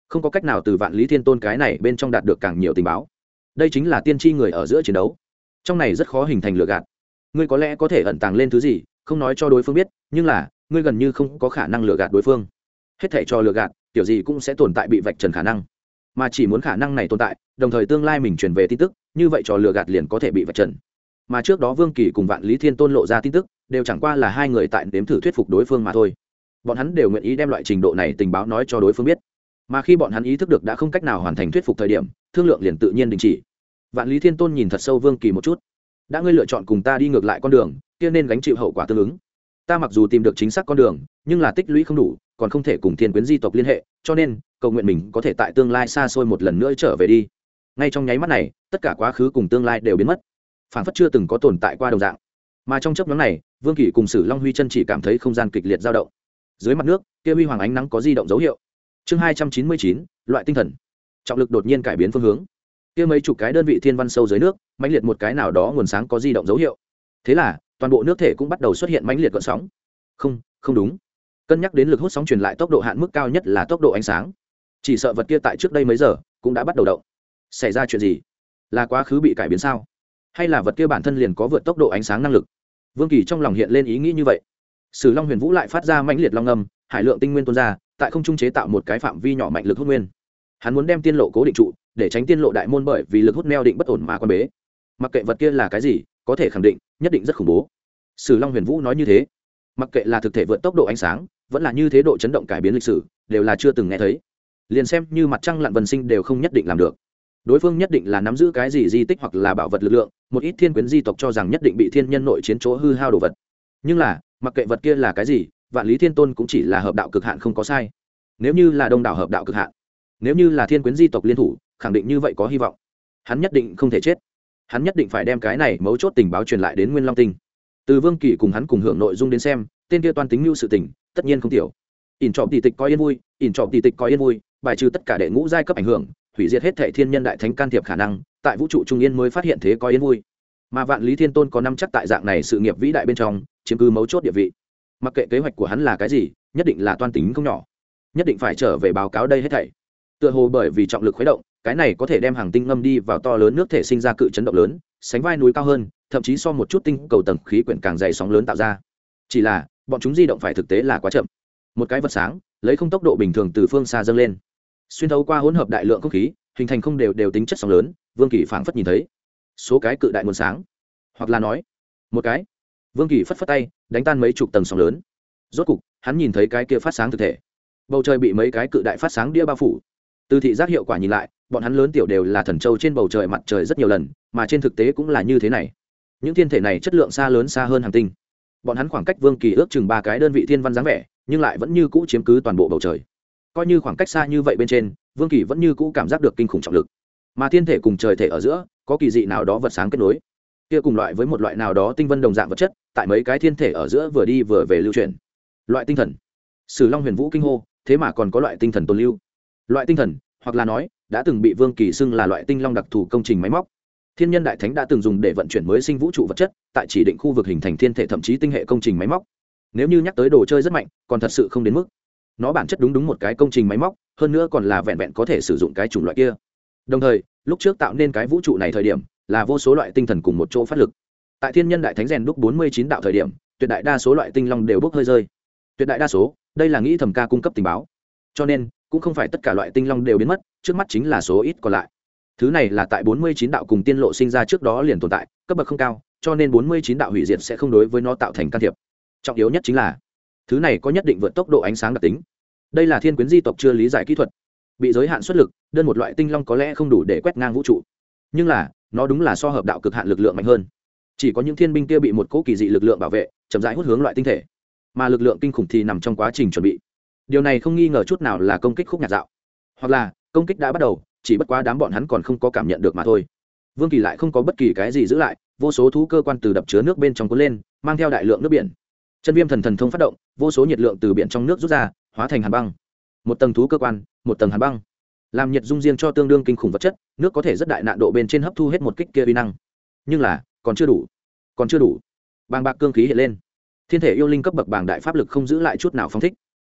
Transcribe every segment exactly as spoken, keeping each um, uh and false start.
không có cách nào từ Vạn Lý Thiên Tôn cái này bên trong đạt được càng nhiều tình báo. Đây chính là tiên tri người ở giữa chiến đấu, trong này rất khó hình thành lừa gạt. Ngươi có lẽ có thể ẩn tàng lên thứ gì, không nói cho đối phương biết, nhưng là ngươi gần như không có khả năng lừa gạt đối phương. Hết thảy cho lừa gạt kiểu gì cũng sẽ tồn tại bị vạch trần khả năng, mà chỉ muốn khả năng này tồn tại, đồng thời tương lai mình truyền về tin tức, như vậy trò lừa gạt liền có thể bị vạch trần. Mà trước đó Vương Kỳ cùng Vạn Lý Thiên Tôn lộ ra tin tức, đều chẳng qua là hai người tại nếm thử thuyết phục đối phương mà thôi. Bọn hắn đều nguyện ý đem loại trình độ này tình báo nói cho đối phương biết, mà khi bọn hắn ý thức được đã không cách nào hoàn thành thuyết phục thời điểm, thương lượng liền tự nhiên đình chỉ. Vạn Lý Thiên Tôn nhìn thật sâu Vương Kỳ một chút. Đã ngươi lựa chọn cùng ta đi ngược lại con đường, kia nên gánh chịu hậu quả tương ứng. Ta mặc dù tìm được chính xác con đường, nhưng là tích lũy không đủ, còn không thể cùng Thiên Quyến di tộc liên hệ, cho nên cầu nguyện mình có thể tại tương lai xa xôi một lần nữa trở về đi. Ngay trong nháy mắt này, tất cả quá khứ cùng tương lai đều biến mất, phản phất chưa từng có tồn tại qua đồng dạng. Mà trong chớp nhoáng này, Vương Kỳ cùng Sử Long Huy chân chỉ cảm thấy không gian kịch liệt dao động. Dưới mặt nước, kia huy hoàng ánh nắng có di động dấu hiệu. Chương hai trăm chín mươi chín, loại tinh thần. Trọng lực đột nhiên cải biến phương hướng. Kia mấy chục cái đơn vị thiên văn sâu dưới nước, mãnh liệt một cái nào đó nguồn sáng có di động dấu hiệu. Thế là, toàn bộ nước thể cũng bắt đầu xuất hiện mãnh liệt gợn sóng. Không, không đúng. Cân nhắc đến lực hút sóng truyền lại tốc độ hạn mức cao nhất là tốc độ ánh sáng. Chỉ sợ vật kia tại trước đây mấy giờ cũng đã bắt đầu động. Xảy ra chuyện gì? Là quá khứ bị cải biến sao? Hay là vật kia bản thân liền có vượt tốc độ ánh sáng năng lực? Vương Kỳ trong lòng hiện lên ý nghĩ như vậy. Sử Long Huyền Vũ lại phát ra mãnh liệt long ngâm, hải lượng tinh nguyên tuôn ra, tại không trung chế tạo một cái phạm vi nhỏ mạnh lực hút nguyên. Hắn muốn đem tiên lộ cố định trụ, để tránh tiên lộ đại môn bởi vì lực hút neo định bất ổn mà quan bế. Mặc kệ vật kia là cái gì, có thể khẳng định, nhất định rất khủng bố. Sử Long Huyền Vũ nói như thế. Mặc kệ là thực thể vượt tốc độ ánh sáng, vẫn là như thế độ chấn động cải biến lịch sử, đều là chưa từng nghe thấy. Liền xem như mặt trăng lặn vần sinh đều không nhất định làm được. Đối phương nhất định là nắm giữ cái gì di tích hoặc là bảo vật lực lượng, một ít Thiên Quyến di tộc cho rằng nhất định bị thiên nhân nội chiến chỗ hư hao đồ vật. Nhưng là, mặc kệ vật kia là cái gì, Vạn Lý Thiên Tôn cũng chỉ là hợp đạo cực hạn không có sai. Nếu như là đông đảo hợp đạo cực hạn, nếu như là Thiên Quyến di tộc liên thủ, khẳng định như vậy có hy vọng. Hắn nhất định không thể chết. Hắn nhất định phải đem cái này mấu chốt tình báo truyền lại đến Nguyên Long Tinh. Từ Vương Kỳ cùng hắn cùng hưởng nội dung đến xem, tên kia toan tính mưu sự tình, tất nhiên không tiểu. ỉn trọm tỷ tịch coi yên vui, ỉn trọm tỷ tịch coi yên vui, bài trừ tất cả đệ ngũ giai cấp ảnh hưởng, hủy diệt hết thệ thiên nhân đại thánh can thiệp khả năng, tại vũ trụ trung yên mới phát hiện thế coi yên vui. Mà Vạn Lý Thiên Tôn có năm chắc tại dạng này sự nghiệp vĩ đại bên trong, chiếm cứ mấu chốt địa vị. Mặc kệ kế hoạch của hắn là cái gì, nhất định là toan tính không nhỏ, nhất định phải trở về báo cáo đây hết thảy. Tựa hồ bởi vì trọng lực khuấy động, cái này có thể đem hàng tinh ngâm đi vào to lớn nước thể sinh ra cự chấn động lớn, sánh vai núi cao hơn, thậm chí so một chút tinh cầu tầng khí quyển càng dày sóng lớn tạo ra. Chỉ là, bọn chúng di động phải thực tế là quá chậm. Một cái vật sáng, lấy không tốc độ bình thường từ phương xa dâng lên, xuyên thấu qua hỗn hợp đại lượng không khí, hình thành không đều đều tính chất sóng lớn. Vương Kỳ phảng phất nhìn thấy số cái cự đại nguồn sáng, hoặc là nói một cái. Vương Kỳ phất phất tay, đánh tan mấy chục tầng sóng lớn. Rốt cục, hắn nhìn thấy cái kia phát sáng thực thể. Bầu trời bị mấy cái cự đại phát sáng đĩa bao phủ. Từ thị giác hiệu quả nhìn lại, bọn hắn lớn tiểu đều là thần châu trên bầu trời mặt trời rất nhiều lần, mà trên thực tế cũng là như thế này. Những thiên thể này chất lượng xa lớn xa hơn hành tinh. Bọn hắn khoảng cách Vương Kỳ ước chừng ba cái đơn vị thiên văn dáng vẻ, nhưng lại vẫn như cũ chiếm cứ toàn bộ bầu trời. Coi như khoảng cách xa như vậy bên trên, Vương Kỳ vẫn như cũ cảm giác được kinh khủng trọng lực. Mà thiên thể cùng trời thể ở giữa, có kỳ dị nào đó vật sáng kết nối. Kia cùng loại với một loại nào đó tinh vân đồng dạng vật chất, tại mấy cái thiên thể ở giữa vừa đi vừa về lưu chuyển. Loại tinh thần. Sử Long Huyền Vũ kinh hô, thế mà còn có loại tinh thần tồn lưu. Loại tinh thần, hoặc là nói, đã từng bị Vương Kỳ xưng là loại tinh long đặc thù công trình máy móc. Thiên nhân đại thánh đã từng dùng để vận chuyển mới sinh vũ trụ vật chất, tại chỉ định khu vực hình thành thiên thể thậm chí tinh hệ công trình máy móc. Nếu như nhắc tới đồ chơi rất mạnh, còn thật sự không đến mức. Nó bản chất đúng đúng một cái công trình máy móc, hơn nữa còn là vẹn vẹn có thể sử dụng cái chủng loại kia. Đồng thời, lúc trước tạo nên cái vũ trụ này thời điểm, là vô số loại tinh thần cùng một chỗ phát lực. Tại thiên nhân đại thánh rèn đúc bốn mươi chín đạo thời điểm, tuyệt đại đa số loại tinh long đều bốc hơi rơi. Tuyệt đại đa số, đây là nghĩ thầm ca cung cấp tình báo. Cho nên, cũng không phải tất cả loại tinh long đều biến mất, trước mắt chính là số ít còn lại. Thứ này là tại bốn mươi chín đạo cùng tiên lộ sinh ra trước đó liền tồn tại, cấp bậc không cao, cho nên bốn mươi chín đạo hủy diệt sẽ không đối với nó tạo thành can thiệp. Trọng yếu nhất chính là, thứ này có nhất định vượt tốc độ ánh sáng đặc tính. Đây là Thiên Quyến di tộc chưa lý giải kỹ thuật, bị giới hạn xuất lực, đơn một loại tinh long có lẽ không đủ để quét ngang vũ trụ. Nhưng là, nó đúng là so hợp đạo cực hạn lực lượng mạnh hơn. Chỉ có những thiên binh kia bị một cỗ kỳ dị lực lượng bảo vệ, chậm rãi hút hướng loại tinh thể, mà lực lượng kinh khủng thì nằm trong quá trình chuẩn bị. Điều này không nghi ngờ chút nào là công kích khúc nhạc dạo, hoặc là công kích đã bắt đầu, chỉ bất quá đám bọn hắn còn không có cảm nhận được mà thôi. Vương Kỳ lại không có bất kỳ cái gì giữ lại, vô số thú cơ quan từ đập chứa nước bên trong cuốn lên, mang theo đại lượng nước biển. Chân viêm thần thần thông phát động, vô số nhiệt lượng từ biển trong nước rút ra, hóa thành hàn băng. Một tầng thú cơ quan, một tầng hàn băng, làm nhiệt dung riêng cho tương đương kinh khủng vật chất, nước có thể rất đại nạn độ bên trên hấp thu hết một kích kia uy năng. Nhưng là, còn chưa đủ, còn chưa đủ. Bàng bạc cương khí hiện lên, thiên thể yêu linh cấp bậc bàng đại pháp lực không giữ lại chút nào phóng thích.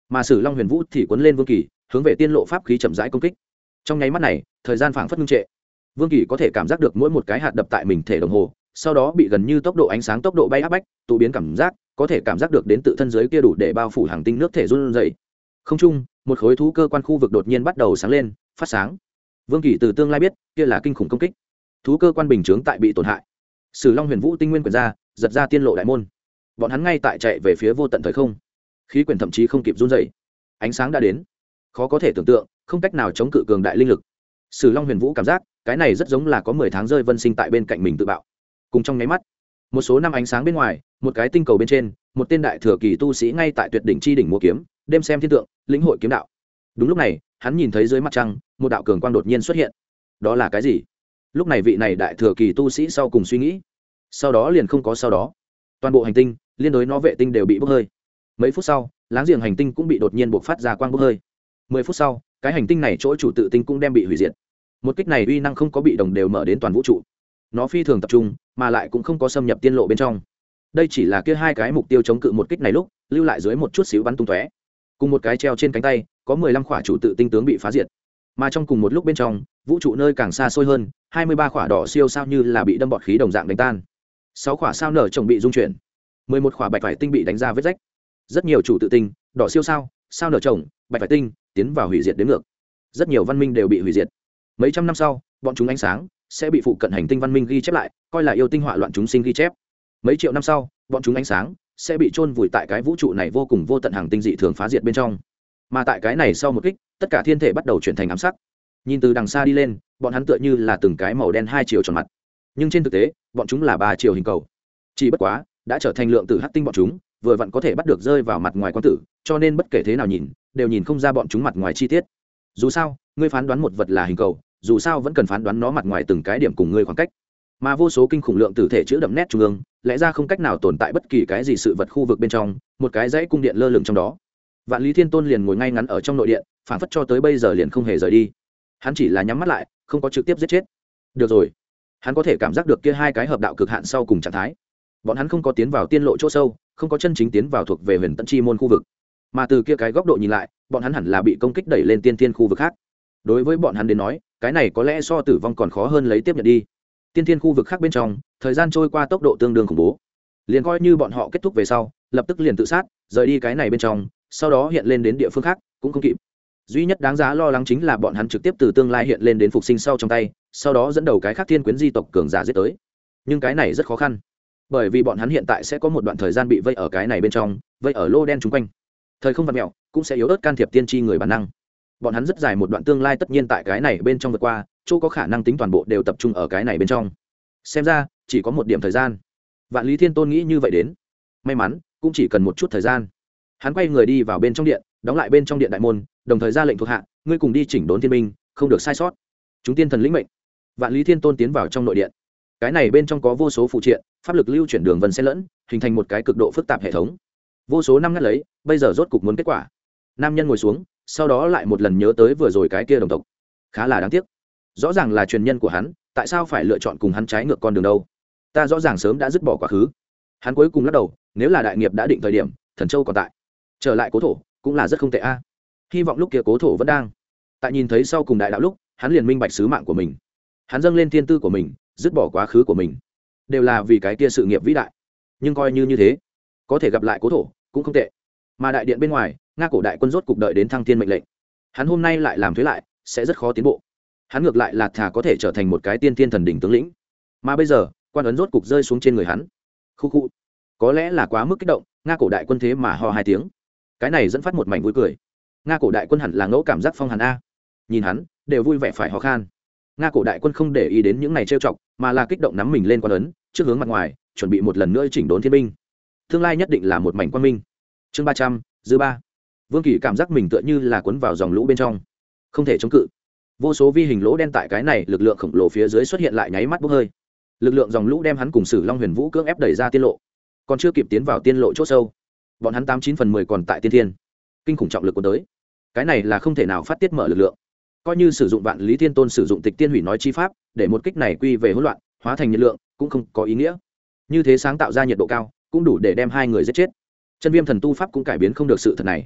mà Sử Long Huyền Vũ thì cuốn lên Vương Kỳ, hướng về tiên lộ pháp khí chậm rãi công kích. Trong nháy mắt này, thời gian phảng phất ngưng trệ. Vương Kỳ có thể cảm giác được mỗi một cái hạt đập tại mình thể đồng hồ, sau đó bị gần như tốc độ ánh sáng tốc độ bay áp bách, tụ biến cảm giác, có thể cảm giác được đến tự thân dưới kia đủ để bao phủ hàng tinh nước thể run rẩy. Không trung, một khối thú cơ quan khu vực đột nhiên bắt đầu sáng lên, phát sáng. Vương Kỳ từ tương lai biết, kia là kinh khủng công kích. Thú cơ quan bình chướng tại bị tổn hại. Sử Long Huyền Vũ tinh nguyên quyển ra, giật ra tiên lộ đại môn. Bọn hắn ngay tại chạy về phía vô tận thời không. Khí quyển thậm chí không kịp run rẩy. Ánh sáng đã đến. Khó có thể tưởng tượng, không cách nào chống cự cường đại linh lực. Sử Long Huyền Vũ cảm giác, cái này rất giống là có mười tháng rơi vân sinh tại bên cạnh mình tự bạo. Cùng trong nháy mắt, một số năm ánh sáng bên ngoài, một cái tinh cầu bên trên, một tên đại thừa kỳ tu sĩ ngay tại tuyệt đỉnh chi đỉnh mua kiếm, đêm xem thiên tượng, lĩnh hội kiếm đạo. Đúng lúc này, hắn nhìn thấy dưới mặt trăng, một đạo cường quang đột nhiên xuất hiện. Đó là cái gì? Lúc này vị này đại thừa kỳ tu sĩ sau cùng suy nghĩ. Sau đó liền không có sau đó. Toàn bộ hành tinh, liên đối nó vệ tinh đều bị bốc hơi. Mấy phút sau, láng giềng hành tinh cũng bị đột nhiên bộc phát ra quang bốc hơi. Mười phút sau, cái hành tinh này chỗ chủ tự tinh cũng đem bị hủy diệt. Một kích này uy năng không có bị đồng đều mở đến toàn vũ trụ. Nó phi thường tập trung, mà lại cũng không có xâm nhập tiên lộ bên trong. Đây chỉ là kia hai cái mục tiêu chống cự một kích này lúc, lưu lại dưới một chút xíu bắn tung tóe. Cùng một cái treo trên cánh tay, có mười lăm khỏa chủ tự tinh tướng bị phá diệt. Mà trong cùng một lúc bên trong, vũ trụ nơi càng xa xôi hơn, hai mươi ba khỏa đỏ siêu sao như là bị đâm bọt khí đồng dạng đánh tan. sáu khỏa sao nở chồng bị dung chuyển. mười một khỏa bạch vải tinh bị đánh ra vết rách. Rất nhiều chủ tự tinh, đỏ siêu sao, sao nở chồng, bạch vải tinh tiến vào hủy diệt đến ngược. Rất nhiều văn minh đều bị hủy diệt. Mấy trăm năm sau, bọn chúng ánh sáng sẽ bị phụ cận hành tinh văn minh ghi chép lại, coi là yêu tinh họa loạn chúng sinh ghi chép. Mấy triệu năm sau, bọn chúng ánh sáng sẽ bị chôn vùi tại cái vũ trụ này vô cùng vô tận hàng tinh dị thường phá diệt bên trong. Mà tại cái này sau một kích, tất cả thiên thể bắt đầu chuyển thành ám sắc. Nhìn từ đằng xa đi lên, bọn hắn tựa như là từng cái màu đen hai chiều tròn mặt. Nhưng trên thực tế, bọn chúng là ba chiều hình cầu. Chỉ bất quá, đã trở thành lượng tử hắc tinh bọn chúng, vừa vặn có thể bắt được rơi vào mặt ngoài quang tử, cho nên bất kể thế nào nhìn, đều nhìn không ra bọn chúng mặt ngoài chi tiết. Dù sao, ngươi phán đoán một vật là hình cầu, dù sao vẫn cần phán đoán nó mặt ngoài từng cái điểm cùng ngươi khoảng cách. Mà vô số kinh khủng lượng tử thể chứa đậm nét trung ương, lẽ ra không cách nào tồn tại bất kỳ cái gì sự vật khu vực bên trong, một cái dãy cung điện lơ lửng trong đó. Vạn Lý Thiên Tôn liền ngồi ngay ngắn ở trong nội điện, phản phất cho tới bây giờ liền không hề rời đi. Hắn chỉ là nhắm mắt lại, không có trực tiếp giết chết. Được rồi, hắn có thể cảm giác được kia hai cái hợp đạo cực hạn sau cùng trạng thái. Bọn hắn không có tiến vào tiên lộ chỗ sâu, không có chân chính tiến vào thuộc về huyền tận chi môn khu vực, mà từ kia cái góc độ nhìn lại, bọn hắn hẳn là bị công kích đẩy lên tiên tiên khu vực khác. Đối với bọn hắn đến nói, cái này có lẽ so tử vong còn khó hơn lấy tiếp nhận đi. Tiên tiên khu vực khác bên trong, thời gian trôi qua tốc độ tương đương khủng bố. Liền coi như bọn họ kết thúc về sau, lập tức liền tự sát, rời đi cái này bên trong, sau đó hiện lên đến địa phương khác, cũng không kịp. Duy nhất đáng giá lo lắng chính là bọn hắn trực tiếp từ tương lai hiện lên đến phục sinh sau trong tay, sau đó dẫn đầu cái khác thiên quyến di tộc cường giả giết tới. Nhưng cái này rất khó khăn, bởi vì bọn hắn hiện tại sẽ có một đoạn thời gian bị vây ở cái này bên trong, vây ở lô đen chung quanh. Thời không vật mèo cũng sẽ yếu ớt can thiệp tiên tri người bản năng. Bọn hắn rất dài một đoạn tương lai tất nhiên tại cái này bên trong vượt qua, chỗ có khả năng tính toàn bộ đều tập trung ở cái này bên trong. Xem ra chỉ có một điểm thời gian. Vạn Lý Thiên Tôn nghĩ như vậy đến. May mắn cũng chỉ cần một chút thời gian. Hắn quay người đi vào bên trong điện, đóng lại bên trong điện đại môn, đồng thời ra lệnh thuộc hạ, ngươi cùng đi chỉnh đốn thiên binh, không được sai sót. Chúng tiên thần lĩnh mệnh. Vạn Lý Thiên Tôn tiến vào trong nội điện. Cái này bên trong có vô số phụ triện, pháp lực lưu chuyển đường vân xen lẫn, hình thành một cái cực độ phức tạp hệ thống. Vô số năm ngắt lấy, bây giờ rốt cục muốn kết quả. Nam nhân ngồi xuống, sau đó lại một lần nhớ tới vừa rồi cái kia đồng tộc, khá là đáng tiếc. Rõ ràng là truyền nhân của hắn, tại sao phải lựa chọn cùng hắn trái ngược con đường đâu? Ta rõ ràng sớm đã dứt bỏ quá khứ. Hắn cuối cùng lắc đầu, nếu là đại nghiệp đã định thời điểm, thần châu còn tại, trở lại cố thổ cũng là rất không tệ a. Hy vọng lúc kia cố thổ vẫn đang. Tại nhìn thấy sau cùng đại đạo lúc, hắn liền minh bạch sứ mạng của mình. Hắn dâng lên thiên tư của mình, dứt bỏ quá khứ của mình, đều là vì cái kia sự nghiệp vĩ đại. Nhưng coi như như thế, có thể gặp lại cố thổ cũng không tệ. Mà đại điện bên ngoài, Nga cổ đại quân rốt cục đợi đến thăng thiên mệnh lệnh. Hắn hôm nay lại làm thuế lại, sẽ rất khó tiến bộ. Hắn ngược lại là thà có thể trở thành một cái tiên thiên thần đỉnh tướng lĩnh. Mà bây giờ, quan ấn rốt cục rơi xuống trên người hắn. Khu khu. Có lẽ là quá mức kích động, Nga cổ đại quân thế mà ho hai tiếng. Cái này dẫn phát một mảnh vui cười. Nga cổ đại quân hẳn là ngẫu cảm giác phong hàn a. Nhìn hắn, đều vui vẻ phải ho khan. Nga cổ đại quân không để ý đến những này trêu chọc, mà là kích động nắm mình lên quan ấn, trước hướng mặt ngoài, chuẩn bị một lần nữa chỉnh đốn thiên binh. Tương lai nhất định là một mảnh quang minh. Chương ba trăm, dư ba. Vương Kỳ cảm giác mình tựa như là cuốn vào dòng lũ bên trong, không thể chống cự. Vô số vi hình lỗ đen tại cái này lực lượng khổng lồ phía dưới xuất hiện lại nháy mắt bốc hơi. Lực lượng dòng lũ đem hắn cùng Sử Long Huyền Vũ cưỡng ép đẩy ra tiên lộ, còn chưa kịp tiến vào tiên lộ chỗ sâu, bọn hắn tám chín phần mười còn tại tiên thiên. Kinh khủng trọng lực cuốn tới, cái này là không thể nào phát tiết mở lực lượng. Coi như sử dụng Vạn Lý Thiên Tôn sử dụng tịch tiên hủy nói chi pháp, để một kích này quy về hỗn loạn, hóa thành nhiệt lượng, cũng không có ý nghĩa. Như thế sáng tạo ra nhiệt độ cao, cũng đủ để đem hai người giết chết. Chân Viêm thần tu pháp cũng cải biến không được sự thật này.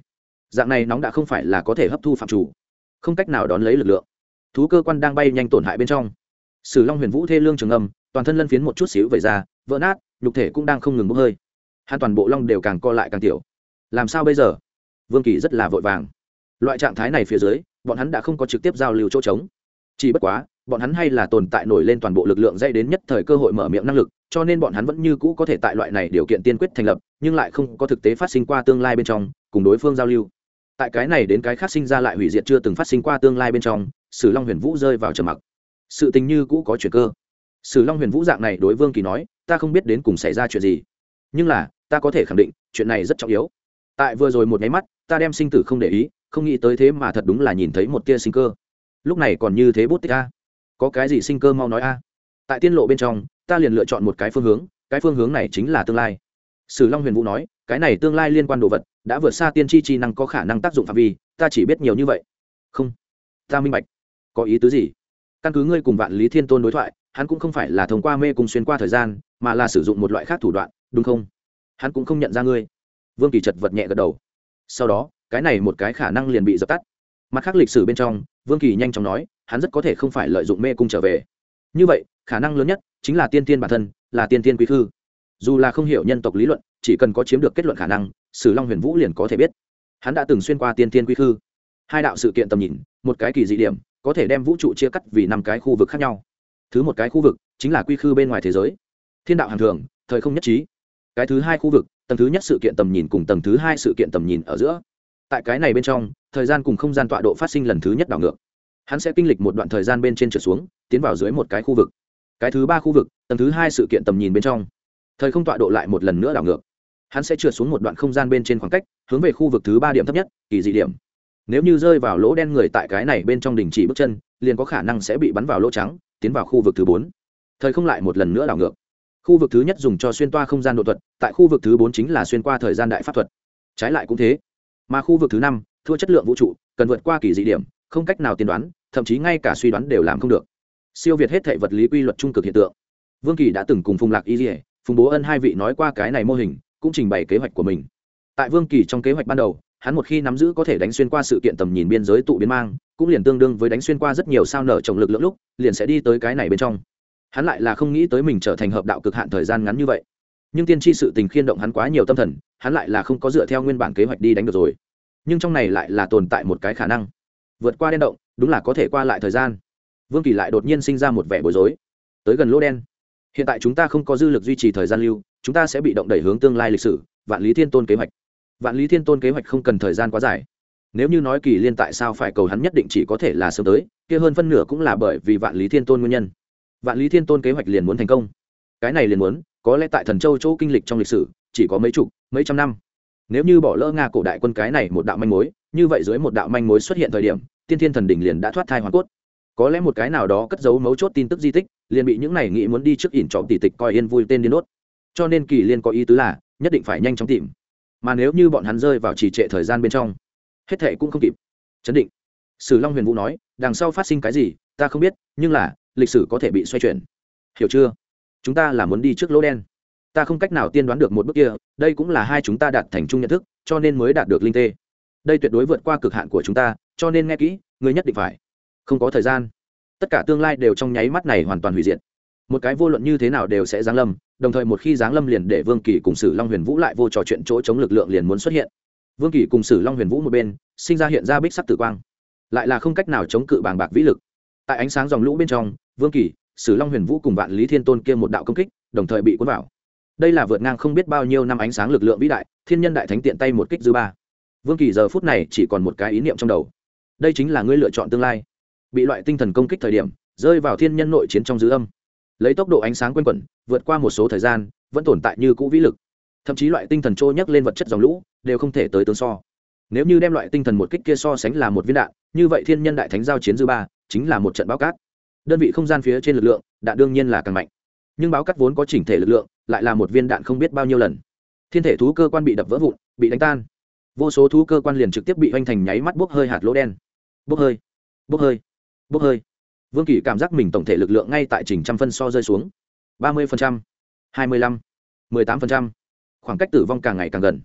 dạng này nóng đã không phải là có thể hấp thu phạm chủ, không cách nào đón lấy lực lượng. Thú cơ quan đang bay nhanh tổn hại bên trong. Sử Long Huyền Vũ thê lương trường âm, toàn thân lân phiến một chút xíu vẩy ra, vỡ nát, nhục thể cũng đang không ngừng bốc hơi. Hắn toàn bộ long đều càng co lại càng tiểu. Làm sao bây giờ? Vương Kỳ rất là vội vàng. Loại trạng thái này phía dưới, bọn hắn đã không có trực tiếp giao lưu chỗ trống. Chỉ bất quá, bọn hắn hay là tồn tại nổi lên toàn bộ lực lượng dây đến nhất thời cơ hội mở miệng năng lực, cho nên bọn hắn vẫn như cũ có thể tại loại này điều kiện tiên quyết thành lập, nhưng lại không có thực tế phát sinh qua tương lai bên trong, cùng đối phương giao lưu. Tại cái này đến cái khác sinh ra lại hủy diệt chưa từng phát sinh qua tương lai bên trong, Sử Long Huyền Vũ rơi vào trầm mặc. Sự tình như cũ có chuyển cơ. Sử Long Huyền Vũ dạng này đối Vương Kỳ nói, ta không biết đến cùng xảy ra chuyện gì, nhưng là ta có thể khẳng định, chuyện này rất trọng yếu. Tại vừa rồi một cái mắt, ta đem sinh tử không để ý, không nghĩ tới thế mà thật đúng là nhìn thấy một tia sinh cơ. Lúc này còn như thế bút tích a, có cái gì sinh cơ mau nói a. Tại tiên lộ bên trong, ta liền lựa chọn một cái phương hướng, cái phương hướng này chính là tương lai. Sử Long Huyền Vũ nói, cái này tương lai liên quan đồ vật đã vượt xa tiên tri chi năng có khả năng tác dụng phạm vi, ta chỉ biết nhiều như vậy. Không, ta minh bạch. Có ý tứ gì? Căn cứ ngươi cùng Vạn Lý Thiên Tôn đối thoại, hắn cũng không phải là thông qua mê cung xuyên qua thời gian, mà là sử dụng một loại khác thủ đoạn, đúng không? Hắn cũng không nhận ra ngươi. Vương Kỳ chật vật nhẹ gật đầu. Sau đó, cái này một cái khả năng liền bị dập tắt. Mặt khác lịch sử bên trong, Vương Kỳ nhanh chóng nói, hắn rất có thể không phải lợi dụng mê cung trở về. Như vậy, khả năng lớn nhất chính là tiên tiên bản thân, là tiên tiên quý khư. Dù là không hiểu nhân tộc lý luận, chỉ cần có chiếm được kết luận khả năng, Sử Long Huyền Vũ liền có thể biết. Hắn đã từng xuyên qua tiên tiên quý khư. Hai đạo sự kiện tầm nhìn, một cái kỳ dị điểm, có thể đem vũ trụ chia cắt vì năm cái khu vực khác nhau. Thứ một cái khu vực chính là quy khư bên ngoài thế giới, thiên đạo hàng thường, thời không nhất trí. Cái thứ hai khu vực, tầng thứ nhất sự kiện tầm nhìn cùng tầng thứ hai sự kiện tầm nhìn ở giữa. Tại cái này bên trong, thời gian cùng không gian tọa độ phát sinh lần thứ nhất đảo ngược. Hắn sẽ kinh lịch một đoạn thời gian bên trên trượt xuống, tiến vào dưới một cái khu vực. Cái thứ ba khu vực, tầng thứ hai sự kiện tầm nhìn bên trong, thời không tọa độ lại một lần nữa đảo ngược. Hắn sẽ trượt xuống một đoạn không gian bên trên khoảng cách, hướng về khu vực thứ ba điểm thấp nhất, kỳ dị điểm. Nếu như rơi vào lỗ đen người tại cái này bên trong đình chỉ bước chân, liền có khả năng sẽ bị bắn vào lỗ trắng, tiến vào khu vực thứ bốn. Thời không lại một lần nữa đảo ngược. Khu vực thứ nhất dùng cho xuyên toa không gian độ thuật, tại khu vực thứ bốn chính là xuyên qua thời gian đại pháp thuật. Trái lại cũng thế. Mà khu vực thứ năm, thua chất lượng vũ trụ, cần vượt qua kỳ dị điểm, không cách nào tiên đoán, thậm chí ngay cả suy đoán đều làm không được. Siêu việt hết thảy vật lý quy luật trung cực hiện tượng. Vương Kỳ đã từng cùng Phùng Lạc Y Liễu, Phùng Bố Ân hai vị nói qua cái này mô hình, cũng trình bày kế hoạch của mình. Tại Vương Kỳ trong kế hoạch ban đầu, hắn một khi nắm giữ có thể đánh xuyên qua sự kiện tầm nhìn biên giới tụ biến mang, cũng liền tương đương với đánh xuyên qua rất nhiều sao nở trọng lực lượng lúc, liền sẽ đi tới cái này bên trong. Hắn lại là không nghĩ tới mình trở thành hợp đạo cực hạn thời gian ngắn như vậy. Nhưng tiên tri sự tình khiên động hắn quá nhiều tâm thần, hắn lại là không có dựa theo nguyên bản kế hoạch đi đánh được rồi. Nhưng trong này lại là tồn tại một cái khả năng, vượt qua đen động, đúng là có thể qua lại thời gian. Vương Kỳ lại đột nhiên sinh ra một vẻ bối rối. Tới gần lỗ đen, hiện tại chúng ta không có dư lực duy trì thời gian lưu, chúng ta sẽ bị động đẩy hướng tương lai lịch sử, Vạn Lý Thiên Tôn kế hoạch. Vạn Lý Thiên Tôn kế hoạch không cần thời gian quá dài. Nếu như nói Kỳ Liên tại sao phải cầu hắn nhất định chỉ có thể là sớm tới, kia hơn phân nửa cũng là bởi vì Vạn Lý Thiên Tôn nguyên nhân. Vạn Lý Thiên Tôn kế hoạch liền muốn thành công. Cái này liền muốn, có lẽ tại Thần Châu chỗ kinh lịch trong lịch sử, chỉ có mấy chục, mấy trăm năm. Nếu như bỏ lỡ Nga cổ đại quân cái này một đạo manh mối, như vậy dưới một đạo manh mối xuất hiện thời điểm, Tiên Thiên Thần đỉnh liền đã thoát thai hoàn cốt. Có lẽ một cái nào đó cất giấu mấu chốt tin tức di tích, liền bị những này nghĩ muốn đi trước ỉn trộm tỷ tịch coi yên vui tên điên đốt. Cho nên Kỳ Liên có ý tứ là, nhất định phải nhanh chóng tìm. Mà nếu như bọn hắn rơi vào trì trệ thời gian bên trong, hết thệ cũng không kịp. Chấn định. Sử Long Huyền Vũ nói, đằng sau phát sinh cái gì, ta không biết, nhưng là lịch sử có thể bị xoay chuyển. Hiểu chưa? Chúng ta là muốn đi trước lỗ đen. Ta không cách nào tiên đoán được một bước kia, đây cũng là hai chúng ta đạt thành chung nhận thức, cho nên mới đạt được linh tê. Đây tuyệt đối vượt qua cực hạn của chúng ta, cho nên nghe kỹ, ngươi nhất định phải. Không có thời gian, tất cả tương lai đều trong nháy mắt này hoàn toàn hủy diệt. Một cái vô luận như thế nào đều sẽ giáng lâm, đồng thời một khi giáng lâm liền để Vương Kỳ cùng Sử Long Huyền Vũ lại vô trò chuyện chỗ chống lực lượng liền muốn xuất hiện. Vương Kỳ cùng Sử Long Huyền Vũ một bên, sinh ra hiện ra bích sắc tử quang, lại là không cách nào chống cự bàng bạc vĩ lực. Tại ánh sáng dòng lũ bên trong, Vương Kỳ, Sử Long Huyền Vũ cùng Vạn Lý Thiên Tôn kia một đạo công kích, đồng thời bị cuốn vào. Đây là vượt ngang không biết bao nhiêu năm ánh sáng lực lượng vĩ đại, thiên nhân đại thánh tiện tay một kích dư ba. Vương Kỳ giờ phút này chỉ còn một cái ý niệm trong đầu. Đây chính là ngươi lựa chọn tương lai. Bị loại tinh thần công kích thời điểm, rơi vào thiên nhân nội chiến trong dư âm. Lấy tốc độ ánh sáng quanh quẩn, vượt qua một số thời gian, vẫn tồn tại như cũ vĩ lực. Thậm chí loại tinh thần trôi nhấc lên vật chất dòng lũ, đều không thể tới tương so. Nếu như đem loại tinh thần một kích kia so sánh là một viên đạn, như vậy thiên nhân đại thánh giao chiến dư ba, chính là một trận báo cát. Đơn vị không gian phía trên lực lượng, đạn đương nhiên là càng mạnh. Nhưng báo cát vốn có chỉnh thể lực lượng, lại là một viên đạn không biết bao nhiêu lần. Thiên thể thú cơ quan bị đập vỡ vụn, bị đánh tan. Vô số thú cơ quan liền trực tiếp bị hoành thành nháy mắt bốc hơi hạt lỗ đen. Bốc hơi, bốc hơi, bốc hơi. Vương Kỳ cảm giác mình tổng thể lực lượng ngay tại trình trăm phân so rơi xuống. ba mươi phần trăm, hai mươi lăm, mười tám phần trăm. Khoảng cách tử vong càng ngày càng gần.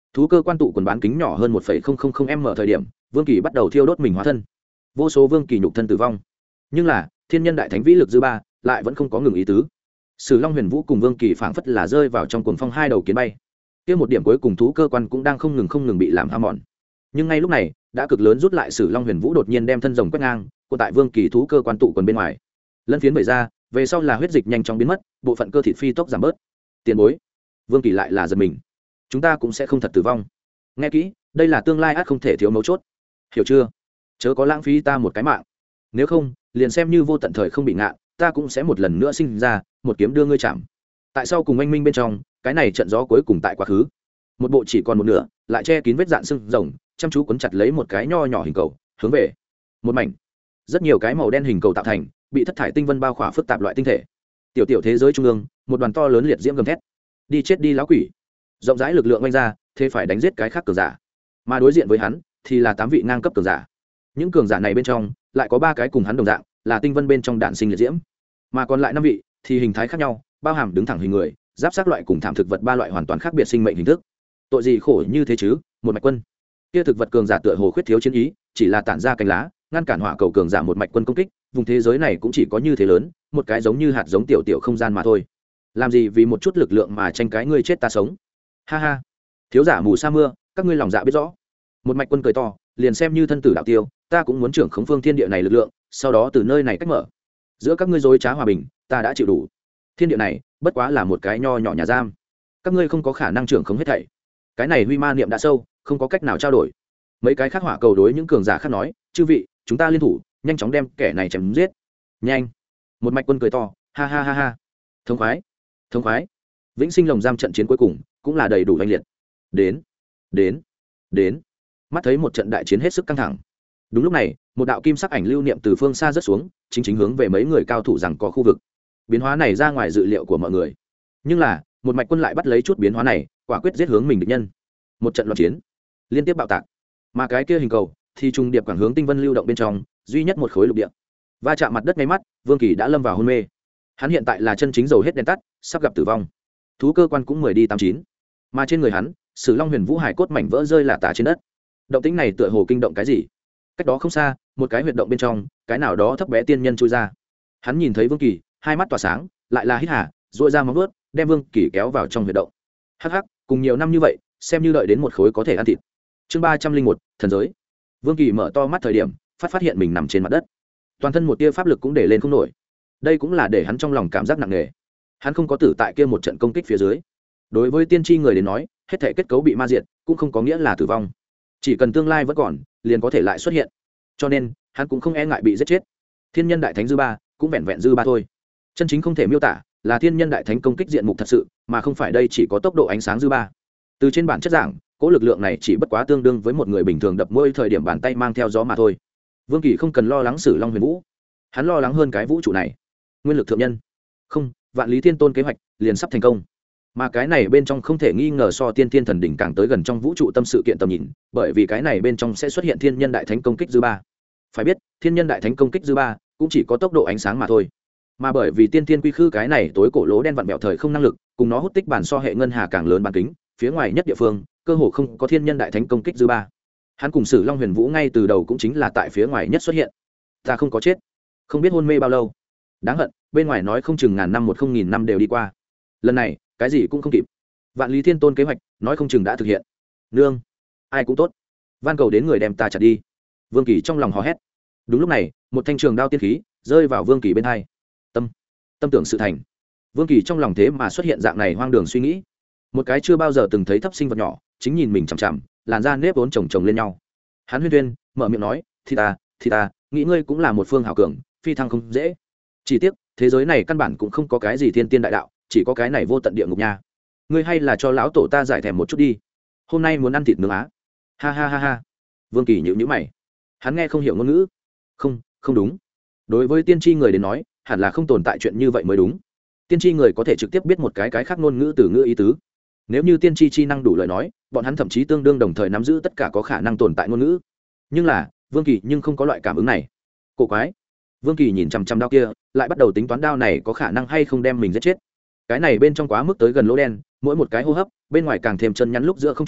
thú cơ quan tụ quần bán kính nhỏ hơn một phẩy không không không m thời điểm, Vương Kỳ bắt đầu thiêu đốt mình hóa thân, vô số Vương Kỳ nhục thân tử vong. Nhưng là thiên nhân đại thánh vĩ lực dư ba lại vẫn không có ngừng ý tứ. Sử Long Huyền Vũ cùng Vương Kỳ phảng phất là rơi vào trong cuồng phong hai đầu kiến bay. Kia một điểm cuối cùng thú cơ quan cũng đang không ngừng không ngừng bị làm hao mòn. Nhưng ngay lúc này, đã cực lớn rút lại, Sử Long Huyền Vũ đột nhiên đem thân rồng quét ngang, cuộn tại Vương Kỳ thú cơ quan tụ quần bên ngoài. Lân phiến bày ra, về sau là huyết dịch nhanh chóng biến mất, bộ phận cơ thịt phi tốc giảm bớt. Tiền bối, Vương Kỳ lại là giật mình. Chúng ta cũng sẽ không thật tử vong. Nghe kỹ, đây là tương lai ắt không thể thiếu mấu chốt. Hiểu chưa? Chớ có lãng phí ta một cái mạng. Nếu không, liền xem như vô tận thời không bị ngạ, ta cũng sẽ một lần nữa sinh ra, một kiếm đưa ngươi chạm. Tại sao cùng anh minh bên trong, cái này trận gió cuối cùng tại quá khứ. Một bộ chỉ còn một nửa, lại che kín vết dạn sưng rồng, chăm chú cuốn chặt lấy một cái nho nhỏ hình cầu, hướng về một mảnh. Rất nhiều cái màu đen hình cầu tạo thành, bị thất thải tinh vân bao khỏa phức tạp loại tinh thể. Tiểu tiểu thế giới trung ương, một đoàn to lớn liệt diễm gầm thét. Đi chết đi lão quỷ. Rộng rãi lực lượng oanh ra, thế phải đánh giết cái khác cường giả. Mà đối diện với hắn thì là tám vị ngang cấp cường giả. Những cường giả này bên trong lại có ba cái cùng hắn đồng dạng, là tinh vân bên trong đạn sinh liệt diễm. Mà còn lại năm vị thì hình thái khác nhau, bao hàm đứng thẳng hình người, giáp sát loại cùng thảm thực vật ba loại hoàn toàn khác biệt sinh mệnh hình thức. Tội gì khổ như thế chứ? Một mạch quân. Kia thực vật cường giả tựa hồ khuyết thiếu chiến ý, chỉ là tản ra cánh lá, ngăn cản hỏa cầu cường giả một mạch quân công kích. Vùng thế giới này cũng chỉ có như thế lớn, một cái giống như hạt giống tiểu tiểu không gian mà thôi. Làm gì vì một chút lực lượng mà tranh cái ngươi chết ta sống? Ha ha, thiếu giả mù sa mưa, các ngươi lòng dạ biết rõ. Một mạch quân cười to, liền xem như thân tử đạo tiêu, ta cũng muốn trưởng khống phương thiên địa này lực lượng, sau đó từ nơi này cách mở. Giữa các ngươi dối trá hòa bình, ta đã chịu đủ. Thiên địa này bất quá là một cái nho nhỏ nhà giam, các ngươi không có khả năng trưởng khống hết thảy. Cái này huy ma niệm đã sâu, không có cách nào trao đổi. Mấy cái khác hỏa cầu đối những cường giả khác nói, chư vị, chúng ta liên thủ, nhanh chóng đem kẻ này chém giết. Nhanh. Một mạch quân cười to, ha ha ha ha. Thống khoái, thống khoái. Vĩnh sinh lồng giam trận chiến cuối cùng cũng là đầy đủ oanh liệt. Đến, đến, đến. Mắt thấy một trận đại chiến hết sức căng thẳng. Đúng lúc này, một đạo kim sắc ảnh lưu niệm từ phương xa rớt xuống, chính chính hướng về mấy người cao thủ rằng có khu vực. Biến hóa này ra ngoài dự liệu của mọi người, nhưng là một mạch quân lại bắt lấy chút biến hóa này, quả quyết giết hướng mình địch nhân. Một trận loạn chiến liên tiếp bạo tạc, mà cái kia hình cầu thì trùng điệp quảng hướng tinh vân lưu động bên trong duy nhất một khối lục địa, va chạm mặt đất ngay mắt. Vương Kỳ đã lâm vào hôn mê, hắn hiện tại là chân chính dầu hết đèn tắt, sắp gặp tử vong. Thú cơ quan cũng mười đi tám chín, mà trên người hắn, Sử Long Huyền Vũ hải cốt mảnh vỡ rơi là tả trên đất. Động tĩnh này tựa hồ kinh động cái gì. Cách đó không xa, một cái huyệt động bên trong, cái nào đó thấp bé tiên nhân chui ra. Hắn nhìn thấy Vương Kỳ, hai mắt tỏa sáng, lại là hít hà, duỗi ra móng vuốt, đem Vương Kỳ kéo vào trong huyệt động. Hắc hắc, cùng nhiều năm như vậy, xem như đợi đến một khối có thể ăn thịt. Chương ba trăm linh một, thần giới. Vương Kỳ mở to mắt thời điểm, phát phát hiện mình nằm trên mặt đất, toàn thân một tia pháp lực cũng để lên không nổi. Đây cũng là để hắn trong lòng cảm giác nặng nề. Hắn không có tử tại kia một trận công kích phía dưới. Đối với tiên tri người đến nói, hết thể kết cấu bị ma diệt cũng không có nghĩa là tử vong, chỉ cần tương lai vẫn còn, liền có thể lại xuất hiện. Cho nên hắn cũng không e ngại bị giết chết. Thiên nhân đại thánh dư ba cũng vẹn vẹn dư ba thôi. Chân chính không thể miêu tả là thiên nhân đại thánh công kích diện mục thật sự, mà không phải đây chỉ có tốc độ ánh sáng dư ba. Từ trên bản chất giảng, cỗ lực lượng này chỉ bất quá tương đương với một người bình thường đập môi thời điểm bàn tay mang theo gió mà thôi. Vương Kỳ không cần lo lắng Sử Long Huyền Vũ, hắn lo lắng hơn cái vũ trụ này. Nguyên lực thượng nhân, không, vạn lý thiên tôn kế hoạch liền sắp thành công. Mà cái này bên trong không thể nghi ngờ so tiên thiên thần đỉnh càng tới gần trong vũ trụ tâm sự kiện tầm nhìn, bởi vì cái này bên trong sẽ xuất hiện thiên nhân đại thánh công kích dư ba. Phải biết, thiên nhân đại thánh công kích dư ba cũng chỉ có tốc độ ánh sáng mà thôi. Mà bởi vì tiên thiên quy khư cái này tối cổ lỗ đen vặn vẹo thời không năng lực, cùng nó hút tích bản so hệ ngân hà càng lớn bán kính, phía ngoài nhất địa phương, cơ hồ không có thiên nhân đại thánh công kích dư ba. Hắn cùng Sử Long Huyền Vũ ngay từ đầu cũng chính là tại phía ngoài nhất xuất hiện. Ta không có chết, không biết hôn mê bao lâu. Đáng hận, bên ngoài nói không chừng ngàn năm một không nghìn năm đều đi qua. Lần này, cái gì cũng không kịp. Vạn lý thiên tôn kế hoạch nói không chừng đã thực hiện. Nương, ai cũng tốt, van cầu đến người đem ta chặt đi. Vương Kỳ trong lòng hò hét. Đúng lúc này, một thanh trường đao tiên khí rơi vào Vương Kỳ bên hai. Tâm, tâm tưởng sự thành. Vương Kỳ trong lòng thế mà xuất hiện dạng này hoang đường suy nghĩ. Một cái chưa bao giờ từng thấy thấp sinh vật nhỏ, chính nhìn mình chằm chằm, làn da nếp vốn chồng chồng lên nhau. Hắn huyên huyên mở miệng nói, thì ta, thì ta, nghĩ ngươi cũng là một phương hảo cường, phi thăng không dễ. Chỉ tiếc, thế giới này căn bản cũng không có cái gì thiên tiên đại đạo, chỉ có cái này vô tận địa ngục nha. Ngươi hay là cho lão tổ ta giải thèm một chút đi. Hôm nay muốn ăn thịt nướng á. Ha ha ha ha. Vương Kỳ nhíu nhíu mày. Hắn nghe không hiểu ngôn ngữ. Không, không đúng. Đối với tiên tri người đến nói, hẳn là không tồn tại chuyện như vậy mới đúng. Tiên tri người có thể trực tiếp biết một cái cái khác ngôn ngữ từ ngữ ý tứ. Nếu như tiên tri chi năng đủ lời nói, bọn hắn thậm chí tương đương đồng thời nắm giữ tất cả có khả năng tồn tại ngôn ngữ. Nhưng là, Vương Kỳ nhưng không có loại cảm ứng này. Cổ quái. Vương Kỳ nhìn chằm chằm đao kia, lại bắt đầu tính toán đao này có khả năng hay không đem mình giết chết. Cái này bên trong quá mức tới gần lỗ đen, mỗi một cái hô hấp, bên ngoài càng thêm chân nhắn lúc giữa không trùng,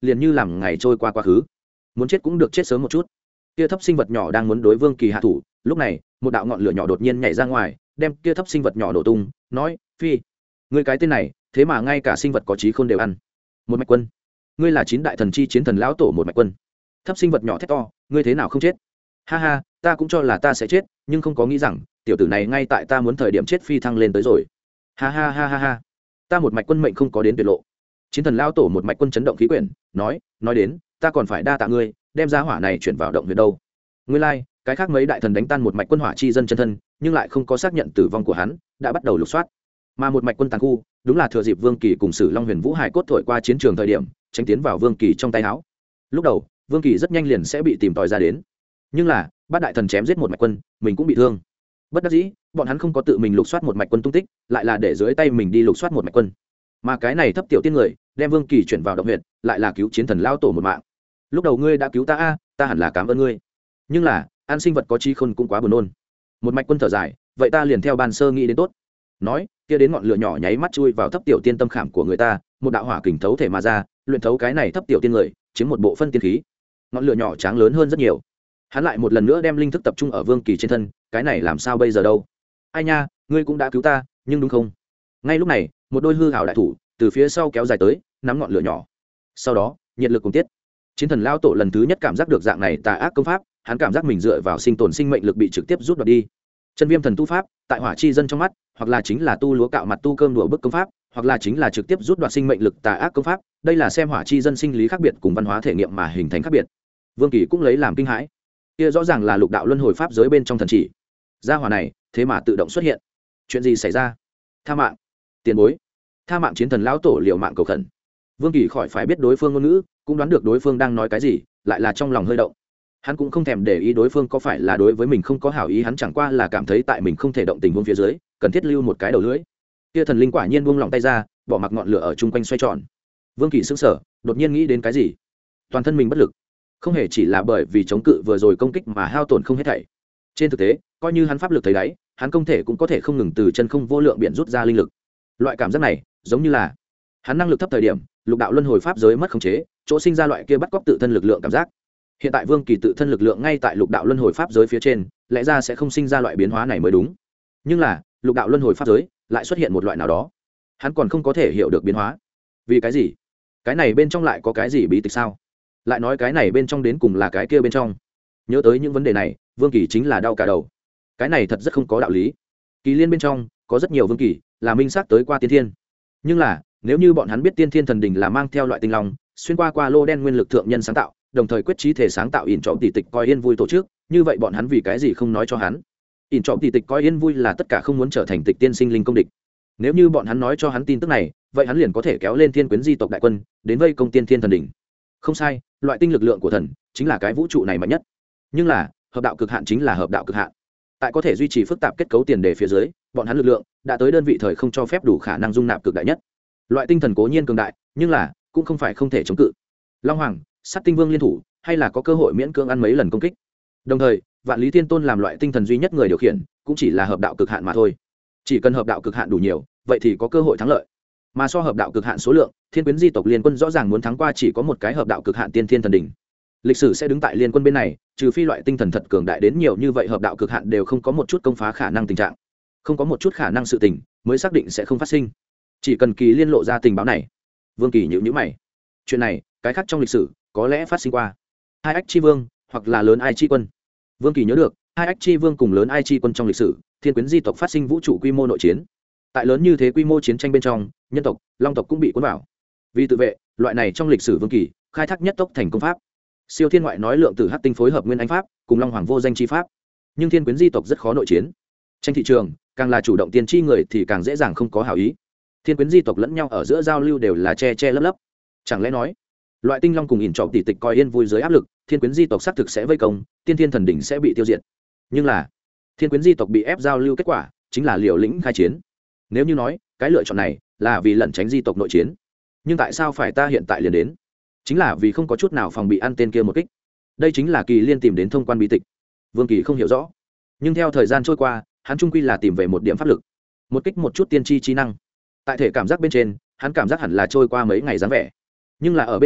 liền như làm ngày trôi qua quá khứ. Muốn chết cũng được chết sớm một chút. Kia thấp sinh vật nhỏ đang muốn đối Vương Kỳ hạ thủ, lúc này một đạo ngọn lửa nhỏ đột nhiên nhảy ra ngoài, đem kia thấp sinh vật nhỏ nổ tung, nói: "Phi, ngươi cái tên này, thế mà ngay cả sinh vật có trí khôn đều ăn." Một Mạch Quân, ngươi là chín đại thần chi chiến thần lão tổ Một Mạch Quân. Thấp sinh vật nhỏ thét to: "Ngươi thế nào không chết?" Ha ha, ta cũng cho là ta sẽ chết, nhưng không có nghĩ rằng tiểu tử này ngay tại ta muốn thời điểm chết phi thăng lên tới rồi. Ha ha ha ha ha, ta Một Mạch Quân mệnh không có đến tuyệt lộ. Chiến thần lão tổ Một Mạch Quân chấn động khí quyển, nói: "Nói đến, ta còn phải đa tạ ngươi, đem ra hỏa này chuyển vào động huyệt đâu." Nguyên lai, like, cái khác mấy đại thần đánh tan Một Mạch Quân hỏa chi dân chân thân, nhưng lại không có xác nhận tử vong của hắn, đã bắt đầu lục soát. Mà Một Mạch Quân tàn khu, đúng là thừa dịp Vương Kỳ cùng Sử Long Huyền Vũ hải cốt thổi qua chiến trường thời điểm, tránh tiến vào Vương Kỳ trong tay áo. Lúc đầu, Vương Kỳ rất nhanh liền sẽ bị tìm tòi ra đến. Nhưng là, bát đại thần chém giết Một Mạch Quân, mình cũng bị thương. Bất đắc dĩ, bọn hắn không có tự mình lục soát Một Mạch Quân tung tích, lại là để dưới tay mình đi lục soát Một Mạch Quân. Mà cái này thấp tiểu tiên người, đem Vương Kỳ chuyển vào động huyệt, lại là cứu chiến thần lão tổ một mạng. Lúc đầu ngươi đã cứu ta a, ta hẳn là cảm ơn ngươi. Nhưng là, an sinh vật có trí khôn cũng quá buồn nôn. Một Mạch Quân thở dài, vậy ta liền theo ban sơ nghĩ đến tốt. Nói, kia đến ngọn lửa nhỏ nháy mắt chui vào thấp tiểu tiên tâm khảm của người ta, một đạo hỏa kình thấu thể mà ra, luyện thấu cái này thấp tiểu tiên người, chiếm một bộ phân tiên khí. Ngọn lửa nhỏ tráng lớn hơn rất nhiều. Hắn lại một lần nữa đem linh thức tập trung ở Vương Kỳ trên thân, cái này làm sao bây giờ đâu? Ai nha, ngươi cũng đã cứu ta, nhưng đúng không? Ngay lúc này, một đôi hư hảo đại thủ từ phía sau kéo dài tới, nắm ngọn lửa nhỏ. Sau đó, nhiệt lực cùng tiết. Chiến thần lão tổ lần thứ nhất cảm giác được dạng này tà ác công pháp, hắn cảm giác mình dựa vào sinh tồn sinh mệnh lực bị trực tiếp rút đoạt đi. Chân viêm thần tu pháp, tại hỏa chi dân trong mắt, hoặc là chính là tu lúa cạo mặt tu cơm đùa bức công pháp, hoặc là chính là trực tiếp rút đoạt sinh mệnh lực tà ác công pháp, đây là xem hỏa chi dân sinh lý khác biệt cùng văn hóa thể nghiệm mà hình thành khác biệt. Vương Kỳ cũng lấy làm kinh hãi. Kia rõ ràng là lục đạo luân hồi pháp giới bên trong thần chỉ. Gia hỏa này, thế mà tự động xuất hiện. Chuyện gì xảy ra? Tha mạng, tiền bối. Tha mạng chiến thần lão tổ liều mạng cầu khẩn. Vương Kỳ khỏi phải biết đối phương ngôn ngữ, cũng đoán được đối phương đang nói cái gì, lại là trong lòng hơi động. Hắn cũng không thèm để ý đối phương có phải là đối với mình không có hảo ý, hắn chẳng qua là cảm thấy tại mình không thể động tình huống phía dưới, cần thiết lưu một cái đầu lưỡi. Kia thần linh quả nhiên buông lòng tay ra, bỏ mặc ngọn lửa ở chung quanh xoay tròn. Vương Kỳ sững sờ, đột nhiên nghĩ đến cái gì, toàn thân mình bất lực, không hề chỉ là bởi vì chống cự vừa rồi công kích mà hao tổn không hết thảy. Trên thực tế, coi như hắn pháp lực thấy đáy, hắn công thể cũng có thể không ngừng từ chân không vô lượng biển rút ra linh lực. Loại cảm giác này, giống như là hắn năng lực thấp thời điểm, lục đạo luân hồi pháp giới mất khống chế, chỗ sinh ra loại kia bắt cóc tự thân lực lượng cảm giác. Hiện tại Vương Kỳ tự thân lực lượng ngay tại lục đạo luân hồi pháp giới phía trên, lẽ ra sẽ không sinh ra loại biến hóa này mới đúng. Nhưng là, lục đạo luân hồi pháp giới lại xuất hiện một loại nào đó, hắn còn không có thể hiểu được biến hóa. Vì cái gì? Cái này bên trong lại có cái gì bí tịch sao? Lại nói cái này bên trong đến cùng là cái kia bên trong. Nhớ tới những vấn đề này, Vương Kỳ chính là đau cả đầu. Cái này thật rất không có đạo lý. Kỳ liên bên trong có rất nhiều vương kỳ, là minh xác tới qua tiên thiên. Nhưng là, nếu như bọn hắn biết tiên thiên thần đình là mang theo loại tinh long, xuyên qua qua lô đen nguyên lực thượng nhân sáng tạo, đồng thời quyết trí thể sáng tạo ỉn trọng tỷ tịch coi yên vui tổ chức, như vậy bọn hắn vì cái gì không nói cho hắn? ỉn trọng tỷ tịch coi yên vui là tất cả không muốn trở thành tịch tiên sinh linh công địch. Nếu như bọn hắn nói cho hắn tin tức này, vậy hắn liền có thể kéo lên thiên quyến di tộc đại quân, đến vây công tiên thiên thần đình. Không sai, loại tinh lực lượng của thần chính là cái vũ trụ này mạnh nhất. Nhưng là, hợp đạo cực hạn chính là hợp đạo cực hạn. Tại có thể duy trì phức tạp kết cấu tiền đề phía dưới, bọn hắn lực lượng đã tới đơn vị thời không cho phép đủ khả năng dung nạp cực đại nhất. Loại tinh thần cố nhiên cường đại, nhưng là cũng không phải không thể chống cự. Long Hoàng, Sát Tinh Vương liên thủ, hay là có cơ hội miễn cưỡng ăn mấy lần công kích. Đồng thời, Vạn Lý Thiên Tôn làm loại tinh thần duy nhất người điều khiển, cũng chỉ là hợp đạo cực hạn mà thôi. Chỉ cần hợp đạo cực hạn đủ nhiều, vậy thì có cơ hội thắng lợi. Mà so hợp đạo cực hạn số lượng, Thiên Quyến di tộc liên quân rõ ràng muốn thắng qua chỉ có một cái hợp đạo cực hạn tiên thiên thần đỉnh. Lịch sử sẽ đứng tại liên quân bên này, trừ phi loại tinh thần thật cường đại đến nhiều như vậy hợp đạo cực hạn đều không có một chút công phá khả năng tình trạng, không có một chút khả năng sự tình mới xác định sẽ không phát sinh. Chỉ cần Kỳ Liên lộ ra tình báo này, Vương Kỳ nhíu nhíu mày. Chuyện này, cái khác trong lịch sử có lẽ phát sinh qua. Hai ách chi vương, hoặc là lớn ai chi quân. Vương Kỳ nhớ được, hai ách chi vương cùng lớn ai chi quân trong lịch sử, Thiên Quyến di tộc phát sinh vũ trụ quy mô nội chiến. Tại lớn như thế quy mô chiến tranh bên trong, nhân tộc, long tộc cũng bị cuốn vào. Vì tự vệ, loại này trong lịch sử Vương Kỳ khai thác nhất tốc thành công pháp. Siêu thiên ngoại nói lượng tử hắc tinh phối hợp nguyên anh pháp cùng long hoàng vô danh chi pháp, nhưng Thiên Quyến di tộc rất khó nội chiến. Tranh thị trường, càng là chủ động tiên tri người thì càng dễ dàng không có hảo ý. Thiên Quyến di tộc lẫn nhau ở giữa giao lưu đều là che che lấp lấp. Chẳng lẽ nói, loại tinh long cùng ỉn trọng tỷ tịch coi yên vui dưới áp lực, Thiên Quyến di tộc xác thực sẽ vây công, tiên thiên thần đỉnh sẽ bị tiêu diệt. Nhưng là, Thiên Quyến di tộc bị ép giao lưu kết quả chính là liều lĩnh khai chiến. Nếu như nói, cái lựa chọn này là vì lẩn tránh di tộc nội chiến, nhưng tại sao phải ta hiện tại liền đến? Chính là vì không có chút nào phòng bị ăn tên kia một kích. Đây chính là Kỳ Liên tìm đến thông quan bí tịch. Vương Kỳ không hiểu rõ, nhưng theo thời gian trôi qua, hắn trung quy là tìm về một điểm pháp lực, một kích một chút tiên tri trí năng. Tại thể cảm giác bên trên, hắn cảm giác hẳn là trôi qua mấy ngày dáng vẻ, nhưng là ở bên ngoài,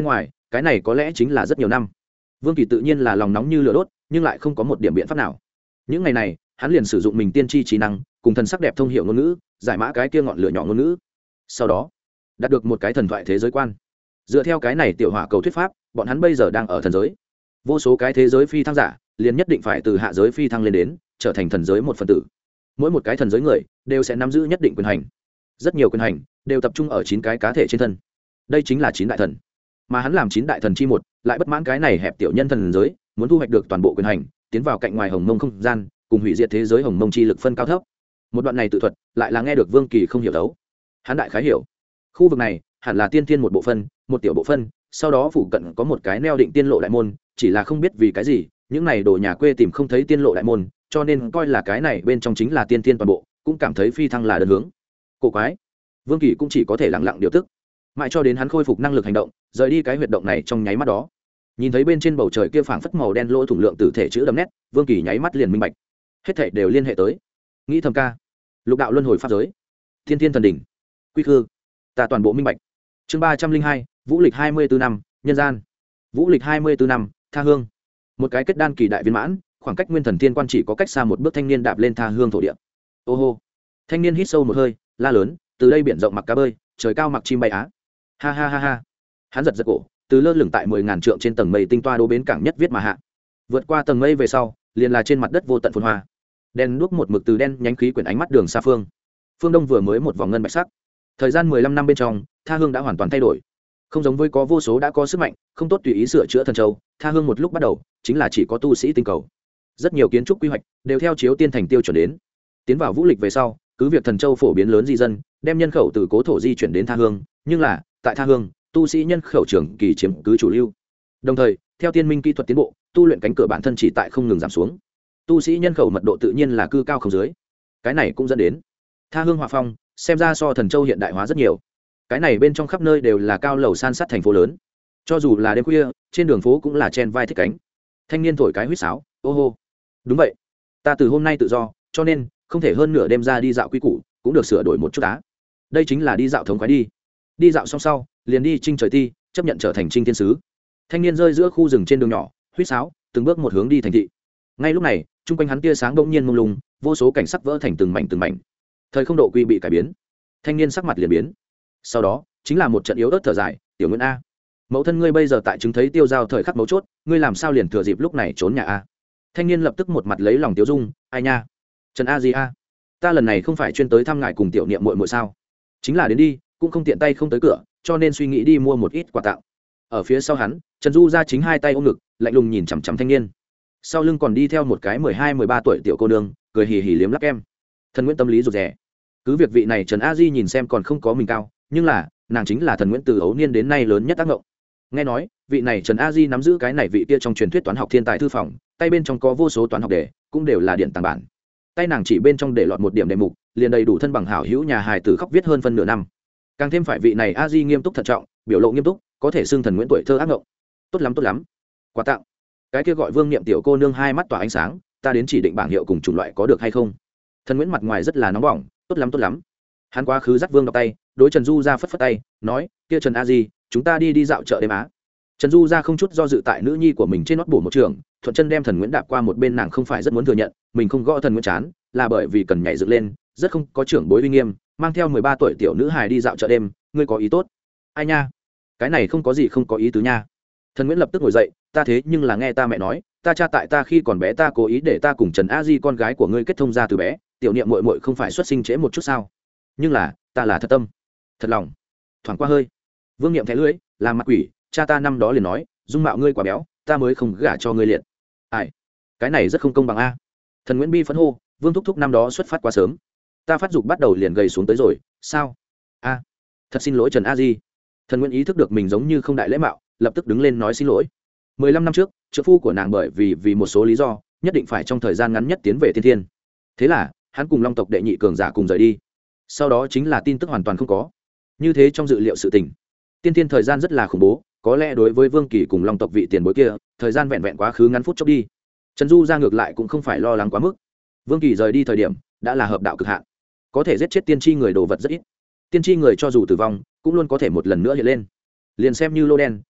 cái này có lẽ chính là rất nhiều năm. Vương Kỳ tự nhiên là lòng nóng như lửa đốt, nhưng lại không có một điểm biện pháp nào. Những ngày này hắn liền sử dụng mình tiên tri trí năng cùng thần sắc đẹp thông hiểu ngôn ngữ, giải mã cái kia ngọn lửa nhỏ ngôn ngữ, sau đó đạt được một cái thần thoại thế giới quan. Dựa theo cái này tiểu hỏa cầu thuyết pháp, bọn hắn bây giờ đang ở thần giới, vô số cái thế giới phi thăng giả liền nhất định phải từ hạ giới phi thăng lên đến, trở thành thần giới một phần tử. Mỗi một cái thần giới người đều sẽ nắm giữ nhất định quyền hành, rất nhiều quyền hành đều tập trung ở chín cái cá thể trên thân. Đây chính là chín đại thần, mà hắn làm chín đại thần chi một, lại bất mãn cái này hẹp tiểu nhân thần giới, muốn thu hoạch được toàn bộ quyền hành, tiến vào cạnh ngoài hồng mông không gian, cùng hủy diệt thế giới hồng mông chi lực phân cao thấp. Một đoạn này tự thuật lại là nghe được Vương Kỳ không hiểu đấu. Hắn đại khái hiểu, khu vực này hẳn là tiên tiên một bộ phân, một tiểu bộ phân, sau đó phụ cận có một cái neo định tiên lộ đại môn, chỉ là không biết vì cái gì những này đồ nhà quê tìm không thấy tiên lộ đại môn, cho nên coi là cái này bên trong chính là tiên tiên toàn bộ, cũng cảm thấy phi thăng là đơn hướng. Cổ quái. Vương Kỳ cũng chỉ có thể lặng lặng điều tức, mãi cho đến hắn khôi phục năng lực hành động, rời đi cái huyệt động này trong nháy mắt đó, nhìn thấy bên trên bầu trời kia phảng phất màu đen lỗ thủng lượng tử thể chữ đậm nét, Vương Kỳ nháy mắt liền minh bạch, hết thảy đều liên hệ tới nghĩ thầm ca, lục đạo luân hồi pháp giới, thiên thiên thần đỉnh, quy khư, ta toàn bộ minh bạch. Chương ba trăm linh hai, vũ lịch hai mươi bốn năm, nhân gian. Vũ lịch hai mươi bốn năm, tha hương. Một cái kết đan kỳ đại viên mãn, khoảng cách nguyên thần thiên quan chỉ có cách xa một bước thanh niên đạp lên tha hương thổ địa. Ô hô. Thanh niên hít sâu một hơi, la lớn, từ đây biển rộng mặc cá bơi, trời cao mặc chim bay á. Ha ha ha ha. Hắn giật giật cổ, từ lơ lửng tại mười ngàn trượng trên tầng mây tinh toa đô bến cảng nhất viết mà hạ. Vượt qua tầng mây về sau, liền là trên mặt đất vô tận phồn hoa. Đen đuốc một mực từ đen nhánh khí quyển ánh mắt đường xa phương. Phương đông vừa mới một vòng ngân bạch sắc. Thời gian mười lăm năm bên trong, tha hương đã hoàn toàn thay đổi. Không giống với có vô số đã có sức mạnh, không tốt tùy ý sửa chữa thần châu, tha hương một lúc bắt đầu, chính là chỉ có tu sĩ tinh cầu. Rất nhiều kiến trúc quy hoạch đều theo chiếu tiên thành tiêu chuẩn đến. Tiến vào vũ lịch về sau, cứ việc thần châu phổ biến lớn di dân, đem nhân khẩu từ cố thổ di chuyển đến tha hương, nhưng là, tại tha hương, tu sĩ nhân khẩu trưởng kỳ chiếm cứ chủ lưu. Đồng thời, theo tiên minh kỹ thuật tiến bộ, tu luyện cánh cửa bản thân chỉ tại không ngừng giảm xuống. Tu sĩ nhân khẩu mật độ tự nhiên là cư cao không dưới. Cái này cũng dẫn đến tha hương hòa phong, xem ra so thần châu hiện đại hóa rất nhiều. Cái này bên trong khắp nơi đều là cao lầu san sát thành phố lớn, cho dù là đêm khuya, trên đường phố cũng là chen vai thích cánh. Thanh niên thổi cái huýt sáo, ô hô. Đúng vậy, ta từ hôm nay tự do, cho nên không thể hơn nửa đêm ra đi dạo quy củ, cũng được sửa đổi một chút á. Đây chính là đi dạo thống khoái đi. Đi dạo xong sau, liền đi trinh trời ti, chấp nhận trở thành trinh thiên sứ. Thanh niên rơi giữa khu rừng trên đường nhỏ, huýt sáo, từng bước một hướng đi thành thị. Ngay lúc này, chung quanh hắn tia sáng bỗng nhiên mông lung, vô số cảnh sắc vỡ thành từng mảnh từng mảnh. Thời không độ quy bị cải biến, thanh niên sắc mặt liền biến. Sau đó chính là một trận yếu ớt thở dài, tiểu Nguyễn a, mẫu thân ngươi bây giờ tại chứng thấy tiêu giao thời khắc mấu chốt, ngươi làm sao liền thừa dịp lúc này trốn nhà a? Thanh niên lập tức một mặt lấy lòng tiêu dung, ai nha, Trần a gì a, ta lần này không phải chuyên tới thăm ngài cùng tiểu niệm muội muội sao? Chính là đến đi, cũng không tiện tay không tới cửa, cho nên suy nghĩ đi mua một ít quà tặng. Ở phía sau hắn, Trần Du ra chính hai tay ôm ngực, lạnh lùng nhìn chằm chằm thanh niên. Sau lưng còn đi theo một cái mười hai mười ba tuổi tiểu cô nương, cười hì hì liếm lắp kem. Thần Nguyễn tâm lý rụt rè. Cứ việc vị này Trần A Di nhìn xem còn không có mình cao, nhưng là nàng chính là Thần Nguyễn từ ấu niên đến nay lớn nhất tác động. Nghe nói vị này Trần A Di nắm giữ cái này vị kia trong truyền thuyết toán học thiên tài thư phòng, tay bên trong có vô số toán học đề, cũng đều là điện tàng bản. Tay nàng chỉ bên trong để lọt một điểm đề mục, liền đầy đủ thân bằng hảo hữu nhà hài tử khóc viết hơn phân nửa năm. Càng thêm phải vị này A Di nghiêm túc thận trọng, biểu lộ nghiêm túc, có thể xưng Thần Nguyễn tuổi thơ ác ngộng. Tốt lắm tốt lắm. Quà tặng. Cái kia gọi Vương Niệm tiểu cô nương hai mắt tỏa ánh sáng, ta đến chỉ định bảng hiệu cùng chủng loại có được hay không? Thần Nguyễn mặt ngoài rất là nóng bỏng, tốt lắm tốt lắm. Hắn quá khứ dắt Vương đọc tay, đối Trần Du ra phất phất tay, nói, kia Trần A Di, chúng ta đi đi dạo chợ đêm á. Trần Du ra không chút do dự tại nữ nhi của mình trên nót bổ một trường, thuận chân đem Thần Nguyễn đạp qua một bên, nàng không phải rất muốn thừa nhận, mình không gõ Thần Nguyễn chán, là bởi vì cần nhảy dựng lên, rất không có trưởng bối uy nghiêm, mang theo mười ba tuổi tiểu nữ hài đi dạo chợ đêm, ngươi có ý tốt? Ai nha, cái này không có gì không có ý tứ nha. Thần Nguyễn lập tức ngồi dậy, ta thế nhưng là nghe ta mẹ nói, ta cha tại ta khi còn bé ta cố ý để ta cùng Trần A Di con gái của ngươi kết thông ra từ bé, tiểu niệm muội muội không phải xuất sinh trễ một chút sao? Nhưng là, ta là thật tâm, thật lòng. Thoảng qua hơi, Vương Niệm thẻ lưỡi, làm mặt quỷ, cha ta năm đó liền nói, dung mạo ngươi quá béo, ta mới không gả cho ngươi liệt. Ai, cái này rất không công bằng a. Thần Nguyễn bi phẫn hô, Vương thúc thúc năm đó xuất phát quá sớm, ta phát dục bắt đầu liền gầy xuống tới rồi, sao? A, thật xin lỗi Trần A Di. Thần Nguyễn ý thức được mình giống như không đại lễ mạo, lập tức đứng lên nói xin lỗi. Mười lăm năm trước, trợ phu của nàng bởi vì vì một số lý do, nhất định phải trong thời gian ngắn nhất tiến về tiên thiên. Thế là, hắn cùng Long tộc đệ nhị cường giả cùng rời đi. Sau đó chính là tin tức hoàn toàn không có. Như thế trong dự liệu sự tình, tiên thiên thời gian rất là khủng bố, có lẽ đối với Vương Kỳ cùng Long tộc vị tiền bối kia, thời gian vẹn vẹn quá khứ ngắn phút chốc đi. Trần Du ra ngược lại cũng không phải lo lắng quá mức. Vương Kỳ rời đi thời điểm, đã là hợp đạo cực hạn, có thể giết chết tiên tri người đồ vật rất ít. Tiên tri người cho dù tử vong, cũng luôn có thể một lần nữa hiện lên. Liền xem như lô đen,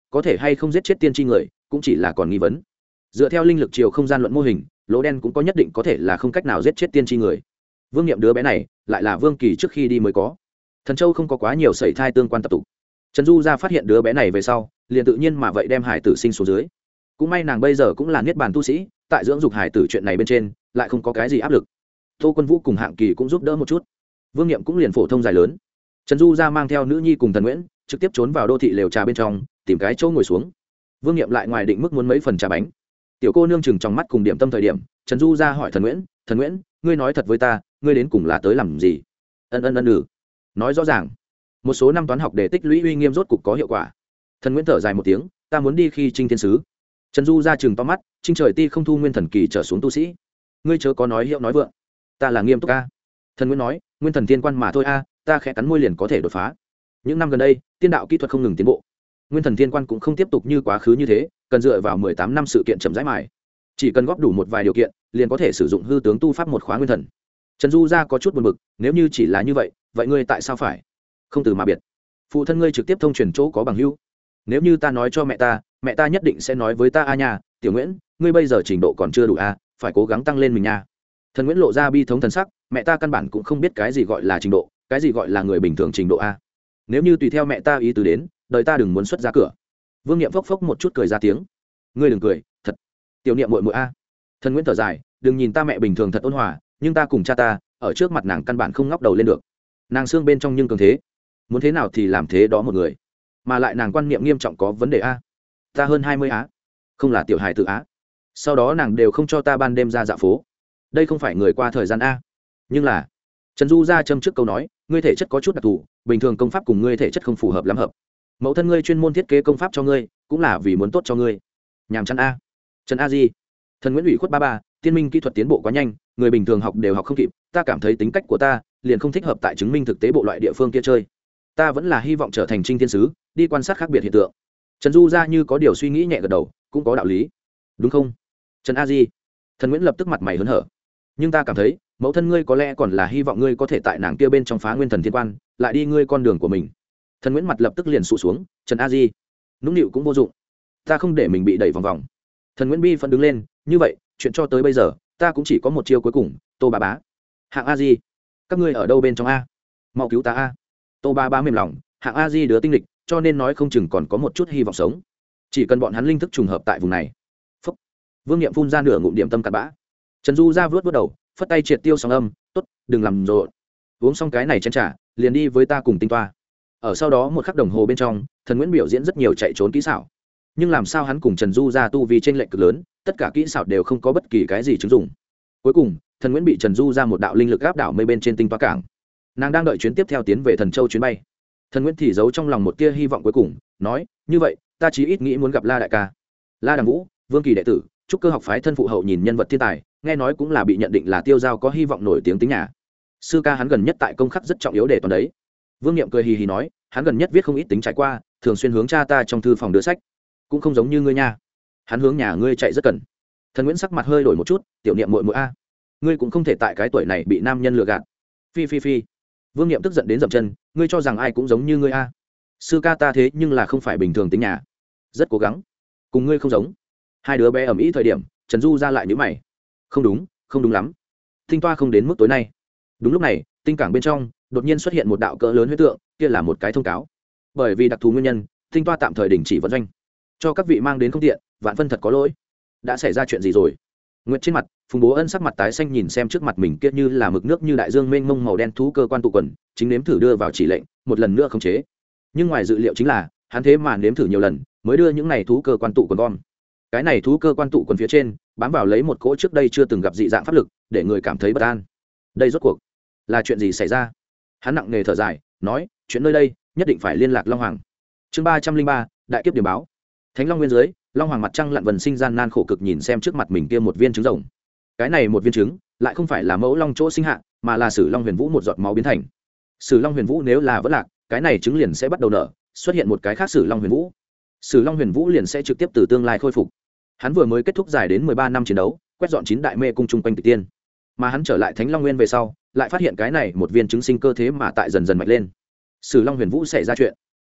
có thể hay không giết chết tiên tri người cũng chỉ là còn nghi vấn. Dựa theo linh lực chiều không gian luận mô hình, lỗ đen cũng có nhất định có thể là không cách nào giết chết tiên tri người. Vương Niệm đứa bé này lại là Vương Kỳ trước khi đi mới có. Thần Châu không có quá nhiều sẩy thai tương quan tập tục. Trần Du gia phát hiện đứa bé này về sau, liền tự nhiên mà vậy đem hải tử sinh xuống dưới. Cũng may nàng bây giờ cũng là niết bàn tu sĩ, tại dưỡng dục hải tử chuyện này bên trên lại không có cái gì áp lực. Tô Quân Vũ cùng Hạng Kỳ cũng giúp đỡ một chút. Vương Niệm cũng liền phổ thông dài lớn. Trần Du gia mang theo nữ nhi cùng Thần Nguyễn trực tiếp trốn vào đô thị lều trà bên trong, tìm cái chỗ ngồi xuống. Vương Niệm lại ngoài định mức muốn mấy phần trà bánh. Tiểu cô nương chừng trong mắt cùng điểm tâm thời điểm, Trần Du gia hỏi Thần Nguyễn, "Thần Nguyễn, ngươi nói thật với ta, ngươi đến cùng là tới làm gì?" Ân ân ân ừ. Nói rõ ràng. Một số năm toán học để tích lũy uy nghiêm rốt cục có hiệu quả. Thần Nguyễn thở dài một tiếng, "Ta muốn đi khi Trinh Thiên sứ." Trần Du gia chừng to mắt, "Trinh trời ti không thu nguyên thần kỳ trở xuống tu sĩ, ngươi chớ có nói hiệu nói vượng." "Ta là nghiêm túc a." Thần Nguyễn nói, "Nguyên thần thiên quan mà thôi a, ta khẽ cắn môi liền có thể đột phá. Những năm gần đây, tiên đạo kỹ thuật không ngừng tiến bộ. Nguyên thần thiên quan cũng không tiếp tục như quá khứ như thế, cần dựa vào mười tám năm sự kiện chậm rãi mài. Chỉ cần góp đủ một vài điều kiện, liền có thể sử dụng hư tướng tu pháp một khóa nguyên thần." Trần Du gia có chút buồn bực, "Nếu như chỉ là như vậy, vậy ngươi tại sao phải không từ mà biệt? Phụ thân ngươi trực tiếp thông truyền chỗ có bằng hữu. Nếu như ta nói cho mẹ ta, mẹ ta nhất định sẽ nói với ta a nha, Tiểu Nguyễn, ngươi bây giờ trình độ còn chưa đủ a, phải cố gắng tăng lên mình nha." Thần Nguyễn lộ ra bi thống thần sắc, "Mẹ ta căn bản cũng không biết cái gì gọi là trình độ, cái gì gọi là người bình thường trình độ a. Nếu như tùy theo mẹ ta ý tứ đến, đời ta đừng muốn xuất ra cửa." Vương Niệm phốc phốc một chút cười ra tiếng, "Ngươi đừng cười, thật. Tiểu Niệm muội muội a." Thần Nguyễn thở dài, "Đừng nhìn ta mẹ bình thường thật ôn hòa, nhưng ta cùng cha ta, ở trước mặt nàng căn bản không ngóc đầu lên được. Nàng xương bên trong nhưng cường thế, muốn thế nào thì làm thế đó một người, mà lại nàng quan niệm nghiêm trọng có vấn đề a. Ta hơn hai mươi á, không là tiểu hài tự á. Sau đó nàng đều không cho ta ban đêm ra dạo phố. Đây không phải người qua thời gian a." Nhưng là Trần Du gia châm trước câu nói, "Ngươi thể chất có chút đặc thù, bình thường công pháp cùng ngươi thể chất không phù hợp lắm hợp. Mẫu thân ngươi chuyên môn thiết kế công pháp cho ngươi, cũng là vì muốn tốt cho ngươi." Nhàm chán a. Trần A Di. Thần Nguyễn ủy khuất ba ba, "Tiên minh kỹ thuật tiến bộ quá nhanh, người bình thường học đều học không kịp, ta cảm thấy tính cách của ta liền không thích hợp tại chứng minh thực tế bộ loại địa phương kia chơi. Ta vẫn là hy vọng trở thành Trinh Thiên sứ, đi quan sát khác biệt hiện tượng." Trần Du gia như có điều suy nghĩ nhẹ gật đầu, "Cũng có đạo lý, đúng không Trần A Di?" Thần Nguyễn lập tức mặt mày hớn hở, "Nhưng ta cảm thấy mẫu thân ngươi có lẽ còn là hy vọng ngươi có thể tại nàng kia bên trong phá nguyên thần thiên quan, lại đi ngươi con đường của mình." Thần Nguyễn mặt lập tức liền sụ xuống, "Trần A Di, nũng nịu cũng vô dụng, ta không để mình bị đẩy vòng vòng." Thần Nguyễn bi phân đứng lên, "Như vậy chuyện cho tới bây giờ ta cũng chỉ có một chiêu cuối cùng, Tô Bá Bá. Hạng A Di, các ngươi ở đâu bên trong a? Mau cứu ta a." Tô Bá Bá mềm lòng, "Hạng A Di đứa tinh lịch, cho nên nói không chừng còn có một chút hy vọng sống, chỉ cần bọn hắn linh thức trùng hợp tại vùng này." Phúc. Vương Niệm phun ra nửa ngụm điểm tâm cặn bã. Trần Du ra vớt vớt đầu, phất tay triệt tiêu sóng âm, "Tốt, đừng làm rộn. Uống xong cái này chén trà, liền đi với ta cùng tinh toa." Ở sau đó một khắc đồng hồ bên trong, Thần Nguyễn biểu diễn rất nhiều chạy trốn kỹ xảo, nhưng làm sao hắn cùng Trần Du ra tu vi trên lệnh cực lớn, tất cả kỹ xảo đều không có bất kỳ cái gì chứng dụng. Cuối cùng, Thần Nguyễn bị Trần Du ra một đạo linh lực áp đảo mây bên trên tinh toa cảng. Nàng đang đợi chuyến tiếp theo tiến về Thần Châu chuyến bay. Thần Nguyễn thì giấu trong lòng một tia hy vọng cuối cùng, nói, "Như vậy, ta chí ít nghĩ muốn gặp La đại ca." La Đằng Vũ, Vương Kỳ đệ tử, trúc cơ học phái thân phụ hậu nhìn nhân vật thiên tài, nghe nói cũng là bị nhận định là tiêu giao có hy vọng nổi tiếng tính nhà. Sư ca hắn gần nhất tại công khắc rất trọng yếu để toàn đấy. Vương Niệm cười hì hì nói, "Hắn gần nhất viết không ít tính trải qua, thường xuyên hướng cha ta trong thư phòng đưa sách, cũng không giống như ngươi nha. Hắn hướng nhà ngươi chạy rất cần." Thần Nguyễn sắc mặt hơi đổi một chút, "Tiểu Niệm muội muội a, ngươi cũng không thể tại cái tuổi này bị nam nhân lừa gạt." Phi phi phi. Vương Niệm tức giận đến dậm chân, "Ngươi cho rằng ai cũng giống như ngươi a? Sư ca ta thế nhưng là không phải bình thường tính nhà, rất cố gắng, cùng ngươi không giống." Hai đứa bé ầm ĩ thời điểm, Trần Du ra lại nhíu mày, "Không đúng, không đúng lắm. Tinh toa không đến mức tối nay." Đúng lúc này, tinh cảng bên trong đột nhiên xuất hiện một đạo cỡ lớn huyết tượng, kia là một cái thông cáo. Bởi vì đặc thù nguyên nhân, tinh toa tạm thời đình chỉ vận doanh, cho các vị mang đến không tiện, vạn phân thật có lỗi. Đã xảy ra chuyện gì rồi? Nguyệt trên mặt, Phùng Bố Ân sắc mặt tái xanh nhìn xem trước mặt mình kia như là mực nước như đại dương mênh mông màu đen thú cơ quan tụ quần, chính nếm thử đưa vào chỉ lệnh, một lần nữa khống chế. Nhưng ngoài dự liệu chính là, hắn thế mà nếm thử nhiều lần, mới đưa những này thú cơ quan tụ quần gom. Cái này thú cơ quan tụ quần phía trên, bám vào lấy một cỗ trước đây chưa từng gặp dị dạng pháp lực, để người cảm thấy bất an. Đây rốt cuộc là chuyện gì xảy ra? Hắn nặng nề thở dài, nói, "Chuyện nơi đây, nhất định phải liên lạc Long Hoàng." Chương ba trăm linh ba, đại kiếp điểm báo. Thánh Long nguyên dưới, Long Hoàng mặt trăng lặn vần sinh gian nan khổ cực nhìn xem trước mặt mình kia một viên trứng rồng. Cái này một viên trứng, lại không phải là mẫu long chỗ sinh hạ, mà là Sử Long Huyền Vũ một giọt máu biến thành. Sử Long Huyền Vũ nếu là vẫn lạc, cái này trứng liền sẽ bắt đầu nở, xuất hiện một cái khác Sử Long Huyền Vũ. Sử Long Huyền Vũ liền sẽ trực tiếp từ tương lai khôi phục. Hắn vừa mới kết thúc dài đến mười ba năm chiến đấu, quét dọn chín đại mê cung chung quanh Tịch Tiên. Mà hắn trở lại Thánh Long Nguyên về sau, lại phát hiện cái này một viên trứng sinh cơ thế mà tại dần dần mạnh lên. Sử Long Huyền Vũ xảy ra chuyện.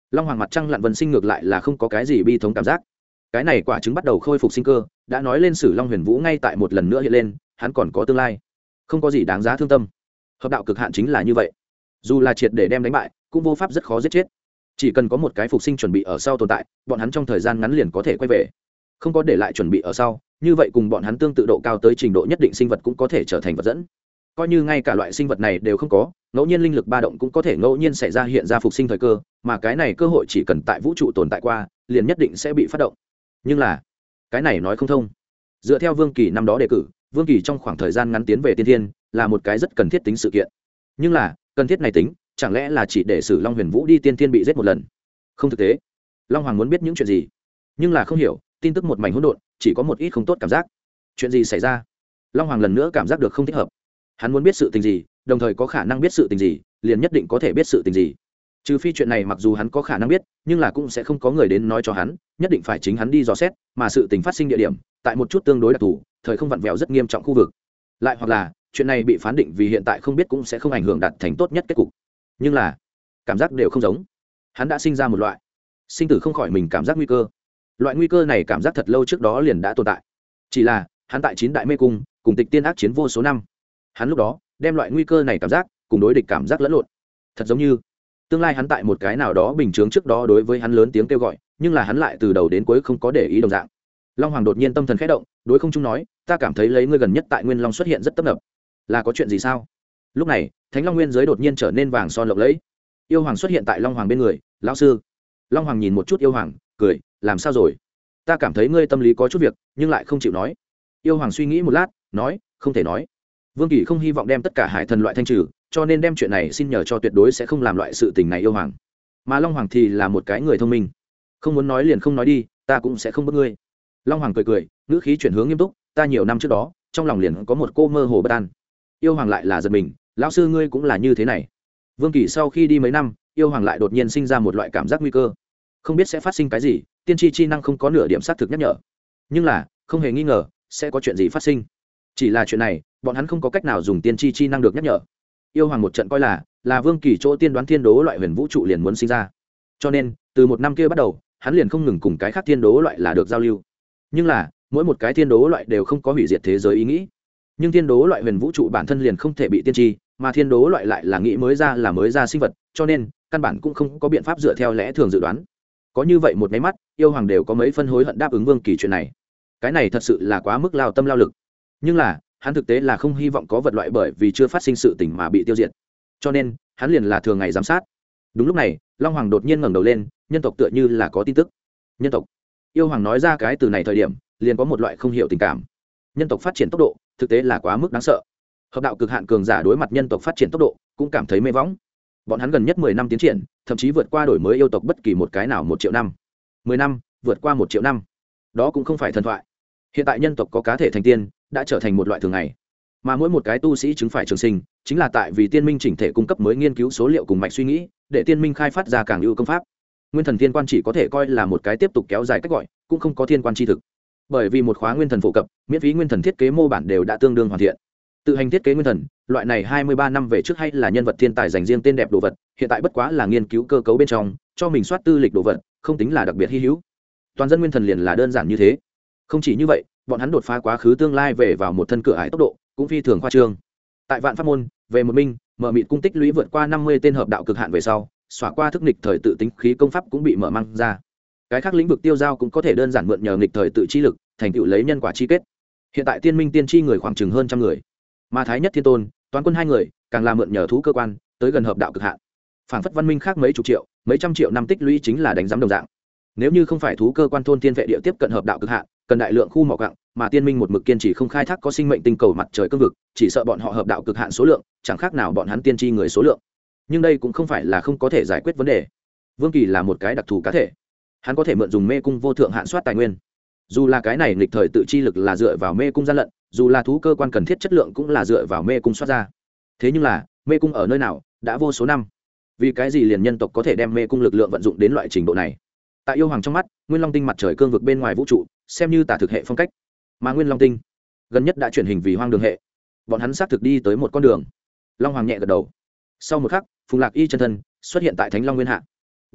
Long Hoàng mặt trăng lặn vân sinh ngược lại là không có cái gì bi thống cảm giác. Cái này quả trứng bắt đầu khôi phục sinh cơ, đã nói lên Sử Long Huyền Vũ ngay tại một lần nữa hiện lên, hắn còn có tương lai, không có gì đáng giá thương tâm. Hợp đạo cực hạn chính là như vậy, dù là triệt để đem đánh bại, cũng vô pháp rất khó giết chết. Chỉ cần có một cái phục sinh chuẩn bị ở sau tồn tại, bọn hắn trong thời gian ngắn liền có thể quay về. Không có để lại chuẩn bị ở sau, như vậy cùng bọn hắn tương tự độ cao tới trình độ nhất định sinh vật cũng có thể trở thành vật dẫn. Coi như ngay cả loại sinh vật này đều không có, ngẫu nhiên linh lực ba động cũng có thể ngẫu nhiên xảy ra hiện ra phục sinh thời cơ, mà cái này cơ hội chỉ cần tại vũ trụ tồn tại qua, liền nhất định sẽ bị phát động. Nhưng là, cái này nói không thông. Dựa theo Vương Kỳ năm đó đề cử, Vương Kỳ trong khoảng thời gian ngắn tiến về tiên thiên là một cái rất cần thiết tính sự kiện. Nhưng là, cần thiết này tính, chẳng lẽ là chỉ để Sử Long Huyền Vũ đi tiên thiên bị giết một lần? Không thực tế. Long Hoàng muốn biết những chuyện gì, nhưng là không hiểu, tin tức một mảnh hỗn độn, chỉ có một ít không tốt cảm giác. Chuyện gì xảy ra? Long Hoàng lần nữa cảm giác được không thích hợp. Hắn muốn biết sự tình gì, đồng thời có khả năng biết sự tình gì, liền nhất định có thể biết sự tình gì. Trừ phi chuyện này mặc dù hắn có khả năng biết, nhưng là cũng sẽ không có người đến nói cho hắn, nhất định phải chính hắn đi dò xét, mà sự tình phát sinh địa điểm tại một chút tương đối đặc thù, thời không vặn vẹo rất nghiêm trọng khu vực. Lại hoặc là, chuyện này bị phán định vì hiện tại không biết cũng sẽ không ảnh hưởng đạt thành tốt nhất kết cục. Nhưng là, cảm giác đều không giống. Hắn đã sinh ra một loại sinh tử không khỏi mình cảm giác nguy cơ. Loại nguy cơ này cảm giác thật lâu trước đó liền đã tồn tại. Chỉ là, hắn tại chín đại mê cung, cùng Tịch Tiên ác chiến vô số năm. Hắn lúc đó, đem loại nguy cơ này cảm giác cùng đối địch cảm giác lẫn lộn. Thật giống như tương lai hắn tại một cái nào đó bình chướng trước đó đối với hắn lớn tiếng kêu gọi, nhưng là hắn lại từ đầu đến cuối không có để ý đồng dạng. Long Hoàng đột nhiên tâm thần khẽ động, đối không trung nói, ta cảm thấy lấy ngươi gần nhất tại Nguyên Long xuất hiện rất tấp nập, là có chuyện gì sao? Lúc này, Thánh Long Nguyên giới đột nhiên trở nên vàng son lộng lẫy. Yêu Hoàng xuất hiện tại Long Hoàng bên người, lão sư. Long Hoàng nhìn một chút Yêu Hoàng, cười, làm sao rồi? Ta cảm thấy ngươi tâm lý có chút việc, nhưng lại không chịu nói. Yêu Hoàng suy nghĩ một lát, nói, không thể nói. Vương Kỳ không hy vọng đem tất cả hải thần loại thanh trừ, cho nên đem chuyện này xin nhờ cho tuyệt đối sẽ không làm loại sự tình này Yêu Hoàng. Mà Long Hoàng thì là một cái người thông minh, không muốn nói liền không nói đi, ta cũng sẽ không bức ngươi. Long Hoàng cười cười, ngữ khí chuyển hướng nghiêm túc, ta nhiều năm trước đó, trong lòng liền có một cô mơ hồ bất an. Yêu Hoàng lại là giật mình, lão sư ngươi cũng là như thế này. Vương Kỳ sau khi đi mấy năm, Yêu Hoàng lại đột nhiên sinh ra một loại cảm giác nguy cơ, không biết sẽ phát sinh cái gì, tiên tri chi năng không có nửa điểm xác thực nhắc nhở, nhưng là không hề nghi ngờ sẽ có chuyện gì phát sinh. Chỉ là chuyện này, bọn hắn không có cách nào dùng tiên tri chi năng được nhắc nhở. Yêu Hoàng một trận coi là là Vương Kỳ chỗ tiên đoán thiên đố loại huyền vũ trụ liền muốn sinh ra, cho nên từ một năm kia bắt đầu, hắn liền không ngừng cùng cái khác thiên đố loại là được giao lưu. Nhưng là mỗi một cái thiên đố loại đều không có hủy diệt thế giới ý nghĩ, nhưng thiên đố loại huyền vũ trụ bản thân liền không thể bị tiên tri, mà thiên đố loại lại là nghĩ mới ra là mới ra sinh vật, cho nên căn bản cũng không có biện pháp dựa theo lẽ thường dự đoán. Có như vậy một máy mắt, Yêu Hoàng đều có mấy phân hối hận đáp ứng Vương Kỳ chuyện này. Cái này thật sự là quá mức lao tâm lao lực. Nhưng là hắn thực tế là không hy vọng có vật loại bởi vì chưa phát sinh sự tình mà bị tiêu diệt, cho nên hắn liền là thường ngày giám sát. Đúng lúc này, Long Hoàng đột nhiên ngẩng đầu lên, nhân tộc tựa như là có tin tức. Nhân tộc. Yêu Hoàng nói ra cái từ này thời điểm, liền có một loại không hiểu tình cảm. Nhân tộc phát triển tốc độ thực tế là quá mức đáng sợ. Hợp đạo cực hạn cường giả đối mặt nhân tộc phát triển tốc độ cũng cảm thấy mê võng. Bọn hắn gần nhất mười năm tiến triển, thậm chí vượt qua đổi mới yêu tộc bất kỳ một cái nào một triệu năm. Mười năm, vượt qua một triệu năm. Đó cũng không phải thần thoại. Hiện tại nhân tộc có cá thể thành tiên, đã trở thành một loại thường ngày. Mà mỗi một cái tu sĩ chứng phải trường sinh, chính là tại vì tiên minh chỉnh thể cung cấp mới nghiên cứu số liệu cùng mạch suy nghĩ, để tiên minh khai phát ra càng ưu công pháp. Nguyên thần thiên quan chỉ có thể coi là một cái tiếp tục kéo dài cách gọi, cũng không có thiên quan chi thực. Bởi vì một khóa nguyên thần phổ cập, miễn phí nguyên thần thiết kế mô bản đều đã tương đương hoàn thiện. Tự hành thiết kế nguyên thần, loại này hai mươi ba năm về trước hay là nhân vật thiên tài dành riêng tên đẹp đồ vật, hiện tại bất quá là nghiên cứu cơ cấu bên trong, cho mình soát tư lịch đồ vật, không tính là đặc biệt hi hữu. Toàn dân nguyên thần liền là đơn giản như thế. Không chỉ như vậy, bọn hắn đột phá quá khứ tương lai về vào một thân cửa ải tốc độ, cũng phi thường khoa trương. Tại Vạn Pháp môn, về một minh, mở mịt cung tích lũy vượt qua năm mươi tên hợp đạo cực hạn về sau, xóa qua thức nghịch thời tự tính khí công pháp cũng bị mở mang ra. Cái khác lĩnh vực tiêu giao cũng có thể đơn giản mượn nhờ nghịch thời tự chi lực, thành tựu lấy nhân quả chi kết. Hiện tại tiên minh tiên tri người khoảng chừng hơn trăm người, mà Thái Nhất Thiên Tôn, Toán Quân hai người, càng là mượn nhờ thú cơ quan, tới gần hợp đạo cực hạn. Phản phất văn minh khác mấy chục triệu, mấy trăm triệu năm tích lũy chính là đánh giám đồng dạng. Nếu như không phải thú cơ quan thôn tiên vệ địa tiếp cận hợp đạo cực hạn, cần đại lượng khu mỏ quặng, mà tiên minh một mực kiên trì không khai thác có sinh mệnh tinh cầu mặt trời cương vực, chỉ sợ bọn họ hợp đạo cực hạn số lượng, chẳng khác nào bọn hắn tiên tri người số lượng. Nhưng đây cũng không phải là không có thể giải quyết vấn đề. Vương Kỳ là một cái đặc thù cá thể, hắn có thể mượn dùng mê cung vô thượng hạn soát tài nguyên. Dù là cái này nghịch thời tự chi lực là dựa vào mê cung gian lận, dù là thú cơ quan cần thiết chất lượng cũng là dựa vào mê cung soát ra. Thế nhưng là mê cung ở nơi nào đã vô số năm, vì cái gì liền nhân tộc có thể đem mê cung lực lượng vận dụng đến loại trình độ này? Tại Yêu Hoàng trong mắt, Nguyên Long tinh mặt trời cương vực bên ngoài vũ trụ xem như tả thực hệ phong cách, mà Nguyên Long tinh gần nhất đã chuyển hình vì hoang đường hệ. Bọn hắn xác thực đi tới một con đường. Long Hoàng nhẹ gật đầu. Sau một khắc, Phùng Lạc Y chân thân xuất hiện tại Thánh Long Nguyên hạ. Vậy hạ,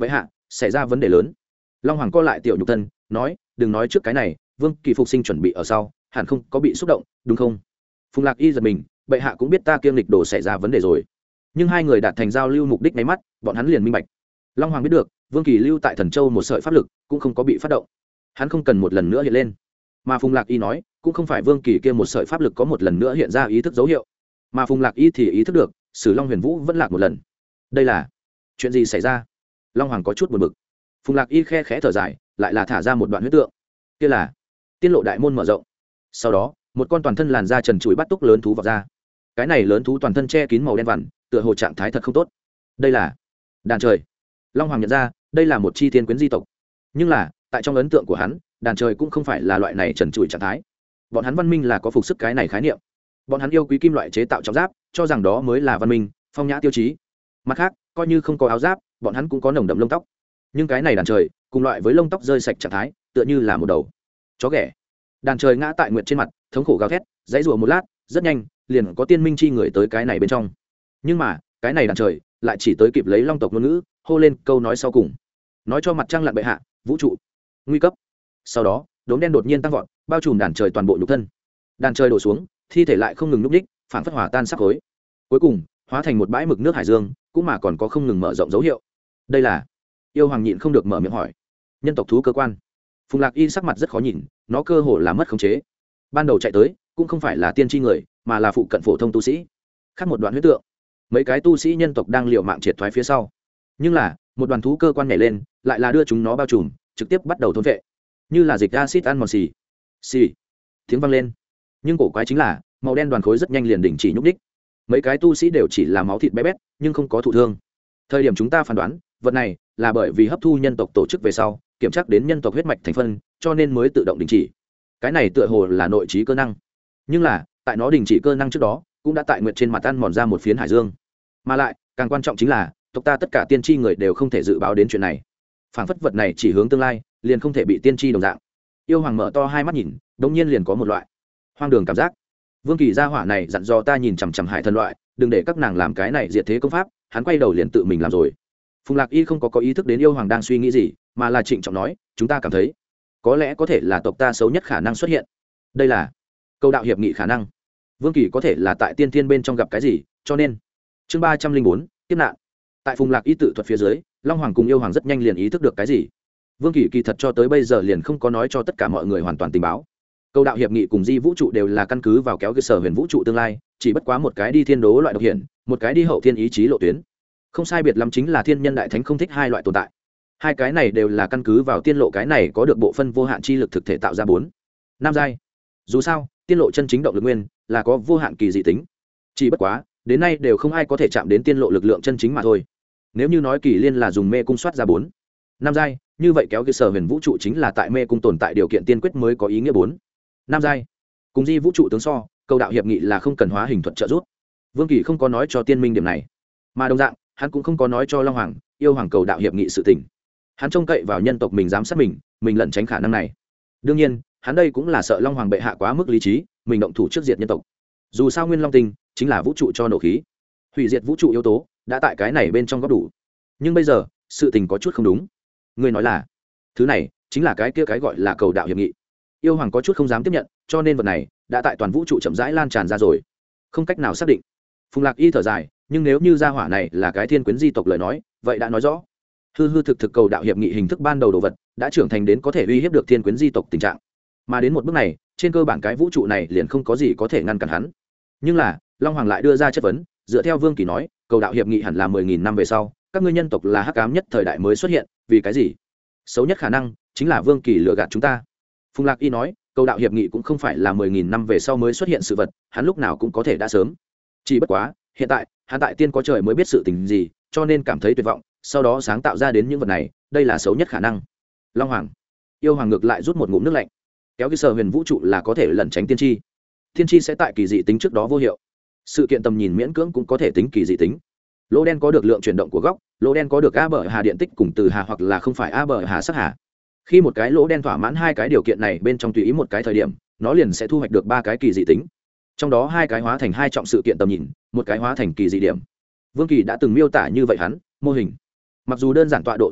xảy ra vấn đề lớn. Long Hoàng co lại tiểu nhục thân nói, đừng nói trước cái này, Vương Kỳ phục sinh chuẩn bị ở sau hẳn không có bị xúc động đúng không? Phùng Lạc Y giật mình, bệ hạ cũng biết ta kiêng lịch đồ xảy ra vấn đề rồi. Nhưng hai người đạt thành giao lưu mục đích máy mắt, bọn hắn liền minh bạch. Long Hoàng biết được Vương Kỳ lưu tại Thần Châu một sợi pháp lực cũng không có bị phát động, hắn không cần một lần nữa hiện lên. Mà Phùng Lạc Y nói cũng không phải Vương Kỳ kia một sợi pháp lực có một lần nữa hiện ra ý thức dấu hiệu, mà Phùng Lạc Y thì ý thức được Sử Long Huyền Vũ vẫn lạc một lần. Đây là chuyện gì xảy ra? Long Hoàng có chút buồn bực. Phùng Lạc Y khe khẽ thở dài, lại là thả ra một đoạn huyết tượng. Kia là tiên lộ đại môn mở rộng. Sau đó một con toàn thân làn da trần trụi bắt túc lớn thú vọt ra. Cái này lớn thú toàn thân che kín màu đen vằn, tựa hồ trạng thái thật không tốt. Đây là đàn trời. Long Hoàng nhận ra đây là một chi thiên quyến di tộc, nhưng là tại trong ấn tượng của hắn, đàn trời cũng không phải là loại này trần trụi trạng thái. Bọn hắn văn minh là có phục sức cái này khái niệm. Bọn hắn yêu quý kim loại chế tạo trọng giáp, cho rằng đó mới là văn minh phong nhã tiêu chí. Mặt khác, coi như không có áo giáp, bọn hắn cũng có nồng đậm lông tóc. Nhưng cái này đàn trời cùng loại với lông tóc rơi sạch trạng thái, tựa như là một đầu chó ghẻ. Đàn trời ngã tại nguyệt trên mặt, thống khổ gào thét, dãy rủa một lát, rất nhanh liền có tiên minh chi người tới cái này bên trong. Nhưng mà cái này đàn trời lại chỉ tới kịp lấy long tộc ngôn ngữ hô lên câu nói sau cùng, nói cho mặt trăng lặn bệ hạ, vũ trụ nguy cấp. Sau đó đốm đen đột nhiên tăng vọt, bao trùm đàn trời toàn bộ nhục thân. Đàn trời đổ xuống, thi thể lại không ngừng núp đích, phản phất hòa tan sắc khối, cuối cùng hóa thành một bãi mực nước hải dương, cũng mà còn có không ngừng mở rộng dấu hiệu. Đây là yêu hoàng nhịn không được mở miệng hỏi, nhân tộc thú cơ quan. Phùng Lạc Y sắc mặt rất khó nhìn, nó cơ hồ là mất khống chế. Ban đầu chạy tới cũng không phải là tiên tri người, mà là phụ cận phổ thông tu sĩ. Khác một đoạn huyết tượng, mấy cái tu sĩ nhân tộc đang liều mạng triệt thoái phía sau, nhưng là một đoàn thú cơ quan nhảy lên, lại là đưa chúng nó bao trùm, trực tiếp bắt đầu thôn vệ, như là dịch acid ăn mòn xì xì tiếng vang lên. Nhưng cổ quái chính là màu đen đoàn khối rất nhanh liền đình chỉ nhúc đích. Mấy cái tu sĩ đều chỉ là máu thịt bé bét, nhưng không có thụ thương. Thời điểm chúng ta phán đoán vật này là bởi vì hấp thu nhân tộc tổ chức về sau kiểm tra đến nhân tộc huyết mạch thành phân, cho nên mới tự động đình chỉ. Cái này tựa hồ là nội trí cơ năng, nhưng là tại nó đình chỉ cơ năng trước đó cũng đã tại nguyệt trên mặt ăn mòn ra một phiến hải dương. Mà lại càng quan trọng chính là tộc ta tất cả tiên tri người đều không thể dự báo đến chuyện này, phảng phất vật này chỉ hướng tương lai, liền không thể bị tiên tri đồng dạng. Yêu hoàng mở to hai mắt nhìn, đống nhiên liền có một loại hoang đường cảm giác. Vương Kỳ gia hỏa này dặn dò ta nhìn chằm chằm hải thần loại, đừng để các nàng làm cái này diệt thế công pháp, hắn quay đầu liền tự mình làm rồi. Phùng Lạc Y không có có ý thức đến yêu hoàng đang suy nghĩ gì, mà là trịnh trọng nói, chúng ta cảm thấy có lẽ có thể là tộc ta xấu nhất khả năng xuất hiện. Đây là câu đạo hiệp nghị khả năng. Vương Kỳ có thể là tại tiên thiên bên trong gặp cái gì, cho nên chương ba trăm linh bốn kiếp nạn. Tại Phùng Lạc Y tự thuật phía dưới, Long Hoàng cùng yêu hoàng rất nhanh liền ý thức được cái gì. Vương Kỳ kỳ thật cho tới bây giờ liền không có nói cho tất cả mọi người hoàn toàn tình báo. Câu đạo hiệp nghị cùng di vũ trụ đều là căn cứ vào kéo cơ sở huyền vũ trụ tương lai, chỉ bất quá một cái đi thiên đố loại độc hiển, một cái đi hậu thiên ý chí lộ tuyến. Không sai biệt lắm chính là thiên nhân đại thánh không thích hai loại tồn tại. Hai cái này đều là căn cứ vào tiên lộ cái này có được bộ phân vô hạn chi lực thực thể tạo ra bốn nam giai. Dù sao tiên lộ chân chính động lực nguyên là có vô hạn kỳ dị tính, chỉ bất quá đến nay đều không ai có thể chạm đến tiên lộ lực lượng chân chính mà thôi. Nếu như nói kỳ liên là dùng mê cung soát ra bốn nam giai, như vậy kéo cơ sở huyền vũ trụ chính là tại mê cung tồn tại điều kiện tiên quyết mới có ý nghĩa bốn nam giai. Cùng di vũ trụ tướng so, câu đạo hiệp nghị là không cần hóa hình thuật trợ giúp. Vương Kỳ không có nói cho tiên minh điểm này, mà đồng dạng hắn cũng không có nói cho Long Hoàng yêu hoàng cầu đạo hiệp nghị sự tình. Hắn trông cậy vào nhân tộc mình giám sát mình, mình lẩn tránh khả năng này. Đương nhiên hắn đây cũng là sợ Long Hoàng bệ hạ quá mức lý trí, mình động thủ trước diệt nhân tộc. Dù sao nguyên long tinh chính là vũ trụ cho nổ khí, hủy diệt vũ trụ yếu tố đã tại cái này bên trong góp đủ. Nhưng bây giờ sự tình có chút không đúng. Ngươi nói là thứ này chính là cái kia cái gọi là cầu đạo hiệp nghị. Yêu hoàng có chút không dám tiếp nhận, cho nên vật này đã tại toàn vũ trụ chậm rãi lan tràn ra rồi, không cách nào xác định. Phùng Lạc Y thở dài, nhưng nếu như gia hỏa này là cái thiên quyến di tộc lời nói, vậy đã nói rõ hư hư thực thực cầu đạo hiệp nghị hình thức ban đầu đồ vật đã trưởng thành đến có thể uy hiếp được thiên quyến di tộc tình trạng. Mà đến một bước này, trên cơ bản cái vũ trụ này liền không có gì có thể ngăn cản hắn. Nhưng là Long Hoàng lại đưa ra chất vấn, dựa theo Vương Kỳ nói, cầu đạo hiệp nghị hẳn là mười nghìn năm về sau, các ngươi nhân tộc là hắc ám nhất thời đại mới xuất hiện, vì cái gì? Xấu nhất khả năng chính là Vương Kỳ lừa gạt chúng ta. Phùng Lạc Y nói, cầu đạo hiệp nghị cũng không phải là mười nghìn năm về sau mới xuất hiện sự vật, hắn lúc nào cũng có thể đã sớm. Chỉ bất quá hiện tại hắn tại tiên có trời mới biết sự tình gì, cho nên cảm thấy tuyệt vọng, sau đó sáng tạo ra đến những vật này, đây là xấu nhất khả năng. Long Hoàng yêu hoàng ngược lại rút một ngụm nước lạnh, kéo cái sở huyền vũ trụ là có thể lẩn tránh tiên tri, tiên tri sẽ tại kỳ dị tính trước đó vô hiệu, sự kiện tầm nhìn miễn cưỡng cũng có thể tính kỳ dị tính. Lỗ đen có được lượng chuyển động của góc, lỗ đen có được a bờ hà điện tích cùng từ hà hoặc là không phải a bờ hà sắc hà. Khi một cái lỗ đen thỏa mãn hai cái điều kiện này bên trong tùy ý một cái thời điểm, nó liền sẽ thu hoạch được ba cái kỳ dị tính, trong đó hai cái hóa thành hai trọng sự kiện tầm nhìn, một cái hóa thành kỳ dị điểm. Vương Kỳ đã từng miêu tả như vậy hắn mô hình, mặc dù đơn giản tọa độ thay đổi,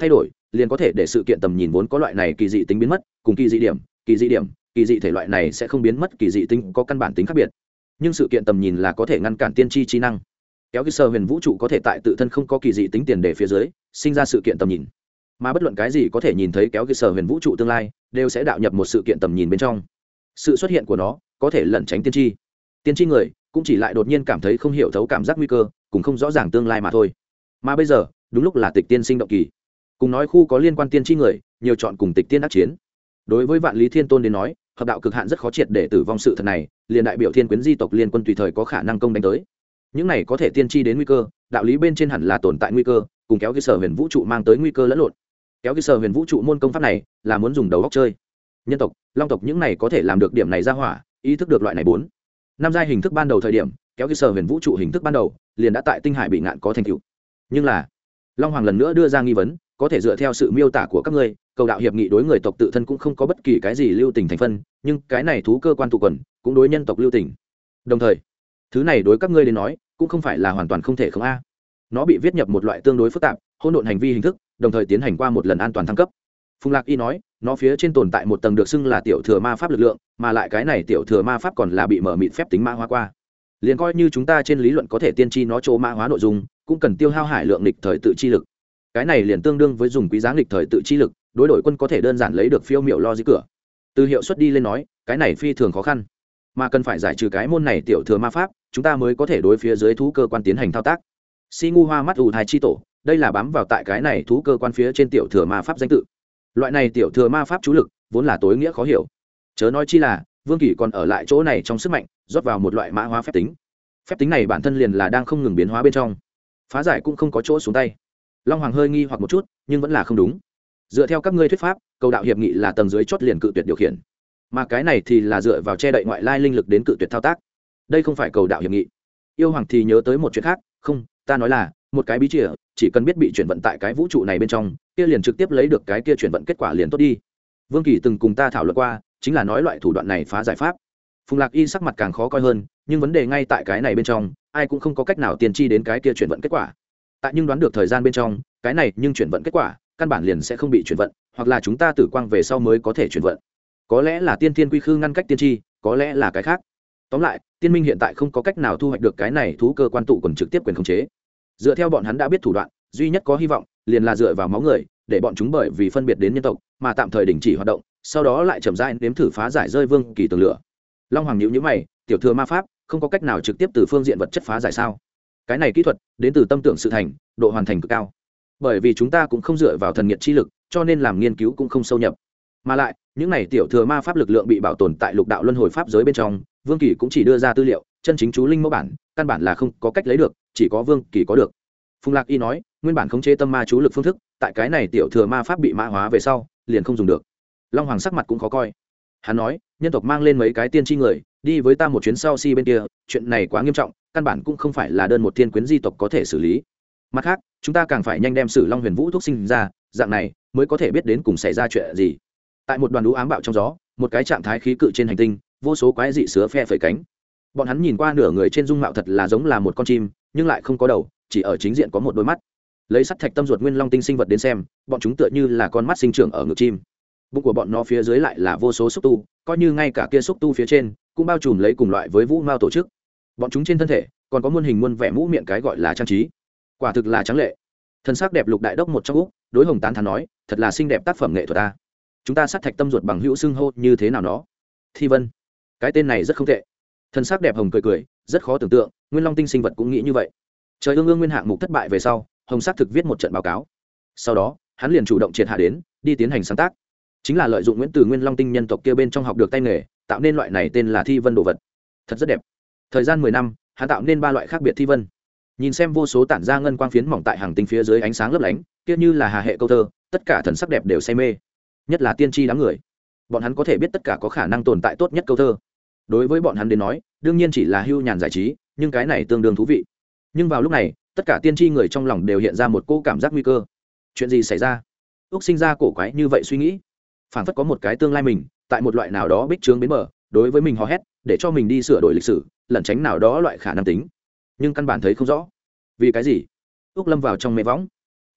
liền có thể để sự kiện tầm nhìn vốn có loại này kỳ dị tính biến mất, cùng kỳ dị điểm kỳ dị điểm kỳ dị thể loại này sẽ không biến mất, kỳ dị tính có căn bản tính khác biệt. Nhưng sự kiện tầm nhìn là có thể ngăn cản tiên tri trí năng. Kéo cái sơ huyền vũ trụ có thể tại tự thân không có kỳ dị tính tiền đề phía dưới sinh ra sự kiện tầm nhìn, mà bất luận cái gì có thể nhìn thấy kéo cái sơ huyền vũ trụ tương lai đều sẽ đạo nhập một sự kiện tầm nhìn bên trong. Sự xuất hiện của nó có thể lẩn tránh tiên tri, tiên tri người cũng chỉ lại đột nhiên cảm thấy không hiểu thấu cảm giác nguy cơ cùng không rõ ràng tương lai mà thôi. Mà bây giờ đúng lúc là tịch tiên sinh động kỳ, cùng nói khu có liên quan tiên tri người nhiều chọn cùng tịch tiên đắc chiến. Đối với vạn lý thiên tôn đến nói, hợp đạo cực hạn rất khó triệt để tử vong sự thật này liền đại biểu thiên quyến di tộc liên quân tùy thời có khả năng công đánh tới. Những này có thể tiên tri đến nguy cơ, đạo lý bên trên hẳn là tồn tại nguy cơ, cùng kéo cái sở huyền vũ trụ mang tới nguy cơ lẫn lộn. Kéo cái sở huyền vũ trụ môn công pháp này là muốn dùng đầu óc chơi. Nhân tộc, long tộc những này có thể làm được điểm này ra hỏa, ý thức được loại này bốn năm giai hình thức ban đầu thời điểm, kéo cái sở huyền vũ trụ hình thức ban đầu liền đã tại tinh hải bị ngạn có thành tựu. Nhưng là long hoàng lần nữa đưa ra nghi vấn, có thể dựa theo sự miêu tả của các ngươi, cầu đạo hiệp nghị đối người tộc tự thân cũng không có bất kỳ cái gì lưu tình thành phân, nhưng cái này thú cơ quan tụ quần cũng đối nhân tộc lưu tình. Đồng thời thứ này đối các ngươi đến nói cũng không phải là hoàn toàn không thể không a. Nó bị viết nhập một loại tương đối phức tạp hỗn độn hành vi hình thức, đồng thời tiến hành qua một lần an toàn thăng cấp. Phùng Lạc Y nói, nó phía trên tồn tại một tầng được xưng là tiểu thừa ma pháp lực lượng, mà lại cái này tiểu thừa ma pháp còn là bị mở mịt phép tính mã hóa qua. Liền coi như chúng ta trên lý luận có thể tiên tri nó chỗ mã hóa nội dung, cũng cần tiêu hao hải lượng lịch thời tự chi lực. Cái này liền tương đương với dùng quý giá lịch thời tự chi lực, đối đội quân có thể đơn giản lấy được phiêu miểu lo dĩ cửa. Từ hiệu suất đi lên nói, cái này phi thường khó khăn, mà cần phải giải trừ cái môn này tiểu thừa ma pháp, chúng ta mới có thể đối phía dưới thú cơ quan tiến hành thao tác. Si ngu hoa mắt ù thai chi tổ, đây là bám vào tại cái này thú cơ quan phía trên tiểu thừa ma pháp danh tự. Loại này tiểu thừa ma pháp chú lực vốn là tối nghĩa khó hiểu, chớ nói chi là Vương Kỳ còn ở lại chỗ này trong sức mạnh rót vào một loại mã hóa phép tính. Phép tính này bản thân liền là đang không ngừng biến hóa bên trong, phá giải cũng không có chỗ xuống tay. Long Hoàng hơi nghi hoặc một chút, nhưng vẫn là không đúng. Dựa theo các ngươi thuyết pháp, cầu đạo hiệp nghị là tầng dưới chót liền cự tuyệt điều khiển, mà cái này thì là dựa vào che đậy ngoại lai linh lực đến cự tuyệt thao tác. Đây không phải cầu đạo hiệp nghị. Yêu Hoàng thì nhớ tới một chuyện khác, không, ta nói là một cái bí chìa, chỉ cần biết bị chuyển vận tại cái vũ trụ này bên trong, kia liền trực tiếp lấy được cái kia chuyển vận kết quả liền tốt đi. Vương Kỳ từng cùng ta thảo luận qua, chính là nói loại thủ đoạn này phá giải pháp. Phùng Lạc Y sắc mặt càng khó coi hơn, nhưng vấn đề ngay tại cái này bên trong, ai cũng không có cách nào tiên tri đến cái kia chuyển vận kết quả. Tại nhưng đoán được thời gian bên trong, cái này nhưng chuyển vận kết quả, căn bản liền sẽ không bị chuyển vận, hoặc là chúng ta tử quang về sau mới có thể chuyển vận. Có lẽ là tiên thiên quy khư ngăn cách tiên tri, có lẽ là cái khác. Tóm lại, tiên minh hiện tại không có cách nào thu hoạch được cái này thú cơ quan tụ quần trực tiếp quyền khống chế. Dựa theo bọn hắn đã biết thủ đoạn, duy nhất có hy vọng liền là dựa vào máu người, để bọn chúng bởi vì phân biệt đến nhân tộc mà tạm thời đình chỉ hoạt động, sau đó lại chậm rãi nếm thử phá giải rơi Vương Kỳ tường lửa. Long Hoàng nhíu nhíu mày, tiểu thừa ma pháp không có cách nào trực tiếp từ phương diện vật chất phá giải sao? Cái này kỹ thuật đến từ tâm tưởng sự thành, độ hoàn thành cực cao. Bởi vì chúng ta cũng không dựa vào thần nghiệt chi lực, cho nên làm nghiên cứu cũng không sâu nhập. Mà lại, những này tiểu thừa ma pháp lực lượng bị bảo tồn tại lục đạo luân hồi pháp giới bên trong, Vương Kỳ cũng chỉ đưa ra tư liệu, chân chính chú linh mẫu bản, căn bản là không có cách lấy được, chỉ có Vương Kỳ có được. Phùng Lạc Y nói, nguyên bản khống chế tâm ma chú lực phương thức, tại cái này tiểu thừa ma pháp bị mã hóa về sau, liền không dùng được. Long Hoàng sắc mặt cũng khó coi. Hắn nói, nhân tộc mang lên mấy cái tiên tri người, đi với ta một chuyến sau si bên kia, chuyện này quá nghiêm trọng, căn bản cũng không phải là đơn một thiên quyến di tộc có thể xử lý. Mặt khác, chúng ta càng phải nhanh đem Sử Long Huyền Vũ thuốc sinh ra, dạng này mới có thể biết đến cùng xảy ra chuyện gì. Tại một đoàn đũ ám bạo trong gió, một cái trạng thái khí cự trên hành tinh, vô số quái dị sứa phe phẩy cánh. Bọn hắn nhìn qua nửa người trên dung mạo thật là giống là một con chim, nhưng lại không có đầu, chỉ ở chính diện có một đôi mắt. Lấy sắt thạch tâm ruột nguyên long tinh sinh vật đến xem, bọn chúng tựa như là con mắt sinh trưởng ở ngực chim. Bụng của bọn nó phía dưới lại là vô số xúc tu, coi như ngay cả kia xúc tu phía trên cũng bao trùm lấy cùng loại với vũ mao tổ chức. Bọn chúng trên thân thể còn có muôn hình muôn vẻ mũ miệng cái gọi là trang trí, quả thực là trắng lệ. Thân xác đẹp lục đại đốc một trong úc đối Hồng Tán thán nói, thật là xinh đẹp tác phẩm nghệ thuật ta. Chúng ta sát thạch tâm ruột bằng hữu xưng hô như thế nào nó? Thi Vân, cái tên này rất không tệ. Thân xác đẹp Hồng cười cười, rất khó tưởng tượng, nguyên long tinh sinh vật cũng nghĩ như vậy. Trời ương ương nguyên hạng mục thất bại về sau, Hồng xác thực viết một trận báo cáo. Sau đó, hắn liền chủ động triệt hạ đến, đi tiến hành sáng tác. Chính là lợi dụng Nguyễn Từ Nguyên Long tinh nhân tộc kia bên trong học được tay nghề, tạo nên loại này tên là Thi Vân đồ vật. Thật rất đẹp. Thời gian mười năm, hắn tạo nên ba loại khác biệt thi vân. Nhìn xem vô số tản ra ngân quang phiến mỏng tại hàng tinh phía dưới ánh sáng lấp lánh, kia như là hà hệ câu thơ, tất cả thần sắc đẹp đều say mê. Nhất là tiên tri đám người, bọn hắn có thể biết tất cả có khả năng tồn tại tốt nhất câu thơ. Đối với bọn hắn đến nói, đương nhiên chỉ là hưu nhàn giải trí, nhưng cái này tương đương thú vị. Nhưng vào lúc này, tất cả tiên tri người trong lòng đều hiện ra một cô cảm giác nguy cơ. Chuyện gì xảy ra? Úc sinh ra cổ quái như vậy suy nghĩ, phảng phất có một cái tương lai mình tại một loại nào đó bích trướng bến bờ, đối với mình hò hét để cho mình đi sửa đổi lịch sử, lẩn tránh nào đó loại khả năng tính, nhưng căn bản thấy không rõ vì cái gì. Úc lâm vào trong mê võng,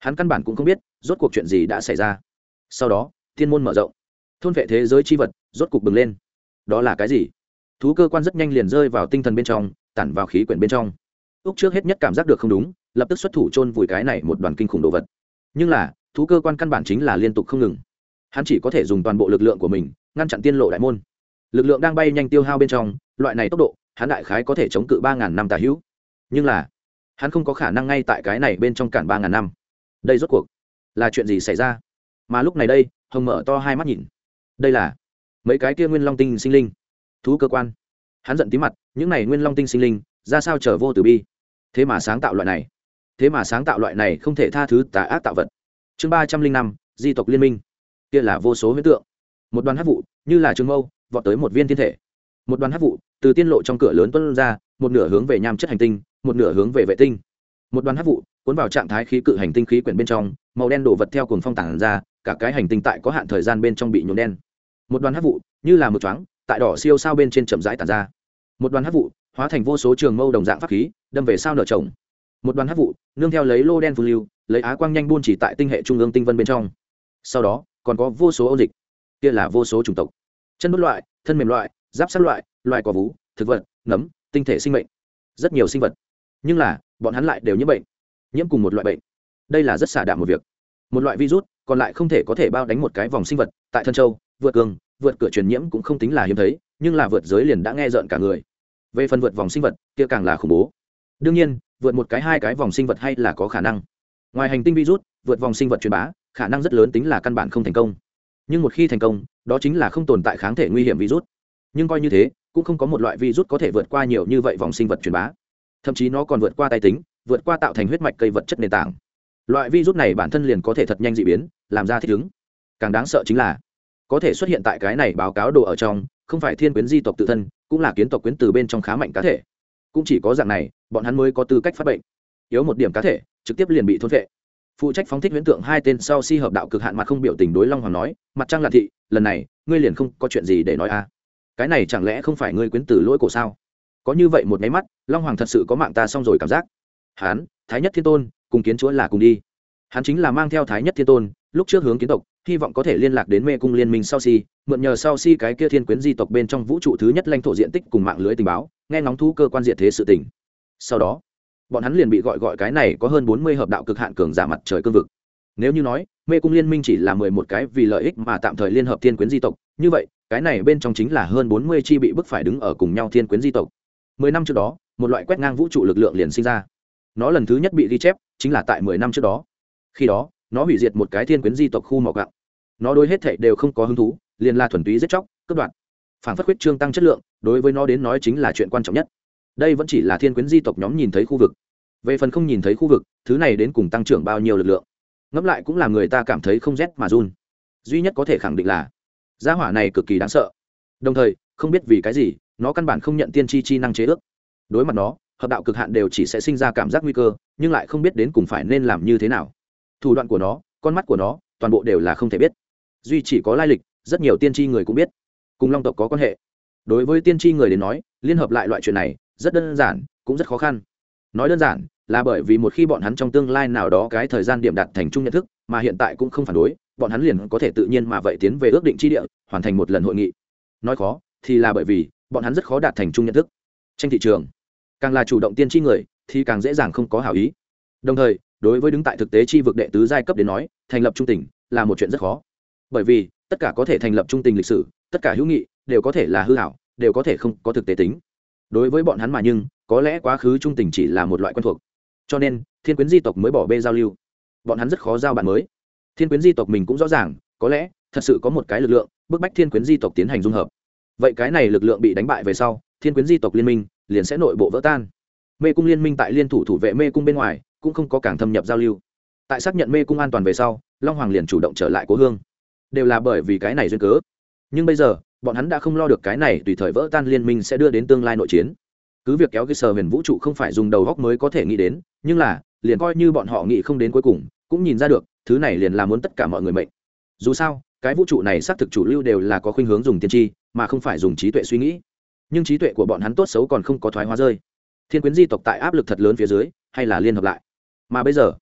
hắn căn bản cũng không biết rốt cuộc chuyện gì đã xảy ra. Sau đó thiên môn mở rộng, thôn vệ thế giới chi vật rốt cục bừng lên. Đó là cái gì? Thú cơ quan rất nhanh liền rơi vào tinh thần bên trong, tản vào khí quyển bên trong. Úc trước hết nhất cảm giác được không đúng, lập tức xuất thủ chôn vùi cái này một đoàn kinh khủng đồ vật. Nhưng là thú cơ quan căn bản chính là liên tục không ngừng, hắn chỉ có thể dùng toàn bộ lực lượng của mình ngăn chặn tiên lộ đại môn. Lực lượng đang bay nhanh tiêu hao bên trong, loại này tốc độ hắn đại khái có thể chống cự ba ngàn năm tà hữu. Nhưng là hắn không có khả năng ngay tại cái này bên trong cản ba ngàn năm. Đây rốt cuộc là chuyện gì xảy ra? Mà lúc này đây Hồng mở to hai mắt nhìn, đây là mấy cái kia nguyên long tinh sinh linh. Thú cơ quan, hắn giận tí mặt, những này nguyên long tinh sinh linh ra sao trở vô từ bi, thế mà sáng tạo loại này thế mà sáng tạo loại này không thể tha thứ tà ác tạo vật. Chương ba trăm linh năm, di tộc liên minh. Kia là vô số huyễn tượng, một đoàn hắc vụ như là trường mâu vọt tới một viên thiên thể. Một đoàn hắc vụ từ tiên lộ trong cửa lớn tuôn ra, một nửa hướng về nham chất hành tinh, một nửa hướng về vệ tinh. Một đoàn hắc vụ cuốn vào trạng thái khí cự hành tinh khí quyển bên trong, màu đen đổ vật theo cuồng phong tản ra, cả cái hành tinh tại có hạn thời gian bên trong bị nhuộm đen. Một đoàn hắc vụ như là một choáng tại đỏ siêu sao bên trên chậm rãi tản ra. Một đoàn hắc vụ hóa thành vô số trường mâu đồng dạng pháp khí, đâm về sao nở chồng. Một đoàn hắc vụ nương theo lấy lô đen phù lưu, lấy á quang nhanh buôn chỉ tại tinh hệ trung ương tinh vân bên trong. Sau đó còn có vô số ôn dịch, kia là vô số chủng tộc, chân đốt loại, thân mềm loại, giáp sắt loại, loài cỏ vú, thực vật, nấm, tinh thể sinh mệnh, rất nhiều sinh vật. Nhưng là bọn hắn lại đều nhiễm bệnh, nhiễm cùng một loại bệnh. Đây là rất xả đạm một việc. Một loại virus còn lại không thể có thể bao đánh một cái vòng sinh vật. Tại thân châu vượt cường vượt cửa truyền nhiễm cũng không tính là hiếm thấy, nhưng là vượt giới liền đã nghe rợn cả người. Về phần vượt vòng sinh vật kia càng là khủng bố. Đương nhiên vượt một cái hai cái vòng sinh vật hay là có khả năng. Ngoài hành tinh virus, vượt vòng sinh vật truyền bá khả năng rất lớn tính là căn bản không thành công. Nhưng một khi thành công, đó chính là không tồn tại kháng thể nguy hiểm virus. Nhưng coi như thế cũng không có một loại virus có thể vượt qua nhiều như vậy vòng sinh vật truyền bá, thậm chí nó còn vượt qua tay tính, vượt qua tạo thành huyết mạch cây vật chất nền tảng. Loại virus này bản thân liền có thể thật nhanh dị biến, làm ra thích ứng. Càng đáng sợ chính là có thể xuất hiện tại cái này báo cáo đồ ở trong, không phải thiên quyến di tộc tự thân, cũng là kiến tộc quyến từ bên trong khá mạnh cá thể. Cũng chỉ có dạng này bọn hắn mới có tư cách phát bệnh. Yếu một điểm cá thể trực tiếp liền bị thôn vệ. Phụ trách phóng thích huyễn tượng hai tên sau si hợp đạo cực hạn mặt không biểu tình đối Long Hoàng nói, mặt trăng là thị, lần này ngươi liền không có chuyện gì để nói à? Cái này chẳng lẽ không phải ngươi quyến tử lỗi cổ sao? Có như vậy một máy mắt, Long Hoàng thật sự có mạng ta xong rồi cảm giác. Hán, Thái Nhất Thiên Tôn cùng kiến chúa là cùng đi. Hắn chính là mang theo Thái Nhất Thiên Tôn, lúc trước hướng kiến tộc, hy vọng có thể liên lạc đến mê cung liên minh sau si, mượn nhờ sau si cái kia thiên quyến di tộc bên trong vũ trụ thứ nhất lãnh thổ diện tích cùng mạng lưới tình báo, nghe ngóng thú cơ quan diệt thế sự tình. Sau đó bọn hắn liền bị gọi gọi cái này có hơn bốn mươi hợp đạo cực hạn cường giả mặt trời cương vực. Nếu như nói mê cung liên minh chỉ là mười một cái vì lợi ích mà tạm thời liên hợp thiên quyến di tộc, như vậy cái này bên trong chính là hơn bốn mươi chi bị bức phải đứng ở cùng nhau thiên quyến di tộc. Mười năm trước đó một loại quét ngang vũ trụ lực lượng liền sinh ra, nó lần thứ nhất bị ghi chép chính là tại mười năm trước đó. Khi đó nó hủy diệt một cái thiên quyến di tộc khu mỏ gạo, nó đối hết thảy đều không có hứng thú, liền là thuần túy giết chóc cướp đoạt, phản phất huyết trương tăng chất lượng, đối với nó đến nói chính là chuyện quan trọng nhất. Đây vẫn chỉ là thiên quyến di tộc nhóm nhìn thấy khu vực, về phần không nhìn thấy khu vực, thứ này đến cùng tăng trưởng bao nhiêu lực lượng, ngẫm lại cũng làm người ta cảm thấy không rét mà run. Duy nhất có thể khẳng định là gia hỏa này cực kỳ đáng sợ, đồng thời không biết vì cái gì nó căn bản không nhận tiên tri chi năng chế ước. Đối mặt nó, hợp đạo cực hạn đều chỉ sẽ sinh ra cảm giác nguy cơ, nhưng lại không biết đến cùng phải nên làm như thế nào. Thủ đoạn của nó, con mắt của nó, toàn bộ đều là không thể biết. Duy chỉ có lai lịch, rất nhiều tiên tri người cũng biết, cùng long tộc có quan hệ. Đối với tiên tri người đến nói, liên hợp lại loại chuyện này rất đơn giản, cũng rất khó khăn. Nói đơn giản là bởi vì một khi bọn hắn trong tương lai nào đó cái thời gian điểm đạt thành chung nhận thức, mà hiện tại cũng không phản đối, bọn hắn liền có thể tự nhiên mà vậy tiến về ước định chi địa, hoàn thành một lần hội nghị. Nói khó thì là bởi vì bọn hắn rất khó đạt thành chung nhận thức. Tranh thị trường, càng là chủ động tiên tri người thì càng dễ dàng không có hảo ý. Đồng thời đối với đứng tại thực tế chi vực đệ tứ giai cấp đến nói, thành lập trung tình là một chuyện rất khó, bởi vì tất cả có thể thành lập trung tình lịch sử, tất cả hữu nghị đều có thể là hư hảo, đều có thể không có thực tế tính. Đối với bọn hắn mà nhưng có lẽ quá khứ trung tình chỉ là một loại quen thuộc, cho nên thiên quyến di tộc mới bỏ bê giao lưu. Bọn hắn rất khó giao bạn mới. Thiên quyến di tộc mình cũng rõ ràng, có lẽ thật sự có một cái lực lượng bức bách thiên quyến di tộc tiến hành dung hợp. Vậy cái này lực lượng bị đánh bại về sau, thiên quyến di tộc liên minh liền sẽ nội bộ vỡ tan. Mê cung liên minh tại liên thủ thủ vệ mê cung bên ngoài cũng không có càng thâm nhập giao lưu. Tại xác nhận mê cung an toàn về sau, Long Hoàng liền chủ động trở lại cố hương, đều là bởi vì cái này duyên cớ. Nhưng bây giờ bọn hắn đã không lo được cái này tùy thời vỡ tan liên minh sẽ đưa đến tương lai nội chiến. Cứ việc kéo cái sờ huyền vũ trụ không phải dùng đầu góc mới có thể nghĩ đến, nhưng là liền coi như bọn họ nghĩ không đến cuối cùng cũng nhìn ra được, thứ này liền là muốn tất cả mọi người mệnh. Dù sao cái vũ trụ này xác thực chủ lưu đều là có khuynh hướng dùng tiên tri mà không phải dùng trí tuệ suy nghĩ, nhưng trí tuệ của bọn hắn tốt xấu còn không có thoái hóa rơi. Thiên quyến di tộc tại áp lực thật lớn phía dưới hay là liên hợp lại, mà bây giờ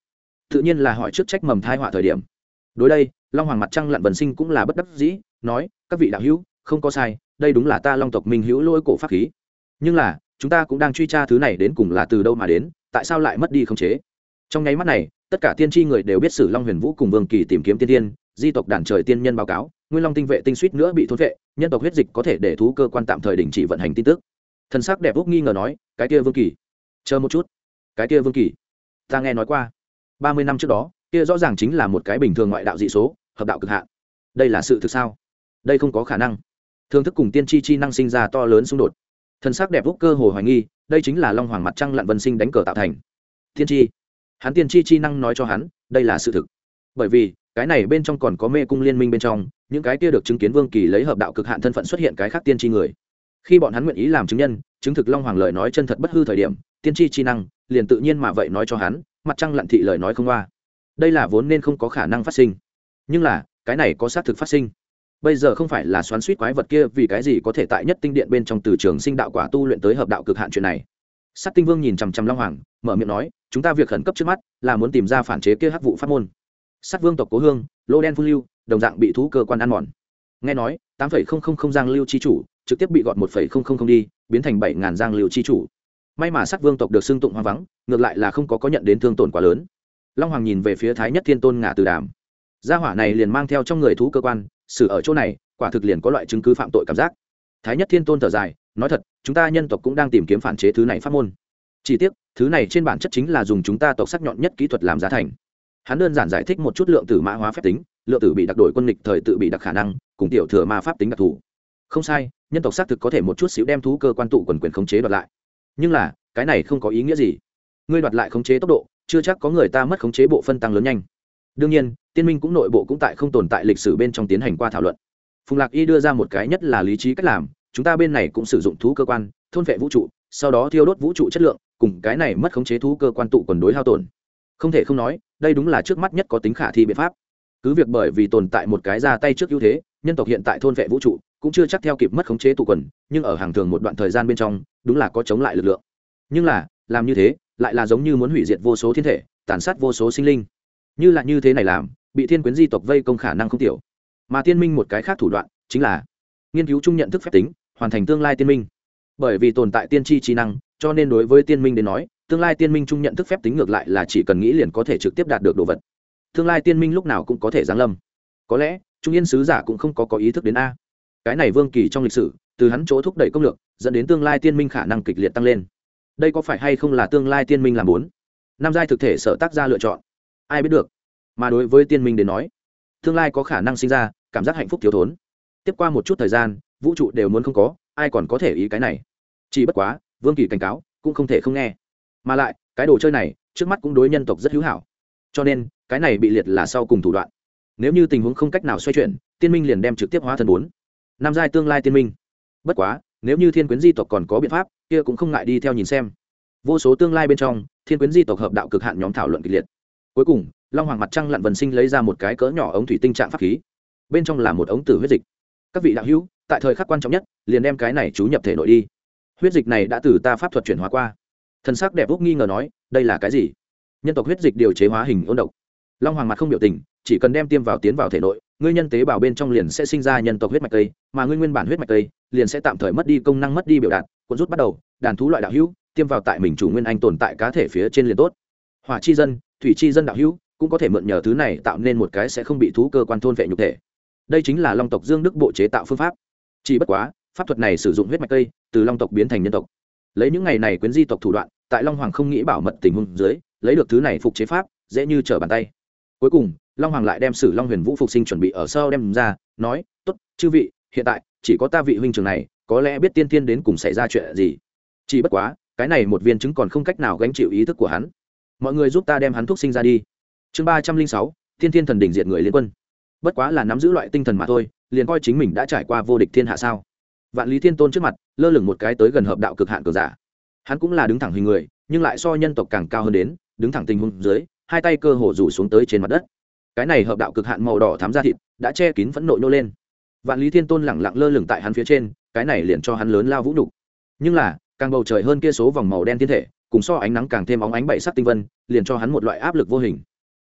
tự nhiên là hỏi trước trách mầm thai họa thời điểm. Đối đây, Long Hoàng mặt trăng lặn vần sinh cũng là bất đắc dĩ, nói: các vị đạo hữu, không có sai, đây đúng là ta Long tộc Minh hữu lôi cổ pháp khí. Nhưng là, chúng ta cũng đang truy tra thứ này đến cùng là từ đâu mà đến, tại sao lại mất đi khống chế. Trong nháy mắt này, tất cả tiên tri người đều biết Sử Long Huyền Vũ cùng Vương Kỳ tìm kiếm tiên tiên, di tộc đàn trời tiên nhân báo cáo, Nguyên Long tinh vệ tinh suýt nữa bị thôn vệ, nhân tộc huyết dịch có thể để thú cơ quan tạm thời đình chỉ vận hành tin tức. Thần sắc đẹp úc nghi ngờ nói: cái kia Vương Kỳ, chờ một chút, cái kia Vương Kỳ, ta nghe nói qua, ba mươi năm trước đó, kia rõ ràng chính là một cái bình thường ngoại đạo dị số, hợp đạo cực hạn. Đây là sự thực sao? Đây không có khả năng. Thương thức cùng tiên tri chi năng sinh ra to lớn xung đột. Thần sắc đẹp úc cơ hồ hoài nghi, đây chính là Long Hoàng mặt trăng lặn vân sinh đánh cờ tạo thành. Tiên tri, hắn tiên tri chi năng nói cho hắn, đây là sự thực. Bởi vì cái này bên trong còn có mê cung liên minh bên trong, những cái kia được chứng kiến Vương Kỳ lấy hợp đạo cực hạn thân phận xuất hiện cái khác tiên tri người. Khi bọn hắn nguyện ý làm chứng nhân, chứng thực Long Hoàng lời nói chân thật bất hư thời điểm, tiên tri chi năng liền tự nhiên mà vậy nói cho hắn, mặt trăng lặn thị lời nói không qua. Đây là vốn nên không có khả năng phát sinh. Nhưng là, cái này có xác thực phát sinh. Bây giờ không phải là xoắn xuýt quái vật kia vì cái gì có thể tại nhất tinh điện bên trong từ trường sinh đạo quả tu luyện tới hợp đạo cực hạn chuyện này. Sát Tinh Vương nhìn chằm chằm Long Hoàng, mở miệng nói, chúng ta việc khẩn cấp trước mắt là muốn tìm ra phản chế kia hắc vụ pháp môn. Sát Vương tộc Cố Hương, lô đen phun lưu, đồng dạng bị thú cơ quan ăn mòn. Nghe nói, tám phẩy không không không giang lưu chi chủ, trực tiếp bị gọt một phẩy không không không đi, biến thành bảy ngàn giang lưu chi chủ. May mà Sát Vương tộc được xưng tụng hoang vắng, ngược lại là không có có nhận đến thương tổn quá lớn. Long Hoàng nhìn về phía Thái Nhất Thiên Tôn ngả từ đàm. Gia hỏa này liền mang theo trong người thú cơ quan, xử ở chỗ này, quả thực liền có loại chứng cứ phạm tội cảm giác. Thái Nhất Thiên Tôn thở dài, nói thật, chúng ta nhân tộc cũng đang tìm kiếm phản chế thứ này pháp môn. Chỉ tiếc, thứ này trên bản chất chính là dùng chúng ta tộc sắc nhọn nhất kỹ thuật làm giá thành. Hắn đơn giản giải thích một chút lượng tử mã hóa phép tính, lượng tử bị đặc đổi quân lịch thời tự bị đặc khả năng, cùng tiểu thừa ma pháp tính đặc thù. Không sai, nhân tộc xác thực có thể một chút xíu đem thú cơ quan tụ quần quyền khống chế đoạt lại. Nhưng là, cái này không có ý nghĩa gì. Ngươi đoạt lại khống chế tốc độ, chưa chắc có người ta mất khống chế bộ phân tăng lớn nhanh. Đương nhiên, tiên minh cũng nội bộ cũng tại không tồn tại lịch sử bên trong tiến hành qua thảo luận. Phùng Lạc Y đưa ra một cái nhất là lý trí cách làm, chúng ta bên này cũng sử dụng thú cơ quan, thôn vệ vũ trụ, sau đó thiêu đốt vũ trụ chất lượng, cùng cái này mất khống chế thú cơ quan tụ quần đối hao tổn. Không thể không nói, đây đúng là trước mắt nhất có tính khả thi biện pháp. Cứ việc bởi vì tồn tại một cái ra tay trước ưu thế, nhân tộc hiện tại thôn vệ vũ trụ cũng chưa chắc theo kịp mất khống chế tụ quần, nhưng ở hàng thường một đoạn thời gian bên trong, đúng là có chống lại lực lượng. Nhưng là, làm như thế, lại là giống như muốn hủy diệt vô số thiên thể, tàn sát vô số sinh linh. Như là như thế này làm, bị thiên quyến di tộc vây công khả năng không tiểu. Mà tiên minh một cái khác thủ đoạn chính là nghiên cứu chung nhận thức phép tính, hoàn thành tương lai tiên minh. Bởi vì tồn tại tiên tri trí năng, cho nên đối với tiên minh đến nói, tương lai tiên minh chung nhận thức phép tính ngược lại là chỉ cần nghĩ liền có thể trực tiếp đạt được đồ vật. Tương lai tiên minh lúc nào cũng có thể giáng lâm. Có lẽ trung yên sứ giả cũng không có có ý thức đến a. Cái này Vương Kỳ trong lịch sử, từ hắn chỗ thúc đẩy công lược, dẫn đến tương lai tiên minh khả năng kịch liệt tăng lên. Đây có phải hay không là tương lai tiên minh làm bốn năm giai thực thể sở tác ra lựa chọn, ai biết được. Mà đối với tiên minh đến nói, tương lai có khả năng sinh ra cảm giác hạnh phúc thiếu thốn. Tiếp qua một chút thời gian, vũ trụ đều muốn không có, ai còn có thể ý cái này. Chỉ bất quá, Vương Kỳ cảnh cáo cũng không thể không nghe. Mà lại, cái đồ chơi này trước mắt cũng đối nhân tộc rất hữu hảo, cho nên cái này bị liệt là sau cùng thủ đoạn. Nếu như tình huống không cách nào xoay chuyển, tiên minh liền đem trực tiếp hóa thân bốn năm giai tương lai tiên minh. Bất quá, nếu như thiên quyến di tộc còn có biện pháp, kia cũng không ngại đi theo nhìn xem. Vô số tương lai bên trong, thiên quyến di tộc hợp đạo cực hạn nhóm thảo luận kịch liệt. Cuối cùng, Long Hoàng mặt trăng lặn vần sinh lấy ra một cái cỡ nhỏ ống thủy tinh trạng pháp khí, bên trong là một ống tử huyết dịch. Các vị đạo hữu, tại thời khắc quan trọng nhất, liền đem cái này chú nhập thể nội đi. Huyết dịch này đã từ ta pháp thuật chuyển hóa qua. Thần sắc đẹp úc nghi ngờ nói, đây là cái gì? Nhân tộc huyết dịch điều chế hóa hình ôn độc. Long Hoàng mặt không biểu tình, chỉ cần đem tiêm vào tiến vào thể nội, ngươi nhân tế bào bên trong liền sẽ sinh ra nhân tộc huyết mạch tây, mà ngươi nguyên bản huyết mạch tây liền sẽ tạm thời mất đi công năng, mất đi biểu đạt, cuốn rút bắt đầu, đàn thú loại đạo hữu, tiêm vào tại mình chủ nguyên anh tồn tại cá thể phía trên liền tốt. Hỏa chi dân, thủy chi dân đạo hữu cũng có thể mượn nhờ thứ này tạo nên một cái sẽ không bị thú cơ quan thôn vệ nhục thể. Đây chính là long tộc Dương Đức bộ chế tạo phương pháp. Chỉ bất quá, pháp thuật này sử dụng huyết mạch cây, từ long tộc biến thành nhân tộc. Lấy những ngày này quyến di tộc thủ đoạn, tại Long Hoàng không nghĩ bảo mật tình huống dưới, lấy được thứ này phục chế pháp, dễ như trở bàn tay. Cuối cùng, Long Hoàng lại đem Sử Long Huyền Vũ phục sinh chuẩn bị ở sau đem ra, nói: "Tốt, chư vị, hiện tại chỉ có ta vị huynh trưởng này, có lẽ biết tiên tiên đến cùng xảy ra chuyện gì. Chỉ bất quá, cái này một viên trứng còn không cách nào gánh chịu ý thức của hắn. Mọi người giúp ta đem hắn thuốc sinh ra đi." Chương ba trăm linh sáu, Tiên Thiên Thần đỉnh diệt người liên quân. Bất quá là nắm giữ loại tinh thần mà thôi, liền coi chính mình đã trải qua vô địch thiên hạ sao? Vạn Lý Thiên Tôn trước mặt, lơ lửng một cái tới gần hợp đạo cực hạn cường giả. Hắn cũng là đứng thẳng hình người, nhưng lại so nhân tộc càng cao hơn đến, đứng thẳng tình huống dưới, hai tay cơ hồ rủ xuống tới trên mặt đất. Cái này hợp đạo cực hạn màu đỏ thắm da thịt, đã che kín phẫn nộ nô lên. Vạn Lý Thiên Tôn lẳng lặng lơ lửng tại hắn phía trên, cái này liền cho hắn lớn lao vũ nhục. Nhưng là, càng bầu trời hơn kia số vòng màu đen thiên thể, cùng so ánh nắng càng thêm óng ánh bảy sắc tinh vân, liền cho hắn một loại áp lực vô hình.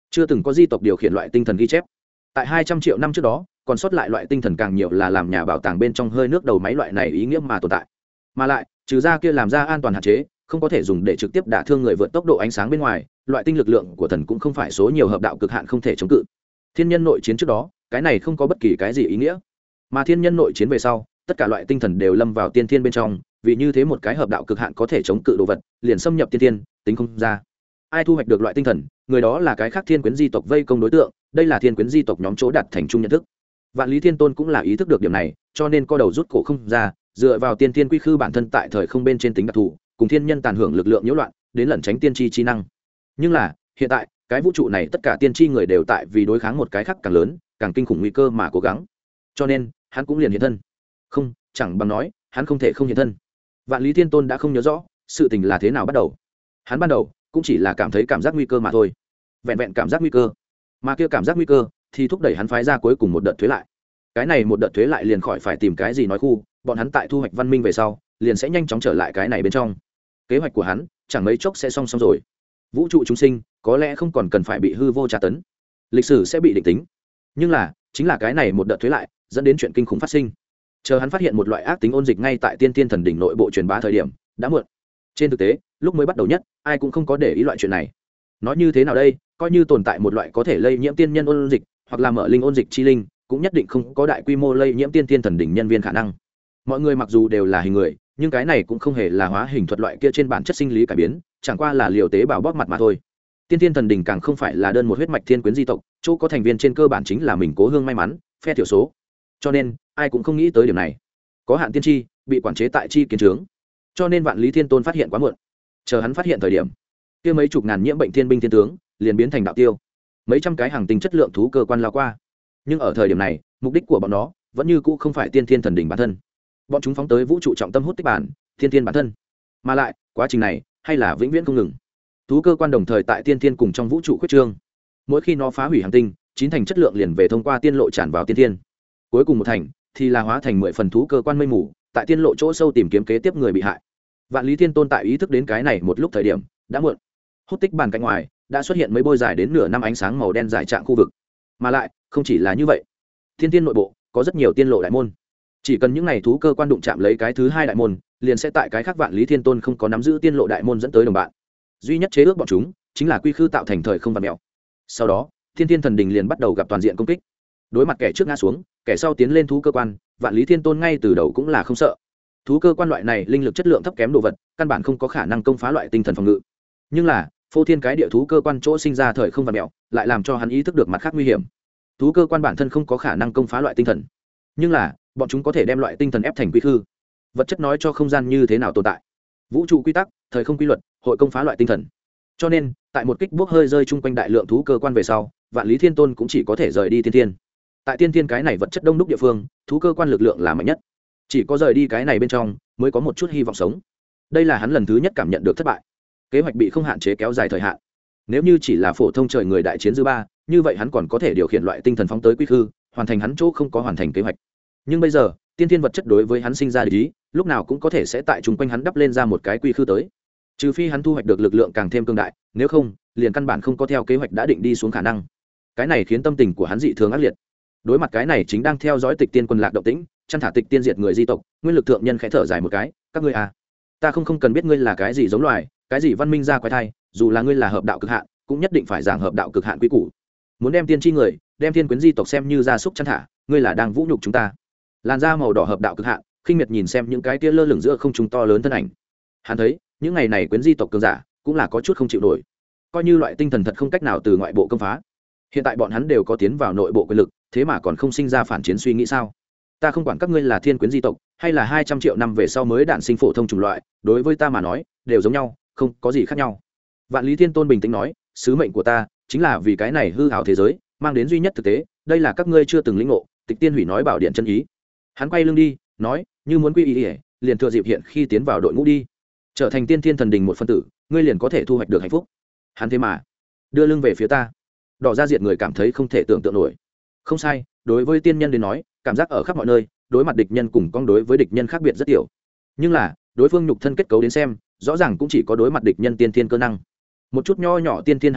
chưa từng có di tộc điều khiển loại tinh thần ghi chép. Tại hai trăm triệu năm trước đó, còn sót lại loại tinh thần càng nhiều là làm nhà bảo tàng bên trong hơi nước đầu máy loại này ý nghĩa mà tồn tại. Mà lại, trừ ra kia làm ra an toàn hạn chế, không có thể dùng để trực tiếp đả thương người vượt tốc độ ánh sáng bên ngoài, loại tinh lực lượng của thần cũng không phải số nhiều hợp đạo cực hạn không thể chống cự. Thiên nhân nội chiến trước đó, cái này không có bất kỳ cái gì ý nghĩa. Mà thiên nhân nội chiến về sau, tất cả loại tinh thần đều lâm vào tiên thiên bên trong, vì như thế một cái hợp đạo cực hạn có thể chống cự đồ vật, liền xâm nhập tiên thiên, tính không ra. Ai thu hoạch được loại tinh thần, người đó là cái khác thiên quyến di tộc vây công đối tượng, đây là thiên quyến di tộc nhóm chỗ đạt thành chung nhận thức. Vạn Lý Thiên Tôn cũng là ý thức được điểm này, cho nên co đầu rút cổ không ra, dựa vào tiên thiên quy khư bản thân tại thời không bên trên tính đặc thù, cùng thiên nhân tàn hưởng lực lượng nhiễu loạn, đến lẩn tránh tiên tri chi năng. Nhưng là, hiện tại, cái vũ trụ này tất cả tiên tri người đều tại vì đối kháng một cái khác càng lớn, càng kinh khủng nguy cơ mà cố gắng. Cho nên, hắn cũng liền hiện thân. Không, chẳng bằng nói, hắn không thể không hiện thân. Vạn Lý Thiên Tôn đã không nhớ rõ sự tình là thế nào bắt đầu. Hắn ban đầu cũng chỉ là cảm thấy cảm giác nguy cơ mà thôi, vẹn vẹn cảm giác nguy cơ, mà kia cảm giác nguy cơ thì thúc đẩy hắn phái ra cuối cùng một đợt thuế lại. Cái này một đợt thuế lại liền khỏi phải tìm cái gì nói khu, bọn hắn tại thu hoạch văn minh về sau, liền sẽ nhanh chóng trở lại cái này bên trong. Kế hoạch của hắn chẳng mấy chốc sẽ xong xong rồi. Vũ trụ chúng sinh có lẽ không còn cần phải bị hư vô tra tấn, lịch sử sẽ bị định tính. Nhưng là, chính là cái này một đợt thuế lại, dẫn đến chuyện kinh khủng phát sinh. Chờ hắn phát hiện một loại ác tính ôn dịch ngay tại tiên tiên thần đỉnh nội bộ truyền bá thời điểm, đã muộn. Trên thực tế, lúc mới bắt đầu nhất, ai cũng không có để ý loại chuyện này. Nói như thế nào đây, coi như tồn tại một loại có thể lây nhiễm tiên nhân ôn dịch, hoặc là mở linh ôn dịch chi linh, cũng nhất định không có đại quy mô lây nhiễm tiên tiên thần đỉnh nhân viên khả năng. Mọi người mặc dù đều là hình người, nhưng cái này cũng không hề là hóa hình thuật loại kia trên bản chất sinh lý cải biến, chẳng qua là liều tế bào bóp mặt mà thôi. Tiên tiên thần đỉnh càng không phải là đơn một huyết mạch thiên quyến di tộc, chỗ có thành viên trên cơ bản chính là mình cố hương may mắn, phe thiểu số. Cho nên, ai cũng không nghĩ tới điểm này. Có hạn tiên tri, bị quản chế tại chi kiến trướng. Cho nên Vạn Lý Thiên Tôn phát hiện quá muộn. Chờ hắn phát hiện thời điểm, kia mấy chục ngàn nhiễm bệnh thiên binh thiên tướng liền biến thành đạo tiêu. Mấy trăm cái hàng tinh chất lượng thú cơ quan lao qua. Nhưng ở thời điểm này, mục đích của bọn nó vẫn như cũ không phải tiên thiên thần đỉnh bản thân. Bọn chúng phóng tới vũ trụ trọng tâm hút tích bản, thiên thiên bản thân. Mà lại, quá trình này hay là vĩnh viễn không ngừng. Thú cơ quan đồng thời tại tiên thiên cùng trong vũ trụ khuyết trương. Mỗi khi nó phá hủy hành tinh, chín thành chất lượng liền về thông qua tiên lộ tràn vào tiên thiên. Cuối cùng một thành thì là hóa thành mười phần thú cơ quan mây mù, tại tiên lộ chỗ sâu tìm kiếm kế tiếp người bị hại. Vạn Lý Thiên Tôn tại ý thức đến cái này một lúc thời điểm đã muộn. Hút tích bàn cạnh ngoài đã xuất hiện mấy bôi dài đến nửa năm ánh sáng màu đen dài trạng khu vực. Mà lại, không chỉ là như vậy, thiên tiên nội bộ có rất nhiều tiên lộ đại môn. Chỉ cần những này thú cơ quan đụng chạm lấy cái thứ hai đại môn, liền sẽ tại cái khác Vạn Lý Thiên Tôn không có nắm giữ tiên lộ đại môn dẫn tới đồng bạn. Duy nhất chế ước bọn chúng chính là quy khư tạo thành thời không vặn mèo. Sau đó, thiên tiên thần đình liền bắt đầu gặp toàn diện công kích. Đối mặt kẻ trước ngã xuống, kẻ sau tiến lên thú cơ quan, Vạn Lý Thiên Tôn ngay từ đầu cũng là không sợ. Thú cơ quan loại này linh lực chất lượng thấp kém đồ vật, căn bản không có khả năng công phá loại tinh thần phòng ngự. Nhưng là, phô thiên cái địa thú cơ quan chỗ sinh ra thời không vặn mèo, lại làm cho hắn ý thức được mặt khác nguy hiểm. Thú cơ quan bản thân không có khả năng công phá loại tinh thần, nhưng là, bọn chúng có thể đem loại tinh thần ép thành quy khư. Vật chất nói cho không gian như thế nào tồn tại. Vũ trụ quy tắc, thời không quy luật, hội công phá loại tinh thần. Cho nên, tại một kích bước hơi rơi chung quanh đại lượng thú cơ quan về sau, Vạn Lý Thiên Tôn cũng chỉ có thể rời đi tiên thiên. Tại tiên thiên cái này vật chất đông đúc địa phương, thú cơ quan lực lượng là mạnh nhất. Chỉ có rời đi cái này bên trong, mới có một chút hy vọng sống. Đây là hắn lần thứ nhất cảm nhận được thất bại. Kế hoạch bị không hạn chế kéo dài thời hạn. Nếu như chỉ là phổ thông trời người đại chiến dư ba, như vậy hắn còn có thể điều khiển loại tinh thần phóng tới quy khư, hoàn thành hắn chỗ không có hoàn thành kế hoạch. Nhưng bây giờ, tiên thiên vật chất đối với hắn sinh ra địch ý, lúc nào cũng có thể sẽ tại chung quanh hắn đắp lên ra một cái quy khư tới. Trừ phi hắn thu hoạch được lực lượng càng thêm cường đại, nếu không, liền căn bản không có theo kế hoạch đã định đi xuống khả năng. Cái này khiến tâm tình của hắn dị thường ác liệt. Đối mặt cái này chính đang theo dõi Tịch Tiên quân lạc động tĩnh, chăn thả Tịch Tiên diệt người di tộc, nguyên lực thượng nhân khẽ thở dài một cái, các ngươi à, ta không không cần biết ngươi là cái gì giống loài, cái gì văn minh ra quái thai, dù là ngươi là hợp đạo cực hạn, cũng nhất định phải giảng hợp đạo cực hạn quý củ. Muốn đem tiên tri người, đem thiên quyến di tộc xem như gia súc chăn thả, ngươi là đang vũ nhục chúng ta. Làn da màu đỏ hợp đạo cực hạn, khinh miệt nhìn xem những cái tia lơ lửng giữa không trung to lớn thân ảnh. Hắn thấy, những ngày này quyến di tộc cường giả, cũng là có chút không chịu nổi. Coi như loại tinh thần thật không cách nào từ ngoại bộ công phá. Hiện tại bọn hắn đều có tiến vào nội bộ quyền lực, thế mà còn không sinh ra phản chiến suy nghĩ sao? Ta không quản các ngươi là thiên quyến di tộc, hay là hai trăm triệu năm về sau mới đản sinh phổ thông chủng loại, đối với ta mà nói, đều giống nhau, không có gì khác nhau. Vạn Lý Thiên Tôn bình tĩnh nói, sứ mệnh của ta chính là vì cái này hư ảo thế giới, mang đến duy nhất thực tế, đây là các ngươi chưa từng lĩnh ngộ. Tịch Tiên hủy nói bảo điện chân ý. Hắn quay lưng đi, nói, như muốn quy y, liền thừa dịp hiện khi tiến vào đội ngũ đi, trở thành tiên thiên thần đình một phân tử, ngươi liền có thể thu hoạch được hạnh phúc. Hắn thế mà đưa lưng về phía ta. Đỏ ra diệt người cảm thấy không thể tưởng tượng nổi. Không sai, đối với tiên nhân đến nói, cảm giác ở khắp mọi nơi, đối mặt địch nhân cùng con đối với địch nhân khác biệt rất tiểu. Nhưng là, đối phương nhục thân kết cấu đến xem, rõ ràng cũng chỉ có đối mặt địch nhân tiên thiên cơ năng. Một chút nho nhỏ tiên thiên hạn chế,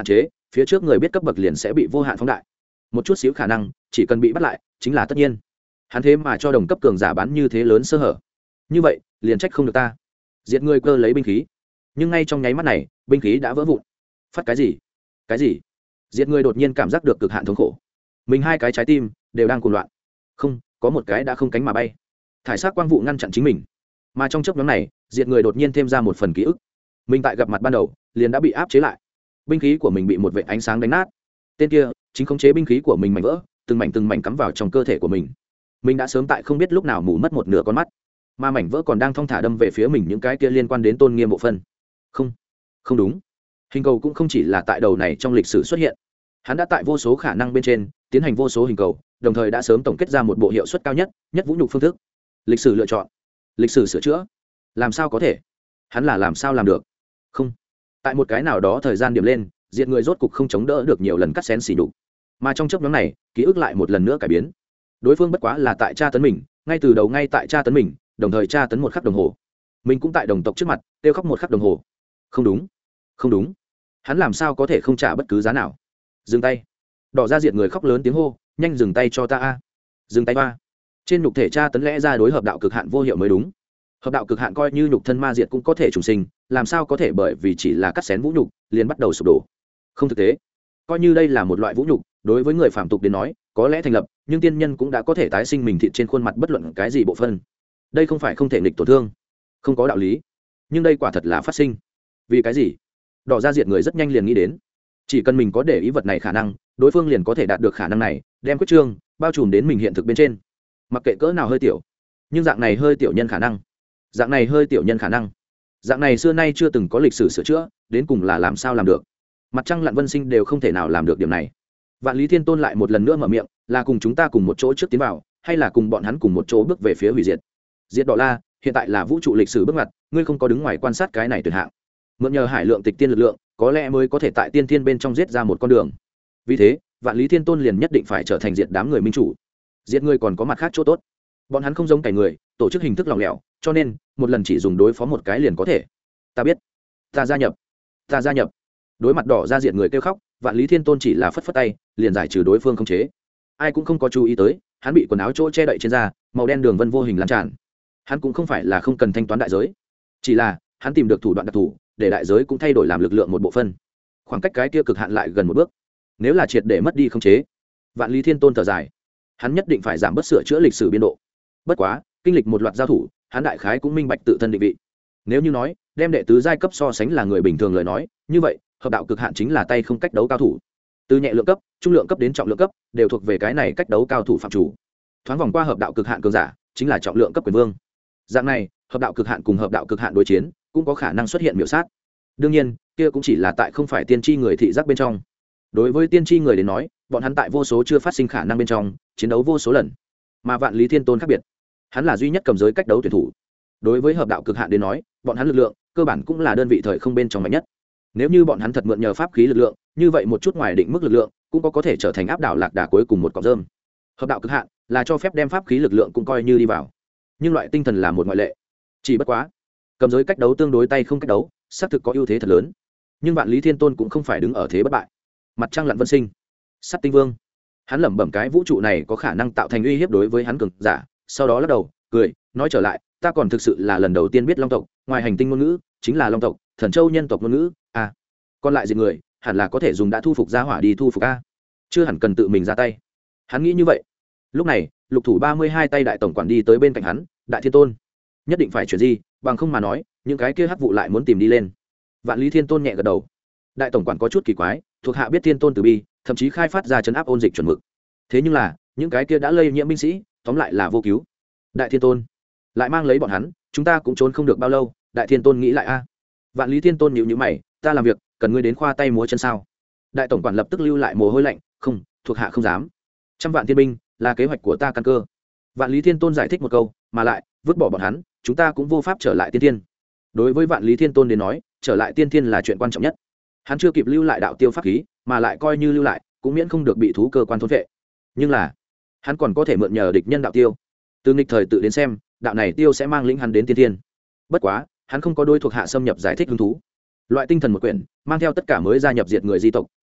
phía trước người biết cấp bậc liền sẽ bị vô hạn phóng đại, một chút xíu khả năng chỉ cần bị bắt lại chính là tất nhiên. Hắn thế mà cho đồng cấp cường giả bán như thế lớn sơ hở, như vậy liền trách không được ta. Diệt người cơ lấy binh khí, nhưng ngay trong nháy mắt này binh khí đã vỡ vụn. Phát cái gì cái gì? Diệt người đột nhiên cảm giác được cực hạn thống khổ, mình hai cái trái tim đều đang cuồng loạn. Không, có một cái đã không cánh mà bay. Thải sắc quang vụ ngăn chặn chính mình, mà trong chốc nhóm này Diệt người đột nhiên thêm ra một phần ký ức. Mình tại gặp mặt ban đầu liền đã bị áp chế lại, binh khí của mình bị một vệt ánh sáng đánh nát. Tên kia chính khống chế binh khí của mình mảnh vỡ, từng mảnh từng mảnh cắm vào trong cơ thể của mình. Mình đã sớm tại không biết lúc nào mù mất một nửa con mắt, mà mảnh vỡ còn đang thong thả đâm về phía mình những cái kia liên quan đến tôn nghiêm bộ phân. Không, không đúng. Hình cầu cũng không chỉ là tại đầu này trong lịch sử xuất hiện, hắn đã tại vô số khả năng bên trên tiến hành vô số hình cầu, đồng thời đã sớm tổng kết ra một bộ hiệu suất cao nhất nhất vũ nhục phương thức. Lịch sử lựa chọn, lịch sử sửa chữa. Làm sao có thể? Hắn là làm sao làm được? Không, tại một cái nào đó thời gian điểm lên, Diệt người rốt cục không chống đỡ được nhiều lần cắt xén xỉ đục, mà trong chớp nhoáng này ký ức lại một lần nữa cải biến. Đối phương bất quá là tại tra tấn mình, ngay từ đầu ngay tại tra tấn mình, đồng thời tra tấn một khắc đồng hồ. Mình cũng tại đồng tộc trước mặt kêu khóc một khắc đồng hồ. Không đúng, không đúng, hắn làm sao có thể không trả bất cứ giá nào? Dừng tay! Đỏ ra Diệt người khóc lớn tiếng hô, nhanh dừng tay cho ta a! Dừng tay ba! Trên nhục thể tra tấn lẽ ra đối hợp đạo cực hạn vô hiệu mới đúng. Hợp đạo cực hạn coi như nhục thân ma diệt cũng có thể trùng sinh, làm sao có thể bởi vì chỉ là cắt xén vũ nhục liền bắt đầu sụp đổ? Không thực tế. Coi như đây là một loại vũ nhục, đối với người phàm tục đến nói có lẽ thành lập, nhưng tiên nhân cũng đã có thể tái sinh mình thịt trên khuôn mặt bất luận cái gì bộ phân. Đây không phải không thể nghịch tổn thương, không có đạo lý, nhưng đây quả thật là phát sinh. Vì cái gì? Đỏ ra Diệt người rất nhanh liền nghĩ đến, chỉ cần mình có để ý vật này khả năng, đối phương liền có thể đạt được khả năng này, đem quyết trương bao trùm đến mình hiện thực bên trên. Mặc kệ cỡ nào hơi tiểu, nhưng dạng này hơi tiểu nhân khả năng, dạng này hơi tiểu nhân khả năng, dạng này xưa nay chưa từng có lịch sử sửa chữa, đến cùng là làm sao làm được? Mặt trăng lặn vân sinh đều không thể nào làm được điểm này. Vạn Lý Thiên Tôn lại một lần nữa mở miệng, là cùng chúng ta cùng một chỗ trước tiến vào, hay là cùng bọn hắn cùng một chỗ bước về phía hủy diệt? Diệt Đỏ La, hiện tại là vũ trụ lịch sử bước ngoặt, ngươi không có đứng ngoài quan sát cái này tuyệt hạng, mượn nhờ hải lượng tịch tiên lực lượng, có lẽ mới có thể tại tiên thiên bên trong giết ra một con đường. Vì thế, Vạn Lý Thiên Tôn liền nhất định phải trở thành diệt đám người minh chủ. Diệt người còn có mặt khác chỗ tốt, bọn hắn không giống cày người, tổ chức hình thức lỏng lẻo, cho nên một lần chỉ dùng đối phó một cái liền có thể. Ta biết, ta gia nhập, ta gia nhập. Đối mặt đỏ ra Diệt người kêu khóc, Vạn Lý Thiên Tôn chỉ là phất phất tay liền giải trừ đối phương khống chế. Ai cũng không có chú ý tới, hắn bị quần áo chỗ che đậy trên da, màu đen đường vân vô hình lan tràn. Hắn cũng không phải là không cần thanh toán đại giới, chỉ là hắn tìm được thủ đoạn đặc thù để đại giới cũng thay đổi làm lực lượng một bộ phân. Khoảng cách cái kia cực hạn lại gần một bước, nếu là triệt để mất đi khống chế, Vạn Lý Thiên Tôn thở dài, hắn nhất định phải giảm bớt sửa chữa lịch sử biên độ. Bất quá kinh lịch một loạt giao thủ, hắn đại khái cũng minh bạch tự thân định vị. Nếu như nói đem đệ tứ giai cấp so sánh là người bình thường lời nói, như vậy hợp đạo cực hạn chính là tay không cách đấu cao thủ. Từ nhẹ lượng cấp, trung lượng cấp đến trọng lượng cấp đều thuộc về cái này cách đấu cao thủ phạm chủ. Thoáng vòng qua hợp đạo cực hạn cường giả chính là trọng lượng cấp quyền vương. Dạng này hợp đạo cực hạn cùng hợp đạo cực hạn đối chiến cũng có khả năng xuất hiện miểu sát. Đương nhiên kia cũng chỉ là tại không phải tiên tri người thị giác bên trong. Đối với tiên tri người đến nói, bọn hắn tại vô số chưa phát sinh khả năng bên trong chiến đấu vô số lần, mà Vạn Lý Thiên Tôn khác biệt, hắn là duy nhất cầm giới cách đấu tuyển thủ. Đối với hợp đạo cực hạn đến nói, bọn hắn lực lượng cơ bản cũng là đơn vị thời không bên trong mạnh nhất. Nếu như bọn hắn thật mượn nhờ pháp khí lực lượng, như vậy một chút ngoài định mức lực lượng cũng có có thể trở thành áp đảo lạc đà cuối cùng một cọng rơm. Hợp đạo cực hạn là cho phép đem pháp khí lực lượng cũng coi như đi vào, nhưng loại tinh thần là một ngoại lệ. Chỉ bất quá cầm giới cách đấu tương đối tay không cách đấu xác thực có ưu thế thật lớn, nhưng Vạn Lý Thiên Tôn cũng không phải đứng ở thế bất bại. Mặt trăng lặn vân sinh, sắt tinh vương, hắn lẩm bẩm cái vũ trụ này có khả năng tạo thành uy hiếp đối với hắn cường giả, sau đó lắc đầu cười nói trở lại, ta còn thực sự là lần đầu tiên biết long tộc ngoài hành tinh ngôn ngữ chính là long tộc thần châu nhân tộc ngôn ngữ à. Còn lại diệt người hẳn là có thể dùng đã thu phục gia hỏa đi thu phục a, chưa hẳn cần tự mình ra tay. Hắn nghĩ như vậy. Lúc này lục thủ ba mươi hai tay đại tổng quản đi tới bên cạnh hắn, Đại Thiên Tôn nhất định phải chuyển gì, bằng không mà nói những cái kia hắc vụ lại muốn tìm đi lên. Vạn Lý Thiên Tôn nhẹ gật đầu. Đại tổng quản có chút kỳ quái, thuộc hạ biết Thiên Tôn từ bi, thậm chí khai phát ra chấn áp ôn dịch chuẩn mực, thế nhưng là những cái kia đã lây nhiễm binh sĩ tóm lại là vô cứu. Đại Thiên Tôn lại mang lấy bọn hắn, chúng ta cũng trốn không được bao lâu. Đại Thiên Tôn nghĩ lại a. Vạn Lý Thiên Tôn nhíu nhíu mày, ta làm việc cần ngươi đến khoa tay múa chân sao? Đại tổng quản lập tức lưu lại mồ hôi lạnh, không, thuộc hạ không dám. Trăm vạn thiên binh là kế hoạch của ta căn cơ. Vạn Lý Thiên Tôn giải thích một câu, mà lại vứt bỏ bọn hắn, chúng ta cũng vô pháp trở lại tiên thiên. Đối với Vạn Lý Thiên Tôn đến nói, trở lại tiên thiên là chuyện quan trọng nhất. Hắn chưa kịp lưu lại đạo tiêu pháp khí, mà lại coi như lưu lại cũng miễn không được bị thú cơ quan thôn vệ. Nhưng là hắn còn có thể mượn nhờ địch nhân đạo tiêu. Từ nghịch thời tự đến xem, đạo này tiêu sẽ mang lĩnh hắn đến tiên thiên. Bất quá hắn không có đôi thuộc hạ xâm nhập giải thích hứng thú. Loại tinh thần một quyển mang theo tất cả mới gia nhập diệt người di tộc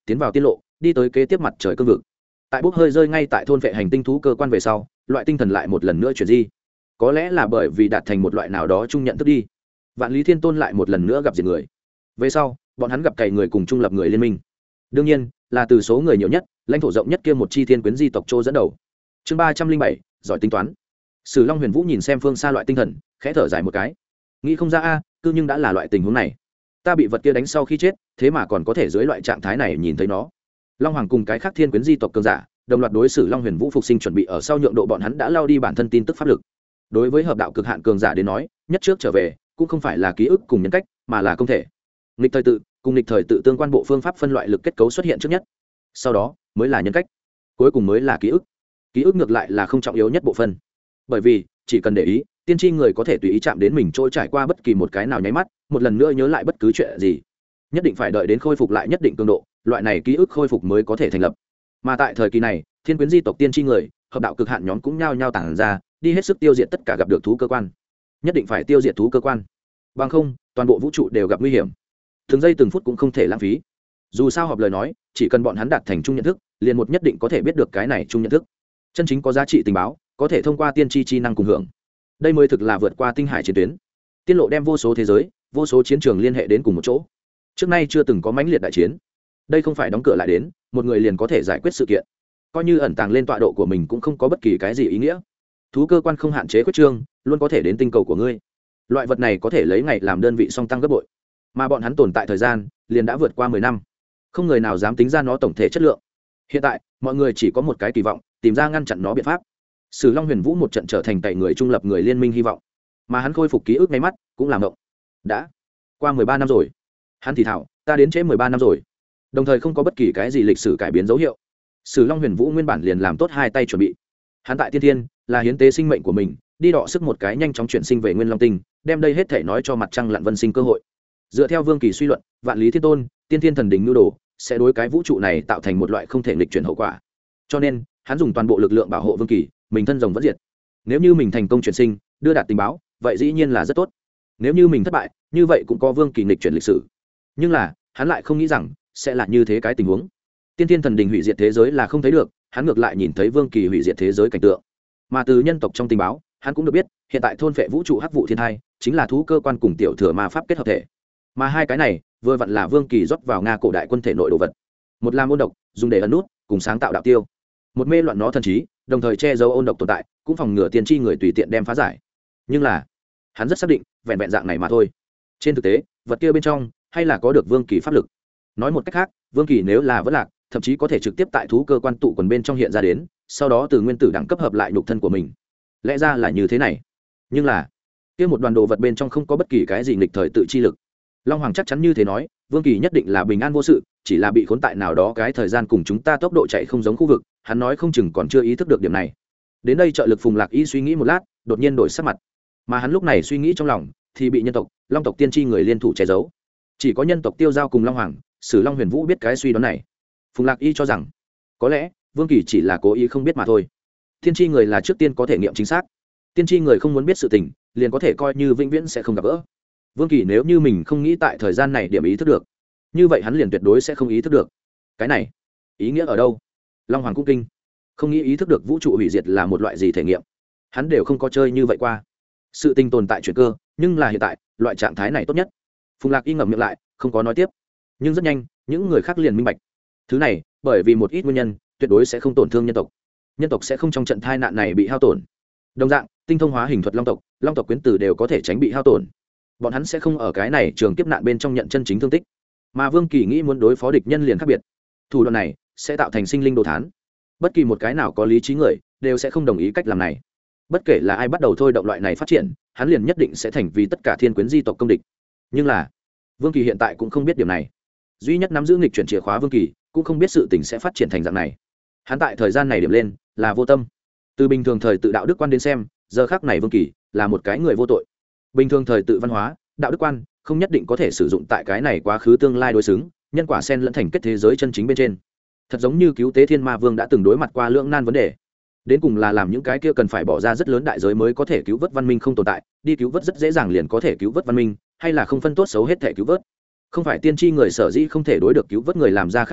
tiến vào tiết lộ đi tới kế tiếp mặt trời cương vực. Tại bốc hơi rơi ngay tại thôn vệ hành tinh thú cơ quan về sau, loại tinh thần lại một lần nữa chuyển di. Có lẽ là bởi vì đạt thành một loại nào đó chung nhận thức đi, Vạn Lý Thiên Tôn lại một lần nữa gặp diệt người. Về sau bọn hắn gặp cày người cùng trung lập người liên minh, đương nhiên là từ số người nhiều nhất, lãnh thổ rộng nhất kia một chi thiên quyến di tộc Trô dẫn đầu. Chương ba trăm linh bảy, giỏi tính toán. Sử Long Huyền Vũ nhìn xem phương xa loại tinh thần, khẽ thở dài một cái. Nghĩ không ra a, à, cứ nhưng đã là loại tình huống này. Ta bị vật kia đánh sau khi chết, thế mà còn có thể dưới loại trạng thái này nhìn thấy nó. Long Hoàng cùng cái khác thiên quyến di tộc cường giả, đồng loạt đối xử Long Huyền Vũ phục sinh chuẩn bị ở sau nhượng độ bọn hắn đã lao đi bản thân tin tức pháp lực. Đối với hợp đạo cực hạn cường giả đến nói, nhất trước trở về, cũng không phải là ký ức cùng nhân cách, mà là công thể. Nghịch thời tự, cùng nghịch thời tự tương quan bộ phương pháp phân loại lực kết cấu xuất hiện trước nhất. Sau đó, mới là nhân cách, cuối cùng mới là ký ức. Ký ức ngược lại là không trọng yếu nhất bộ phân. Bởi vì, chỉ cần để ý, tiên tri người có thể tùy ý chạm đến mình trôi trải qua bất kỳ một cái nào nháy mắt, một lần nữa nhớ lại bất cứ chuyện gì. Nhất định phải đợi đến khôi phục lại nhất định cường độ, loại này ký ức khôi phục mới có thể thành lập. Mà tại thời kỳ này, thiên quyến di tộc tiên tri người, hợp đạo cực hạn nhóm cũng nhao nhao tản ra, đi hết sức tiêu diệt tất cả gặp được thú cơ quan. Nhất định phải tiêu diệt thú cơ quan, bằng không toàn bộ vũ trụ đều gặp nguy hiểm, từng giây từng phút cũng không thể lãng phí. Dù sao họp lời nói, chỉ cần bọn hắn đạt thành chung nhận thức, liền một nhất định có thể biết được cái này chung nhận thức chân chính có giá trị tình báo, có thể thông qua tiên tri chi năng cùng hưởng. Đây mới thực là vượt qua tinh hải chiến tuyến, tiết lộ đem vô số thế giới, vô số chiến trường liên hệ đến cùng một chỗ. Trước nay chưa từng có mãnh liệt đại chiến, đây không phải đóng cửa lại đến một người liền có thể giải quyết sự kiện. Coi như ẩn tàng lên tọa độ của mình cũng không có bất kỳ cái gì ý nghĩa. Thú cơ quan không hạn chế quyết trương, luôn có thể đến tinh cầu của ngươi. Loại vật này có thể lấy ngày làm đơn vị song tăng gấp bội, mà bọn hắn tồn tại thời gian liền đã vượt qua mười năm, không người nào dám tính ra nó tổng thể chất lượng. Hiện tại mọi người chỉ có một cái kỳ vọng, tìm ra ngăn chặn nó biện pháp. Sử Long Huyền Vũ một trận trở thành cậy người trung lập người liên minh hy vọng, mà hắn khôi phục ký ức ngay mắt cũng làm động. Đã qua mười ba năm rồi, hắn thì thảo, ta đến trễ mười ba năm rồi. Đồng thời không có bất kỳ cái gì lịch sử cải biến dấu hiệu. Sử Long Huyền Vũ nguyên bản liền làm tốt hai tay chuẩn bị. Hắn tại tiên thiên là hiến tế sinh mệnh của mình, đi đọ sức một cái nhanh chóng chuyển sinh về Nguyên Long Tinh, đem đây hết thể nói cho mặt trăng lặn vân sinh cơ hội. Dựa theo Vương Kỳ suy luận, Vạn Lý Thiên Tôn, tiên thiên thần đỉnh nhu đồ sẽ đối cái vũ trụ này tạo thành một loại không thể nghịch chuyển hậu quả. Cho nên, hắn dùng toàn bộ lực lượng bảo hộ Vương Kỳ, mình thân rồng vẫn diệt. Nếu như mình thành công chuyển sinh, đưa đạt tình báo, vậy dĩ nhiên là rất tốt. Nếu như mình thất bại, như vậy cũng có Vương Kỳ nghịch chuyển lịch sử. Nhưng là, hắn lại không nghĩ rằng sẽ là như thế cái tình huống. Tiên thiên thần đình hủy diệt thế giới là không thấy được, hắn ngược lại nhìn thấy Vương Kỳ hủy diệt thế giới cảnh tượng. Mà từ nhân tộc trong tình báo, hắn cũng được biết, hiện tại thôn phệ vũ trụ hắc vụ thiên thai chính là thú cơ quan cùng tiểu thừa ma pháp kết hợp thể. Mà hai cái này, vừa vặn là Vương Kỳ rót vào Nga cổ đại quân thể nội đồ vật. Một là ôn độc, dùng để ẩn nút, cùng sáng tạo đạo tiêu. Một mê loạn nó thần trí, đồng thời che giấu ôn độc tồn tại, cũng phòng ngừa tiên tri người tùy tiện đem phá giải. Nhưng là, hắn rất xác định, vẹn vẹn dạng này mà thôi. Trên thực tế, vật kia bên trong hay là có được Vương Kỳ pháp lực. Nói một cách khác, Vương Kỳ nếu là vẫn lạc, thậm chí có thể trực tiếp tại thú cơ quan tụ quần bên trong hiện ra đến, sau đó từ nguyên tử đẳng cấp hợp lại nhục thân của mình. Lẽ ra là như thế này, nhưng là kia một đoàn đồ vật bên trong không có bất kỳ cái gì nghịch thời tự chi lực. Long Hoàng chắc chắn như thế nói, Vương Kỳ nhất định là bình an vô sự, chỉ là bị khốn tại nào đó cái thời gian cùng chúng ta tốc độ chạy không giống khu vực, hắn nói không chừng còn chưa ý thức được điểm này. Đến đây trợ lực Phùng Lạc Y suy nghĩ một lát, đột nhiên đổi sắc mặt. Mà hắn lúc này suy nghĩ trong lòng, thì bị nhân tộc, Long tộc tiên tri người liên thủ che giấu. Chỉ có nhân tộc Tiêu Giao cùng Long Hoàng, Sử Long Huyền Vũ biết cái suy đoán này. Phùng Lạc Y cho rằng, có lẽ Vương Kỳ chỉ là cố ý không biết mà thôi. Tiên tri người là trước tiên có thể nghiệm chính xác. Tiên tri người không muốn biết sự tình, liền có thể coi như vĩnh viễn sẽ không gặp gỡ. Vương Kỳ nếu như mình không nghĩ tại thời gian này điểm ý thức được, như vậy hắn liền tuyệt đối sẽ không ý thức được. Cái này, ý nghĩa ở đâu? Long Hoàng cũng kinh, không nghĩ ý thức được vũ trụ hủy diệt là một loại gì thể nghiệm. Hắn đều không có chơi như vậy qua. Sự tình tồn tại chuyển cơ, nhưng là hiện tại, loại trạng thái này tốt nhất. Phùng Lạc Y ngậm miệng lại, không có nói tiếp. Nhưng rất nhanh, những người khác liền minh bạch. Thứ này, bởi vì một ít nguyên nhân, tuyệt đối sẽ không tổn thương nhân tộc. Nhân tộc sẽ không trong trận tai nạn này bị hao tổn. Đồng dạng, tinh thông hóa hình thuật long tộc, long tộc quyến tử đều có thể tránh bị hao tổn. Bọn hắn sẽ không ở cái này trường kiếp nạn bên trong nhận chân chính thương tích. Mà Vương Kỳ nghĩ muốn đối phó địch nhân liền khác biệt. Thủ đoạn này sẽ tạo thành sinh linh đồ thán. Bất kỳ một cái nào có lý trí người đều sẽ không đồng ý cách làm này. Bất kể là ai bắt đầu thôi động loại này phát triển, hắn liền nhất định sẽ thành vì tất cả thiên quyến di tộc công địch. Nhưng là, Vương Kỳ hiện tại cũng không biết điều này. Duy nhất nắm giữ nghịch chuyển chìa khóa Vương Kỳ, cũng không biết sự tình sẽ phát triển thành dạng này. Hắn tại thời gian này điểm lên là vô tâm. Từ bình thường thời tự đạo đức quan đến xem, giờ khắc này Vương Kỳ là một cái người vô tội. Bình thường thời tự văn hóa, đạo đức quan không nhất định có thể sử dụng tại cái này quá khứ tương lai đối xứng, nhân quả xen lẫn thành kết thế giới chân chính bên trên. Thật giống như cứu tế thiên ma vương đã từng đối mặt qua lưỡng nan vấn đề, đến cùng là làm những cái kia cần phải bỏ ra rất lớn đại giới mới có thể cứu vớt văn minh không tồn tại, đi cứu vớt rất dễ dàng liền có thể cứu vớt văn minh, hay là không phân tốt xấu hết thể cứu vớt. Không phải tiên tri người sở dĩ không thể đối được cứu vớt người làm ra khác nhau,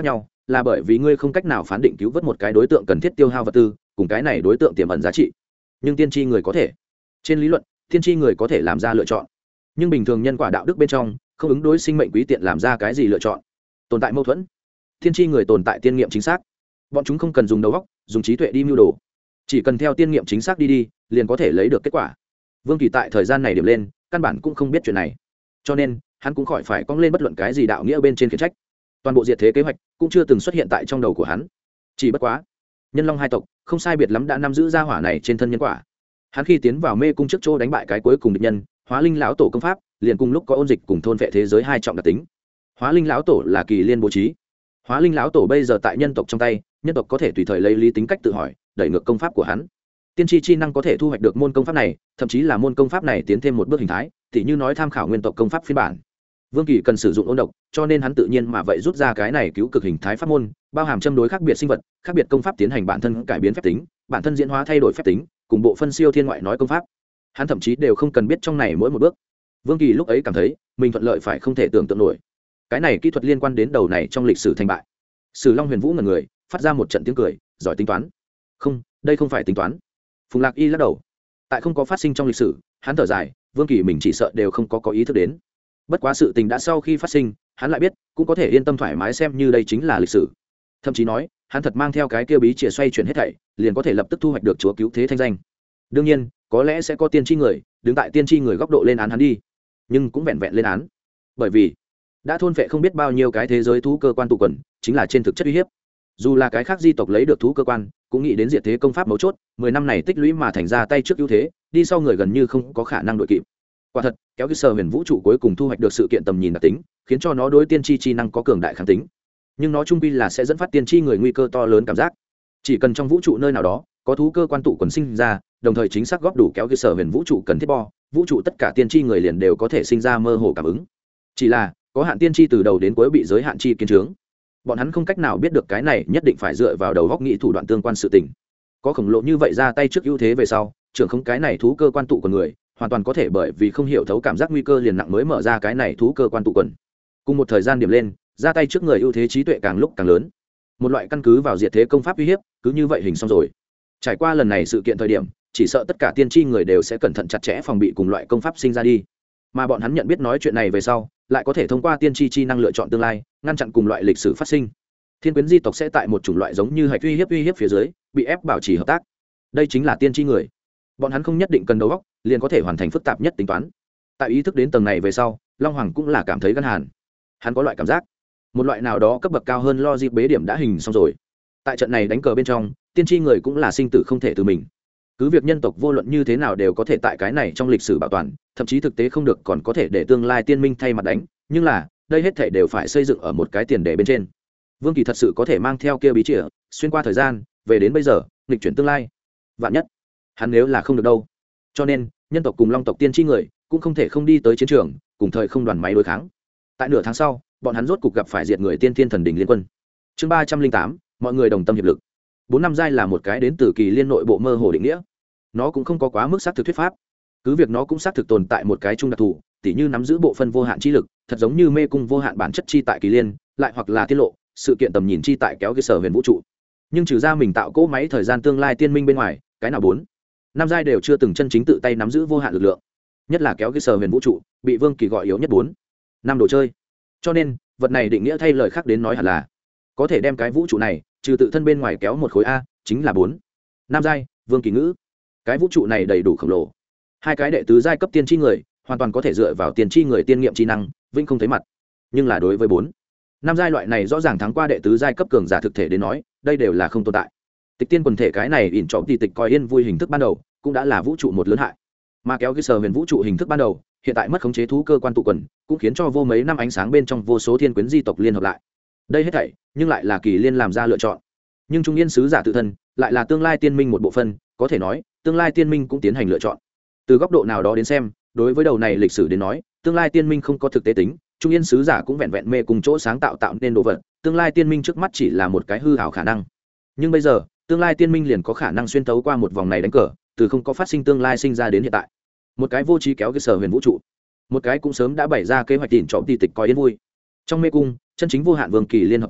là bởi vì ngươi không cách nào phán định cứu vớt một cái đối tượng cần thiết tiêu hao vật tư cùng cái này đối tượng tiềm ẩn giá trị. Nhưng tiên tri người có thể, trên lý luận tiên tri người có thể làm ra lựa chọn, nhưng bình thường nhân quả đạo đức bên trong không ứng đối sinh mệnh quý tiện làm ra cái gì lựa chọn. Tồn tại mâu thuẫn, tiên tri người tồn tại tiên nghiệm chính xác, bọn chúng không cần dùng đầu óc dùng trí tuệ đi mưu đồ, chỉ cần theo tiên nghiệm chính xác đi đi liền có thể lấy được kết quả. Vương Kỳ tại thời gian này điểm lên căn bản cũng không biết chuyện này, cho nên hắn cũng khỏi phải cong lên bất luận cái gì đạo nghĩa bên trên khiển trách. Toàn bộ diệt thế kế hoạch cũng chưa từng xuất hiện tại trong đầu của hắn, chỉ bất quá nhân long hai tộc không sai biệt lắm đã nắm giữ ra hỏa này trên thân nhân quả. Hắn khi tiến vào mê cung trước chỗ đánh bại cái cuối cùng địch nhân Hóa Linh lão tổ công pháp, liền cùng lúc có ôn dịch cùng thôn vệ thế giới hai trọng đặc tính. Hóa Linh lão tổ là kỳ liên bố trí, Hóa Linh lão tổ bây giờ tại nhân tộc trong tay, nhân tộc có thể tùy thời lấy lý tính cách tự hỏi đẩy ngược công pháp của hắn. Tiên tri chi năng có thể thu hoạch được môn công pháp này, thậm chí là môn công pháp này tiến thêm một bước hình thái, tỉ như nói tham khảo nguyên tộc công pháp phiên bản. Vương Kỳ cần sử dụng ôn độc, cho nên hắn tự nhiên mà vậy rút ra cái này cứu cực hình thái pháp môn, bao hàm châm đối khác biệt sinh vật, khác biệt công pháp tiến hành bản thân cải biến phép tính, bản thân diễn hóa thay đổi phép tính, cùng bộ phân siêu thiên ngoại nói công pháp. Hắn thậm chí đều không cần biết trong này mỗi một bước. Vương Kỳ lúc ấy cảm thấy mình thuận lợi phải không thể tưởng tượng nổi. Cái này kỹ thuật liên quan đến đầu này trong lịch sử thành bại. Sử Long Huyền Vũ ngẩn người, phát ra một trận tiếng cười, giỏi tính toán. Không, đây không phải tính toán. Phùng Lạc Y lắc đầu. Tại không có phát sinh trong lịch sử, hắn thở dài, Vương Kỳ mình chỉ sợ đều không có có ý thức đến. Bất quá sự tình đã sau khi phát sinh, hắn lại biết, cũng có thể yên tâm thoải mái xem như đây chính là lịch sử. Thậm chí nói, hắn thật mang theo cái kia bí chìa xoay chuyển hết thảy, liền có thể lập tức thu hoạch được chúa cứu thế thanh danh. Đương nhiên, có lẽ sẽ có tiên tri người, đứng tại tiên tri người góc độ lên án hắn đi, nhưng cũng vẹn vẹn lên án. Bởi vì, đã thôn phệ không biết bao nhiêu cái thế giới thú cơ quan tụ quần, chính là trên thực chất uy hiếp. Dù là cái khác di tộc lấy được thú cơ quan, cũng nghĩ đến diệt thế công pháp mấu chốt, mười năm này tích lũy mà thành ra tay trước ưu thế, đi sau người gần như không có khả năng đội kịp. Quả thật, kéo cái sở huyền vũ trụ cuối cùng thu hoạch được sự kiện tầm nhìn đặc tính, khiến cho nó đối tiên tri chi năng có cường đại kháng tính. Nhưng nó trung quy là sẽ dẫn phát tiên tri người nguy cơ to lớn cảm giác. Chỉ cần trong vũ trụ nơi nào đó có thú cơ quan tụ quần sinh ra, đồng thời chính xác góp đủ kéo cái sở huyền vũ trụ cần thiết bo, vũ trụ tất cả tiên tri người liền đều có thể sinh ra mơ hồ cảm ứng. Chỉ là có hạn tiên tri từ đầu đến cuối bị giới hạn chi kiến trướng, bọn hắn không cách nào biết được cái này nhất định phải dựa vào đầu góc nghị thủ đoạn tương quan sự tình. Có khổng lồ như vậy ra tay trước ưu thế về sau, trưởng không cái này thú cơ quan tụ của người hoàn toàn có thể bởi vì không hiểu thấu cảm giác nguy cơ liền nặng mới mở ra cái này thú cơ quan tụ quần. Cùng một thời gian điểm lên, ra tay trước người ưu thế trí tuệ càng lúc càng lớn, một loại căn cứ vào diệt thế công pháp uy hiếp cứ như vậy hình xong rồi. Trải qua lần này sự kiện thời điểm, chỉ sợ tất cả tiên tri người đều sẽ cẩn thận chặt chẽ phòng bị cùng loại công pháp sinh ra đi, mà bọn hắn nhận biết nói chuyện này về sau, lại có thể thông qua tiên tri chi năng lựa chọn tương lai, ngăn chặn cùng loại lịch sử phát sinh. Thiên quyến di tộc sẽ tại một chủng loại giống như hạch uy hiếp uy hiếp phía dưới bị ép bảo trì hợp tác. Đây chính là tiên tri người, bọn hắn không nhất định cần đầu óc liền có thể hoàn thành phức tạp nhất tính toán. Tại ý thức đến tầng này về sau, Long Hoàng cũng là cảm thấy gân hàn. Hắn có loại cảm giác, một loại nào đó cấp bậc cao hơn logic bế điểm đã hình xong rồi. Tại trận này đánh cờ bên trong, tiên tri người cũng là sinh tử không thể từ mình. Cứ việc nhân tộc vô luận như thế nào đều có thể tại cái này trong lịch sử bảo toàn, thậm chí thực tế không được còn có thể để tương lai tiên minh thay mặt đánh, nhưng là đây hết thể đều phải xây dựng ở một cái tiền đề bên trên. Vương Kỳ thật sự có thể mang theo kia bí chìa xuyên qua thời gian về đến bây giờ, nghịch chuyển tương lai. Vạn nhất hắn nếu là không được đâu. Cho nên nhân tộc cùng long tộc tiên tri người cũng không thể không đi tới chiến trường, cùng thời không đoàn máy đối kháng. Tại nửa tháng sau, bọn hắn rốt cục gặp phải diệt người tiên thiên thần đình liên quân. Chương ba trăm linh tám, mọi người đồng tâm hiệp lực. Bốn năm giai là một cái đến từ kỳ liên nội bộ mơ hồ định nghĩa. Nó cũng không có quá mức xác thực thuyết pháp. Cứ việc nó cũng xác thực tồn tại một cái chung đặc thù, tỉ như nắm giữ bộ phân vô hạn chi lực, thật giống như mê cung vô hạn bản chất chi tại kỳ liên, lại hoặc là tiết lộ sự kiện tầm nhìn chi tại kéo cái sở huyền vũ trụ. Nhưng trừ ra mình tạo cỗ máy thời gian tương lai tiên minh bên ngoài, cái nào bốn năm giai đều chưa từng chân chính tự tay nắm giữ vô hạn lực lượng. Nhất là kéo cái sở huyền vũ trụ, bị Vương Kỳ gọi yếu nhất bốn năm đồ chơi. Cho nên vật này định nghĩa thay lời khác đến nói hẳn là có thể đem cái vũ trụ này trừ tự thân bên ngoài kéo một khối a, chính là bốn năm giai. Vương Kỳ ngữ, cái vũ trụ này đầy đủ khổng lồ, hai cái đệ tứ giai cấp tiên tri người hoàn toàn có thể dựa vào tiên tri người tiên nghiệm chi năng vĩnh không thấy mặt. Nhưng là đối với bốn năm giai loại này rõ ràng thắng qua đệ tứ giai cấp cường giả thực thể đến nói, đây đều là không tồn tại. Tịch tiên quần thể cái này ỉn trọ tì tịch coi yên vui hình thức ban đầu cũng đã là vũ trụ một lớn hại, mà kéo cái sờ huyền vũ trụ hình thức ban đầu hiện tại mất khống chế thú cơ quan tụ quần, cũng khiến cho vô mấy năm ánh sáng bên trong vô số thiên quyến di tộc liên hợp lại. Đây hết thảy nhưng lại là kỳ liên làm ra lựa chọn. Nhưng trung yên sứ giả tự thân lại là tương lai tiên minh một bộ phân, có thể nói tương lai tiên minh cũng tiến hành lựa chọn. Từ góc độ nào đó đến xem, đối với đầu này lịch sử đến nói, tương lai tiên minh không có thực tế tính, trung yên sứ giả cũng vẹn vẹn mê cùng chỗ sáng tạo tạo nên đồ vật, tương lai tiên minh trước mắt chỉ là một cái hư ảo khả năng. Nhưng bây giờ tương lai tiên minh liền có khả năng xuyên tấu qua một vòng này đánh cờ, từ không có phát sinh tương lai sinh ra đến hiện tại. Một cái vô trí kéo cái sở huyền vũ trụ, một cái cũng sớm đã bày ra kế hoạch tìm trộm ti tịch coi yên vui. Trong mê cung chân chính vô hạn Vương Kỳ liên hợp thể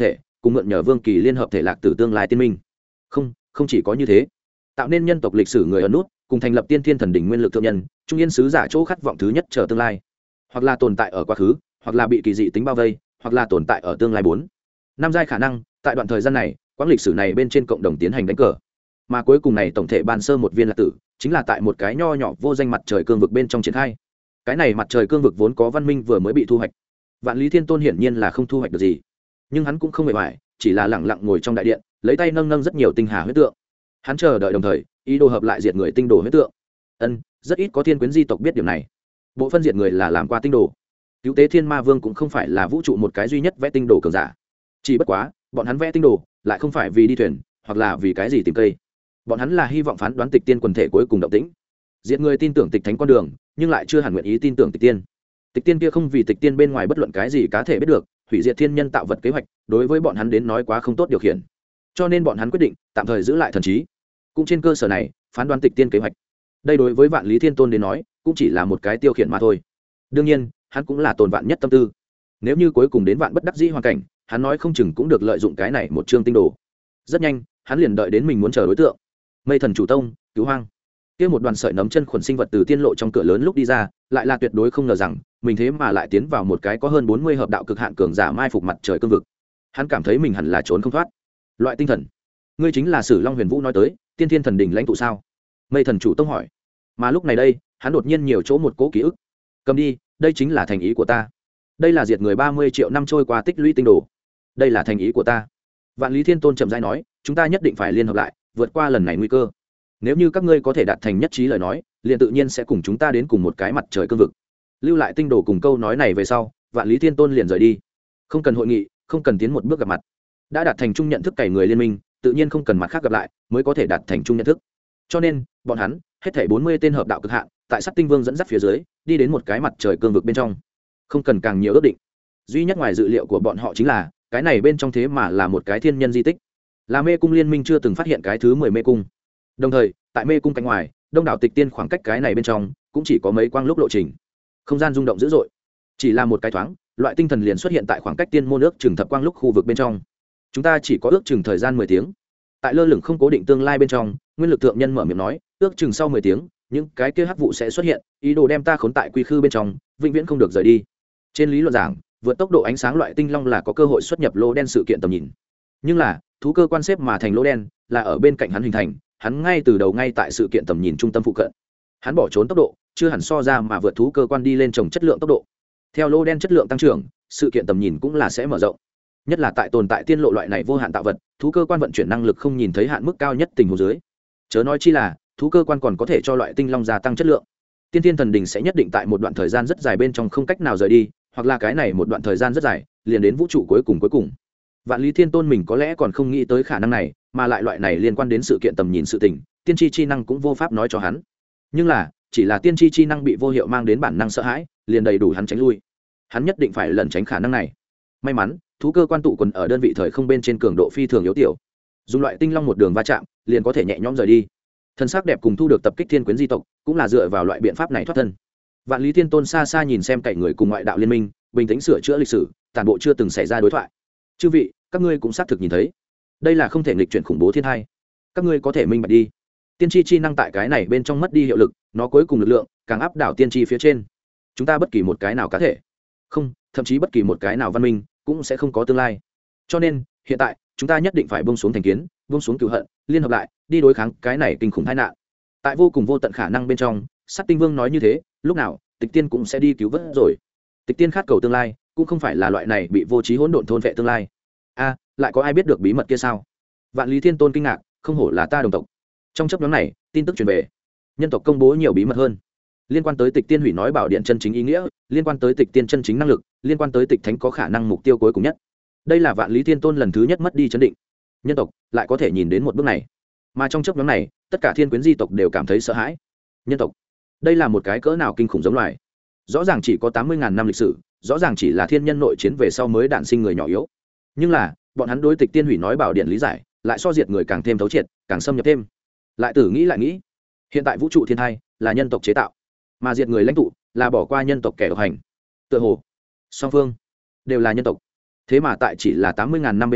cùng mượn nhờ vương kỳ liên hợp thể lạc từ tương lai tiên minh. Không, không chỉ có như thế, tạo nên nhân tộc lịch sử người ẩn nút, cùng thành lập tiên thiên thần đỉnh nguyên lực thượng nhân, trung yên sứ giả chỗ khát vọng thứ nhất chờ tương lai, hoặc là tồn tại ở quá khứ, hoặc là bị kỳ dị tính bao vây, hoặc là tồn tại ở tương lai bốn năm giai khả năng. Tại đoạn thời gian này, quãng lịch sử này bên trên cộng đồng tiến hành đánh cờ, mà cuối cùng này tổng thể ban sơ một viên lạc tử, chính là tại một cái nho nhỏ vô danh mặt trời cương vực bên trong triển khai. Cái này mặt trời cương vực vốn có văn minh vừa mới bị thu hoạch, Vạn Lý Thiên Tôn hiển nhiên là không thu hoạch được gì, nhưng hắn cũng không mệt mỏi, chỉ là lẳng lặng ngồi trong đại điện, lấy tay nâng nâng rất nhiều tinh hà huyết tượng. Hắn chờ đợi đồng thời ý đồ hợp lại diệt người tinh đồ huyết tượng. Ân, rất ít có thiên quyến di tộc biết điều này. Bộ phân diệt người là làm qua tinh đồ. Cứu tế thiên ma vương cũng không phải là vũ trụ một cái duy nhất vẽ tinh đồ cường giả, chỉ bất quá bọn hắn vẽ tinh đồ lại không phải vì đi thuyền, hoặc là vì cái gì tìm cây. Bọn hắn là hy vọng phán đoán tịch tiên quần thể cuối cùng động tĩnh. Diệt người tin tưởng tịch thánh con đường, nhưng lại chưa hẳn nguyện ý tin tưởng tịch tiên. Tịch tiên kia không vì tịch tiên bên ngoài bất luận cái gì cá thể biết được, hủy diệt thiên nhân tạo vật kế hoạch, đối với bọn hắn đến nói quá không tốt điều khiển. Cho nên bọn hắn quyết định tạm thời giữ lại thần trí, cũng trên cơ sở này phán đoán tịch tiên kế hoạch. Đây đối với Vạn Lý Thiên Tôn đến nói cũng chỉ là một cái tiêu khiển mà thôi. Đương nhiên hắn cũng là tồn vạn nhất tâm tư, nếu như cuối cùng đến vạn bất đắc dĩ hoàn cảnh, hắn nói không chừng cũng được lợi dụng cái này một chương tinh đồ. Rất nhanh hắn liền đợi đến mình muốn chờ đối tượng. Mây thần chủ tông cứu hoang kia một đoàn sợi nấm chân khuẩn sinh vật từ tiên lộ trong cửa lớn lúc đi ra, lại là tuyệt đối không ngờ rằng mình thế mà lại tiến vào một cái có hơn bốn mươi hợp đạo cực hạn cường giả mai phục mặt trời cương vực. Hắn cảm thấy mình hẳn là trốn không thoát. Loại tinh thần, ngươi chính là Sử Long Huyền Vũ nói tới tiên thiên thần đỉnh lãnh tụ sao? Mây thần chủ tông hỏi. Mà lúc này đây hắn đột nhiên nhiều chỗ một cố ký ức. Cầm đi, đây chính là thành ý của ta. Đây là diệt người ba mươi triệu năm trôi qua tích lũy tinh đồ. Đây là thành ý của ta. Vạn Lý Thiên Tôn chậm rãi nói, chúng ta nhất định phải liên hợp lại, vượt qua lần này nguy cơ. Nếu như các ngươi có thể đạt thành nhất trí lời nói, liền tự nhiên sẽ cùng chúng ta đến cùng một cái mặt trời cương vực. Lưu lại tinh đồ cùng câu nói này về sau, Vạn Lý Thiên Tôn liền rời đi. Không cần hội nghị, không cần tiến một bước gặp mặt. Đã đạt thành chung nhận thức cày người liên minh, tự nhiên không cần mặt khác gặp lại, mới có thể đạt thành chung nhận thức. Cho nên, bọn hắn, hết thảy bốn mươi tên hợp đạo cực hạn, tại Sắt Tinh Vương dẫn dắt phía dưới, đi đến một cái mặt trời cương vực bên trong. Không cần càng nhiều ước định. Duy nhất ngoài dự liệu của bọn họ chính là, cái này bên trong thế mà là một cái thiên nhân di tích. Là mê cung liên minh chưa từng phát hiện cái thứ mười mê cung. Đồng thời, tại mê cung cánh ngoài, đông đảo tịch tiên khoảng cách cái này bên trong, cũng chỉ có mấy quang lúc lộ trình. Không gian rung động dữ dội. Chỉ là một cái thoáng, loại tinh thần liền xuất hiện tại khoảng cách tiên môn ước chừng thập quang lúc khu vực bên trong. Chúng ta chỉ có ước chừng thời gian mười tiếng. Tại lơ lửng không cố định tương lai bên trong, nguyên lực thượng nhân mở miệng nói, ước chừng sau mười tiếng, những cái kia hắc vụ sẽ xuất hiện, ý đồ đem ta khốn tại quy khư bên trong, vĩnh viễn không được rời đi. Trên lý luận giảng, vượt tốc độ ánh sáng loại tinh long là có cơ hội xuất nhập lỗ đen sự kiện tầm nhìn. Nhưng là, thú cơ quan xếp mà thành lỗ đen, là ở bên cạnh hắn hình thành, hắn ngay từ đầu ngay tại sự kiện tầm nhìn trung tâm phụ cận. Hắn bỏ trốn tốc độ, chưa hẳn so ra mà vượt thú cơ quan đi lên trồng chất lượng tốc độ. Theo lỗ đen chất lượng tăng trưởng, sự kiện tầm nhìn cũng là sẽ mở rộng. Nhất là tại tồn tại tiên lộ loại này vô hạn tạo vật, thú cơ quan vận chuyển năng lực không nhìn thấy hạn mức cao nhất tình huống dưới. Chớ nói chi là, thú cơ quan còn có thể cho loại tinh long gia tăng chất lượng. Tiên thiên thần đỉnh sẽ nhất định tại một đoạn thời gian rất dài bên trong không cách nào rời đi, hoặc là cái này một đoạn thời gian rất dài, liền đến vũ trụ cuối cùng cuối cùng. Vạn Lý Thiên Tôn mình có lẽ còn không nghĩ tới khả năng này, mà lại loại này liên quan đến sự kiện tầm nhìn sự tình, tiên tri chi năng cũng vô pháp nói cho hắn. Nhưng là, chỉ là tiên tri chi năng bị vô hiệu mang đến bản năng sợ hãi, liền đầy đủ hắn tránh lui. Hắn nhất định phải lẩn tránh khả năng này. May mắn, thú cơ quan tụ quần ở đơn vị thời không bên trên cường độ phi thường yếu tiểu, dùng loại tinh long một đường va chạm, liền có thể nhẹ nhõm rời đi. Thân xác đẹp cùng thu được tập kích thiên quyến di tộc, cũng là dựa vào loại biện pháp này thoát thân. Vạn Lý Thiên Tôn xa xa nhìn xem cạnh người cùng ngoại đạo liên minh, bình tĩnh sửa chữa lịch sử, toàn bộ chưa từng xảy ra đối thoại. Chư vị, các ngươi cũng xác thực nhìn thấy, đây là không thể nghịch chuyển khủng bố thiên hai. Các ngươi có thể minh bạch đi. Tiên tri chi năng tại cái này bên trong mất đi hiệu lực, nó cuối cùng lực lượng càng áp đảo tiên tri phía trên. Chúng ta bất kỳ một cái nào cá thể, không, thậm chí bất kỳ một cái nào văn minh, cũng sẽ không có tương lai. Cho nên, hiện tại, chúng ta nhất định phải buông xuống thành kiến, buông xuống cừu hận, liên hợp lại, đi đối kháng cái này kinh khủng tai nạn. Tại vô cùng vô tận khả năng bên trong, Sắt Tinh Vương nói như thế, lúc nào, Tịch Tiên cũng sẽ đi cứu vớt rồi. Tịch Tiên khát cầu tương lai, cũng không phải là loại này bị vô trí hỗn độn thôn vệ tương lai. A, lại có ai biết được bí mật kia sao? Vạn Lý Thiên Tôn kinh ngạc, không hổ là ta đồng tộc. Trong chấp nhóm này, tin tức truyền về, nhân tộc công bố nhiều bí mật hơn, liên quan tới Tịch Tiên hủy nói bảo điện chân chính ý nghĩa, liên quan tới Tịch Tiên chân chính năng lực, liên quan tới Tịch Thánh có khả năng mục tiêu cuối cùng nhất. Đây là Vạn Lý Thiên Tôn lần thứ nhất mất đi chấn định. Nhân tộc lại có thể nhìn đến một bước này, mà trong chấp nhóm này, tất cả thiên quyến di tộc đều cảm thấy sợ hãi. Nhân tộc, đây là một cái cỡ nào kinh khủng giống loài. Rõ ràng chỉ có tám mươi ngàn năm lịch sử, rõ ràng chỉ là thiên nhân nội chiến về sau mới đản sinh người nhỏ yếu, nhưng là bọn hắn đối Tịch Tiên hủy nói bảo điện lý giải lại so diệt người càng thêm thấu triệt, càng xâm nhập thêm. Lại tử nghĩ lại nghĩ, hiện tại vũ trụ thiên thai là nhân tộc chế tạo, mà diệt người lãnh tụ là bỏ qua nhân tộc kẻ độc hành. Tựa hồ song phương đều là nhân tộc, thế mà tại chỉ là tám mươi ngàn năm bên trong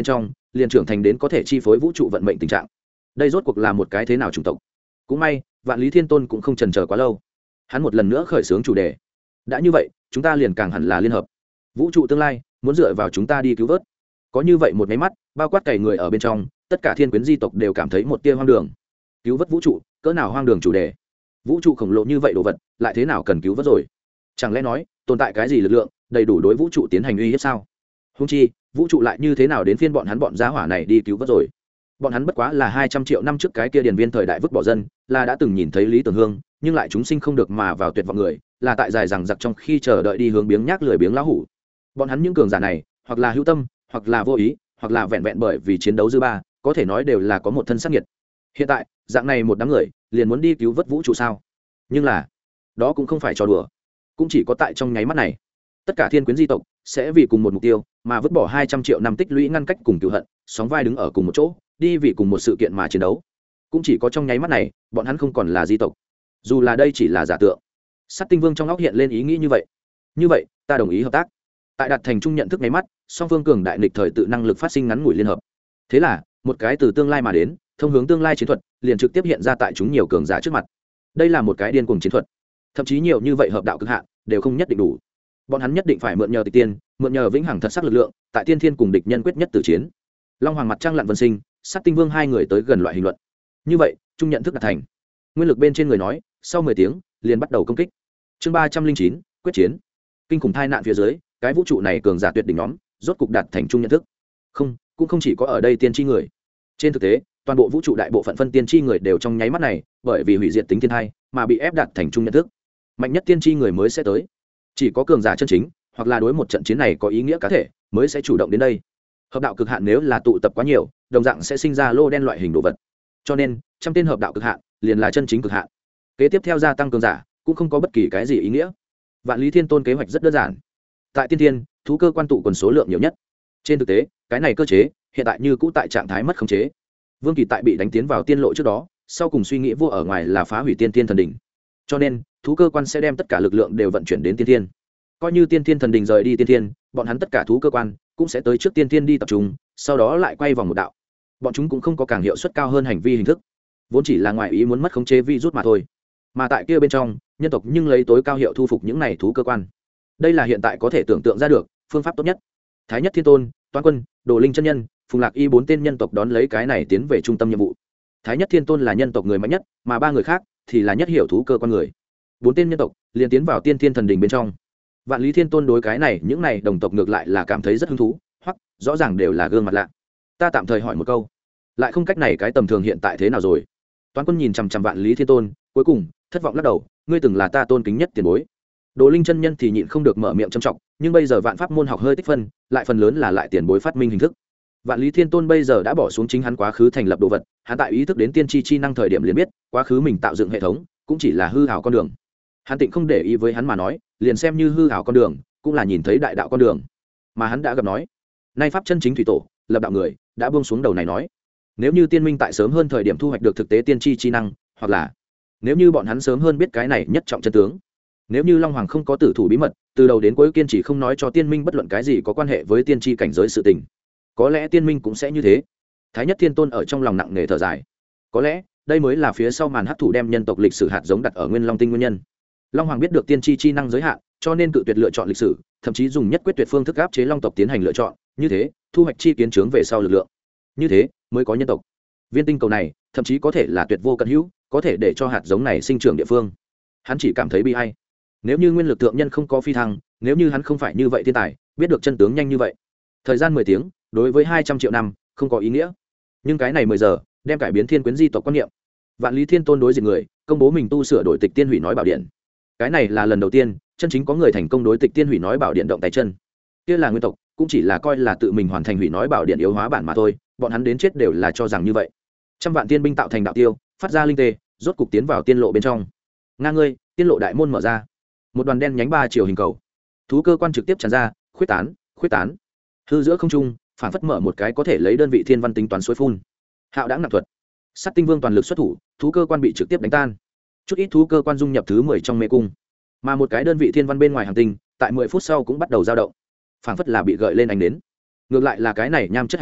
liền trưởng thành đến có thể chi phối vũ trụ vận mệnh tình trạng. Đây rốt cuộc là một cái thế nào chủng tộc? Cũng may Vạn Lý Thiên Tôn cũng không chần chờ quá lâu, hắn một lần nữa khởi xướng chủ đề. Đã như vậy chúng ta liền càng hẳn là liên hợp. Vũ trụ tương lai muốn dựa vào chúng ta đi cứu vớt. Có như vậy một máy mắt, bao quát cày người ở bên trong, tất cả thiên quyến di tộc đều cảm thấy một tia hoang đường. Cứu vớt vũ trụ, cỡ nào hoang đường chủ đề? Vũ trụ khổng lồ như vậy đồ vật, lại thế nào cần cứu vớt rồi? Chẳng lẽ nói tồn tại cái gì lực lượng đầy đủ đối vũ trụ tiến hành uy hiếp sao? Húng chi vũ trụ lại như thế nào đến phiên bọn hắn bọn giá hỏa này đi cứu vớt rồi? Bọn hắn bất quá là hai trăm triệu năm trước cái kia điền viên thời đại vứt bỏ dân, là đã từng nhìn thấy Lý Tưởng Hương, nhưng lại chúng sinh không được mà vào tuyệt vọng người, là tại dài rằng giặc trong khi chờ đợi đi hướng biếng nhác lười biếng lão hủ. Bọn hắn những cường giả này, hoặc là hữu tâm, hoặc là vô ý, hoặc là vẹn vẹn bởi vì chiến đấu dư ba, có thể nói đều là có một thân sát nhiệt. Hiện tại dạng này một đám người liền muốn đi cứu vớt vũ trụ sao? Nhưng là đó cũng không phải trò đùa, cũng chỉ có tại trong nháy mắt này, tất cả thiên quyến di tộc sẽ vì cùng một mục tiêu mà vứt bỏ hai trăm triệu năm tích lũy ngăn cách cùng cựu hận, sóng vai đứng ở cùng một chỗ, đi vì cùng một sự kiện mà chiến đấu. Cũng chỉ có trong nháy mắt này, bọn hắn không còn là di tộc, dù là đây chỉ là giả tượng. Sát Tinh Vương trong óc hiện lên ý nghĩ như vậy. Như vậy ta đồng ý hợp tác. Tại đạt thành chung nhận thức nháy mắt, song phương cường đại nghịch thời tự năng lực phát sinh ngắn ngủi liên hợp. Thế là một cái từ tương lai mà đến thông hướng tương lai chiến thuật liền trực tiếp hiện ra tại chúng nhiều cường giả trước mặt. Đây là một cái điên cuồng chiến thuật, thậm chí nhiều như vậy hợp đạo cực hạn đều không nhất định đủ. Bọn hắn nhất định phải mượn nhờ tịch tiên, mượn nhờ vĩnh hằng thật sắc lực lượng, tại tiên thiên cùng địch nhân quyết nhất tử chiến. Long Hoàng mặt trăng lặn vân sinh, Sát Tinh Vương hai người tới gần loại hình luận. Như vậy chung nhận thức đạt thành. Nguyên lực bên trên người nói, sau mười tiếng liền bắt đầu công kích. Chương ba trăm linh chín, quyết chiến. Kinh khủng tai nạn phía dưới, cái vũ trụ này cường giả tuyệt đỉnh nhóm rốt cục đạt thành chung nhận thức. Không, cũng không chỉ có ở đây tiên tri người. Trên thực tế, toàn bộ vũ trụ đại bộ phận phân tiên tri người đều trong nháy mắt này, bởi vì hủy diệt tính thiên hai mà bị ép đạt thành chung nhận thức. Mạnh nhất tiên tri người mới sẽ tới. Chỉ có cường giả chân chính, hoặc là đối một trận chiến này có ý nghĩa cá thể, mới sẽ chủ động đến đây. Hợp đạo cực hạn nếu là tụ tập quá nhiều, đồng dạng sẽ sinh ra lô đen loại hình đồ vật. Cho nên, trăm tên hợp đạo cực hạn liền là chân chính cực hạn. Kế tiếp theo gia tăng cường giả, cũng không có bất kỳ cái gì ý nghĩa. Vạn Lý Thiên Tôn kế hoạch rất đơn giản. Tại tiên thiên, thú cơ quan tụ quần số lượng nhiều nhất. Trên thực tế, cái này cơ chế hiện tại như cũ tại trạng thái mất khống chế. Vương Kỳ tại bị đánh tiến vào tiên lộ trước đó, sau cùng suy nghĩ vô ở ngoài là phá hủy tiên thiên thần đỉnh. Cho nên, thú cơ quan sẽ đem tất cả lực lượng đều vận chuyển đến tiên thiên. Coi như tiên thiên thần đỉnh rời đi tiên thiên, bọn hắn tất cả thú cơ quan cũng sẽ tới trước tiên thiên đi tập trung, sau đó lại quay vòng một đạo. Bọn chúng cũng không có càng hiệu suất cao hơn hành vi hình thức, vốn chỉ là ngoại ý muốn mất khống chế virus mà thôi. Mà tại kia bên trong, nhân tộc nhưng lấy tối cao hiệu thu phục những này thú cơ quan. Đây là hiện tại có thể tưởng tượng ra được phương pháp tốt nhất. Thái Nhất Thiên Tôn, Toán Quân, Đồ Linh chân nhân, Phùng Lạc Y bốn tên nhân tộc đón lấy cái này tiến về trung tâm nhiệm vụ. Thái Nhất Thiên Tôn là nhân tộc người mạnh nhất, mà ba người khác thì là nhất hiểu thú cơ quan người. Bốn tên nhân tộc liền tiến vào tiên thiên thần đình bên trong. Vạn Lý Thiên Tôn đối cái này những này đồng tộc ngược lại là cảm thấy rất hứng thú, hoặc rõ ràng đều là gương mặt lạ. Ta tạm thời hỏi một câu, lại không cách này cái tầm thường hiện tại thế nào rồi? Toán Quân nhìn chằm chằm Vạn Lý Thiên Tôn, cuối cùng thất vọng lắc đầu, ngươi từng là ta tôn kính nhất tiền bối. Đồ Linh chân nhân thì nhịn không được mở miệng trầm trọng, nhưng bây giờ vạn pháp môn học hơi tích phân, lại phần lớn là lại tiền bối phát minh hình thức. Vạn Lý Thiên Tôn bây giờ đã bỏ xuống chính hắn quá khứ thành lập đồ vật, hắn tại ý thức đến tiên tri chi năng thời điểm liền biết, quá khứ mình tạo dựng hệ thống cũng chỉ là hư ảo con đường. Hắn tịnh không để ý với hắn mà nói, liền xem như hư ảo con đường, cũng là nhìn thấy đại đạo con đường. Mà hắn đã gặp nói, nay pháp chân chính thủy tổ, lập đạo người, đã buông xuống đầu này nói, nếu như tiên minh tại sớm hơn thời điểm thu hoạch được thực tế tiên tri chi năng, hoặc là nếu như bọn hắn sớm hơn biết cái này nhất trọng chân tướng, nếu như Long Hoàng không có tử thủ bí mật, từ đầu đến cuối kiên trì không nói cho tiên minh bất luận cái gì có quan hệ với tiên tri cảnh giới sự tình, có lẽ tiên minh cũng sẽ như thế. Thái Nhất Thiên Tôn ở trong lòng nặng nề thở dài, có lẽ đây mới là phía sau màn hấp thụ đem nhân tộc lịch sử hạt giống đặt ở Nguyên Long Tinh nguyên nhân. Long Hoàng biết được tiên tri chi năng giới hạn, cho nên cự tuyệt lựa chọn lịch sử, thậm chí dùng nhất quyết tuyệt phương thức áp chế Long tộc tiến hành lựa chọn, như thế thu hoạch chi kiến trướng về sau lực lượng, như thế mới có nhân tộc. Viên tinh cầu này thậm chí có thể là tuyệt vô cận hữu, có thể để cho hạt giống này sinh trưởng địa phương. Hắn chỉ cảm thấy bi ai. Nếu như nguyên lực thượng nhân không có phi thăng, nếu như hắn không phải như vậy thiên tài, biết được chân tướng nhanh như vậy, thời gian mười tiếng đối với hai trăm triệu năm không có ý nghĩa, nhưng cái này mười giờ đem cải biến thiên quyến di tộc quan niệm. Vạn Lý Thiên Tôn đối diện người công bố mình tu sửa đổi tịch tiên hủy nói bảo điện, cái này là lần đầu tiên chân chính có người thành công đối tịch tiên hủy nói bảo điện động tay chân. Kia là nguyên tộc cũng chỉ là coi là tự mình hoàn thành hủy nói bảo điện yếu hóa bản mà thôi, bọn hắn đến chết đều là cho rằng như vậy. Trăm vạn tiên binh tạo thành đạo tiêu, phát ra linh tê, rốt cục tiến vào tiên lộ bên trong. Ngang ngươi, tiên lộ đại môn mở ra, một đoàn đen nhánh ba chiều hình cầu, thú cơ quan trực tiếp tràn ra, khuyết tán, khuyết tán. Hư giữa không trung, phản phất mở một cái có thể lấy đơn vị thiên văn tính toán suối phun. Hạo đãng nạp thuật, Sát Tinh Vương toàn lực xuất thủ, thú cơ quan bị trực tiếp đánh tan. Chút ít thú cơ quan dung nhập thứ mười trong mê cung, mà một cái đơn vị thiên văn bên ngoài hành tinh, tại mười phút sau cũng bắt đầu dao động, phản phất là bị gợi lên ánh đến. Ngược lại là cái này nham chất hành tinh,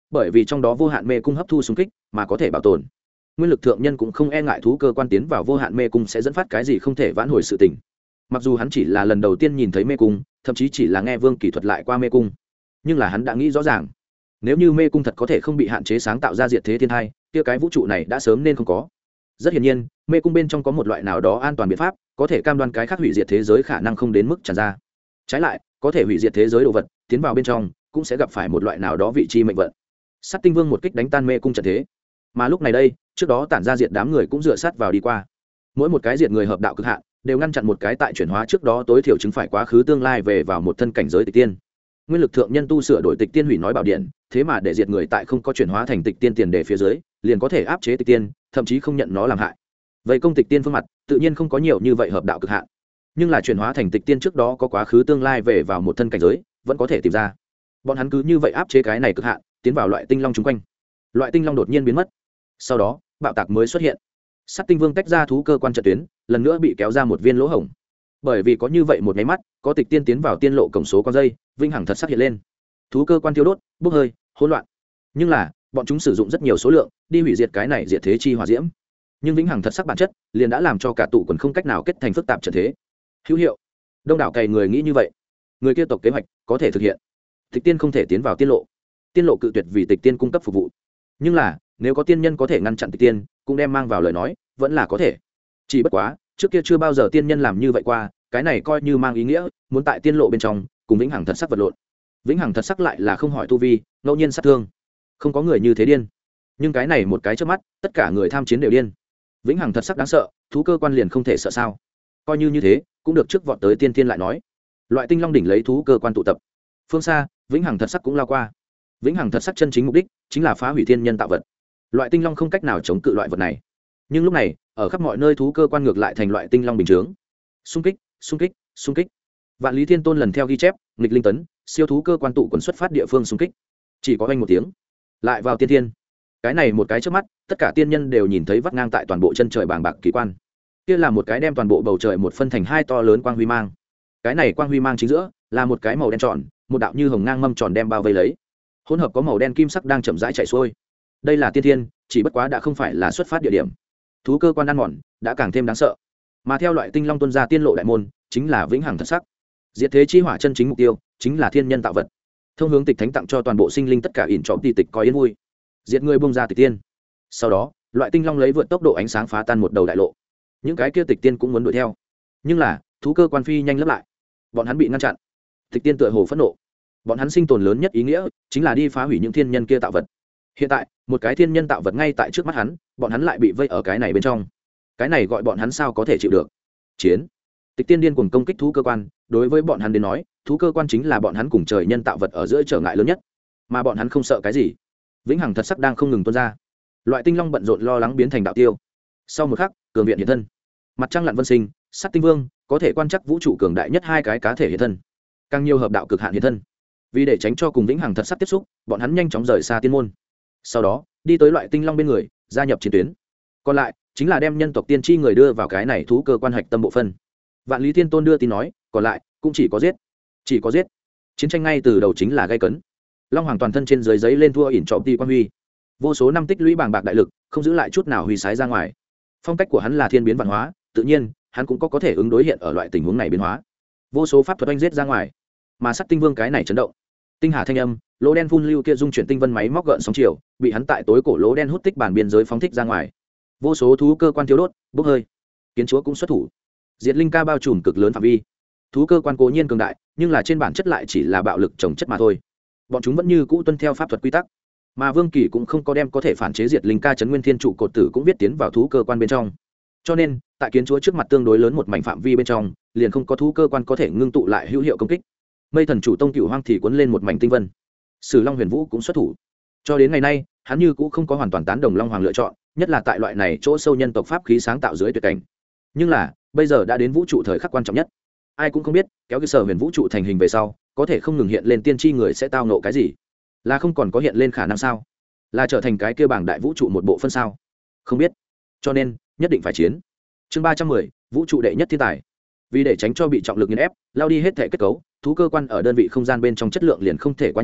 bởi vì trong đó vô hạn mê cung hấp thu xung kích mà có thể bảo tồn. Nguyên Lực thượng nhân cũng không e ngại thú cơ quan tiến vào vô hạn mê cung sẽ dẫn phát cái gì không thể vãn hồi sự tình. Mặc dù hắn chỉ là lần đầu tiên nhìn thấy mê cung, thậm chí chỉ là nghe Vương Kỳ thuật lại qua mê cung, nhưng là hắn đã nghĩ rõ ràng, nếu như mê cung thật có thể không bị hạn chế sáng tạo ra diệt thế thiên hai, kia cái vũ trụ này đã sớm nên không có. Rất hiển nhiên, mê cung bên trong có một loại nào đó an toàn biện pháp, có thể cam đoan cái khác hủy diệt thế giới khả năng không đến mức tràn ra. Trái lại, có thể hủy diệt thế giới đồ vật, tiến vào bên trong cũng sẽ gặp phải một loại nào đó vị trí mệnh vận. Sát Tinh Vương một kích đánh tan mê cung trận thế, mà lúc này đây, trước đó tản ra diệt đám người cũng dựa sát vào đi qua. Mỗi một cái diệt người hợp đạo cực hạn, đều ngăn chặn một cái tại chuyển hóa trước đó tối thiểu chứng phải quá khứ tương lai về vào một thân cảnh giới tịch tiên. Nguyên Lực thượng nhân tu sửa đổi tịch tiên hủy nói bảo điện, thế mà để diệt người tại không có chuyển hóa thành tịch tiên tiền đề phía dưới, liền có thể áp chế tịch tiên, thậm chí không nhận nó làm hại. Vậy công tịch tiên phương mặt, tự nhiên không có nhiều như vậy hợp đạo cực hạn, nhưng là chuyển hóa thành tịch tiên trước đó có quá khứ tương lai về vào một thân cảnh giới, vẫn có thể tìm ra. Bọn hắn cứ như vậy áp chế cái này cực hạn, tiến vào loại tinh long chung quanh. Loại tinh long đột nhiên biến mất. Sau đó, bạo tạc mới xuất hiện. Sát Tinh Vương tách ra thú cơ quan trận tuyến, lần nữa bị kéo ra một viên lỗ hổng. Bởi vì có như vậy một cái mắt, có tịch tiên tiến vào tiên lộ cổng số con dây, vinh hằng thật sắc hiện lên. Thú cơ quan thiêu đốt, bốc hơi, hỗn loạn. Nhưng là, bọn chúng sử dụng rất nhiều số lượng, đi hủy diệt cái này diệt thế chi hỏa diễm. Nhưng vĩnh hằng thật sắc bản chất, liền đã làm cho cả tụ quần không cách nào kết thành phức tạp trận thế. Hữu hiệu. Đông đảo cày người nghĩ như vậy. Người kia tộc kế hoạch có thể thực hiện. Tịch tiên không thể tiến vào tiên lộ. Tiên lộ cự tuyệt vì tịch tiên cung cấp phục vụ. Nhưng là, nếu có tiên nhân có thể ngăn chặn tịch tiên, cũng đem mang vào lời nói, vẫn là có thể. Chỉ bất quá, trước kia chưa bao giờ tiên nhân làm như vậy qua, cái này coi như mang ý nghĩa muốn tại tiên lộ bên trong cùng vĩnh hằng thật sắc vật lộn. Vĩnh hằng thật sắc lại là không hỏi tu vi, ngẫu nhiên sát thương. Không có người như thế điên. Nhưng cái này một cái trước mắt, tất cả người tham chiến đều điên. Vĩnh hằng thật sắc đáng sợ, thú cơ quan liền không thể sợ sao? Coi như như thế, cũng được trước vọt tới tiên tiên lại nói. Loại tinh long đỉnh lấy thú cơ quan tụ tập. Phương xa, vĩnh hằng thật sắc cũng lao qua. Vĩnh hằng thật sắc chân chính mục đích chính là phá hủy thiên nhân tạo vật. Loại tinh long không cách nào chống cự loại vật này. Nhưng lúc này, ở khắp mọi nơi thú cơ quan ngược lại thành loại tinh long bình chướng. Xung kích, xung kích, xung kích. Vạn Lý Thiên Tôn lần theo ghi chép, nghịch linh tấn, siêu thú cơ quan tụ quần xuất phát địa phương xung kích. Chỉ có vang một tiếng, lại vào tiên thiên. Cái này một cái trước mắt, tất cả tiên nhân đều nhìn thấy vắt ngang tại toàn bộ chân trời bàng bạc kỳ quan. Kia là một cái đem toàn bộ bầu trời một phân thành hai to lớn quang huy mang. Cái này quang huy mang chính giữa là một cái màu đen tròn, một đạo như hồng ngang mâm tròn đem bao vây lấy. Hỗn hợp có màu đen kim sắc đang chậm rãi chảy xuôi. Đây là tiên thiên, chỉ bất quá đã không phải là xuất phát địa điểm. Thú cơ quan ăn mòn đã càng thêm đáng sợ. Mà theo loại tinh long tuân ra tiên lộ đại môn, chính là vĩnh hằng thật sắc. Diệt thế chi hỏa chân chính mục tiêu, chính là thiên nhân tạo vật. Thông hướng tịch thánh tặng cho toàn bộ sinh linh tất cả ỉn trọm tì tịch coi yên vui. Diệt người bung ra tịch tiên. Sau đó, loại tinh long lấy vượt tốc độ ánh sáng phá tan một đầu đại lộ. Những cái kia tịch tiên cũng muốn đuổi theo. Nhưng là, thú cơ quan phi nhanh lấp lại. Bọn hắn bị ngăn chặn. Tịch tiên tựa hồ phẫn nộ. Bọn hắn sinh tồn lớn nhất ý nghĩa, chính là đi phá hủy những thiên nhân kia tạo vật. Hiện tại, một cái thiên nhân tạo vật ngay tại trước mắt hắn, bọn hắn lại bị vây ở cái này bên trong. Cái này gọi bọn hắn sao có thể chịu được? Chiến. Tịch tiên điên cuồng công kích thú cơ quan, đối với bọn hắn đến nói, thú cơ quan chính là bọn hắn cùng trời nhân tạo vật ở giữa trở ngại lớn nhất, mà bọn hắn không sợ cái gì. Vĩnh hằng thật sắc đang không ngừng tuôn ra. Loại tinh long bận rộn lo lắng biến thành đạo tiêu. Sau một khắc, cường viện hiện thân. Mặt trăng lặn vân sinh, Sát Tinh Vương, có thể quan trắc vũ trụ cường đại nhất hai cái cá thể hiện thân. Càng nhiều hợp đạo cực hạn hiện thân. Vì để tránh cho cùng vĩnh hằng thật sắc tiếp xúc, bọn hắn nhanh chóng rời xa tiên môn. Sau đó, đi tới loại tinh long bên người, gia nhập chiến tuyến. Còn lại, chính là đem nhân tộc tiên tri người đưa vào cái này thú cơ quan hạch tâm bộ phân. Vạn Lý Thiên Tôn đưa tin nói, còn lại cũng chỉ có giết, chỉ có giết. Chiến tranh ngay từ đầu chính là gây cấn. Long Hoàng toàn thân trên dưới giấy lên thua ỉn trọm ti quan huy, vô số năm tích lũy bàng bạc đại lực, không giữ lại chút nào huy sái ra ngoài. Phong cách của hắn là thiên biến văn hóa, tự nhiên hắn cũng có có thể ứng đối hiện ở loại tình huống này biến hóa. Vô số pháp thuật oanh giết ra ngoài, mà Sát Tinh Vương cái này chấn động. Tinh hà thanh âm, lỗ đen phun lưu kia dung chuyển tinh vân máy móc gợn sóng chiều, bị hắn tại tối cổ lỗ đen hút tích bản biên giới phóng thích ra ngoài. Vô số thú cơ quan thiếu đốt, bốc hơi. Kiến chúa cũng xuất thủ. Diệt linh ca bao trùm cực lớn phạm vi. Thú cơ quan cố nhiên cường đại, nhưng là trên bản chất lại chỉ là bạo lực trồng chất mà thôi. Bọn chúng vẫn như cũ tuân theo pháp thuật quy tắc, mà Vương Kỳ cũng không có đem có thể phản chế diệt linh ca chấn nguyên thiên trụ cột tử cũng viết tiến vào thú cơ quan bên trong. Cho nên, tại kiến chúa trước mặt tương đối lớn một mảnh phạm vi bên trong, liền không có thú cơ quan có thể ngưng tụ lại hữu hiệu công kích. Mây thần chủ tông cửu hoang thì cuốn lên một mảnh tinh vân. Sử Long Huyền Vũ cũng xuất thủ. Cho đến ngày nay, hắn như cũ không có hoàn toàn tán đồng Long Hoàng lựa chọn, nhất là tại loại này chỗ sâu nhân tộc pháp khí sáng tạo dưới tuyệt cảnh. Nhưng là, bây giờ đã đến vũ trụ thời khắc quan trọng nhất. Ai cũng không biết, kéo cái sở huyền vũ trụ thành hình về sau, có thể không ngừng hiện lên tiên tri người sẽ tao nộ cái gì? Là không còn có hiện lên khả năng sao? Là trở thành cái kia bảng đại vũ trụ một bộ phân sao? Không biết. Cho nên, nhất định phải chiến. Chương ba trăm mười, vũ trụ đệ nhất thiên tài. Vì để tránh cho bị trọng lực nghiền ép, lao đi hết thể kết cấu, thú cơ quan ở đơn vị không gian bên trong chất lượng liền không thể quá nhiều,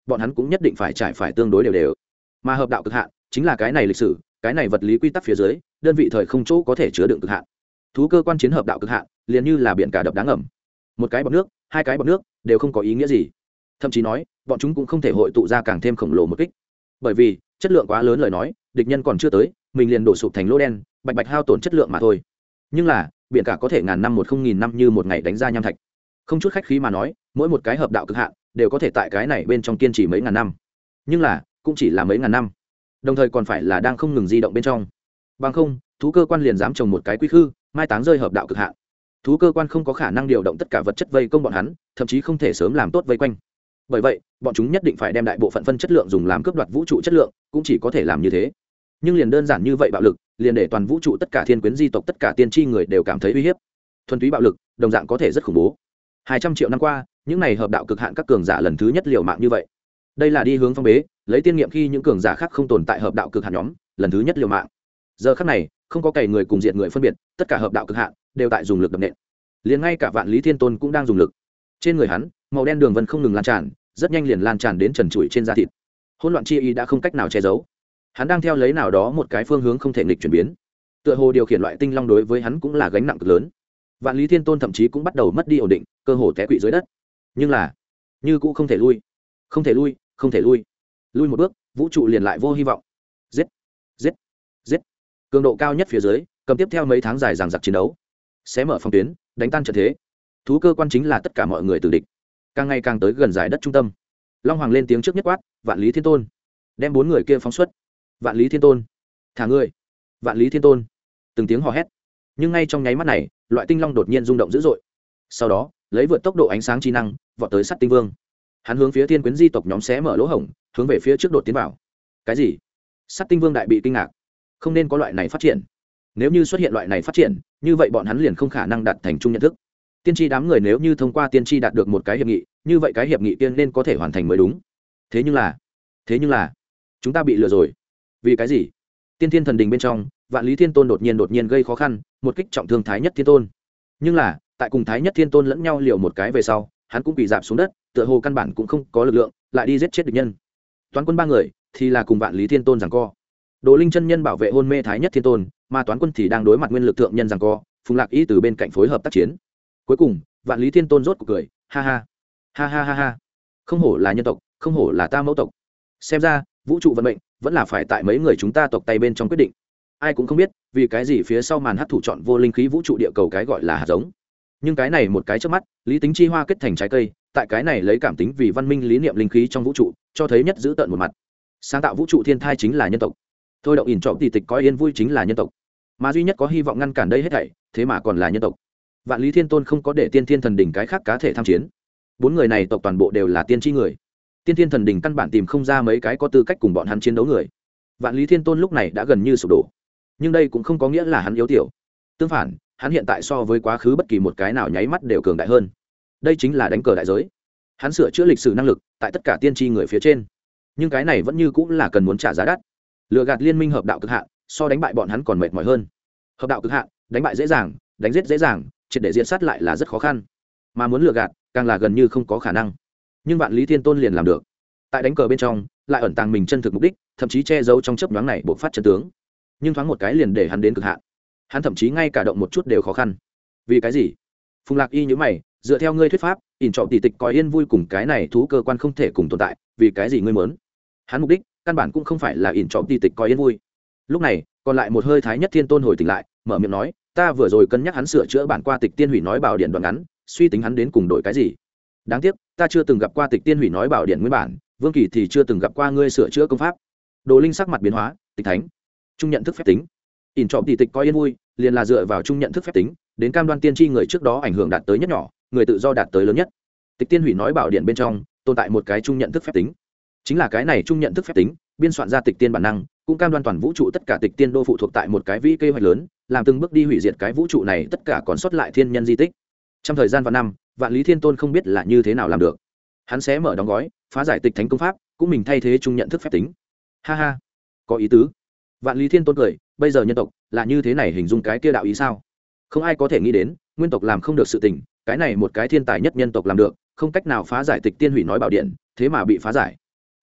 bọn hắn cũng nhất định phải trải phải tương đối đều đều. Mà hợp đạo cực hạn chính là cái này lịch sử, cái này vật lý quy tắc phía dưới, đơn vị thời không chỗ có thể chứa đựng cực hạn. Thú cơ quan chiến hợp đạo cực hạn, liền như là biển cả đập đá ngầm. Một cái bọt nước, hai cái bọt nước đều không có ý nghĩa gì. Thậm chí nói, bọn chúng cũng không thể hội tụ ra càng thêm khổng lồ một kích. Bởi vì, chất lượng quá lớn lời nói, địch nhân còn chưa tới, mình liền đổ sụp thành lỗ đen, bạch bạch hao tổn chất lượng mà thôi. Nhưng là, biển cả có thể ngàn năm một không nghìn năm như một ngày đánh ra nham thạch. Không chút khách khí mà nói, mỗi một cái hợp đạo cực hạn đều có thể tại cái này bên trong kiên trì mấy ngàn năm. Nhưng là, cũng chỉ là mấy ngàn năm. Đồng thời còn phải là đang không ngừng di động bên trong. Bằng không, thú cơ quan liền dám trồng một cái quy khư, mai táng rơi hợp đạo cực hạn. Thú cơ quan không có khả năng điều động tất cả vật chất vây công bọn hắn, thậm chí không thể sớm làm tốt vây quanh. Bởi vậy, bọn chúng nhất định phải đem đại bộ phận phân chất lượng dùng làm cướp đoạt vũ trụ chất lượng, cũng chỉ có thể làm như thế. Nhưng liền đơn giản như vậy bạo lực, liền để toàn vũ trụ tất cả thiên quyến di tộc tất cả tiên tri người đều cảm thấy uy hiếp. Thuần túy bạo lực, đồng dạng có thể rất khủng bố. Hai trăm triệu năm qua, những này hợp đạo cực hạn các cường giả lần thứ nhất liều mạng như vậy. Đây là đi hướng phong bế, lấy tiên nghiệm khi những cường giả khác không tồn tại hợp đạo cực hạn nhóm, lần thứ nhất liều mạng. Giờ khắc này, không có cày người cùng diện người phân biệt, tất cả hợp đạo cực hạn đều tại dùng lực đập nện. Liền ngay cả Vạn Lý Thiên Tôn cũng đang dùng lực. Trên người hắn, màu đen đường vân không ngừng lan tràn, rất nhanh liền lan tràn đến trần trụi trên da thịt. Hỗn loạn chi ý đã không cách nào che giấu. Hắn đang theo lấy nào đó một cái phương hướng không thể nghịch chuyển biến. Tựa hồ điều khiển loại tinh long đối với hắn cũng là gánh nặng cực lớn. Vạn Lý Thiên Tôn thậm chí cũng bắt đầu mất đi ổn định, cơ hồ té quỵ dưới đất. Nhưng là, như cũ không thể lui, không thể lui, không thể lui. Lui một bước, vũ trụ liền lại vô hy vọng. Giết, giết, giết. Cường độ cao nhất phía dưới, cầm tiếp theo mấy tháng dài dằng dặc chiến đấu, xé mở phòng tuyến, đánh tan trận thế. Thú cơ quan chính là tất cả mọi người tử địch. Càng ngày càng tới gần giải đất trung tâm, Long Hoàng lên tiếng trước nhất quát, Vạn Lý Thiên Tôn, đem bốn người kia phóng xuất. Vạn Lý Thiên Tôn, thả người. Vạn Lý Thiên Tôn, từng tiếng hò hét. Nhưng ngay trong nháy mắt này, loại tinh long đột nhiên rung động dữ dội. Sau đó, lấy vượt tốc độ ánh sáng chi năng, vọt tới Sắt Tinh Vương. Hắn hướng phía thiên quyến di tộc nhóm xé mở lỗ hổng, hướng về phía trước đột tiến vào. Cái gì? Sắt Tinh Vương đại bị kinh ngạc. Không nên có loại này phát triển. Nếu như xuất hiện loại này phát triển, như vậy bọn hắn liền không khả năng đạt thành chung nhận thức. Tiên tri đám người nếu như thông qua tiên tri đạt được một cái hiệp nghị, như vậy cái hiệp nghị tiên nên có thể hoàn thành mới đúng. Thế nhưng là, thế nhưng là, chúng ta bị lừa rồi. Vì cái gì? Tiên Thiên Thần Đình bên trong, Vạn Lý Thiên Tôn đột nhiên đột nhiên gây khó khăn, một kích trọng thương Thái Nhất Thiên Tôn. Nhưng là, tại cùng Thái Nhất Thiên Tôn lẫn nhau liều một cái về sau, hắn cũng bị dạp xuống đất, tựa hồ căn bản cũng không có lực lượng, lại đi giết chết địch nhân. Toán quân ba người thì là cùng Vạn Lý Thiên Tôn giằng co. Đồ Linh chân nhân bảo vệ hôn mê Thái Nhất Thiên Tôn, mà Toán quân thì đang đối mặt nguyên lực thượng nhân giằng co, Phùng Lạc Y từ bên cạnh phối hợp tác chiến. Cuối cùng, Vạn Lý Thiên Tôn rốt cuộc cười, ha ha, ha ha ha ha, không hổ là nhân tộc, không hổ là ta mẫu tộc. Xem ra, vũ trụ vận mệnh vẫn là phải tại mấy người chúng ta tộc tay bên trong quyết định. Ai cũng không biết vì cái gì phía sau màn hấp thụ chọn vô linh khí vũ trụ địa cầu cái gọi là hạt giống. Nhưng cái này một cái trước mắt, lý tính chi hoa kết thành trái cây, tại cái này lấy cảm tính vì văn minh lý niệm linh khí trong vũ trụ, cho thấy nhất giữ tận một mặt. Sáng tạo vũ trụ thiên thai chính là nhân tộc. Thôi động ỉn trọng tỷ tịch coi yên vui chính là nhân tộc. Mà duy nhất có hy vọng ngăn cản đây hết thảy, thế mà còn là nhân tộc. Vạn Lý Thiên Tôn không có để Tiên Thiên Thần Đỉnh cái khác cá thể tham chiến. Bốn người này tộc toàn bộ đều là tiên tri người. Tiên Thiên Thần Đỉnh căn bản tìm không ra mấy cái có tư cách cùng bọn hắn chiến đấu người. Vạn Lý Thiên Tôn lúc này đã gần như sụp đổ. Nhưng đây cũng không có nghĩa là hắn yếu tiểu. Tương phản, hắn hiện tại so với quá khứ bất kỳ một cái nào nháy mắt đều cường đại hơn. Đây chính là đánh cờ đại giới. Hắn sửa chữa lịch sử năng lực tại tất cả tiên tri người phía trên. Nhưng cái này vẫn như cũng là cần muốn trả giá đắt. Lừa gạt liên minh hợp đạo cực hạn, so đánh bại bọn hắn còn mệt mỏi hơn. Hợp đạo cực hạn, đánh bại dễ dàng, đánh giết dễ dàng, triệt để diện sát lại là rất khó khăn. Mà muốn lừa gạt, càng là gần như không có khả năng. Nhưng Vạn Lý Thiên Tôn liền làm được. Tại đánh cờ bên trong, lại ẩn tàng mình chân thực mục đích, thậm chí che giấu trong chớp nhoáng này bộc phát chân tướng. Nhưng thoáng một cái liền để hắn đến cực hạn. Hắn thậm chí ngay cả động một chút đều khó khăn. Vì cái gì? Phùng Lạc Y nhíu mày, dựa theo ngươi thuyết pháp, ỉn trọng tỷ tịch coi yên vui cùng cái này thú cơ quan không thể cùng tồn tại, vì cái gì ngươi muốn? Hắn mục đích, căn bản cũng không phải là ỉn trọng tỷ tịch coi yên vui. Lúc này, còn lại một hơi Thái Nhất Thiên Tôn hồi tỉnh lại, mở miệng nói, ta vừa rồi cân nhắc hắn sửa chữa bản qua tịch tiên hủy nói bảo điện đoạn ngắn, suy tính hắn đến cùng đổi cái gì. Đáng tiếc, ta chưa từng gặp qua tịch tiên hủy nói bảo điện nguyên bản, Vương Kỳ thì chưa từng gặp qua ngươi sửa chữa công pháp. Đồ Linh sắc mặt biến hóa, tịch thánh, trung nhận thức phép tính. ỉn trọng tỷ tịch coi yên vui, liền là dựa vào trung nhận thức phép tính, đến cam đoan tiên tri người trước đó ảnh hưởng đạt tới nhất nhỏ, người tự do đạt tới lớn nhất. Tịch tiên hủy nói bảo điện bên trong tồn tại một cái trung nhận thức phép tính, chính là cái này trung nhận thức phép tính biên soạn ra tịch tiên bản năng, cũng cam đoan toàn vũ trụ tất cả tịch tiên đô phụ thuộc tại một cái vĩ kế hoạch lớn, làm từng bước đi hủy diệt cái vũ trụ này tất cả còn sót lại thiên nhân di tích. Trong thời gian vạn năm, Vạn Lý Thiên Tôn không biết là như thế nào làm được. Hắn sẽ mở đóng gói, phá giải tịch thánh công pháp, cũng mình thay thế trung nhận thức phép tính. Ha ha, có ý tứ. Vạn Lý Thiên Tôn cười, bây giờ nhân tộc là như thế này hình dung cái kia đạo ý sao? Không ai có thể nghĩ đến, nguyên tộc làm không được sự tình, cái này một cái thiên tài nhất nhân tộc làm được, không cách nào phá giải tịch tiên hủy nói bảo điện, thế mà bị phá giải.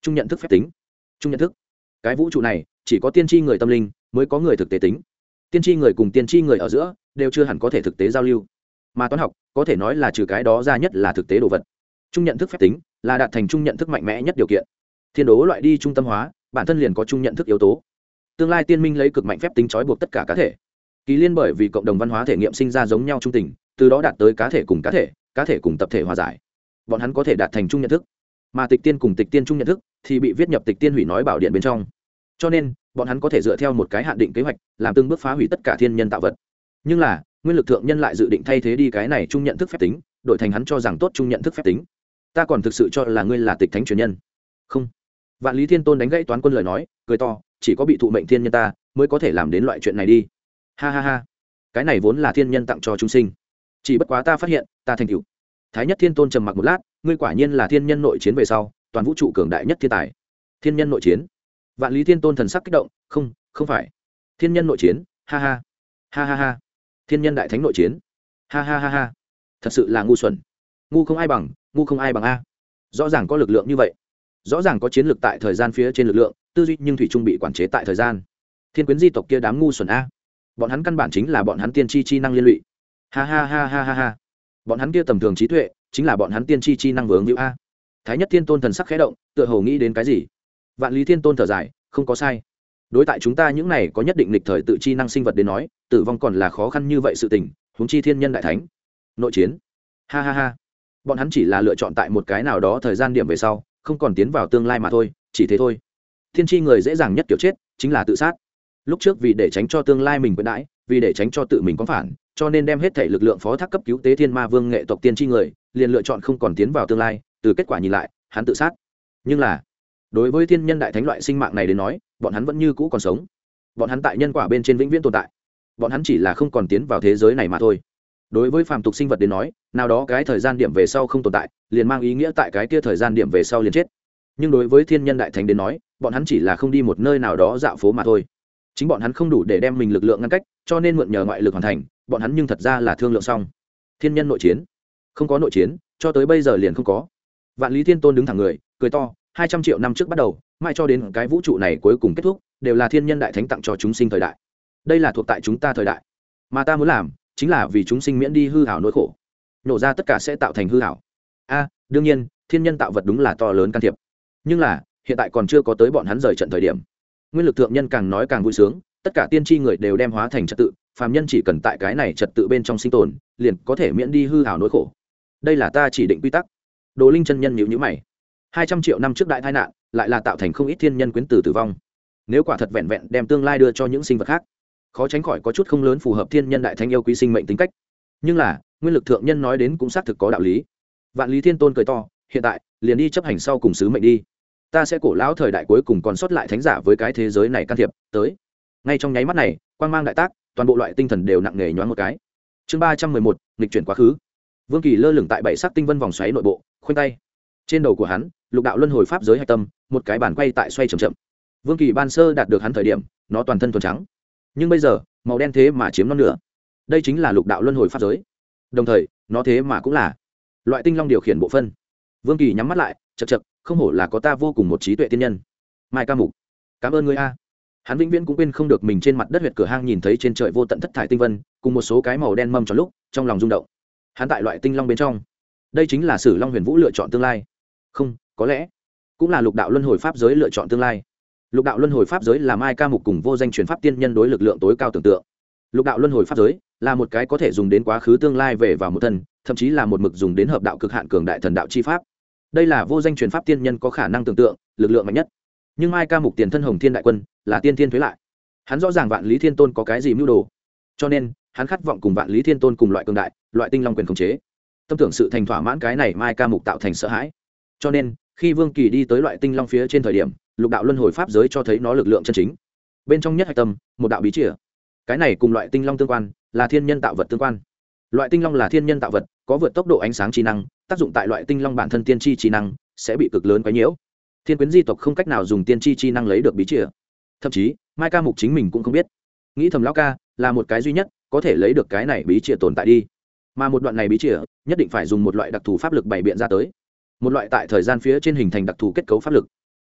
Trung nhận thức phép tính. Trung nhận thức. Cái vũ trụ này chỉ có tiên tri người tâm linh mới có người thực tế tính. Tiên tri người cùng tiên tri người ở giữa đều chưa hẳn có thể thực tế giao lưu, mà toán học có thể nói là trừ cái đó ra nhất là thực tế đồ vật. Trung nhận thức phép tính là đạt thành trung nhận thức mạnh mẽ nhất điều kiện. Thiên đố loại đi trung tâm hóa bản thân liền có trung nhận thức yếu tố. Tương lai tiên minh lấy cực mạnh phép tính trói buộc tất cả cá thể. Kỳ liên bởi vì cộng đồng văn hóa thể nghiệm sinh ra giống nhau trung tình, từ đó đạt tới cá thể cùng cá thể, cá thể cùng tập thể hòa giải. Bọn hắn có thể đạt thành trung nhận thức, mà tịch tiên cùng tịch tiên trung nhận thức thì bị viết nhập tịch tiên hủy nói bảo điện bên trong. Cho nên bọn hắn có thể dựa theo một cái hạn định kế hoạch làm từng bước phá hủy tất cả thiên nhân tạo vật. Nhưng là nguyên lực thượng nhân lại dự định thay thế đi cái này trung nhận thức phép tính, đổi thành hắn cho rằng tốt trung nhận thức phép tính. Ta còn thực sự cho là ngươi là tịch thánh truyền nhân. Không. Vạn Lý Thiên Tôn đánh gãy Toán Quân lời nói, cười to, chỉ có bị thụ mệnh thiên nhân ta mới có thể làm đến loại chuyện này đi. Ha ha ha. Cái này vốn là thiên nhân tặng cho chúng sinh, chỉ bất quá ta phát hiện ta thành cựu. Thái Nhất Thiên Tôn trầm mặc một lát, ngươi quả nhiên là thiên nhân nội chiến về sau toàn vũ trụ cường đại nhất thiên tài. Thiên nhân nội chiến. Vạn Lý Thiên Tôn thần sắc kích động, không, không phải. Thiên nhân nội chiến, ha ha. Ha ha ha. Thiên nhân đại thánh nội chiến. Ha ha ha ha. Thật sự là ngu xuẩn. Ngu không ai bằng, ngu không ai bằng a. Rõ ràng có lực lượng như vậy, rõ ràng có chiến lược tại thời gian phía trên lực lượng, tư duy nhưng thủy trung bị quản chế tại thời gian. Thiên quyến di tộc kia đám ngu xuẩn a. Bọn hắn căn bản chính là bọn hắn tiên tri chi năng liên lụy. Ha ha ha ha ha ha. Bọn hắn kia tầm thường trí tuệ chính là bọn hắn tiên tri chi năng vướng hữu a. Thái Nhất Thiên Tôn thần sắc khẽ động, tựa hồ nghĩ đến cái gì. Vạn Lý Thiên Tôn thở dài, không có sai. Đối tại chúng ta những này có nhất định lịch thời tự chi năng sinh vật đến nói, tử vong còn là khó khăn như vậy sự tình, huống chi thiên nhân đại thánh. Nội chiến. Ha ha ha. Bọn hắn chỉ là lựa chọn tại một cái nào đó thời gian điểm về sau, không còn tiến vào tương lai mà thôi, chỉ thế thôi. Thiên tri người dễ dàng nhất kiểu chết chính là tự sát. Lúc trước vì để tránh cho tương lai mình quyền đãi, vì để tránh cho tự mình có phản, cho nên đem hết thể lực lượng phó thác cấp cứu tế thiên ma vương nghệ tộc tiên tri người, liền lựa chọn không còn tiến vào tương lai, từ kết quả nhìn lại, hắn tự sát. Nhưng là, đối với thiên nhân đại thánh loại sinh mạng này đến nói, bọn hắn vẫn như cũ còn sống. Bọn hắn tại nhân quả bên trên vĩnh viễn tồn tại. Bọn hắn chỉ là không còn tiến vào thế giới này mà thôi. Đối với phàm tục sinh vật đến nói, nào đó cái thời gian điểm về sau không tồn tại, liền mang ý nghĩa tại cái kia thời gian điểm về sau liền chết. Nhưng đối với thiên nhân đại thánh đến nói, bọn hắn chỉ là không đi một nơi nào đó dạo phố mà thôi. Chính bọn hắn không đủ để đem mình lực lượng ngăn cách, cho nên mượn nhờ ngoại lực hoàn thành, bọn hắn nhưng thật ra là thương lượng xong. Thiên nhân nội chiến, không có nội chiến, cho tới bây giờ liền không có. Vạn Lý Thiên Tôn đứng thẳng người, cười to, hai trăm triệu năm trước bắt đầu, mãi cho đến cái vũ trụ này cuối cùng kết thúc, đều là thiên nhân đại thánh tặng cho chúng sinh thời đại. Đây là thuộc tại chúng ta thời đại, mà ta muốn làm chính là vì chúng sinh miễn đi hư ảo nỗi khổ, nổ ra tất cả sẽ tạo thành hư ảo. A, đương nhiên, thiên nhân tạo vật đúng là to lớn can thiệp, nhưng là hiện tại còn chưa có tới bọn hắn rời trận thời điểm. Nguyên lực thượng nhân càng nói càng vui sướng, tất cả tiên tri người đều đem hóa thành trật tự, phàm nhân chỉ cần tại cái này trật tự bên trong sinh tồn, liền có thể miễn đi hư ảo nỗi khổ. Đây là ta chỉ định quy tắc. Đồ Linh chân nhân nhíu nhíu mày. hai trăm triệu năm trước đại tai nạn, lại là tạo thành không ít thiên nhân quyến tử tử vong. Nếu quả thật vẹn vẹn đem tương lai đưa cho những sinh vật khác, khó tránh khỏi có chút không lớn phù hợp thiên nhân đại thánh yêu quý sinh mệnh tính cách. Nhưng là, nguyên lực thượng nhân nói đến cũng xác thực có đạo lý. Vạn Lý Thiên Tôn cười to, hiện tại, liền đi chấp hành sau cùng sứ mệnh đi. Ta sẽ cổ lão thời đại cuối cùng còn sót lại thánh giả với cái thế giới này can thiệp, tới. Ngay trong nháy mắt này, quang mang đại tác, toàn bộ loại tinh thần đều nặng nề nhoáng một cái. Chương ba trăm mười một, nghịch chuyển quá khứ. Vương Kỳ lơ lửng tại bảy sắc tinh vân vòng xoáy nội bộ, khoanh tay. Trên đầu của hắn, lục đạo luân hồi pháp giới hạch tâm, một cái bàn quay tại xoay chậm chậm. Vương Kỳ ban sơ đạt được hắn thời điểm, nó toàn thân thuần trắng, nhưng bây giờ, màu đen thế mà chiếm non nửa. Đây chính là lục đạo luân hồi pháp giới. Đồng thời, nó thế mà cũng là loại tinh long điều khiển bộ phân. Vương Kỳ nhắm mắt lại, chậc chậc, không hổ là có ta vô cùng một trí tuệ tiên nhân. Mai ca mục, cảm ơn ngươi a. Hắn vĩnh viễn cũng quên không được mình trên mặt đất huyệt cửa hang nhìn thấy trên trời vô tận thất thải tinh vân, cùng một số cái màu đen mâm tròn lúc, trong lòng rung động. Hắn tại loại tinh long bên trong, đây chính là Sử Long Huyền Vũ lựa chọn tương lai. Không, có lẽ cũng là lục đạo luân hồi pháp giới lựa chọn tương lai. Lục đạo luân hồi pháp giới là Mai ca mục cùng vô danh truyền pháp tiên nhân đối lực lượng tối cao tưởng tượng. Lục đạo luân hồi pháp giới là một cái có thể dùng đến quá khứ tương lai về vào một thân, thậm chí là một mực dùng đến hợp đạo cực hạn cường đại thần đạo chi pháp. Đây là vô danh truyền pháp tiên nhân có khả năng tưởng tượng lực lượng mạnh nhất. Nhưng Mai ca mục tiền thân Hồng Thiên đại quân là tiên thiên thuế lại. Hắn rõ ràng Vạn Lý Thiên Tôn có cái gì mưu đồ, cho nên hắn khát vọng cùng Vạn Lý Thiên Tôn cùng loại cường đại, loại tinh long quyền khống chế. Tâm tưởng sự thành thỏa mãn cái này Mai ca mục tạo thành sợ hãi. Cho nên, khi Vương Kỳ đi tới loại tinh long phía trên thời điểm, lục đạo luân hồi pháp giới cho thấy nó lực lượng chân chính. Bên trong nhất hạch tâm, một đạo bí chìa. Cái này cùng loại tinh long tương quan, là thiên nhân tạo vật tương quan. Loại tinh long là thiên nhân tạo vật, có vượt tốc độ ánh sáng trí năng, tác dụng tại loại tinh long bản thân tiên tri trí năng sẽ bị cực lớn quấy nhiễu. Thiên quyến di tộc không cách nào dùng tiên tri chi năng lấy được bí chìa. Thậm chí, Mai ca mục chính mình cũng không biết. Nghĩ thầm lão ca, là một cái duy nhất có thể lấy được cái này bí chìa tồn tại đi. Mà một đoạn này bí chìa, nhất định phải dùng một loại đặc thù pháp lực bày biện ra tới. Một loại tại thời gian phía trên hình thành đặc thù kết cấu pháp lực.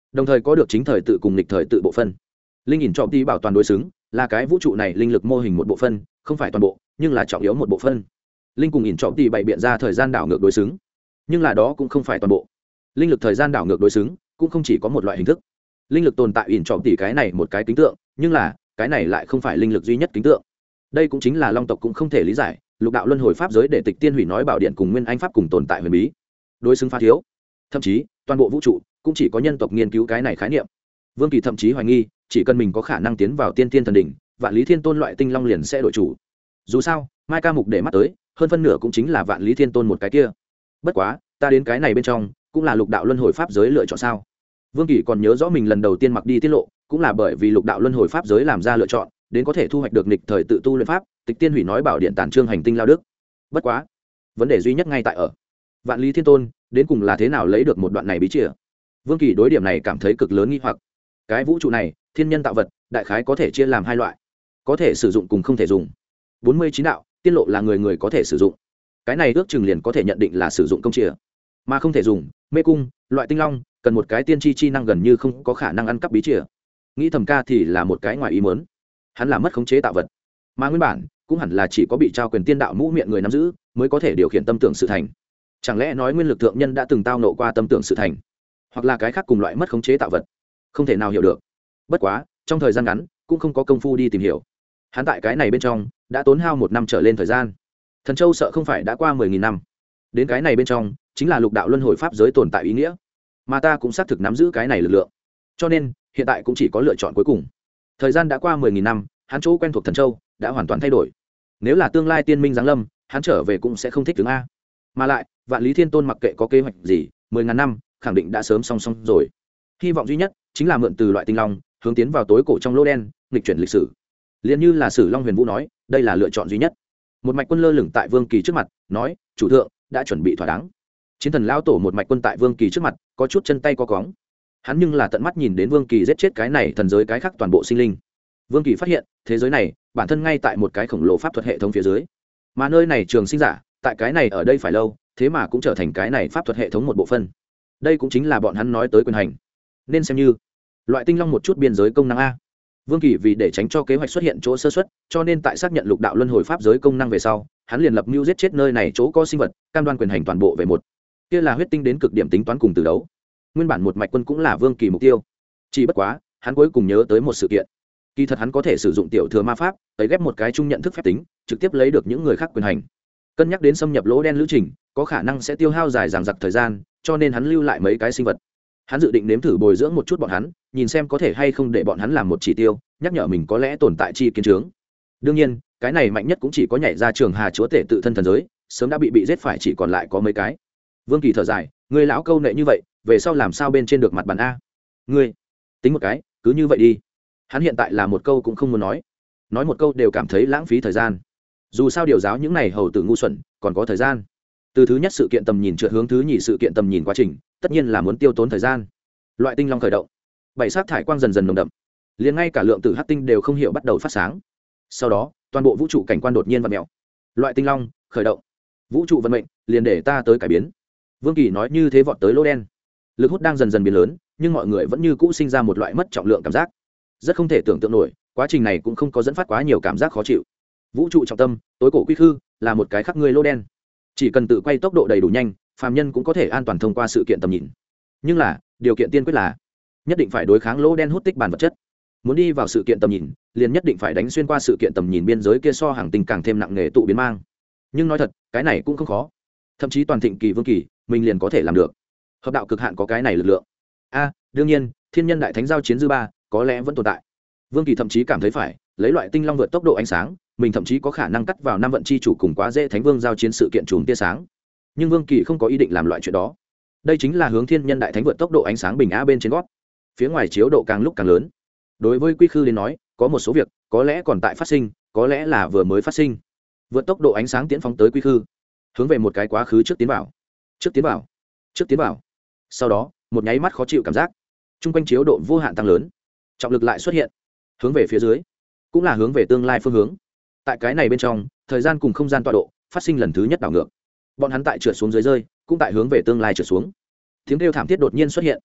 đồng thời có được chính thời tự cùng lịch thời tự bộ phân. Linh ỉn trọng tỷ bảo toàn đối xứng là cái vũ trụ này linh lực mô hình một bộ phân, không phải toàn bộ nhưng là trọng yếu một bộ phân. Linh cùng ỉn trọng tỷ bày biện ra thời gian đảo ngược đối xứng, nhưng là đó cũng không phải toàn bộ. Linh lực thời gian đảo ngược đối xứng cũng không chỉ có một loại hình thức. Linh lực tồn tại ỉn trọng tỷ cái này một cái kính tượng, nhưng là cái này lại không phải linh lực duy nhất kính tượng. Đây cũng chính là long tộc cũng không thể lý giải lục đạo luân hồi pháp giới để tịch tiên hủy nói bảo điện cùng nguyên anh pháp cùng tồn tại huyền bí đối xứng pha thiếu. Thậm chí toàn bộ vũ trụ cũng chỉ có nhân tộc nghiên cứu cái này khái niệm. Vương Kỳ thậm chí hoài nghi chỉ cần mình có khả năng tiến vào tiên tiên thần đỉnh, vạn lý thiên tôn loại tinh long liền sẽ đổi chủ. Dù sao mai ca mục để mắt tới hơn phân nửa cũng chính là vạn lý thiên tôn một cái kia. Bất quá ta đến cái này bên trong cũng là lục đạo luân hồi pháp giới lựa chọn sao. Vương Kỳ còn nhớ rõ mình lần đầu tiên mặc đi tiết lộ cũng là bởi vì lục đạo luân hồi pháp giới làm ra lựa chọn đến có thể thu hoạch được nghịch thời tự tu luyện pháp tịch tiên hủy nói bảo điện tản trương hành tinh lao đức. Bất quá vấn đề duy nhất ngay tại ở vạn lý thiên tôn đến cùng là thế nào lấy được một đoạn này bí chìa. Vương Kỳ đối điểm này cảm thấy cực lớn nghi hoặc. Cái vũ trụ này thiên nhân tạo vật đại khái có thể chia làm hai loại, có thể sử dụng cùng không thể dùng. Bốn mươi chín đạo tiên lộ là người người có thể sử dụng, cái này ước chừng liền có thể nhận định là sử dụng công chìa. Mà không thể dùng mê cung loại tinh long cần một cái tiên tri chi năng gần như không có khả năng ăn cắp bí chìa. Nghĩ thầm ca thì là một cái ngoài ý muốn, hắn là mất khống chế tạo vật, mà nguyên bản cũng hẳn là chỉ có bị trao quyền tiên đạo mũ miệng người nắm giữ mới có thể điều khiển tâm tưởng sự thành. Chẳng lẽ nói nguyên lực thượng nhân đã từng tao nộ qua tâm tưởng sự thành, hoặc là cái khác cùng loại mất khống chế tạo vật? Không thể nào hiểu được. Bất quá trong thời gian ngắn cũng không có công phu đi tìm hiểu. Hắn tại cái này bên trong đã tốn hao một năm trở lên thời gian. Thần Châu sợ không phải đã qua mười nghìn năm. Đến cái này bên trong chính là lục đạo luân hồi pháp giới tồn tại ý nghĩa, mà ta cũng xác thực nắm giữ cái này lực lượng, cho nên hiện tại cũng chỉ có lựa chọn cuối cùng. Thời gian đã qua mười nghìn năm, hắn chỗ quen thuộc Thần Châu đã hoàn toàn thay đổi. Nếu là tương lai tiên minh giáng lâm, hắn trở về cũng sẽ không thích tướng a. Mà lại vạn lý thiên tôn mặc kệ có kế hoạch gì, mười ngàn năm khẳng định đã sớm song song rồi. Hy vọng duy nhất chính là mượn từ loại tinh long hướng tiến vào tối cổ trong lỗ đen, nghịch chuyển lịch sử. Liên như là Sử Long Huyền Vũ nói, đây là lựa chọn duy nhất. Một mạch quân lơ lửng tại Vương Kỳ trước mặt, nói: "Chủ thượng, đã chuẩn bị thỏa đáng." Chiến thần lão tổ một mạch quân tại Vương Kỳ trước mặt, có chút chân tay co cóng. Hắn nhưng là tận mắt nhìn đến Vương Kỳ giết chết cái này thần giới cái khác toàn bộ sinh linh. Vương Kỳ phát hiện, thế giới này bản thân ngay tại một cái khổng lồ pháp thuật hệ thống phía dưới, mà nơi này trường sinh giả, tại cái này ở đây phải lâu, thế mà cũng trở thành cái này pháp thuật hệ thống một bộ phận. Đây cũng chính là bọn hắn nói tới quyền hành, nên xem như loại tinh long một chút biên giới công năng a. Vương Kỳ vì để tránh cho kế hoạch xuất hiện chỗ sơ suất, cho nên tại xác nhận lục đạo luân hồi pháp giới công năng về sau, hắn liền lập mưu giết chết nơi này chỗ có sinh vật, cam đoan quyền hành toàn bộ về một. Kia là huyết tinh đến cực điểm tính toán cùng từ đấu. Nguyên bản một mạch quân cũng là Vương Kỳ mục tiêu. Chỉ bất quá, hắn cuối cùng nhớ tới một sự kiện. Kỳ thật hắn có thể sử dụng tiểu thừa ma pháp, tấy ghép một cái chung nhận thức phép tính, trực tiếp lấy được những người khác quyền hành. Cân nhắc đến xâm nhập lỗ đen lữ trình, có khả năng sẽ tiêu hao dài dằng dặc thời gian, cho nên hắn lưu lại mấy cái sinh vật. Hắn dự định nếm thử bồi dưỡng một chút bọn hắn, nhìn xem có thể hay không để bọn hắn làm một chỉ tiêu, nhắc nhở mình có lẽ tồn tại chi kiến trướng. Đương nhiên, cái này mạnh nhất cũng chỉ có nhảy ra trường hà chúa tể tự thân thần giới, sớm đã bị bị giết phải chỉ còn lại có mấy cái. Vương Kỳ thở dài, người lão câu nệ như vậy, về sau làm sao bên trên được mặt bàn a? Ngươi, tính một cái, cứ như vậy đi. Hắn hiện tại là một câu cũng không muốn nói, nói một câu đều cảm thấy lãng phí thời gian. Dù sao điều giáo những này hầu tử ngu xuẩn, còn có thời gian. Từ thứ nhất sự kiện tầm nhìn trượt hướng thứ nhì sự kiện tầm nhìn quá trình, tất nhiên là muốn tiêu tốn thời gian. Loại tinh long khởi động, bảy sắc thải quang dần dần nồng đậm, liền ngay cả lượng tử hắc tinh đều không hiểu bắt đầu phát sáng. Sau đó, toàn bộ vũ trụ cảnh quan đột nhiên vặn mèo. Loại tinh long khởi động, vũ trụ vận mệnh liền để ta tới cải biến. Vương Kỳ nói như thế vọt tới lỗ đen, lực hút đang dần dần biến lớn, nhưng mọi người vẫn như cũ sinh ra một loại mất trọng lượng cảm giác, rất không thể tưởng tượng nổi. Quá trình này cũng không có dẫn phát quá nhiều cảm giác khó chịu. Vũ trụ trọng tâm tối cổ quy khư là một cái khắc ngươi lỗ đen, chỉ cần tự quay tốc độ đầy đủ nhanh, phàm nhân cũng có thể an toàn thông qua sự kiện tầm nhìn. Nhưng là điều kiện tiên quyết là nhất định phải đối kháng lỗ đen hút tích bản vật chất. Muốn đi vào sự kiện tầm nhìn, liền nhất định phải đánh xuyên qua sự kiện tầm nhìn biên giới kia so hàng tinh càng thêm nặng nề tụ biến mang. Nhưng nói thật, cái này cũng không khó, thậm chí toàn thịnh kỳ Vương Kỳ mình liền có thể làm được. Hợp đạo cực hạn có cái này lực lượng a à, đương nhiên thiên nhân đại thánh giao chiến dư ba có lẽ vẫn tồn tại. Vương Kỳ thậm chí cảm thấy phải lấy loại tinh long vượt tốc độ ánh sáng, mình thậm chí có khả năng cắt vào năm vận chi chủ cùng quá dễ thánh vương giao chiến sự kiện chùm tia sáng. Nhưng Vương Kỳ không có ý định làm loại chuyện đó. Đây chính là hướng thiên nhân đại thánh vượt tốc độ ánh sáng bình a bên trên gót, phía ngoài chiếu độ càng lúc càng lớn. Đối với quy khư đến nói, có một số việc có lẽ còn tại phát sinh, có lẽ là vừa mới phát sinh. Vượt tốc độ ánh sáng tiến phóng tới quy khư, hướng về một cái quá khứ trước tiến vào, trước tiến vào, trước tiến vào. Sau đó, một nháy mắt khó chịu cảm giác, trung quanh chiếu độ vô hạn tăng lớn, trọng lực lại xuất hiện, hướng về phía dưới, cũng là hướng về tương lai phương hướng. Tại cái này bên trong, thời gian cùng không gian tọa độ phát sinh lần thứ nhất đảo ngược. Bọn hắn tại trượt xuống dưới rơi, cũng tại hướng về tương lai trượt xuống. Tiếng kêu thảm thiết đột nhiên xuất hiện.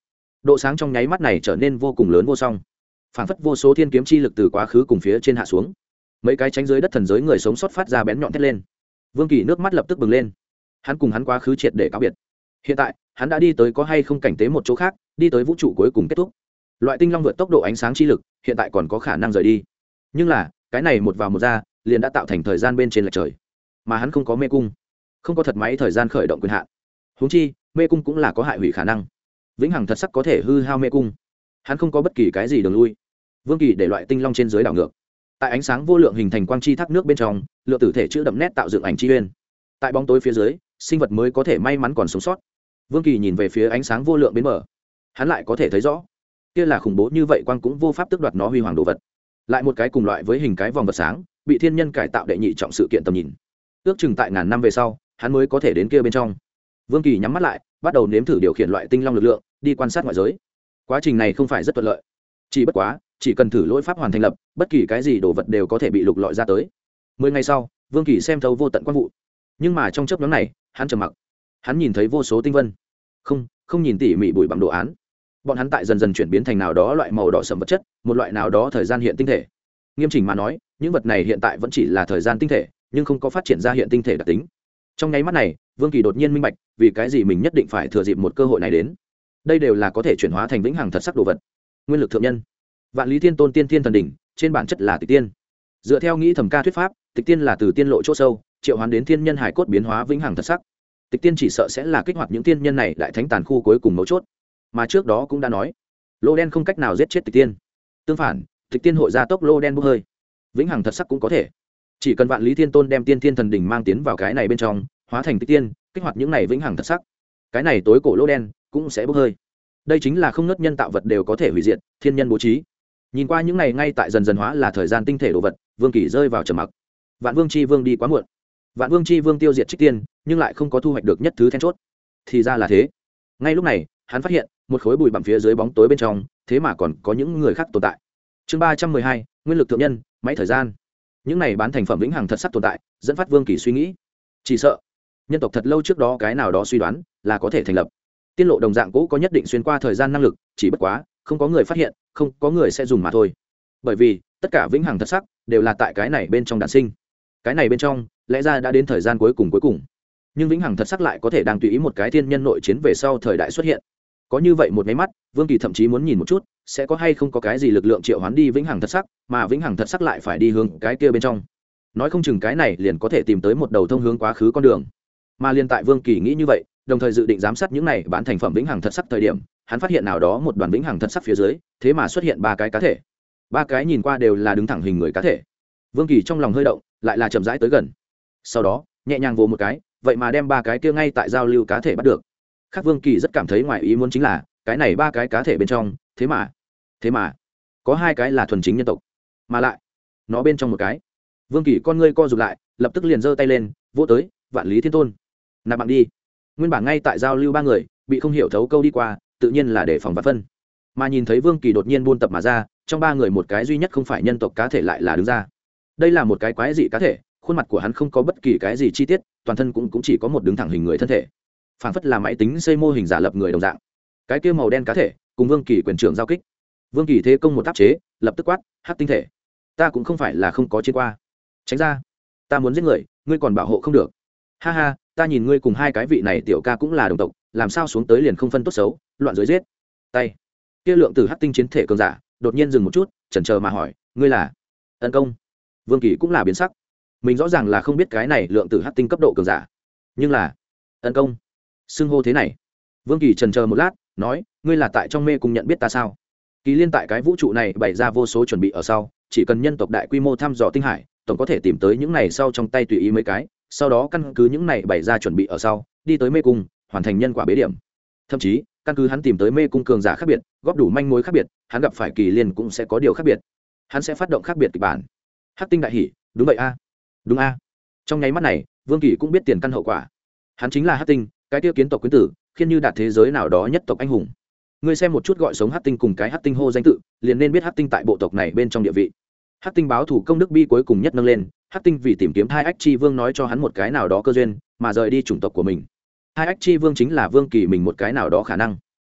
độ sáng trong nháy mắt này trở nên vô cùng lớn vô song, phảng phất vô số thiên kiếm chi lực từ quá khứ cùng phía trên hạ xuống. Mấy cái tránh dưới đất thần giới người sống sót phát ra bén nhọn thét lên. Vương Kỳ nước mắt lập tức bừng lên, hắn cùng hắn quá khứ triệt để cáo biệt. Hiện tại hắn đã đi tới có hay không cảnh tế một chỗ khác, đi tới vũ trụ cuối cùng kết thúc. Loại tinh long vượt tốc độ ánh sáng chi lực hiện tại còn có khả năng rời đi, nhưng là cái này một vào một ra liền đã tạo thành thời gian bên trên lệch trời, mà hắn không có mê cung, không có thật máy thời gian khởi động quyền hạn. Huống chi mê cung cũng là có hại hủy khả năng, vĩnh hằng thật sắc có thể hư hao mê cung, hắn không có bất kỳ cái gì đường lui. Vương Kỳ để loại tinh long trên dưới đảo ngược, tại ánh sáng vô lượng hình thành quang chi thác nước bên trong, lượng tử thể chữ đậm nét tạo dựng ảnh chi uyên. Tại bóng tối phía dưới, sinh vật mới có thể may mắn còn sống sót. Vương Kỳ nhìn về phía ánh sáng vô lượng bên bờ, hắn lại có thể thấy rõ, kia là khủng bố như vậy quang cũng vô pháp tước đoạt nó huy hoàng đồ vật. Lại một cái cùng loại với hình cái vòng vật sáng, bị thiên nhân cải tạo đệ nhị trọng sự kiện tầm nhìn. Ước chừng tại ngàn năm về sau, hắn mới có thể đến kia bên trong. Vương Kỳ nhắm mắt lại, bắt đầu nếm thử điều khiển loại tinh long lực lượng, đi quan sát ngoại giới. Quá trình này không phải rất thuận lợi, chỉ bất quá, chỉ cần thử lỗi pháp hoàn thành lập, bất kỳ cái gì đồ vật đều có thể bị lục lọi ra tới. Mười ngày sau, Vương Kỳ xem thấu vô tận quang vụ, nhưng mà trong chớp nhoáng này, hắn trầm mặc. Hắn nhìn thấy vô số tinh vân, không, không nhìn tỉ mỉ bụi bặm đồ án. Bọn hắn tại dần dần chuyển biến thành nào đó loại màu đỏ sẫm vật chất, một loại nào đó thời gian hiện tinh thể. Nghiêm chỉnh mà nói, những vật này hiện tại vẫn chỉ là thời gian tinh thể, nhưng không có phát triển ra hiện tinh thể đặc tính. Trong nháy mắt này, Vương Kỳ đột nhiên minh bạch, vì cái gì mình nhất định phải thừa dịp một cơ hội này đến. Đây đều là có thể chuyển hóa thành vĩnh hằng thật sắc đồ vật. Nguyên lực thượng nhân, Vạn Lý Thiên Tôn tiên thiên thần đỉnh, trên bản chất là tịch tiên. Dựa theo nghĩ thẩm ca thuyết pháp, tịch tiên là từ tiên lộ chỗ sâu, triệu hoán đến thiên nhân hải cốt biến hóa vĩnh hằng thật sắc. Tịch tiên chỉ sợ sẽ là kích hoạt những tiên nhân này đại thánh tàn khu cuối cùng mấu chốt. Mà trước đó cũng đã nói, lô đen không cách nào giết chết tịch tiên. Tương phản, tịch tiên hội gia tốc lô đen bốc hơi. Vĩnh hằng thật sắc cũng có thể. Chỉ cần Vạn Lý Thiên Tôn đem tiên thiên thần đỉnh mang tiến vào cái này bên trong, hóa thành tịch tiên, kích hoạt những này vĩnh hằng thật sắc, cái này tối cổ lô đen cũng sẽ bốc hơi. Đây chính là không nứt nhân tạo vật đều có thể hủy diệt, thiên nhân bố trí. Nhìn qua những này ngay tại dần dần hóa là thời gian tinh thể đồ vật, Vương Kỳ rơi vào trầm mặc. Vạn Vương chi Vương đi quá muộn. Vạn Vương chi Vương tiêu diệt Trích Tiên, nhưng lại không có thu hoạch được nhất thứ then chốt. Thì ra là thế. Ngay lúc này, hắn phát hiện, một khối bụi bặm phía dưới bóng tối bên trong, thế mà còn có những người khác tồn tại. Chương ba trăm mười hai, Nguyên lực thượng nhân, máy thời gian. Những này bán thành phẩm vĩnh hằng thật sắc tồn tại, dẫn phát Vương Kỳ suy nghĩ. Chỉ sợ, nhân tộc thật lâu trước đó cái nào đó suy đoán là có thể thành lập. Tiên lộ đồng dạng cũ có nhất định xuyên qua thời gian năng lực, chỉ bất quá, không có người phát hiện, không có người sẽ dùng mà thôi. Bởi vì, tất cả vĩnh hằng thật sắc đều là tại cái này bên trong đản sinh. Cái này bên trong, lẽ ra đã đến thời gian cuối cùng cuối cùng. Nhưng vĩnh hằng thật sắc lại có thể đang tùy ý một cái thiên nhân nội chiến về sau thời đại xuất hiện. Có như vậy một cái mắt, Vương Kỳ thậm chí muốn nhìn một chút, sẽ có hay không có cái gì lực lượng triệu hoán đi vĩnh hằng thật sắc, mà vĩnh hằng thật sắc lại phải đi hướng cái kia bên trong. Nói không chừng cái này liền có thể tìm tới một đầu thông hướng quá khứ con đường. Mà liên tại Vương Kỳ nghĩ như vậy, đồng thời dự định giám sát những này bán thành phẩm vĩnh hằng thật sắc thời điểm, hắn phát hiện nào đó một đoàn vĩnh hằng thật sắc phía dưới, thế mà xuất hiện ba cái cá thể. Ba cái nhìn qua đều là đứng thẳng hình người cá thể. Vương Kỳ trong lòng hơi động, lại là chậm rãi tới gần. Sau đó, nhẹ nhàng vồ một cái, vậy mà đem ba cái kia ngay tại giao lưu cá thể bắt được. Khác Vương Kỳ rất cảm thấy ngoài ý muốn chính là, cái này ba cái cá thể bên trong, thế mà, thế mà có hai cái là thuần chính nhân tộc, mà lại, nó bên trong một cái. Vương Kỳ con ngươi co rụt lại, lập tức liền giơ tay lên, vỗ tới, Vạn Lý Thiên Tôn. Nạp bạn đi. Nguyên bản ngay tại giao lưu ba người, bị không hiểu thấu câu đi qua, tự nhiên là để phòng vạn phân. Mà nhìn thấy Vương Kỳ đột nhiên buôn tập mà ra, trong ba người một cái duy nhất không phải nhân tộc cá thể lại là đứng ra. Đây là một cái quái dị cá thể, khuôn mặt của hắn không có bất kỳ cái gì chi tiết, toàn thân cũng cũng chỉ có một đứng thẳng hình người thân thể, phảng phất là máy tính xây mô hình giả lập người đồng dạng. Cái kia màu đen cá thể cùng Vương Kỳ quyền trưởng giao kích. Vương Kỳ thế công một áp chế, lập tức quát, hắc tinh thể, ta cũng không phải là không có chiến qua, tránh ra, ta muốn giết người, ngươi còn bảo hộ không được. Ha ha, ta nhìn ngươi cùng hai cái vị này tiểu ca cũng là đồng tộc, làm sao xuống tới liền không phân tốt xấu, loạn dưới giết. Tay kia lượng tử hắc tinh chiến thể cường giả đột nhiên dừng một chút, chần chờ mà hỏi, ngươi là Ân Công? Vương Kỳ cũng là biến sắc, mình rõ ràng là không biết cái này lượng tử hắc tinh cấp độ cường giả, nhưng là Ân Công xưng hô thế này. Vương Kỳ chần chờ một lát, nói, ngươi là tại trong mê cung nhận biết ta sao? Kỳ liên tại cái vũ trụ này bày ra vô số chuẩn bị ở sau, chỉ cần nhân tộc đại quy mô thăm dò tinh hải, tổng có thể tìm tới những này sau trong tay tùy ý mấy cái, sau đó căn cứ những này bày ra chuẩn bị ở sau, đi tới mê cung, hoàn thành nhân quả bế điểm. Thậm chí, căn cứ hắn tìm tới mê cung cường giả khác biệt, góp đủ manh mối khác biệt, hắn gặp phải Kỳ liên cũng sẽ có điều khác biệt. Hắn sẽ phát động khác biệt kịch bản. Hắc tinh đại hỉ, đúng vậy a. Đúng a. Trong nháy mắt này, Vương Kỳ cũng biết tiền căn hậu quả. Hắn chính là Hắc tinh, cái tiêu kiến tộc quyến tử, khiến như đạt thế giới nào đó nhất tộc anh hùng. Ngươi xem một chút gọi sống Hắc tinh cùng cái Hắc tinh hô danh tự, liền nên biết Hắc tinh tại bộ tộc này bên trong địa vị. Hắc tinh báo thủ công đức bi cuối cùng nhất nâng lên, Hắc tinh vì tìm kiếm hai ách chi vương nói cho hắn một cái nào đó cơ duyên, mà rời đi chủng tộc của mình. Hai ách chi vương chính là Vương Kỳ mình một cái nào đó khả năng.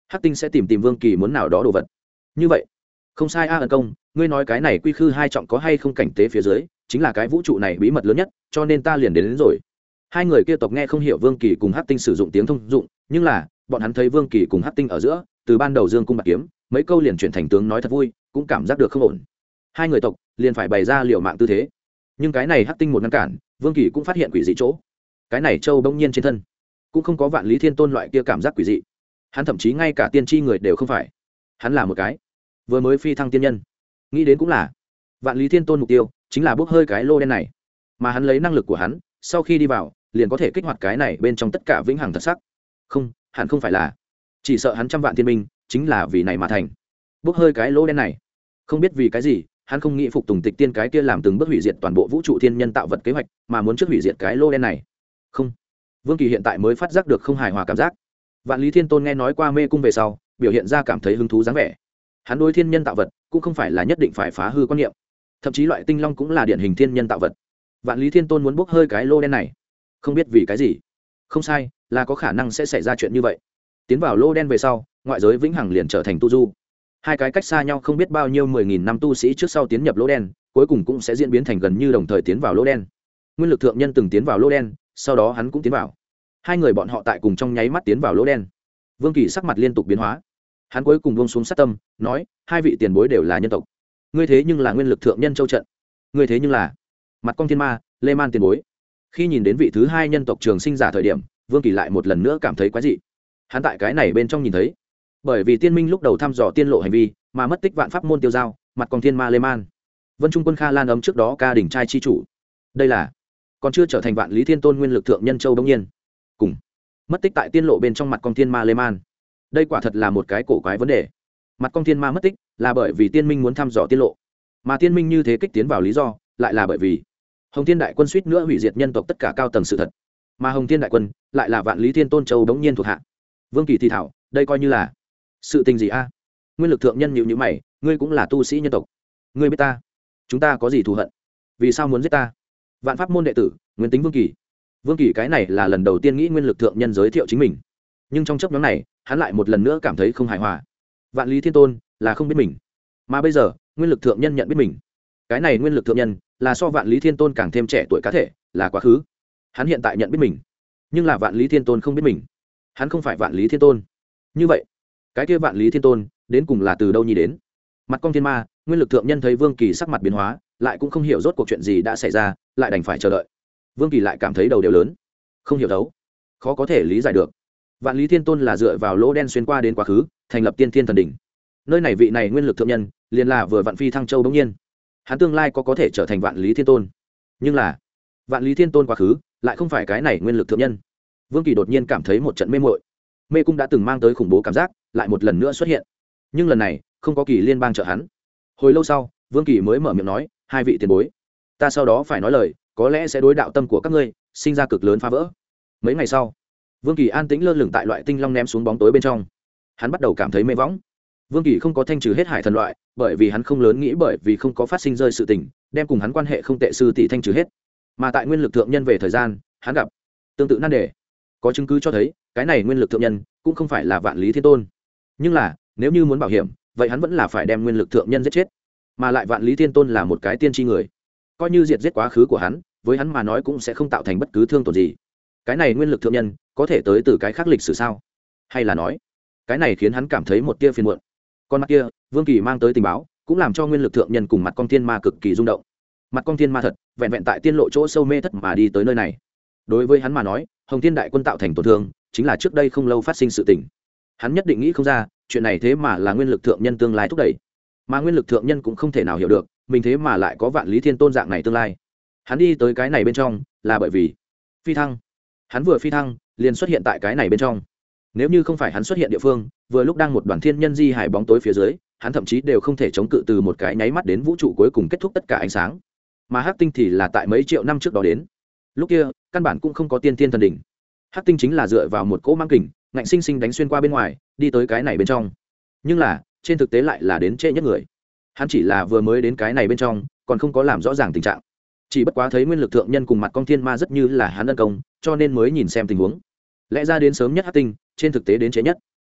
hắc tinh sẽ tìm tìm vương kỳ muốn nào đó đồ vật. Như vậy không sai a, ân công, ngươi nói cái này quy khư hai trọng có hay không cảnh tế phía dưới chính là cái vũ trụ này bí mật lớn nhất, cho nên ta liền đến, đến rồi. Hai người kia tộc nghe không hiểu vương kỳ cùng hắc tinh sử dụng tiếng thông dụng, nhưng là bọn hắn thấy vương kỳ cùng hắc tinh ở giữa từ ban đầu dương cung bạc kiếm mấy câu liền chuyển thành tướng nói thật vui, cũng cảm giác được không ổn. Hai người tộc liền phải bày ra liều mạng tư thế, nhưng cái này hắc tinh một ngăn cản, vương kỳ cũng phát hiện quỷ dị chỗ. Cái này châu bỗng nhiên trên thân cũng không có vạn lý thiên tôn loại kia cảm giác quỷ dị, hắn thậm chí ngay cả tiên tri người đều không phải, hắn là một cái vừa mới phi thăng tiên nhân. Nghĩ đến cũng là vạn lý thiên tôn mục tiêu chính là bốc hơi cái lô đen này, mà hắn lấy năng lực của hắn sau khi đi vào liền có thể kích hoạt cái này bên trong tất cả vĩnh hằng thật sắc. Không, hẳn không phải là, chỉ sợ hắn trăm vạn thiên binh chính là vì này mà thành, bốc hơi cái lô đen này. Không biết vì cái gì hắn không nghĩ phục tùng tịch tiên cái kia làm từng bước hủy diệt toàn bộ vũ trụ thiên nhân tạo vật kế hoạch, mà muốn trước hủy diệt cái lô đen này. Không, vương kỳ hiện tại mới phát giác được không hài hòa cảm giác. Vạn lý thiên tôn nghe nói qua mê cung về sau biểu hiện ra cảm thấy hứng thú dáng vẻ. Hắn đối thiên nhân tạo vật cũng không phải là nhất định phải phá hư quan niệm, thậm chí loại tinh long cũng là điển hình thiên nhân tạo vật. Vạn lý thiên tôn muốn bốc hơi cái lô đen này, không biết vì cái gì. Không sai, là có khả năng sẽ xảy ra chuyện như vậy. Tiến vào lô đen về sau, ngoại giới vĩnh hằng liền trở thành tu du. Hai cái cách xa nhau không biết bao nhiêu mười nghìn năm tu sĩ trước sau tiến nhập lô đen, cuối cùng cũng sẽ diễn biến thành gần như đồng thời tiến vào lô đen. Nguyên lực thượng nhân từng tiến vào lô đen, sau đó hắn cũng tiến vào. Hai người bọn họ tại cùng trong nháy mắt tiến vào lô đen. Vương Kỳ sắc mặt liên tục biến hóa, hắn cuối cùng buông xuống sát tâm, nói: hai vị tiền bối đều là nhân tộc, ngươi thế nhưng là nguyên lực thượng nhân châu trận, ngươi thế nhưng là Mặt Cong Thiên Ma Lê Man tiền bối. Khi nhìn đến vị thứ hai nhân tộc trường sinh giả thời điểm, Vương Kỳ lại một lần nữa cảm thấy quái dị. Hắn tại cái này bên trong nhìn thấy, bởi vì tiên minh lúc đầu thăm dò tiên lộ hành vi mà mất tích vạn pháp môn tiêu giao, Mặt Cong Thiên Ma Lê Man, Vân Trung Quân Kha Lan ấm trước đó ca đỉnh trai chi chủ. Đây là còn chưa trở thành vạn lý thiên tôn nguyên lực thượng nhân châu bỗng nhiên cùng mất tích tại tiên lộ bên trong Mặt Cong Thiên Ma Lê Man. Đây quả thật là một cái cổ quái vấn đề. Mặt Cong Thiên Ma mất tích là bởi vì tiên minh muốn thăm dò tiên lộ, mà tiên minh như thế kích tiến vào lý do lại là bởi vì Hồng Thiên đại quân suýt nữa hủy diệt nhân tộc tất cả cao tầng sự thật, mà Hồng Thiên đại quân lại là vạn lý thiên tôn châu bỗng nhiên thuộc hạ. Vương Kỳ thì thảo, đây coi như là sự tình gì a? Nguyên lực thượng nhân nhịu nhữ mày, ngươi cũng là tu sĩ nhân tộc, ngươi biết ta, chúng ta có gì thù hận, vì sao muốn giết ta? Vạn pháp môn đệ tử Nguyên Tính Vương Kỳ. Vương Kỳ cái này là lần đầu tiên nghĩ nguyên lực thượng nhân giới thiệu chính mình, nhưng trong chấp nhóm này hắn lại một lần nữa cảm thấy không hài hòa. Vạn lý thiên tôn là không biết mình, mà bây giờ nguyên lực thượng nhân nhận biết mình. Cái này nguyên lực thượng nhân là so vạn lý thiên tôn càng thêm trẻ tuổi cá thể, là quá khứ. Hắn hiện tại nhận biết mình, nhưng là vạn lý thiên tôn không biết mình, hắn không phải vạn lý thiên tôn. Như vậy cái kia vạn lý thiên tôn đến cùng là từ đâu nhi đến? Mặt Cong Thiên Ma nguyên lực thượng nhân thấy Vương Kỳ sắc mặt biến hóa, lại cũng không hiểu rốt cuộc chuyện gì đã xảy ra, lại đành phải chờ đợi. Vương Kỳ lại cảm thấy đầu đều lớn, không hiểu đấu, khó có thể lý giải được. Vạn lý thiên tôn là dựa vào lỗ đen xuyên qua đến quá khứ, thành lập tiên thiên thần đỉnh. Nơi này vị này nguyên lực thượng nhân liền là vừa vạn phi thăng châu bỗng nhiên, hắn tương lai có có thể trở thành vạn lý thiên tôn, nhưng là vạn lý thiên tôn quá khứ lại không phải cái này nguyên lực thượng nhân. Vương Kỳ đột nhiên cảm thấy một trận mê muội. Mê cung đã từng mang tới khủng bố cảm giác lại một lần nữa xuất hiện, nhưng lần này không có Kỳ liên bang trợ hắn. Hồi lâu sau Vương Kỳ mới mở miệng nói: hai vị tiền bối, ta sau đó phải nói lời có lẽ sẽ đối đạo tâm của các ngươi sinh ra cực lớn phá vỡ. Mấy ngày sau, Vương Kỳ an tĩnh lơ lửng tại loại tinh long ném xuống bóng tối bên trong, hắn bắt đầu cảm thấy mê võng. Vương Kỳ không có thanh trừ hết hải thần loại, bởi vì hắn không lớn nghĩ bởi vì không có phát sinh rơi sự tình đem cùng hắn quan hệ không tệ sư tỷ thanh trừ hết, mà tại nguyên lực thượng nhân về thời gian hắn gặp tương tự nan đề. Có chứng cứ cho thấy cái này nguyên lực thượng nhân cũng không phải là vạn lý thiên tôn, nhưng là nếu như muốn bảo hiểm vậy hắn vẫn là phải đem nguyên lực thượng nhân giết chết, mà lại vạn lý thiên tôn là một cái tiên tri người, coi như diệt giết quá khứ của hắn với hắn mà nói cũng sẽ không tạo thành bất cứ thương tổn gì. Cái này nguyên lực thượng nhân có thể tới từ cái khác lịch sử sao, hay là nói cái này khiến hắn cảm thấy một tia phiền muộn. Con mắt kia Vương Kỳ mang tới tình báo cũng làm cho nguyên lực thượng nhân cùng Mặt Cong Thiên Ma cực kỳ rung động. Mặt Cong Thiên Ma thật vẹn vẹn tại tiên lộ chỗ sâu mê thất mà đi tới nơi này, đối với hắn mà nói Hồng Thiên đại quân tạo thành tổn thương chính là trước đây không lâu phát sinh sự tình. Hắn nhất định nghĩ không ra chuyện này thế mà là nguyên lực thượng nhân tương lai thúc đẩy, mà nguyên lực thượng nhân cũng không thể nào hiểu được mình thế mà lại có vạn lý thiên tôn dạng này tương lai. Hắn đi tới cái này bên trong là bởi vì phi thăng, hắn vừa phi thăng liền xuất hiện tại cái này bên trong. Nếu như không phải hắn xuất hiện địa phương vừa lúc đang một đoàn thiên nhân di hải bóng tối phía dưới, hắn thậm chí đều không thể chống cự từ một cái nháy mắt đến vũ trụ cuối cùng kết thúc tất cả ánh sáng. Mà hắc tinh thì là tại mấy triệu năm trước đó đến, lúc kia căn bản cũng không có tiên thiên thần đỉnh. Hắc tinh chính là dựa vào một cỗ mang kình ngạnh sinh sinh đánh xuyên qua bên ngoài đi tới cái này bên trong, nhưng là trên thực tế lại là đến trễ nhất người. Hắn chỉ là vừa mới đến cái này bên trong còn không có làm rõ ràng tình trạng, chỉ bất quá thấy nguyên lực thượng nhân cùng Mặt Cong Thiên Ma rất như là hắn ân công, cho nên mới nhìn xem tình huống. Lẽ ra đến sớm nhất hắc tinh, trên thực tế đến trễ nhất.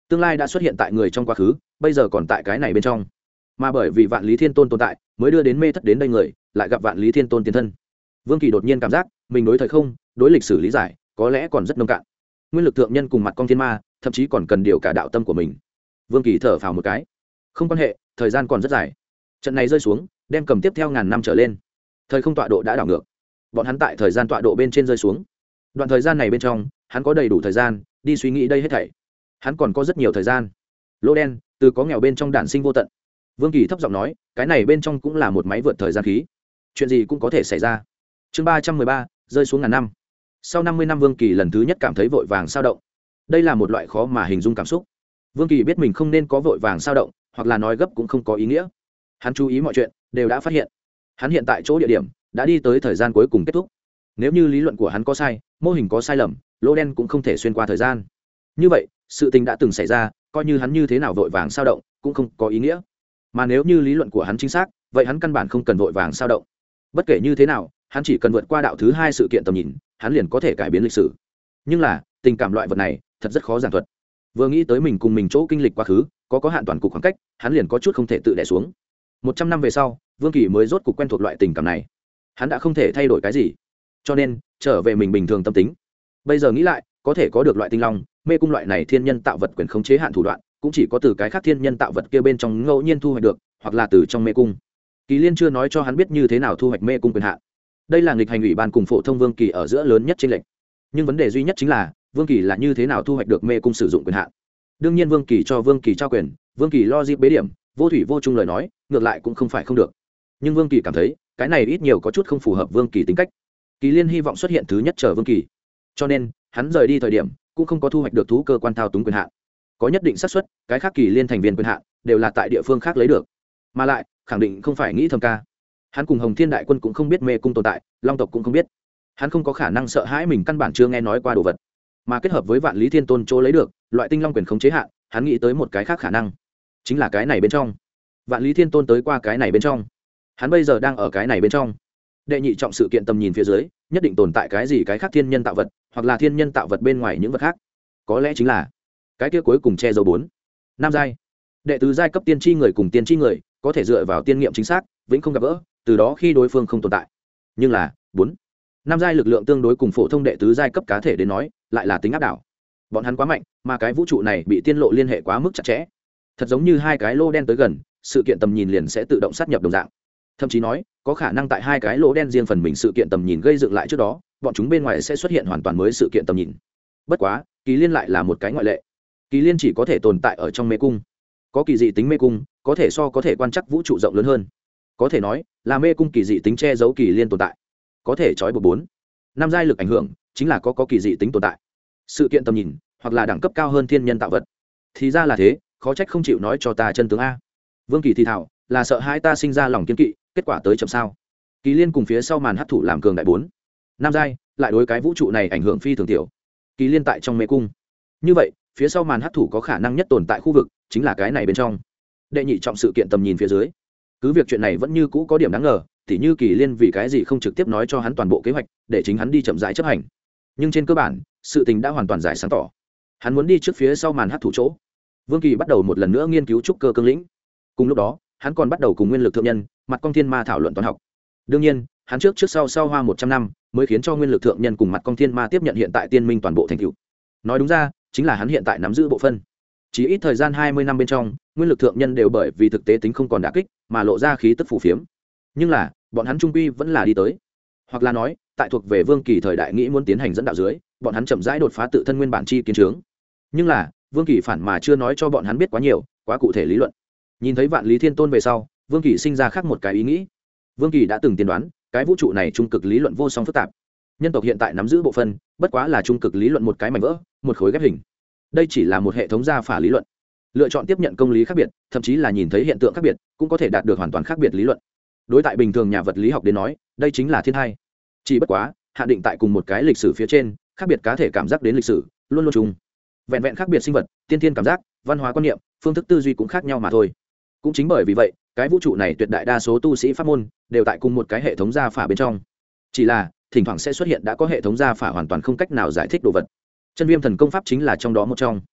tương lai đã xuất hiện tại người trong quá khứ, bây giờ còn tại cái này bên trong. Mà bởi vì Vạn Lý Thiên Tôn tồn tại, mới đưa đến mê thất đến đây người, lại gặp Vạn Lý Thiên Tôn tiền thân. Vương Kỳ đột nhiên cảm giác, mình đối thời không, đối lịch sử lý giải, có lẽ còn rất nông cạn. Nguyên lực thượng nhân cùng mặt con thiên ma, thậm chí còn cần điều cả đạo tâm của mình. Vương Kỳ thở phào một cái. Không quan hệ, thời gian còn rất dài. Trận này rơi xuống, đem cầm tiếp theo ngàn năm trở lên. Thời không tọa độ đã đảo ngược. Bọn hắn tại thời gian tọa độ bên trên rơi xuống. Đoạn thời gian này bên trong, hắn có đầy đủ thời gian đi suy nghĩ đây hết thảy. Hắn còn có rất nhiều thời gian. Lỗ đen, từ có nghèo bên trong đản sinh vô tận. Vương Kỳ thấp giọng nói, cái này bên trong cũng là một máy vượt thời gian khí. Chuyện gì cũng có thể xảy ra. Chương ba trăm mười ba, rơi xuống ngàn năm. Sau năm mươi năm Vương Kỳ lần thứ nhất cảm thấy vội vàng sao động. Đây là một loại khó mà hình dung cảm xúc. Vương Kỳ biết mình không nên có vội vàng sao động, hoặc là nói gấp cũng không có ý nghĩa. Hắn chú ý mọi chuyện, đều đã phát hiện. Hắn hiện tại chỗ địa điểm đã đi tới thời gian cuối cùng kết thúc. Nếu như lý luận của hắn có sai, mô hình có sai lầm, lỗ đen cũng không thể xuyên qua thời gian. Như vậy, sự tình đã từng xảy ra, coi như hắn như thế nào vội vàng sao động, cũng không có ý nghĩa. Mà nếu như lý luận của hắn chính xác, vậy hắn căn bản không cần vội vàng sao động. Bất kể như thế nào, hắn chỉ cần vượt qua đạo thứ hai sự kiện tầm nhìn, hắn liền có thể cải biến lịch sử. Nhưng là, tình cảm loại vật này, thật rất khó giảng thuật. Vừa nghĩ tới mình cùng mình chỗ kinh lịch quá khứ, có có hạn toàn cục khoảng cách, hắn liền có chút không thể tự đè xuống. Một trăm năm về sau, Vương Kỳ mới rốt cục quen thuộc loại tình cảm này. Hắn đã không thể thay đổi cái gì, cho nên trở về mình bình thường tâm tính. Bây giờ nghĩ lại, có thể có được loại tinh long, mê cung loại này thiên nhân tạo vật quyền khống chế hạn thủ đoạn, cũng chỉ có từ cái khác thiên nhân tạo vật kia bên trong ngẫu nhiên thu hoạch được, hoặc là từ trong mê cung. Kỳ Liên chưa nói cho hắn biết như thế nào thu hoạch mê cung quyền hạn. Đây là nghịch hành ủy ban cùng phổ thông Vương Kỳ ở giữa lớn nhất chênh lệch. Nhưng vấn đề duy nhất chính là, Vương Kỳ là như thế nào thu hoạch được mê cung sử dụng quyền hạn. Đương nhiên Vương Kỳ cho Vương Kỳ trao quyền, Vương Kỳ lo dịp bế điểm, vô thủy vô chung lời nói, ngược lại cũng không phải không được. Nhưng Vương Kỳ cảm thấy, cái này ít nhiều có chút không phù hợp Vương Kỳ tính cách. Kỳ Liên hy vọng xuất hiện thứ nhất chờ Vương Kỳ, cho nên hắn rời đi thời điểm cũng không có thu hoạch được thú cơ quan thao túng quyền hạn. Có nhất định xác suất, cái khác Kỳ Liên thành viên quyền hạn đều là tại địa phương khác lấy được, mà lại khẳng định không phải nghĩ thầm ca. Hắn cùng Hồng Thiên đại quân cũng không biết mê cung tồn tại, Long tộc cũng không biết. Hắn không có khả năng sợ hãi mình căn bản chưa nghe nói qua đồ vật, mà kết hợp với Vạn Lý Thiên Tôn chỗ lấy được loại tinh long quyền khống chế hạn, hắn nghĩ tới một cái khác khả năng, chính là cái này bên trong. Vạn Lý Thiên Tôn tới qua cái này bên trong, hắn bây giờ đang ở cái này bên trong. Đệ nhị trọng sự kiện tầm nhìn phía dưới, nhất định tồn tại cái gì cái khác thiên nhân tạo vật, hoặc là thiên nhân tạo vật bên ngoài những vật khác. Có lẽ chính là cái kia cuối cùng che giấu bốn nam giai đệ tứ giai cấp tiên tri người cùng tiên tri người có thể dựa vào tiên nghiệm chính xác vĩnh không gặp gỡ, từ đó khi đối phương không tồn tại. Nhưng là bốn nam giai lực lượng tương đối cùng phổ thông đệ tứ giai cấp cá thể đến nói lại là tính áp đảo. Bọn hắn quá mạnh, mà cái vũ trụ này bị tiên lộ liên hệ quá mức chặt chẽ, thật giống như hai cái lô đen tới gần, sự kiện tầm nhìn liền sẽ tự động sát nhập đồng dạng. Thậm chí nói có khả năng tại hai cái lỗ đen riêng phần mình sự kiện tầm nhìn gây dựng lại trước đó, bọn chúng bên ngoài sẽ xuất hiện hoàn toàn mới sự kiện tầm nhìn. Bất quá Kỳ Liên lại là một cái ngoại lệ. Kỳ Liên chỉ có thể tồn tại ở trong mê cung, có kỳ dị tính mê cung, có thể so có thể quan trắc vũ trụ rộng lớn hơn. Có thể nói là mê cung kỳ dị tính che giấu Kỳ Liên tồn tại, có thể trói buộc bốn năm giai lực ảnh hưởng, chính là có có kỳ dị tính tồn tại, sự kiện tầm nhìn, hoặc là đẳng cấp cao hơn thiên nhân tạo vật. Thì ra là thế, khó trách không chịu nói cho ta chân tướng a. Vương Kỳ thì thảo, là sợ hai ta sinh ra lòng kiên kỵ, kết quả tới chậm sao. Kỳ Liên cùng phía sau màn hấp thụ làm cường đại bốn nam giai, lại đối cái vũ trụ này ảnh hưởng phi thường tiểu. Kỳ Liên tại trong mê cung, như vậy phía sau màn hấp thụ có khả năng nhất tồn tại khu vực chính là cái này bên trong. Đệ nhị trọng sự kiện tầm nhìn phía dưới, cứ việc chuyện này vẫn như cũ có điểm đáng ngờ, tỉ như Kỳ Liên vì cái gì không trực tiếp nói cho hắn toàn bộ kế hoạch, để chính hắn đi chậm rãi chấp hành. Nhưng trên cơ bản sự tình đã hoàn toàn giải sáng tỏ, hắn muốn đi trước phía sau màn hấp thụ chỗ. Vương Kỳ bắt đầu một lần nữa nghiên cứu trúc cơ cương lĩnh. Cùng lúc đó hắn còn bắt đầu cùng nguyên lực thượng nhân mặt công thiên ma thảo luận toán học. Đương nhiên hắn trước trước sau sau hoa một trăm năm mới khiến cho nguyên lực thượng nhân cùng mặt công thiên ma tiếp nhận hiện tại tiên minh toàn bộ thành tựu. Nói đúng ra chính là hắn hiện tại nắm giữ bộ phân. Chỉ ít thời gian hai mươi năm bên trong, nguyên lực thượng nhân đều bởi vì thực tế tính không còn đả kích mà lộ ra khí tức phù phiếm. Nhưng là bọn hắn trung quy vẫn là đi tới, hoặc là nói tại thuộc về Vương Kỳ thời đại nghĩ muốn tiến hành dẫn đạo dưới, bọn hắn chậm rãi đột phá tự thân nguyên bản chi kiến trướng. Nhưng là Vương Kỳ phản mà chưa nói cho bọn hắn biết quá nhiều, quá cụ thể lý luận. Nhìn thấy Vạn Lý Thiên Tôn về sau, Vương Kỳ sinh ra khác một cái ý nghĩ. Vương Kỳ đã từng tiên đoán, cái vũ trụ này trung cực lý luận vô song phức tạp. Nhân tộc hiện tại nắm giữ bộ phân, bất quá là trung cực lý luận một cái mảnh vỡ, một khối ghép hình. Đây chỉ là một hệ thống gia phả lý luận. Lựa chọn tiếp nhận công lý khác biệt, thậm chí là nhìn thấy hiện tượng khác biệt, cũng có thể đạt được hoàn toàn khác biệt lý luận. Đối tại bình thường nhà vật lý học đến nói, đây chính là thiên hai. Chỉ bất quá, hạn định tại cùng một cái lịch sử phía trên, khác biệt cá thể cảm giác đến lịch sử, luôn luôn chung. Vẹn vẹn khác biệt sinh vật, tiên thiên cảm giác, văn hóa quan niệm, phương thức tư duy cũng khác nhau mà thôi. Cũng chính bởi vì vậy, cái vũ trụ này tuyệt đại đa số tu sĩ pháp môn đều tại cùng một cái hệ thống gia phả bên trong. Chỉ là thỉnh thoảng sẽ xuất hiện đã có hệ thống gia phả hoàn toàn không cách nào giải thích đồ vật. Chân viêm thần công pháp chính là trong đó một trong.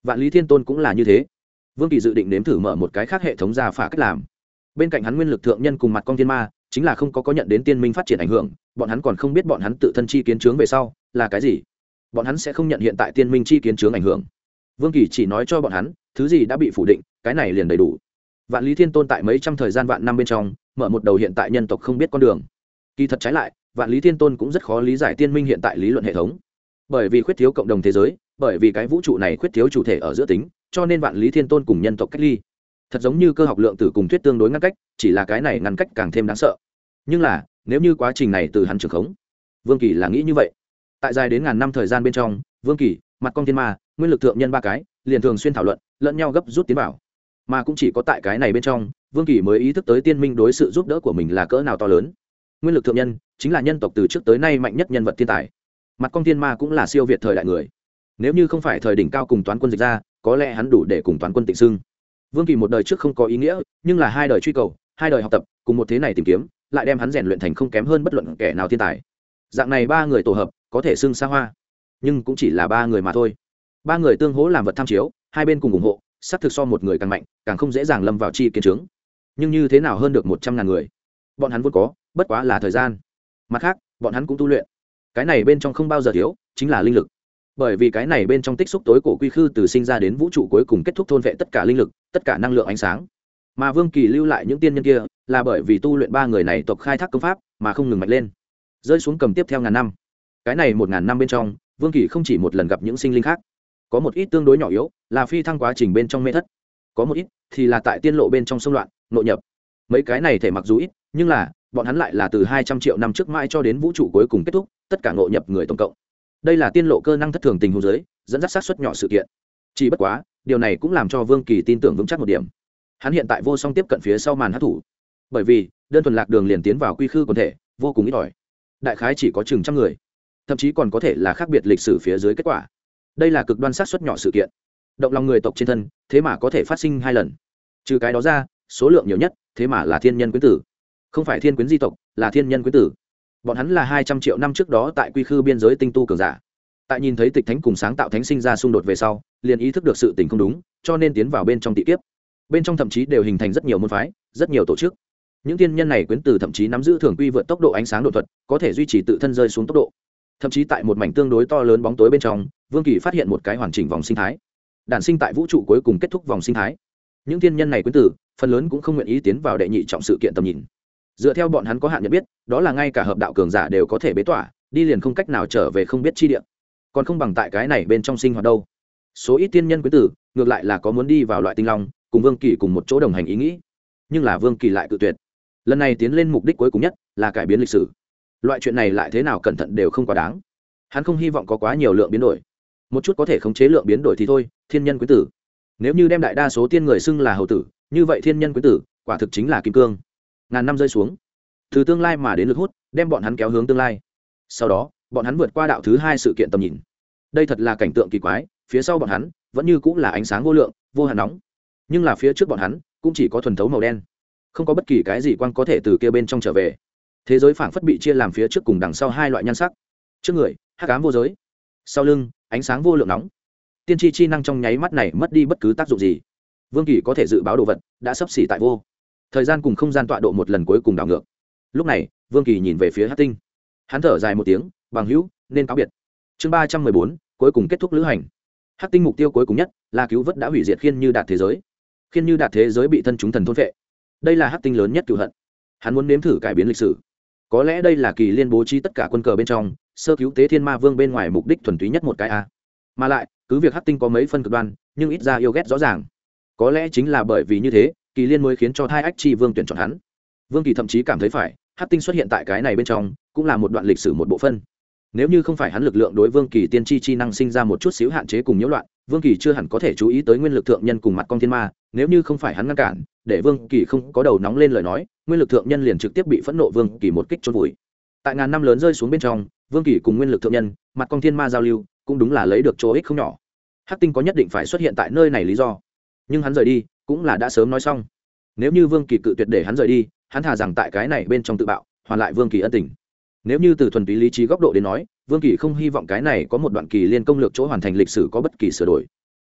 Vạn Lý Thiên Tôn cũng là như thế. Vương Kỳ dự định nếm thử mở một cái khác hệ thống gia phả cách làm. Bên cạnh hắn Nguyên Lực Thượng Nhân cùng Mặt Cong Thiên Ma chính là không có có nhận đến tiên minh phát triển ảnh hưởng, bọn hắn còn không biết bọn hắn tự thân chi kiến chướng về sau là cái gì, bọn hắn sẽ không nhận hiện tại tiên minh chi kiến chướng ảnh hưởng. Vương Kỳ chỉ nói cho bọn hắn thứ gì đã bị phủ định, cái này liền đầy đủ. Vạn Lý Thiên Tôn tại mấy trăm thời gian vạn năm bên trong mở một đầu hiện tại nhân tộc không biết con đường. Kỳ thật trái lại, Vạn Lý Thiên Tôn cũng rất khó lý giải tiên minh hiện tại lý luận hệ thống, bởi vì khuyết thiếu cộng đồng thế giới, bởi vì cái vũ trụ này khuyết thiếu chủ thể ở giữa tính, cho nên Vạn Lý Thiên Tôn cùng nhân tộc cách ly. Thật giống như cơ học lượng tử cùng thuyết tương đối ngăn cách, chỉ là cái này ngăn cách càng thêm đáng sợ. Nhưng là nếu như quá trình này từ hắn trưởng khống, Vương Kỳ là nghĩ như vậy. Tại dài đến ngàn năm thời gian bên trong, Vương Kỳ, Mặt Cong Thiên Ma, Nguyên Lực Thượng Nhân ba cái liền thường xuyên thảo luận, lẫn nhau gấp rút tiến vào. Mà cũng chỉ có tại cái này bên trong, Vương Kỳ mới ý thức tới tiên minh đối sự giúp đỡ của mình là cỡ nào to lớn. Nguyên Lực Thượng Nhân chính là nhân tộc từ trước tới nay mạnh nhất nhân vật thiên tài. Mặt Cong Thiên Ma cũng là siêu việt thời đại người. Nếu như không phải thời đỉnh cao cùng toán quân dịch ra, có lẽ hắn đủ để cùng toán quân tịnh xưng. Vương Kỳ một đời trước không có ý nghĩa, nhưng là hai đời truy cầu, hai đời học tập, cùng một thế này tìm kiếm, lại đem hắn rèn luyện thành không kém hơn bất luận kẻ nào thiên tài. Dạng này ba người tổ hợp, có thể xưng xa hoa, nhưng cũng chỉ là ba người mà thôi. Ba người tương hỗ làm vật tham chiếu, hai bên cùng ủng hộ, xác thực so một người càng mạnh, càng không dễ dàng lâm vào chi kiến trướng. Nhưng như thế nào hơn được một trăm ngàn người? Bọn hắn vốn có, bất quá là thời gian. Mặt khác, bọn hắn cũng tu luyện. Cái này bên trong không bao giờ thiếu, chính là linh lực. Bởi vì cái này bên trong tích xúc tối cổ quy khư từ sinh ra đến vũ trụ cuối cùng kết thúc thôn vệ tất cả linh lực, tất cả năng lượng ánh sáng. Mà Vương Kỳ lưu lại những tiên nhân kia, là bởi vì tu luyện ba người này tộc khai thác công pháp, mà không ngừng mạnh lên, rơi xuống cầm tiếp theo ngàn năm. Cái này một ngàn năm bên trong, Vương Kỳ không chỉ một lần gặp những sinh linh khác, có một ít tương đối nhỏ yếu, là phi thăng quá trình bên trong mê thất, có một ít thì là tại tiên lộ bên trong sông loạn, nội nhập. Mấy cái này thể mặc dù ít, nhưng là bọn hắn lại là từ hai trăm triệu năm trước mãi cho đến vũ trụ cuối cùng kết thúc, tất cả ngộ nhập người tổng cộng. Đây là tiên lộ cơ năng thất thường tình huống dưới, dẫn dắt sát suất nhỏ sự kiện. Chỉ bất quá, điều này cũng làm cho Vương Kỳ tin tưởng vững chắc một điểm. Hắn hiện tại vô song tiếp cận phía sau màn hắc thủ, bởi vì đơn thuần lạc đường liền tiến vào quy khư quần thể, vô cùng ít ỏi. Đại khái chỉ có chừng trăm người, thậm chí còn có thể là khác biệt lịch sử phía dưới kết quả. Đây là cực đoan sát suất nhỏ sự kiện, động lòng người tộc trên thân, thế mà có thể phát sinh hai lần. Trừ cái đó ra, số lượng nhiều nhất, thế mà là thiên nhân quyến tử, không phải thiên quyến di tộc, là thiên nhân quyến tử. Bọn hắn là hai trăm triệu năm trước đó tại quy khư biên giới tinh tu cường giả, tại nhìn thấy tịch thánh cùng sáng tạo thánh sinh ra xung đột về sau, liền ý thức được sự tình không đúng, cho nên tiến vào bên trong tị kiếp. Bên trong thậm chí đều hình thành rất nhiều môn phái, rất nhiều tổ chức. Những thiên nhân này quyến tử thậm chí nắm giữ thường quy vượt tốc độ ánh sáng độ thuật, có thể duy trì tự thân rơi xuống tốc độ. Thậm chí tại một mảnh tương đối to lớn bóng tối bên trong, Vương Kỳ phát hiện một cái hoàn chỉnh vòng sinh thái, đản sinh tại vũ trụ cuối cùng kết thúc vòng sinh thái. Những thiên nhân này quyến tử, phần lớn cũng không nguyện ý tiến vào đệ nhị trọng sự kiện tầm nhìn. Dựa theo bọn hắn có hạn nhận biết, đó là ngay cả hợp đạo cường giả đều có thể bế tỏa, đi liền không cách nào trở về không biết chi địa, còn không bằng tại cái này bên trong sinh hoạt đâu. Số ít tiên nhân quý tử ngược lại là có muốn đi vào loại tinh long, cùng Vương Kỳ cùng một chỗ đồng hành ý nghĩ, nhưng là Vương Kỳ lại cự tuyệt. Lần này tiến lên mục đích cuối cùng nhất là cải biến lịch sử, loại chuyện này lại thế nào cẩn thận đều không quá đáng. Hắn không hy vọng có quá nhiều lượng biến đổi, một chút có thể khống chế lượng biến đổi thì thôi. Thiên nhân quý tử, nếu như đem đại đa số tiên người xưng là hầu tử, như vậy thiên nhân quý tử quả thực chính là kim cương. Ngàn năm rơi xuống, từ tương lai mà đến lực hút, đem bọn hắn kéo hướng tương lai. Sau đó bọn hắn vượt qua đạo thứ hai sự kiện tầm nhìn. Đây thật là cảnh tượng kỳ quái, phía sau bọn hắn vẫn như cũng là ánh sáng vô lượng, vô hạn nóng, nhưng là phía trước bọn hắn cũng chỉ có thuần thấu màu đen, không có bất kỳ cái gì quang có thể từ kia bên trong trở về. Thế giới phảng phất bị chia làm phía trước cùng đằng sau hai loại nhan sắc. Trước người hắc ám vô giới, sau lưng ánh sáng vô lượng nóng. Tiên tri chi năng trong nháy mắt này mất đi bất cứ tác dụng gì. Vương Kỳ có thể dự báo đồ vật đã sắp xỉ tại vô, thời gian cùng không gian tọa độ một lần cuối cùng đảo ngược. Lúc này Vương Kỳ nhìn về phía Hắc Tinh, hắn thở dài một tiếng, bằng hữu nên cáo biệt. Chương ba trăm mười bốn, cuối cùng kết thúc lữ hành. Hắc Tinh mục tiêu cuối cùng nhất là cứu vớt đã hủy diệt Khiên Như Đạt thế giới. Khiên Như Đạt thế giới bị thân chúng thần thôn phệ, đây là Hắc Tinh lớn nhất cửu hận. Hắn muốn nếm thử cải biến lịch sử. Có lẽ đây là Kỳ Liên bố trí tất cả quân cờ bên trong, sơ cứu tế Thiên Ma Vương bên ngoài mục đích thuần túy nhất một cái a. Mà lại, cứ việc Hắc Tinh có mấy phân cực đoan, nhưng ít ra yêu ghét rõ ràng. Có lẽ chính là bởi vì như thế, Kỳ Liên mới khiến cho Thai Ách Chi Vương tuyển chọn hắn. Vương Kỳ thậm chí cảm thấy phải, Hắc Tinh xuất hiện tại cái này bên trong, cũng là một đoạn lịch sử một bộ phân. Nếu như không phải hắn lực lượng đối Vương Kỳ tiên tri chi năng sinh ra một chút xíu hạn chế cùng nhiễu loạn, Vương Kỳ chưa hẳn có thể chú ý tới Nguyên Lực Thượng Nhân cùng Mặt Cong Thiên Ma. Nếu như không phải hắn ngăn cản, để Vương Kỳ không có đầu nóng lên lời nói, Nguyên Lực Thượng Nhân liền trực tiếp bị phẫn nộ Vương Kỳ một kích chôn vùi. Tại ngàn năm lớn rơi xuống bên trong, Vương Kỳ cùng Nguyên Lực Thượng Nhân, Mặt Cong Thiên Ma giao lưu, cũng đúng là lấy được chỗ ích không nhỏ. Hắc Tinh có nhất định phải xuất hiện tại nơi này lý do, nhưng hắn rời đi cũng là đã sớm nói xong. Nếu như Vương Kỳ cự tuyệt để hắn rời đi, hắn thà rằng tại cái này bên trong tự bạo, hoàn lại Vương Kỳ ân tình. Nếu như từ thuần túy lý trí góc độ đến nói, Vương Kỳ không hy vọng cái này có một đoạn Kỳ Liên công lược chỗ hoàn thành lịch sử có bất kỳ sửa đổi.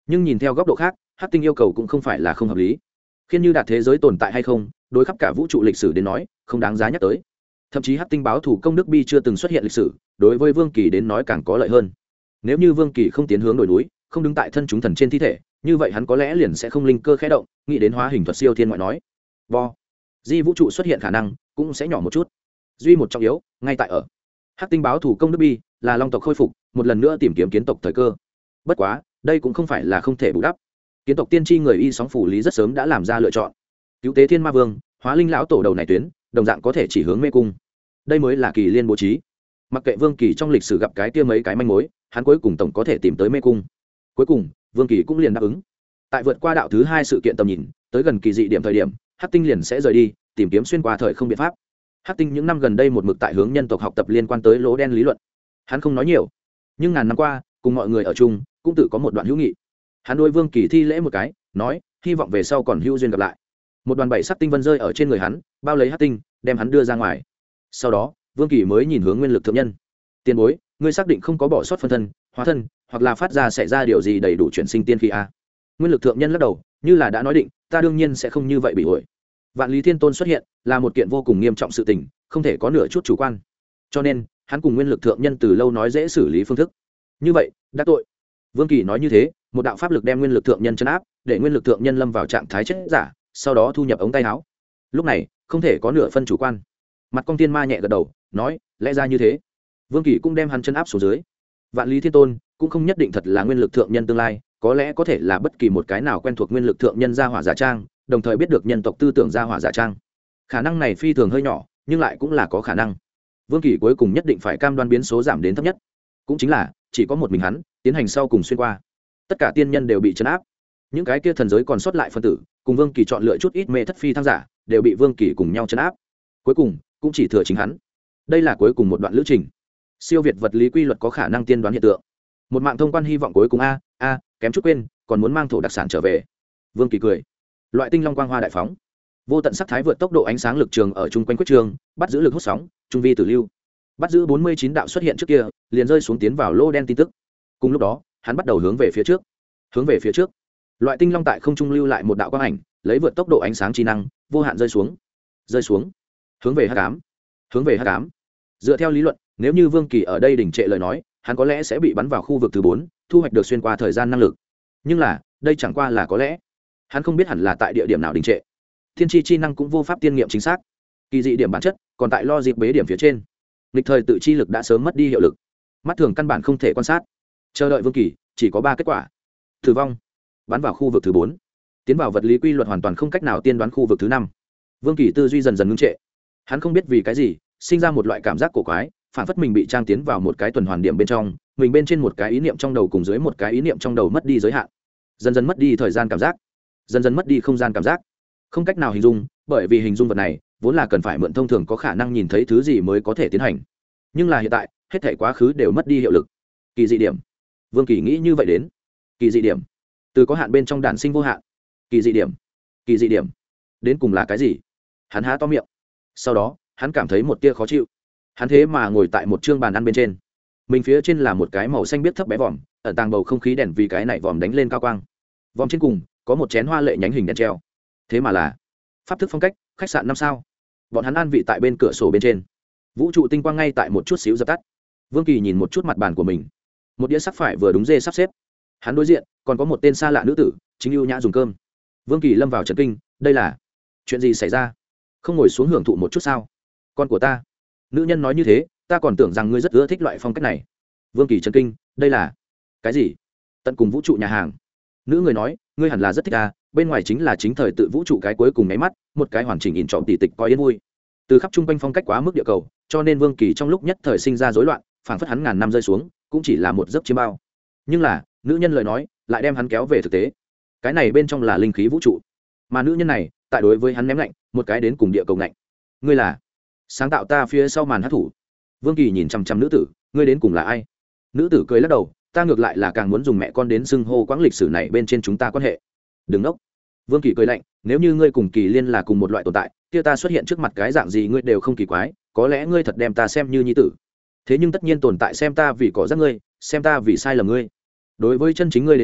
nhưng nhìn theo góc độ khác, hắc tinh yêu cầu cũng không phải là không hợp lý. Khiên như đạt thế giới tồn tại hay không, đối khắp cả vũ trụ lịch sử đến nói không đáng giá nhắc tới. Thậm chí hắc tinh báo thủ công đức bi chưa từng xuất hiện lịch sử, đối với Vương Kỳ đến nói càng có lợi hơn. Nếu như Vương Kỳ không tiến hướng đồi núi, không đứng tại thân chúng thần trên thi thể, như vậy hắn có lẽ liền sẽ không linh cơ khẽ động, nghĩ đến hóa hình thuật siêu thiên ngoại nói. Vo, di vũ trụ xuất hiện khả năng cũng sẽ nhỏ một chút. Duy một trọng yếu, ngay tại ở hắc tinh báo thủ công đức bi là long tộc khôi phục, một lần nữa tìm kiếm kiến tộc thời cơ. Bất quá, đây cũng không phải là không thể bù đắp. Kiến tộc tiên tri người y sóng phủ lý rất sớm đã làm ra lựa chọn. Cứu tế thiên ma vương, hóa linh lão tổ đầu này tuyến, đồng dạng có thể chỉ hướng mê cung. Đây mới là Kỳ liên bố trí. Mặc kệ Vương Kỳ trong lịch sử gặp cái kia mấy cái manh mối, hắn cuối cùng tổng có thể tìm tới mê cung. Cuối cùng, Vương Kỳ cũng liền đáp ứng. Tại vượt qua đạo thứ hai sự kiện tầm nhìn, tới gần kỳ dị điểm thời điểm, hắc tinh liền sẽ rời đi, tìm kiếm xuyên qua thời không biện pháp. Hắc tinh những năm gần đây một mực tại hướng nhân tộc học tập liên quan tới lỗ đen lý luận. Hắn không nói nhiều, nhưng ngàn năm qua, cùng mọi người ở chung, cũng tự có một đoạn hữu nghị. Hắn đối Vương Kỳ thi lễ một cái, nói, hy vọng về sau còn hữu duyên gặp lại. Một đoàn bảy sắc tinh vân rơi ở trên người hắn, bao lấy hắc tinh, đem hắn đưa ra ngoài. Sau đó, Vương Kỳ mới nhìn hướng Nguyên Lực thượng nhân. Tiền bối, ngươi xác định không có bỏ sót phân thân, hóa thân, hoặc là phát ra xảy ra điều gì đầy đủ chuyển sinh tiên khí a? Nguyên Lực thượng nhân lắc đầu, như là đã nói định, ta đương nhiên sẽ không như vậy bị ổi. Vạn Lý Thiên Tôn xuất hiện, là một kiện vô cùng nghiêm trọng sự tình, không thể có nửa chút chủ quan. Cho nên, hắn cùng Nguyên Lực thượng nhân từ lâu nói dễ xử lý phương thức. Như vậy, đã tội. Vương Kỳ nói như thế, một đạo pháp lực đem Nguyên Lực thượng nhân trấn áp, để Nguyên Lực thượng nhân lâm vào trạng thái chết giả, sau đó thu nhập ống tay áo. Lúc này, không thể có nửa phân chủ quan. Mặt Công Tiên Ma nhẹ gật đầu, nói, lẽ ra như thế. Vương Kỳ cũng đem hắn chân áp xuống dưới. Vạn Lý Thiên Tôn cũng không nhất định thật là Nguyên Lực thượng nhân tương lai, có lẽ có thể là bất kỳ một cái nào quen thuộc Nguyên Lực thượng nhân gia hỏa giả trang, đồng thời biết được nhân tộc tư tưởng gia hỏa giả trang. Khả năng này phi thường hơi nhỏ, nhưng lại cũng là có khả năng. Vương Kỳ cuối cùng nhất định phải cam đoan biến số giảm đến thấp nhất, cũng chính là chỉ có một mình hắn tiến hành sau cùng xuyên qua. Tất cả tiên nhân đều bị trấn áp, những cái kia thần giới còn sót lại phân tử, cùng Vương Kỳ chọn lựa chút ít mê thất phi thăng giả, đều bị Vương Kỳ cùng nhau trấn áp. Cuối cùng, cũng chỉ thừa chính hắn. Đây là cuối cùng một đoạn lữ trình. Siêu việt vật lý quy luật có khả năng tiên đoán hiện tượng. Một mạng thông quan hy vọng cuối cùng a a kém chút quên, còn muốn mang thổ đặc sản trở về. Vương Kỳ cười. Loại tinh long quang hoa đại phóng, vô tận sắc thái vượt tốc độ ánh sáng lực trường ở chung quanh quyết trường, bắt giữ lực hút sóng, trung vi tử lưu. Bắt giữ bốn mươi chín đạo xuất hiện trước kia, liền rơi xuống tiến vào lô đen tin tức. Cùng lúc đó, hắn bắt đầu hướng về phía trước. Hướng về phía trước. Loại tinh long tại không trung lưu lại một đạo quang ảnh, lấy vượt tốc độ ánh sáng trí năng, vô hạn rơi xuống. Rơi xuống. Hướng về hắc ám. Hướng về hắc ám. Dựa theo lý luận, nếu như Vương Kỳ ở đây đình trệ lời nói, hắn có lẽ sẽ bị bắn vào khu vực thứ bốn, thu hoạch được xuyên qua thời gian năng lực. Nhưng là, đây chẳng qua là có lẽ. Hắn không biết hẳn là tại địa điểm nào đình trệ. Thiên tri chi năng cũng vô pháp tiên nghiệm chính xác. Kỳ dị điểm bản chất, còn tại lo dịp bế điểm phía trên. Lịch thời tự chi lực đã sớm mất đi hiệu lực. Mắt thường căn bản không thể quan sát. Chờ đợi Vương Kỳ, chỉ có ba kết quả. Tử vong, bắn vào khu vực thứ bốn, tiến vào vật lý quy luật hoàn toàn không cách nào tiên đoán khu vực thứ năm. Vương Kỳ tư duy dần dần ngưng trệ. Hắn không biết vì cái gì, sinh ra một loại cảm giác cổ quái, phản phất mình bị trang tiến vào một cái tuần hoàn điểm bên trong, mình bên trên một cái ý niệm trong đầu cùng dưới một cái ý niệm trong đầu mất đi giới hạn, dần dần mất đi thời gian cảm giác, dần dần mất đi không gian cảm giác, không cách nào hình dung, bởi vì hình dung vật này vốn là cần phải mượn thông thường có khả năng nhìn thấy thứ gì mới có thể tiến hành, nhưng là hiện tại hết thảy quá khứ đều mất đi hiệu lực. Kỳ dị điểm. Vương Kỳ nghĩ như vậy đến. Kỳ dị điểm, từ có hạn bên trong đản sinh vô hạn. Kỳ dị điểm, kỳ dị điểm, đến cùng là cái gì? Hắn há to miệng, sau đó hắn cảm thấy một tia khó chịu. Hắn thế mà ngồi tại một chương bàn ăn bên trên, mình phía trên là một cái màu xanh biếc thấp bé vòm, ẩn tàng bầu không khí đèn vì cái này vòm đánh lên cao quang. Vòm trên cùng có một chén hoa lệ nhánh hình đèn treo, thế mà là pháp thức phong cách khách sạn năm sao. Bọn hắn an vị tại bên cửa sổ bên trên, vũ trụ tinh quang ngay tại một chút xíu dập tắt. Vương Kỳ nhìn một chút mặt bàn của mình, một đĩa sắc phải vừa đúng dê sắp xếp. Hắn đối diện còn có một tên xa lạ nữ tử chính ưu nhã dùng cơm. Vương Kỳ lâm vào trấn kinh, đây là chuyện gì xảy ra? Không ngồi xuống hưởng thụ một chút sao? Con của ta. Nữ nhân nói như thế, ta còn tưởng rằng ngươi rất ưa thích loại phong cách này. Vương Kỳ trấn kinh, đây là cái gì? Tận cùng vũ trụ nhà hàng. Nữ người nói, ngươi hẳn là rất thích ta, bên ngoài chính là chính thời tự vũ trụ cái cuối cùng nháy mắt, một cái hoàn chỉnh in trọn tỷ tịch coi yên vui. Từ khắp trung quanh phong cách quá mức địa cầu, cho nên Vương Kỳ trong lúc nhất thời sinh ra rối loạn, phảng phất hắn ngàn năm rơi xuống, cũng chỉ là một giấc chiêm bao. Nhưng là, nữ nhân lời nói, lại đem hắn kéo về thực tế. Cái này bên trong là linh khí vũ trụ, mà nữ nhân này, tại đối với hắn ném lạnh, một cái đến cùng địa cầu lạnh. Ngươi là sáng tạo ta phía sau màn hát thủ. Vương Kỳ nhìn chăm chăm nữ tử, ngươi đến cùng là ai? Nữ tử cười lắc đầu, ta ngược lại là càng muốn dùng mẹ con đến xưng hô quãng lịch sử này bên trên chúng ta quan hệ. Đừng nốc. Vương Kỳ cười lạnh, nếu như ngươi cùng Kỳ Liên là cùng một loại tồn tại, kia ta xuất hiện trước mặt cái dạng gì ngươi đều không kỳ quái, có lẽ ngươi thật đem ta xem như nhi tử. Thế nhưng tất nhiên tồn tại xem ta vì có giác ngươi, xem ta vì sai lầm ngươi. Đối với chân chính ngươi đến nói,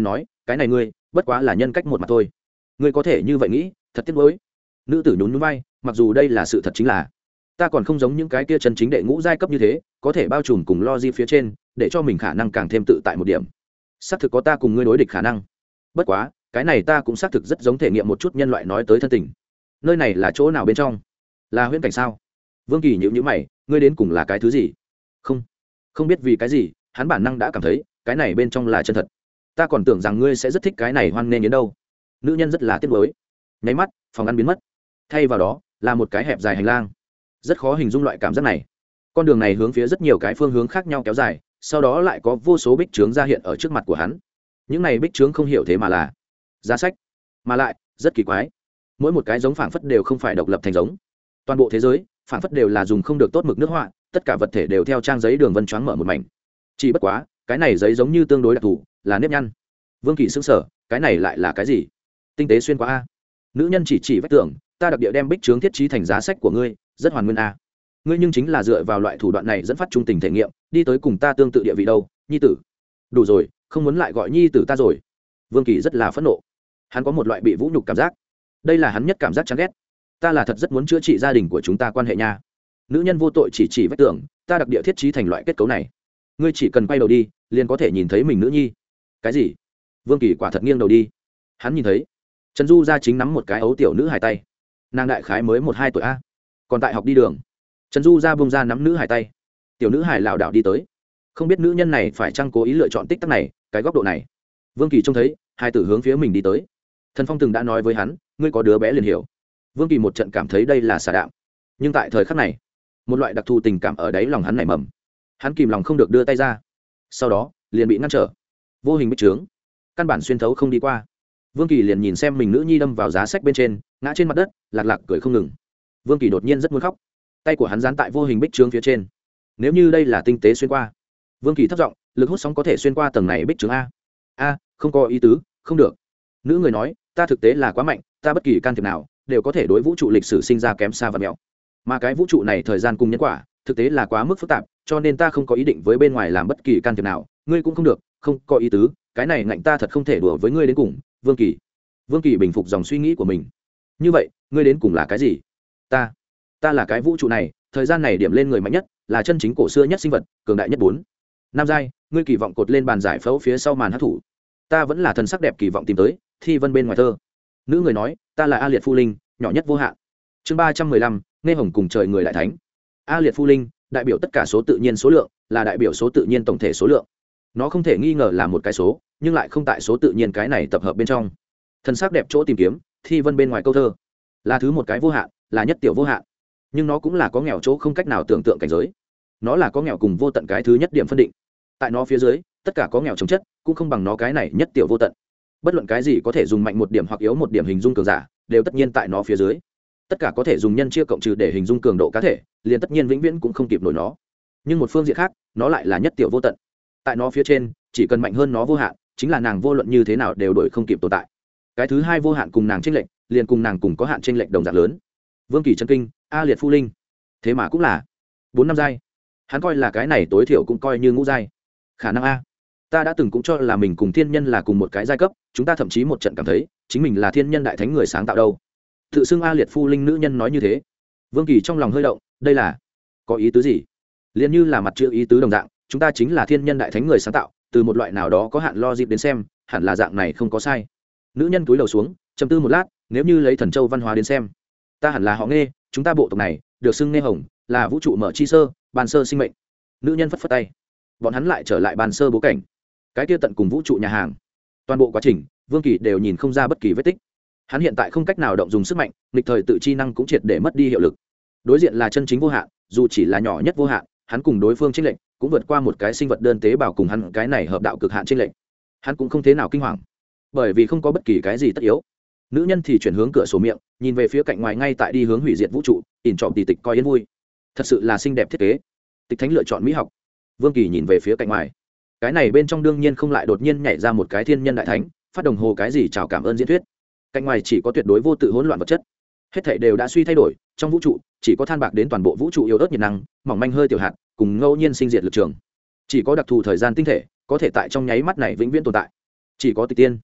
cái này ngươi bất quá là nhân cách một mặt thôi. Ngươi có thể như vậy nghĩ, thật tiếc nuối. Nữ tử nhún nhún vai, mặc dù đây là sự thật chính là ta còn không giống những cái kia chân chính đệ ngũ giai cấp như thế, có thể bao trùm cùng lo di phía trên, để cho mình khả năng càng thêm tự tại một điểm. Xác thực có ta cùng ngươi đối địch khả năng. Bất quá, cái này ta cũng xác thực rất giống thể nghiệm một chút nhân loại nói tới thân tình. Nơi này là chỗ nào bên trong? Là huyễn cảnh sao? Vương Kỳ nhíu nhíu mày, ngươi đến cùng là cái thứ gì? Không, không biết vì cái gì, hắn bản năng đã cảm thấy, cái này bên trong là chân thật. Ta còn tưởng rằng ngươi sẽ rất thích cái này hoan nghênh đến đâu. Nữ nhân rất là tiếc nuối. Nháy mắt, phòng ăn biến mất. Thay vào đó, là một cái hẹp dài hành lang. Rất khó hình dung loại cảm giác này. Con đường này hướng phía rất nhiều cái phương hướng khác nhau kéo dài, sau đó lại có vô số bích trướng ra hiện ở trước mặt của hắn. Những này bích trướng không hiểu thế mà là giá sách, mà lại rất kỳ quái. Mỗi một cái giống phảng phất đều không phải độc lập thành giống. Toàn bộ thế giới, phảng phất đều là dùng không được tốt mực nước họa, tất cả vật thể đều theo trang giấy đường vân choáng mở một mảnh. Chỉ bất quá, cái này giấy giống như tương đối đặc thù, là nếp nhăn. Vương Kỳ sững sờ, cái này lại là cái gì? Tinh tế xuyên qua a. Nữ nhân chỉ chỉ vách tường, ta đặc địa đem bích trướng thiết trí thành giá sách của ngươi, rất hoàn nguyên a. Ngươi nhưng chính là dựa vào loại thủ đoạn này dẫn phát trung tình thể nghiệm, đi tới cùng ta tương tự địa vị đâu, nhi tử. Đủ rồi, không muốn lại gọi nhi tử ta rồi. Vương Kỳ rất là phẫn nộ. Hắn có một loại bị vũ nhục cảm giác. Đây là hắn nhất cảm giác chán ghét. Ta là thật rất muốn chữa trị gia đình của chúng ta quan hệ nha. Nữ nhân vô tội chỉ chỉ vách tường, ta đặc địa thiết trí thành loại kết cấu này. Ngươi chỉ cần quay đầu đi, liền có thể nhìn thấy mình nữ nhi. Cái gì? Vương Kỳ quả thật nghiêng đầu đi. Hắn nhìn thấy Trần Du gia chính nắm một cái ấu tiểu nữ hài tay. Nàng đại khái mới một hai tuổi a, còn tại học đi đường. Trần Du gia bông ra nắm nữ hài tay. Tiểu nữ hài lảo đảo đi tới. Không biết nữ nhân này phải chăng cố ý lựa chọn tích tắc này, cái góc độ này. Vương Kỳ trông thấy hai tử hướng phía mình đi tới. Thần Phong từng đã nói với hắn, ngươi có đứa bé liền hiểu. Vương Kỳ một trận cảm thấy đây là xả đạm, nhưng tại thời khắc này, một loại đặc thù tình cảm ở đáy lòng hắn nảy mầm. Hắn kìm lòng không được đưa tay ra, sau đó liền bị ngăn trở. Vô hình bích trướng, căn bản xuyên thấu không đi qua. Vương Kỳ liền nhìn xem mình nữ nhi đâm vào giá sách bên trên, ngã trên mặt đất, lạc lạc cười không ngừng. Vương Kỳ đột nhiên rất muốn khóc. Tay của hắn dán tại vô hình bích trướng phía trên. Nếu như đây là tinh tế xuyên qua, Vương Kỳ thấp giọng, lực hút sóng có thể xuyên qua tầng này bích trướng a. A, không có ý tứ, không được. Nữ người nói, ta thực tế là quá mạnh, ta bất kỳ can thiệp nào đều có thể đối vũ trụ lịch sử sinh ra kém xa và mèo. Mà cái vũ trụ này thời gian cùng nhân quả, thực tế là quá mức phức tạp, cho nên ta không có ý định với bên ngoài làm bất kỳ can thiệp nào, ngươi cũng không được, không có ý tứ, cái này ngạnh ta thật không thể đùa với ngươi đến cùng. Vương Kỳ. Vương Kỳ bình phục dòng suy nghĩ của mình. Như vậy, ngươi đến cùng là cái gì? Ta, ta là cái vũ trụ này, thời gian này điểm lên người mạnh nhất, là chân chính cổ xưa nhất sinh vật, cường đại nhất bốn. Nam giai, ngươi kỳ vọng cột lên bàn giải phẫu phía sau màn hát thủ. Ta vẫn là thần sắc đẹp kỳ vọng tìm tới, thi vân bên ngoài thơ. Nữ người nói, ta là A Liệt Phu Linh, nhỏ nhất vô hạn. Chương ba trăm mười lăm, nghe hồng cùng trời người đại thánh. A Liệt Phu Linh, đại biểu tất cả số tự nhiên số lượng, là đại biểu số tự nhiên tổng thể số lượng. Nó không thể nghi ngờ là một cái số, nhưng lại không tại số tự nhiên cái này tập hợp bên trong. Thần sắc đẹp chỗ tìm kiếm, thi vân bên ngoài câu thơ, là thứ một cái vô hạn, là nhất tiểu vô hạn. Nhưng nó cũng là có nghèo chỗ không cách nào tưởng tượng cảnh giới. Nó là có nghèo cùng vô tận cái thứ nhất điểm phân định. Tại nó phía dưới, tất cả có nghèo chống chất, cũng không bằng nó cái này nhất tiểu vô tận. Bất luận cái gì có thể dùng mạnh một điểm hoặc yếu một điểm hình dung cường giả, đều tất nhiên tại nó phía dưới. Tất cả có thể dùng nhân chia cộng trừ để hình dung cường độ cá thể, liền tất nhiên vĩnh viễn cũng không kịp nổi nó. Nhưng một phương diện khác, nó lại là nhất tiểu vô tận. Tại nó phía trên, chỉ cần mạnh hơn nó vô hạn, chính là nàng vô luận như thế nào đều đổi không kịp tồn tại. Cái thứ hai vô hạn cùng nàng chênh lệch, liền cùng nàng cùng có hạn chênh lệch đồng dạng lớn. Vương Kỳ chân kinh, A Liệt Phu Linh, thế mà cũng là bốn năm giai. Hắn coi là cái này tối thiểu cũng coi như ngũ giai. Khả năng a. Ta đã từng cũng cho là mình cùng thiên nhân là cùng một cái giai cấp, chúng ta thậm chí một trận cảm thấy chính mình là thiên nhân đại thánh người sáng tạo đâu. Tự xưng A Liệt Phu Linh nữ nhân nói như thế. Vương Kỳ trong lòng hơi động, đây là có ý tứ gì? Liên như là mặt chữ ý tứ đồng dạng, chúng ta chính là thiên nhân đại thánh người sáng tạo, từ một loại nào đó có hạn logic đến xem, hẳn là dạng này không có sai. Nữ nhân cúi đầu xuống, trầm tư một lát, nếu như lấy thần châu văn hóa đến xem, ta hẳn là họ Nghe, chúng ta bộ tộc này được xưng Nghe Hồng, là vũ trụ mở chi sơ, ban sơ sinh mệnh. Nữ nhân phất phất tay, bọn hắn lại trở lại ban sơ bố cảnh, cái kia tận cùng vũ trụ nhà hàng. Toàn bộ quá trình, Vương Kỳ đều nhìn không ra bất kỳ vết tích. Hắn hiện tại không cách nào động dùng sức mạnh, nghịch thời tự chi năng cũng triệt để mất đi hiệu lực. Đối diện là chân chính vô hạn, dù chỉ là nhỏ nhất vô hạn, hắn cùng đối phương chênh lệch cũng vượt qua một cái sinh vật đơn tế bào cùng hắn cái này hợp đạo cực hạn chênh lệch. Hắn cũng không thế nào kinh hoàng, bởi vì không có bất kỳ cái gì tất yếu. Nữ nhân thì chuyển hướng cửa sổ miệng, nhìn về phía cạnh ngoài ngay tại đi hướng hủy diệt vũ trụ, ỉn trọm tỉ tịch coi yên vui. Thật sự là xinh đẹp thiết kế. Tịch Thánh lựa chọn mỹ học. Vương Kỳ nhìn về phía cạnh ngoài, cái này bên trong đương nhiên không lại đột nhiên nhảy ra một cái thiên nhân đại thánh, phát đồng hồ cái gì chào cảm ơn diễn thuyết. Cạnh ngoài chỉ có tuyệt đối vô tự hỗn loạn vật chất, hết thảy đều đã suy thay đổi. Trong vũ trụ chỉ có than bạc đến toàn bộ vũ trụ yếu ớt nhiệt năng, mỏng manh hơi tiểu hạt, cùng ngẫu nhiên sinh diệt lực trường. Chỉ có đặc thù thời gian tinh thể có thể tại trong nháy mắt này vĩnh viễn tồn tại. Chỉ có tịch tiên,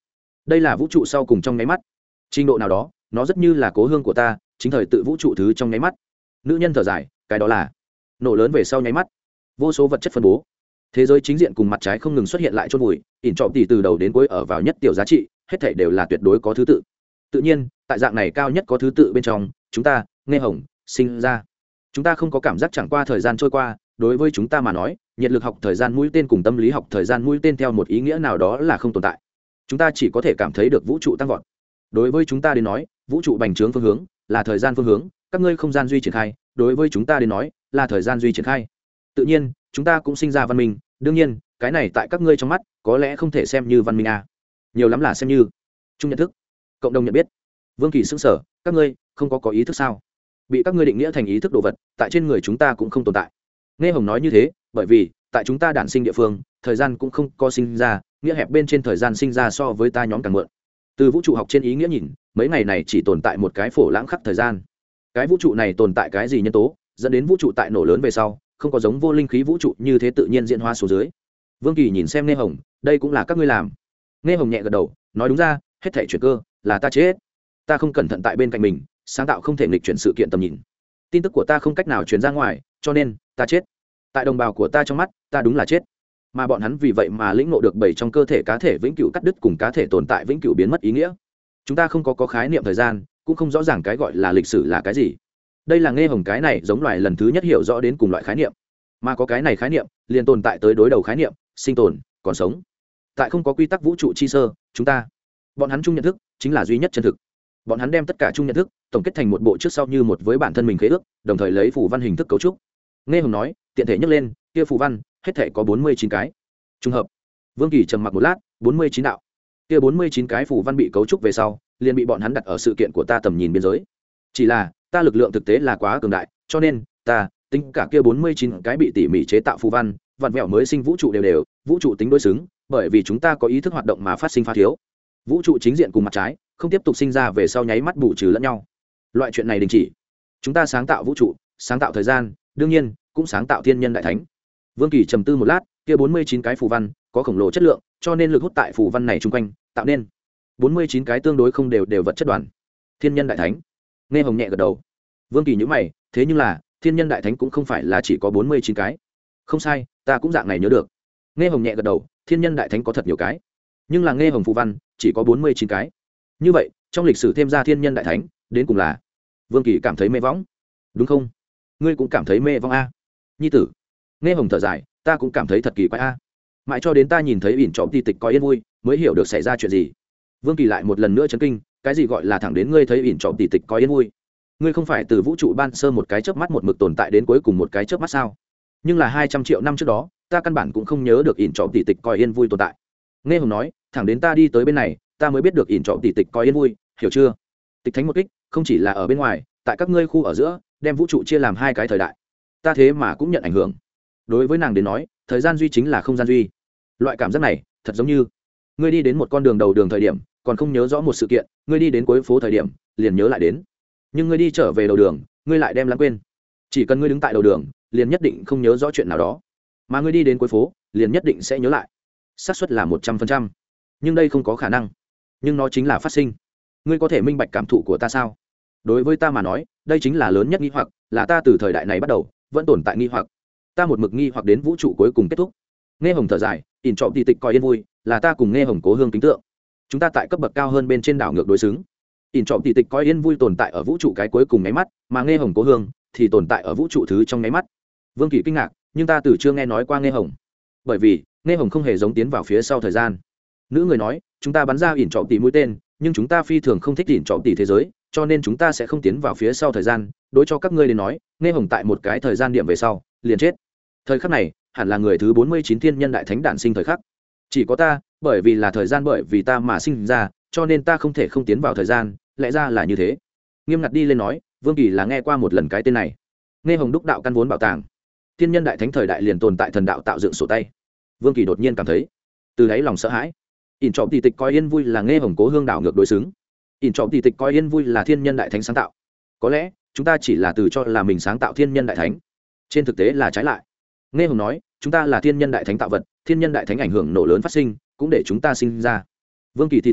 đây là vũ trụ sau cùng trong nháy mắt, trình độ nào đó nó rất như là cố hương của ta, chính thời tự vũ trụ thứ trong nháy mắt. Nữ nhân thở dài, cái đó là nổ lớn về sau nháy mắt, vô số vật chất phân bố, thế giới chính diện cùng mặt trái không ngừng xuất hiện lại chôn vùi, ỉn trọng tỷ từ đầu đến cuối ở vào nhất tiểu giá trị, hết thảy đều là tuyệt đối có thứ tự. Tự nhiên tại dạng này cao nhất có thứ tự bên trong, chúng ta nghe hồng sinh ra. Chúng ta không có cảm giác chẳng qua thời gian trôi qua, đối với chúng ta mà nói, nhiệt lực học thời gian mũi tên cùng tâm lý học thời gian mũi tên theo một ý nghĩa nào đó là không tồn tại. Chúng ta chỉ có thể cảm thấy được vũ trụ tăng vọt. Đối với chúng ta đến nói, vũ trụ bành trướng phương hướng là thời gian phương hướng, các ngươi không gian duy triển khai, đối với chúng ta đến nói là thời gian duy triển khai. Tự nhiên chúng ta cũng sinh ra văn minh, đương nhiên cái này tại các ngươi trong mắt có lẽ không thể xem như văn minh à. Nhiều lắm là xem như chung nhận thức, cộng đồng nhận biết. Vương Kỳ sững sờ, các ngươi không có có ý thức sao? Bị các ngươi định nghĩa thành ý thức đồ vật, tại trên người chúng ta cũng không tồn tại. Nghe Hồng nói như thế, bởi vì tại chúng ta đản sinh địa phương, thời gian cũng không có sinh ra, nghĩa hẹp bên trên thời gian sinh ra so với ta nhóm càng mượn. Từ vũ trụ học trên ý nghĩa nhìn, mấy ngày này chỉ tồn tại một cái phổ lãng khắc thời gian. Cái vũ trụ này tồn tại cái gì nhân tố, dẫn đến vũ trụ tại nổ lớn về sau, không có giống vô linh khí vũ trụ như thế tự nhiên diễn hóa xuống dưới. Vương Kỳ nhìn xem Nghe Hồng, đây cũng là các ngươi làm. Nghe Hồng nhẹ gật đầu, nói đúng ra, hết thảy chuyển cơ là ta chết. Ta không cẩn thận tại bên cạnh mình, sáng tạo không thể nghịch chuyển sự kiện tầm nhìn. Tin tức của ta không cách nào truyền ra ngoài, cho nên ta chết. Tại đồng bào của ta trong mắt, ta đúng là chết. Mà bọn hắn vì vậy mà lĩnh ngộ được bảy trong cơ thể cá thể vĩnh cửu cắt đứt cùng cá thể tồn tại vĩnh cửu biến mất ý nghĩa. Chúng ta không có có khái niệm thời gian, cũng không rõ ràng cái gọi là lịch sử là cái gì. Đây là Nghe Hồng cái này giống loài lần thứ nhất hiểu rõ đến cùng loại khái niệm. Mà có cái này khái niệm, liền tồn tại tới đối đầu khái niệm, sinh tồn, còn sống. Tại không có quy tắc vũ trụ chi sơ, chúng ta, bọn hắn chung nhận thức chính là duy nhất chân thực. Bọn hắn đem tất cả chung nhận thức tổng kết thành một bộ trước sau như một với bản thân mình khế ước, đồng thời lấy phù văn hình thức cấu trúc. Nghe Hồng nói, tiện thể nhắc lên, kia phù văn, hết thể có bốn mươi chín cái. Trùng hợp. Vương Kỳ trầm mặc một lát, bốn mươi chín đạo. Kia bốn mươi chín cái phù văn bị cấu trúc về sau, liền bị bọn hắn đặt ở sự kiện của ta tầm nhìn biên giới. Chỉ là, ta lực lượng thực tế là quá cường đại, cho nên, ta tính cả kia bốn mươi chín cái bị tỉ mỉ chế tạo phù văn, vặn vẹo mới sinh vũ trụ đều đều, vũ trụ tính đối xứng, bởi vì chúng ta có ý thức hoạt động mà phát sinh pha thiếu. Vũ trụ chính diện cùng mặt trái, không tiếp tục sinh ra về sau nháy mắt bù trừ lẫn nhau. Loại chuyện này đình chỉ. Chúng ta sáng tạo vũ trụ, sáng tạo thời gian, đương nhiên, cũng sáng tạo thiên nhân đại thánh. Vương Kỳ trầm tư một lát, kia bốn mươi chín cái phù văn có khổng lồ chất lượng, cho nên lực hút tại phù văn này chung quanh, tạo nên bốn mươi chín cái tương đối không đều đều vật chất đoàn. Thiên nhân đại thánh. Nghe Hồng nhẹ gật đầu. Vương Kỳ nhíu mày, thế nhưng là, thiên nhân đại thánh cũng không phải là chỉ có bốn mươi chín cái. Không sai, ta cũng dạng này nhớ được. Nghe Hồng nhẹ gật đầu, thiên nhân đại thánh có thật nhiều cái. Nhưng là Nghe Hồng phù văn chỉ có bốn mươi chín cái. Như vậy, trong lịch sử thêm ra thiên nhân đại thánh, đến cùng là? Vương Kỳ cảm thấy mê võng. Đúng không? Ngươi cũng cảm thấy mê võng a? Nhi tử. Nghe Hồng thở dài, ta cũng cảm thấy thật kỳ quái a. Mãi cho đến ta nhìn thấy ỉn trộm ti tịch có yên vui, mới hiểu được xảy ra chuyện gì. Vương Kỳ lại một lần nữa chấn kinh, cái gì gọi là thẳng đến ngươi thấy ỉn trộm ti tịch có yên vui? Ngươi không phải từ vũ trụ ban sơ một cái chớp mắt một mực tồn tại đến cuối cùng một cái chớp mắt sao? Nhưng là hai trăm triệu năm trước đó, ta căn bản cũng không nhớ được ỉn trộm ti tịch coi yên vui tồn tại. Nghe Hồng nói, thẳng đến ta đi tới bên này, ta mới biết được ỉn trộm ti tịch coi yên vui, hiểu chưa? Tịch thánh một kích, không chỉ là ở bên ngoài, tại các ngươi khu ở giữa, đem vũ trụ chia làm hai cái thời đại. Ta thế mà cũng nhận ảnh hưởng. Đối với nàng đến nói, thời gian duy chính là không gian duy. Loại cảm giác này thật giống như ngươi đi đến một con đường đầu đường thời điểm còn không nhớ rõ một sự kiện, ngươi đi đến cuối phố thời điểm liền nhớ lại đến, nhưng ngươi đi trở về đầu đường ngươi lại đem lãng quên. Chỉ cần ngươi đứng tại đầu đường liền nhất định không nhớ rõ chuyện nào đó, mà ngươi đi đến cuối phố liền nhất định sẽ nhớ lại. Xác suất là một trăm phần trăm, nhưng đây không có khả năng, nhưng nó chính là phát sinh. Ngươi có thể minh bạch cảm thụ của ta sao? Đối với ta mà nói, đây chính là lớn nhất nghi hoặc, là ta từ thời đại này bắt đầu vẫn tồn tại nghi hoặc, ta một mực nghi hoặc đến vũ trụ cuối cùng kết thúc. Nghe Hồng thở dài, ỉn trộm ti tịch coi yên vui là ta cùng Nghe Hồng cố hương kính tượng, chúng ta tại cấp bậc cao hơn bên trên đảo ngược đối xứng. ỉn trộm ti tịch coi yên vui tồn tại ở vũ trụ cái cuối cùng nháy mắt, mà Nghe Hồng cố hương thì tồn tại ở vũ trụ thứ trong nháy mắt. Vương Kỳ kinh ngạc, nhưng ta từ chưa nghe nói qua Nghe Hồng, bởi vì Nghe Hồng không hề giống tiến vào phía sau thời gian. Nữ người nói, chúng ta bắn ra ỉn trộm tỷ mũi tên, nhưng chúng ta phi thường không thích ỉn trộm tỷ thế giới, cho nên chúng ta sẽ không tiến vào phía sau thời gian. Đối cho các ngươi đến nói, Nghe Hồng tại một cái thời gian điểm về sau liền chết. Thời khắc này hẳn là người thứ bốn mươi chín thiên nhân đại thánh đản sinh thời khắc. Chỉ có ta, bởi vì là thời gian bởi vì ta mà sinh ra, cho nên ta không thể không tiến vào thời gian, lẽ ra là như thế. Nghiêm ngặt đi lên nói, Vương Kỳ là nghe qua một lần cái tên này. Nghe Hồng đúc đạo căn vốn bảo tàng, thiên nhân đại thánh thời đại liền tồn tại thần đạo tạo dựng sổ tay. Vương Kỳ đột nhiên cảm thấy từ đáy lòng sợ hãi. ỉn trộm tỷ tịch coi yên vui là Nghe Hồng cố hương đảo ngược đối xứng, ỉn trộm tỷ tịch coi yên vui là thiên nhân đại thánh sáng tạo. Có lẽ chúng ta chỉ là từ cho là mình sáng tạo thiên nhân đại thánh, trên thực tế là trái lại. Nghe Hồng nói, chúng ta là thiên nhân đại thánh tạo vật, thiên nhân đại thánh ảnh hưởng nổ lớn phát sinh, cũng để chúng ta sinh ra. Vương Kỳ thì thảo,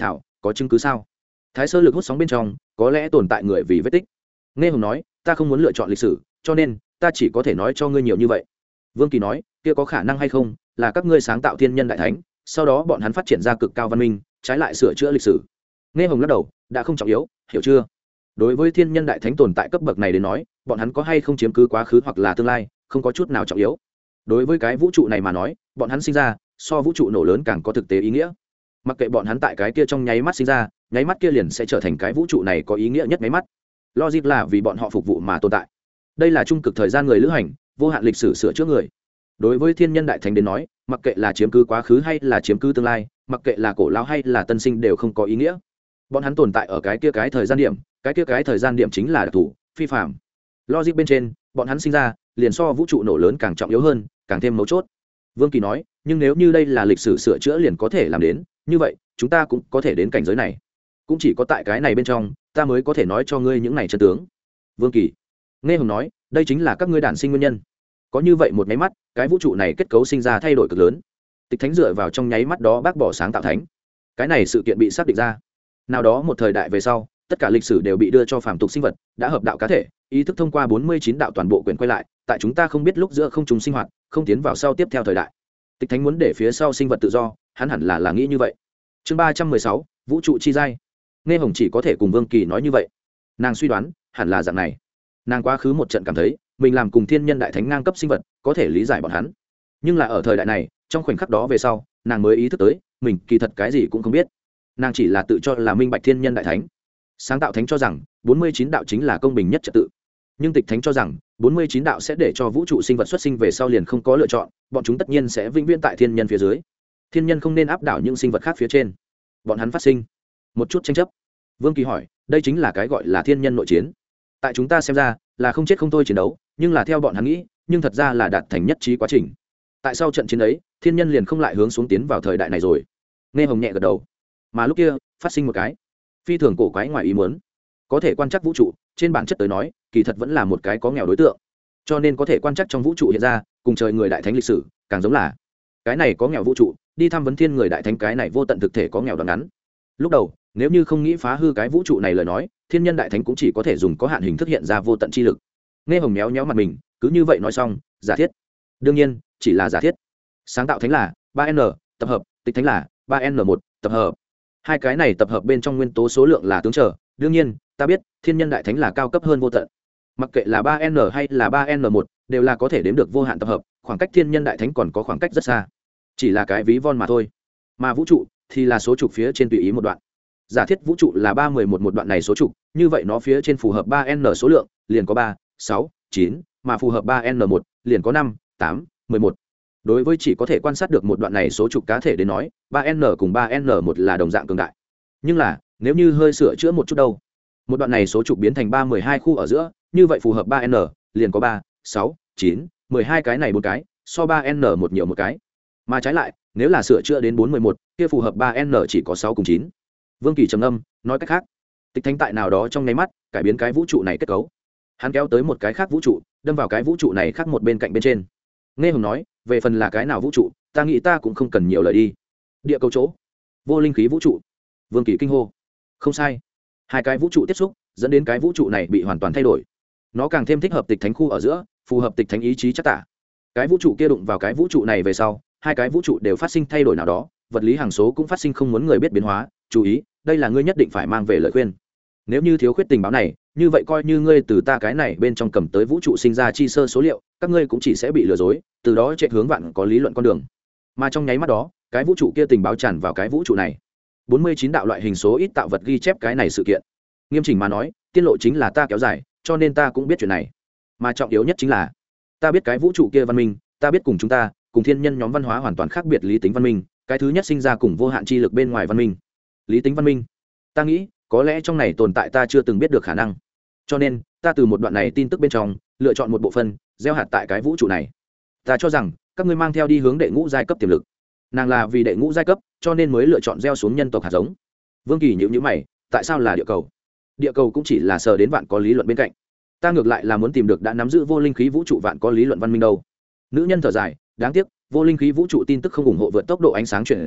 có chứng cứ sao? Thái sơ lực hút sóng bên trong có lẽ tồn tại người vì vết tích. Nghe hồng nói, ta không muốn lựa chọn lịch sử, cho nên ta chỉ có thể nói cho ngươi nhiều như vậy. Vương Kỳ nói, kia có khả năng hay không là các ngươi sáng tạo thiên nhân đại thánh, sau đó bọn hắn phát triển ra cực cao văn minh, trái lại sửa chữa lịch sử. Nghe hồng lắc đầu, đã không trọng yếu, hiểu chưa? Đối với thiên nhân đại thánh tồn tại cấp bậc này đến nói, bọn hắn có hay không chiếm cứ quá khứ hoặc là tương lai không có chút nào trọng yếu. Đối với cái vũ trụ này mà nói, bọn hắn sinh ra so vũ trụ nổ lớn càng có thực tế ý nghĩa. Mặc kệ bọn hắn tại cái kia trong nháy mắt sinh ra, nháy mắt kia liền sẽ trở thành cái vũ trụ này có ý nghĩa nhất nháy mắt. Logic là vì bọn họ phục vụ mà tồn tại. Đây là trung cực thời gian người lữ hành, vô hạn lịch sử sửa chữa người. Đối với thiên nhân đại thánh đến nói, mặc kệ là chiếm cứ quá khứ hay là chiếm cứ tương lai, mặc kệ là cổ lão hay là tân sinh đều không có ý nghĩa. Bọn hắn tồn tại ở cái kia cái thời gian điểm, cái kia cái thời gian điểm chính là đặc thù, phi phàm. Logic bên trên, bọn hắn sinh ra liền so vũ trụ nổ lớn càng trọng yếu hơn, càng thêm mấu chốt. Vương Kỳ nói, nhưng nếu như đây là lịch sử sửa chữa liền có thể làm đến, như vậy chúng ta cũng có thể đến cảnh giới này. Cũng chỉ có tại cái này bên trong, ta mới có thể nói cho ngươi những này chân tướng. Vương Kỳ nghe hồng nói, đây chính là các ngươi đản sinh nguyên nhân. Có như vậy một nháy mắt, cái vũ trụ này kết cấu sinh ra thay đổi cực lớn. Tịch Thánh dựa vào trong nháy mắt đó bác bỏ sáng tạo thánh. Cái này sự kiện bị xác định ra. Nào đó một thời đại về sau, tất cả lịch sử đều bị đưa cho phàm tục sinh vật, đã hợp đạo cá thể, ý thức thông qua bốn mươi chín đạo toàn bộ quyển quay lại, tại chúng ta không biết lúc giữa không trùng sinh hoạt, không tiến vào sau tiếp theo thời đại. Tịch Thánh muốn để phía sau sinh vật tự do, hắn hẳn là là nghĩ như vậy. Chương ba trăm mười sáu, vũ trụ chi giai. Nghe hồng chỉ có thể cùng Vương Kỳ nói như vậy. Nàng suy đoán, hẳn là dạng này. Nàng quá khứ một trận cảm thấy, mình làm cùng thiên nhân đại thánh ngang cấp sinh vật, có thể lý giải bọn hắn. Nhưng là ở thời đại này, trong khoảnh khắc đó về sau, nàng mới ý thức tới, mình kỳ thật cái gì cũng không biết. Nàng chỉ là tự cho là minh bạch thiên nhân đại thánh. Sáng tạo thánh cho rằng bốn mươi chín đạo chính là công bình nhất trật tự, nhưng Tịch Thánh cho rằng bốn mươi chín đạo sẽ để cho vũ trụ sinh vật xuất sinh về sau liền không có lựa chọn, bọn chúng tất nhiên sẽ vĩnh viễn tại thiên nhân phía dưới. Thiên nhân không nên áp đảo những sinh vật khác phía trên. Bọn hắn phát sinh một chút tranh chấp. Vương Kỳ hỏi, đây chính là cái gọi là thiên nhân nội chiến. Tại chúng ta xem ra là không chết không thôi chiến đấu, nhưng là theo bọn hắn nghĩ, nhưng thật ra là đạt thành nhất trí quá trình. Tại sao trận chiến ấy, thiên nhân liền không lại hướng xuống tiến vào thời đại này rồi? Nghe hồng nhẹ gật đầu. Mà lúc kia phát sinh một cái phi thường cổ quái ngoài ý muốn. Có thể quan trắc vũ trụ, trên bản chất tới nói, kỳ thật vẫn là một cái có nghèo đối tượng. Cho nên có thể quan trắc trong vũ trụ hiện ra, cùng trời người đại thánh lịch sử, càng giống là cái này có nghèo vũ trụ, đi thăm vấn thiên người đại thánh cái này vô tận thực thể có nghèo đoạn ngắn. Lúc đầu, nếu như không nghĩ phá hư cái vũ trụ này lời nói, thiên nhân đại thánh cũng chỉ có thể dùng có hạn hình thức hiện ra vô tận chi lực. Nghe hồng méo méo mặt mình, cứ như vậy nói xong, giả thiết. Đương nhiên, chỉ là giả thiết. Sáng tạo thánh là ba n tập hợp, Tịch Thánh là ba n một tập hợp. Hai cái này tập hợp bên trong nguyên tố số lượng là tướng trở. Đương nhiên, ta biết, thiên nhân đại thánh là cao cấp hơn vô tận. Mặc kệ là ba n hay là ba n một, đều là có thể đếm được vô hạn tập hợp, khoảng cách thiên nhân đại thánh còn có khoảng cách rất xa. Chỉ là cái ví von mà thôi. Mà vũ trụ thì là số trục phía trên tùy ý một đoạn. Giả thiết vũ trụ là ba mười một một đoạn này số trục, như vậy nó phía trên phù hợp ba n số lượng, liền có ba, sáu, chín, mà phù hợp ba n một, liền có năm, tám, mười một. Đối với chỉ có thể quan sát được một đoạn này số trục cá thể đến nói, ba n cùng ba n một là đồng dạng cường đại. Nhưng là, nếu như hơi sửa chữa một chút đâu, một đoạn này số trục biến thành ba mười hai khu ở giữa, như vậy phù hợp ba n, liền có ba, sáu, chín, mười hai cái này một cái, so ba n một nhiều một cái. Mà trái lại, nếu là sửa chữa đến bốn mười một, kia phù hợp ba n chỉ có sáu cùng chín. Vương Kỳ trầm ngâm, nói cách khác, Tịch Thánh tại nào đó trong nháy mắt, cải biến cái vũ trụ này kết cấu. Hắn kéo tới một cái khác vũ trụ, đâm vào cái vũ trụ này khác một bên cạnh bên trên. Nghe hồng nói, về phần là cái nào vũ trụ, ta nghĩ ta cũng không cần nhiều lời đi. Địa cầu chỗ, vô linh khí vũ trụ. Vương Kỳ kinh hô. Không sai, hai cái vũ trụ tiếp xúc, dẫn đến cái vũ trụ này bị hoàn toàn thay đổi. Nó càng thêm thích hợp Tịch Thánh khu ở giữa, phù hợp Tịch Thánh ý chí chắc tả. Cái vũ trụ kia đụng vào cái vũ trụ này về sau, hai cái vũ trụ đều phát sinh thay đổi nào đó, vật lý hằng số cũng phát sinh không muốn người biết biến hóa. Chú ý, đây là ngươi nhất định phải mang về lời khuyên. Nếu như thiếu khuyết tình báo này, như vậy coi như ngươi từ ta cái này bên trong cầm tới vũ trụ sinh ra chi sơ số liệu, các ngươi cũng chỉ sẽ bị lừa dối, từ đó chạy hướng vạn có lý luận con đường. Mà trong nháy mắt đó, cái vũ trụ kia tình báo tràn vào cái vũ trụ này. bốn mươi chín đạo loại hình số ít tạo vật ghi chép cái này sự kiện. Nghiêm chỉnh mà nói, tiên lộ chính là ta kéo dài, cho nên ta cũng biết chuyện này. Mà trọng yếu nhất chính là, ta biết cái vũ trụ kia văn minh, ta biết cùng chúng ta, cùng thiên nhân nhóm văn hóa hoàn toàn khác biệt lý tính văn minh, cái thứ nhất sinh ra cùng vô hạn chi lực bên ngoài văn minh. Lý tính văn minh. Ta nghĩ, có lẽ trong này tồn tại ta chưa từng biết được khả năng. Cho nên, ta từ một đoạn này tin tức bên trong, lựa chọn một bộ phận, gieo hạt tại cái vũ trụ này. Ta cho rằng, các ngươi mang theo đi hướng đệ ngũ giai cấp tiềm lực. Nàng là vì đệ ngũ giai cấp, cho nên mới lựa chọn gieo xuống nhân tộc hạt giống. Vương Kỳ nhíu nhíu mày, tại sao là địa cầu? Địa cầu cũng chỉ là sờ đến vạn có lý luận bên cạnh. Ta ngược lại là muốn tìm được đã nắm giữ vô linh khí vũ trụ vạn có lý luận văn minh đâu. Nữ nhân thở dài, đáng tiếc, vô linh khí vũ trụ tin tức không ủng hộ vượt tốc độ ánh sáng chuyển gì,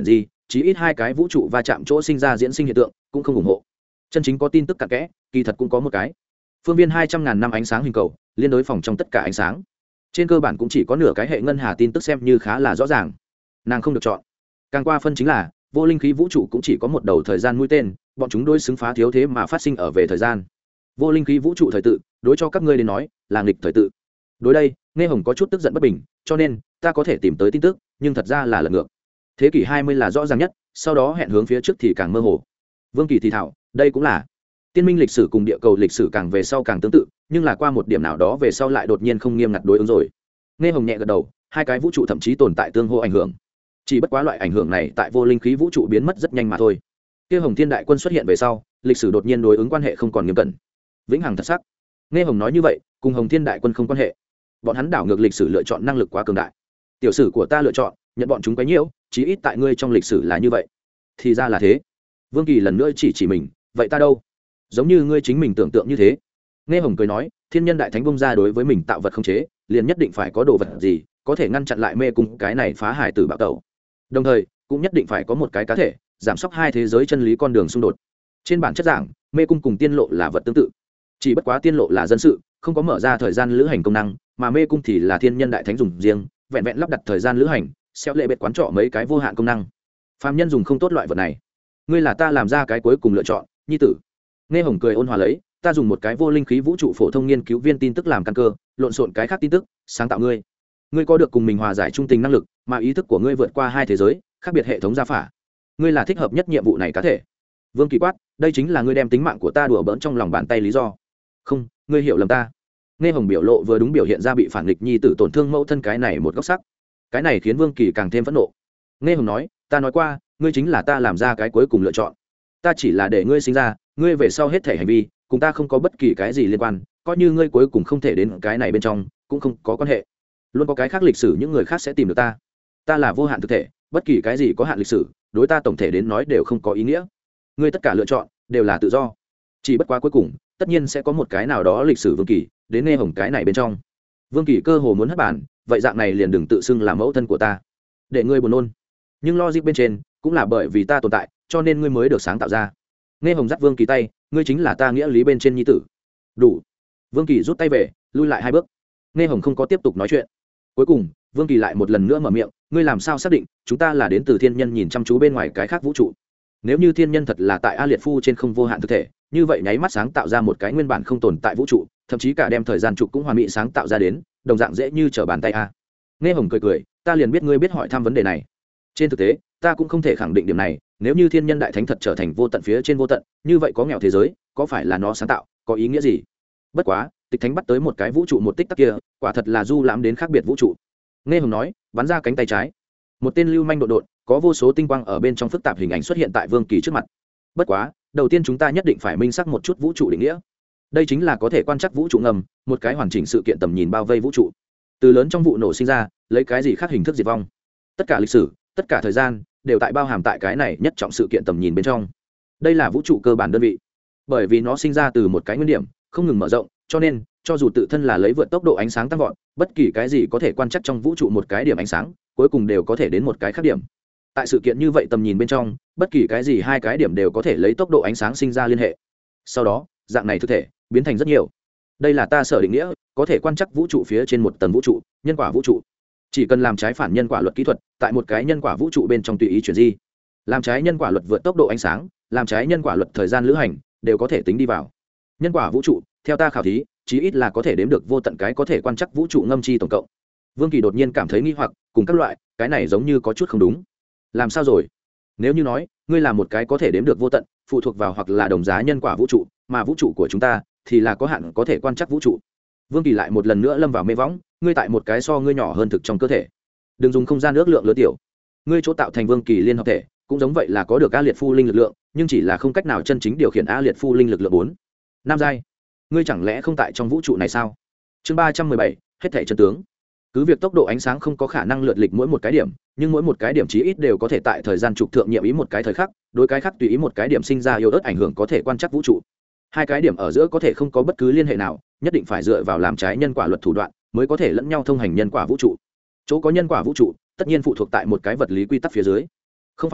chí ít hai cái vũ trụ va chạm chỗ sinh ra diễn sinh hiện tượng cũng không ủng hộ. Chân chính có tin tức cặn kẽ kỳ thật cũng có một cái. Phương viên hai trăm ngàn năm ánh sáng hình cầu liên đối phòng trong tất cả ánh sáng, trên cơ bản cũng chỉ có nửa cái hệ ngân hà tin tức xem như khá là rõ ràng. Nàng không được chọn. Càng qua phân chính là vô linh khí vũ trụ cũng chỉ có một đầu thời gian mũi tên, bọn chúng đối xứng phá thiếu thế mà phát sinh ở về thời gian. Vô linh khí vũ trụ thời tự đối cho các ngươi đến nói là nghịch thời tự. Đối đây Nghe Hồng có chút tức giận bất bình, cho nên ta có thể tìm tới tin tức nhưng thật ra là lật ngược. Thế kỷ hai mươi là rõ ràng nhất, sau đó hẹn hướng phía trước thì càng mơ hồ. Vương Kỳ thì thảo đây cũng là tiên minh lịch sử cùng địa cầu lịch sử càng về sau càng tương tự, nhưng là qua một điểm nào đó về sau lại đột nhiên không nghiêm ngặt đối ứng rồi. Nghe Hồng nhẹ gật đầu, hai cái vũ trụ thậm chí tồn tại tương hô ảnh hưởng, chỉ bất quá loại ảnh hưởng này tại vô linh khí vũ trụ biến mất rất nhanh mà thôi. Kia Hồng Thiên đại quân xuất hiện về sau, lịch sử đột nhiên đối ứng quan hệ không còn nghiêm cẩn, vĩnh hằng thật sắc. Nghe Hồng nói như vậy cùng Hồng Thiên đại quân không quan hệ, bọn hắn đảo ngược lịch sử lựa chọn năng lực quá cường đại. Tiểu sử của ta lựa chọn nhận bọn chúng quấy nhiễu, chí ít tại ngươi trong lịch sử là như vậy. Thì ra là thế. Vương Kỳ lần nữa chỉ chỉ mình, vậy ta đâu? Giống như ngươi chính mình tưởng tượng như thế. Nghe Hồng cười nói, thiên nhân đại thánh bông ra đối với mình tạo vật không chế, liền nhất định phải có đồ vật gì có thể ngăn chặn lại mê cung cái này phá hải tử bạo tẩu, đồng thời cũng nhất định phải có một cái cá thể giảm sốc hai thế giới chân lý con đường xung đột. Trên bản chất giảng, mê cung cùng tiên lộ là vật tương tự, chỉ bất quá tiên lộ là dân sự, không có mở ra thời gian lữ hành công năng, mà mê cung thì là thiên nhân đại thánh dùng riêng, vẹn vẹn lắp đặt thời gian lữ hành, xéo lệ biệt quán trọ mấy cái vô hạn công năng. Phàm nhân dùng không tốt loại vật này. Ngươi là ta làm ra cái cuối cùng lựa chọn, nhi tử. Nghe Hồng cười ôn hòa lấy, ta dùng một cái vô linh khí vũ trụ phổ thông nghiên cứu viên tin tức làm căn cơ, lộn xộn cái khác tin tức, sáng tạo ngươi. Ngươi có được cùng mình hòa giải trung tình năng lực, mà ý thức của ngươi vượt qua hai thế giới, khác biệt hệ thống gia phả. Ngươi là thích hợp nhất nhiệm vụ này cá thể. Vương Kỳ quát, đây chính là ngươi đem tính mạng của ta đùa bỡn trong lòng bàn tay lý do. Không, ngươi hiểu lầm ta. Nghe Hồng biểu lộ vừa đúng biểu hiện ra bị phản nghịch nhi tử tổn thương mẫu thân cái này một góc sắc. Cái này khiến Vương Kỳ càng thêm phẫn nộ. Nghe Hồng nói, ta nói qua, ngươi chính là ta làm ra cái cuối cùng lựa chọn. Ta chỉ là để ngươi sinh ra, ngươi về sau hết thể hành vi cùng ta không có bất kỳ cái gì liên quan, coi như ngươi cuối cùng không thể đến cái này bên trong cũng không có quan hệ. Luôn có cái khác lịch sử, những người khác sẽ tìm được ta. Ta là vô hạn thực thể, bất kỳ cái gì có hạn lịch sử đối ta tổng thể đến nói đều không có ý nghĩa. Ngươi tất cả lựa chọn đều là tự do, chỉ bất quá cuối cùng tất nhiên sẽ có một cái nào đó lịch sử Vương Kỳ đến Nghe Hồng cái này bên trong. Vương Kỳ cơ hồ muốn hất bản, vậy dạng này liền đừng tự xưng là mẫu thân của ta, để ngươi buồn nôn. Nhưng logic bên trên cũng là bởi vì ta tồn tại cho nên ngươi mới được sáng tạo ra. Nghe Hồng dắt Vương Kỳ tay, ngươi chính là ta nghĩa lý bên trên nhi tử. Đủ. Vương Kỳ rút tay về, lui lại hai bước. Nghe Hồng không có tiếp tục nói chuyện. Cuối cùng Vương Kỳ lại một lần nữa mở miệng, ngươi làm sao xác định chúng ta là đến từ thiên nhân nhìn chăm chú bên ngoài cái khác vũ trụ? Nếu như thiên nhân thật là tại A Liệt Phu trên không vô hạn thực thể, như vậy nháy mắt sáng tạo ra một cái nguyên bản không tồn tại vũ trụ, thậm chí cả đem thời gian trục cũng hoàn mỹ sáng tạo ra đến, đồng dạng dễ như trở bàn tay a. Nghe Hồng cười cười, ta liền biết ngươi biết hỏi thăm vấn đề này. Trên thực tế ta cũng không thể khẳng định điểm này, nếu như thiên nhân đại thánh thật trở thành vô tận phía trên vô tận, như vậy có nghèo thế giới có phải là nó sáng tạo, có ý nghĩa gì? Bất quá tịch thánh bắt tới một cái vũ trụ một tích tắc kia, quả thật là du lãm đến khác biệt vũ trụ. Nghe Hồng nói, bắn ra cánh tay trái, một tên lưu manh đột đột, có vô số tinh quang ở bên trong phức tạp hình ảnh xuất hiện tại Vương Kỳ trước mặt. Bất quá đầu tiên chúng ta nhất định phải minh xác một chút vũ trụ định nghĩa. Đây chính là có thể quan trắc vũ trụ ngầm, một cái hoàn chỉnh sự kiện tầm nhìn bao vây vũ trụ. Từ lớn trong vụ nổ sinh ra, lấy cái gì khác hình thức diệt vong. Tất cả lịch sử, tất cả thời gian đều tại bao hàm tại cái này nhất trọng sự kiện tầm nhìn bên trong. Đây là vũ trụ cơ bản đơn vị. Bởi vì nó sinh ra từ một cái nguyên điểm, không ngừng mở rộng, cho nên cho dù tự thân là lấy vượt tốc độ ánh sáng tăng vọt, bất kỳ cái gì có thể quan trắc trong vũ trụ một cái điểm ánh sáng, cuối cùng đều có thể đến một cái khác điểm. Tại sự kiện như vậy tầm nhìn bên trong, bất kỳ cái gì hai cái điểm đều có thể lấy tốc độ ánh sáng sinh ra liên hệ. Sau đó dạng này thực thể biến thành rất nhiều. Đây là ta sở định nghĩa, có thể quan trắc vũ trụ phía trên một tầng vũ trụ, nhân quả vũ trụ. Chỉ cần làm trái phản nhân quả luật kỹ thuật, tại một cái nhân quả vũ trụ bên trong tùy ý chuyển di, làm trái nhân quả luật vượt tốc độ ánh sáng, làm trái nhân quả luật thời gian lữ hành, đều có thể tính đi vào nhân quả vũ trụ. Theo ta khảo thí, chí ít là có thể đếm được vô tận cái có thể quan trắc vũ trụ ngâm chi tổng cộng. Vương Kỳ đột nhiên cảm thấy nghi hoặc, cùng các loại cái này giống như có chút không đúng. Làm sao rồi? Nếu như nói ngươi là một cái có thể đếm được vô tận, phụ thuộc vào hoặc là đồng giá nhân quả vũ trụ, mà vũ trụ của chúng ta thì là có hạn có thể quan trắc vũ trụ. Vương Kỳ lại một lần nữa lâm vào mê võng, ngươi tại một cái so ngươi nhỏ hơn thực trong cơ thể, đừng dùng không gian ước lượng lớn tiểu. Ngươi chỗ tạo thành Vương Kỳ liên hợp thể cũng giống vậy, là có được A Liệt Phu linh lực lượng, nhưng chỉ là không cách nào chân chính điều khiển A Liệt Phu linh lực lượng bốn. Nam giai, ngươi chẳng lẽ không tại trong vũ trụ này sao? Chương ba trăm mười bảy, hết thảy chân tướng. Cứ việc tốc độ ánh sáng không có khả năng lượt lịch mỗi một cái điểm, nhưng mỗi một cái điểm chí ít đều có thể tại thời gian trục thượng nhiệm ý một cái thời khắc, đối cái khác tùy ý một cái điểm sinh ra yếu ớt ảnh hưởng có thể quan trắc vũ trụ. Hai cái điểm ở giữa có thể không có bất cứ liên hệ nào, nhất định phải dựa vào làm trái nhân quả luật thủ đoạn mới có thể lẫn nhau thông hành nhân quả vũ trụ. Chỗ có nhân quả vũ trụ tất nhiên phụ thuộc tại một cái vật lý quy tắc phía dưới. Không phải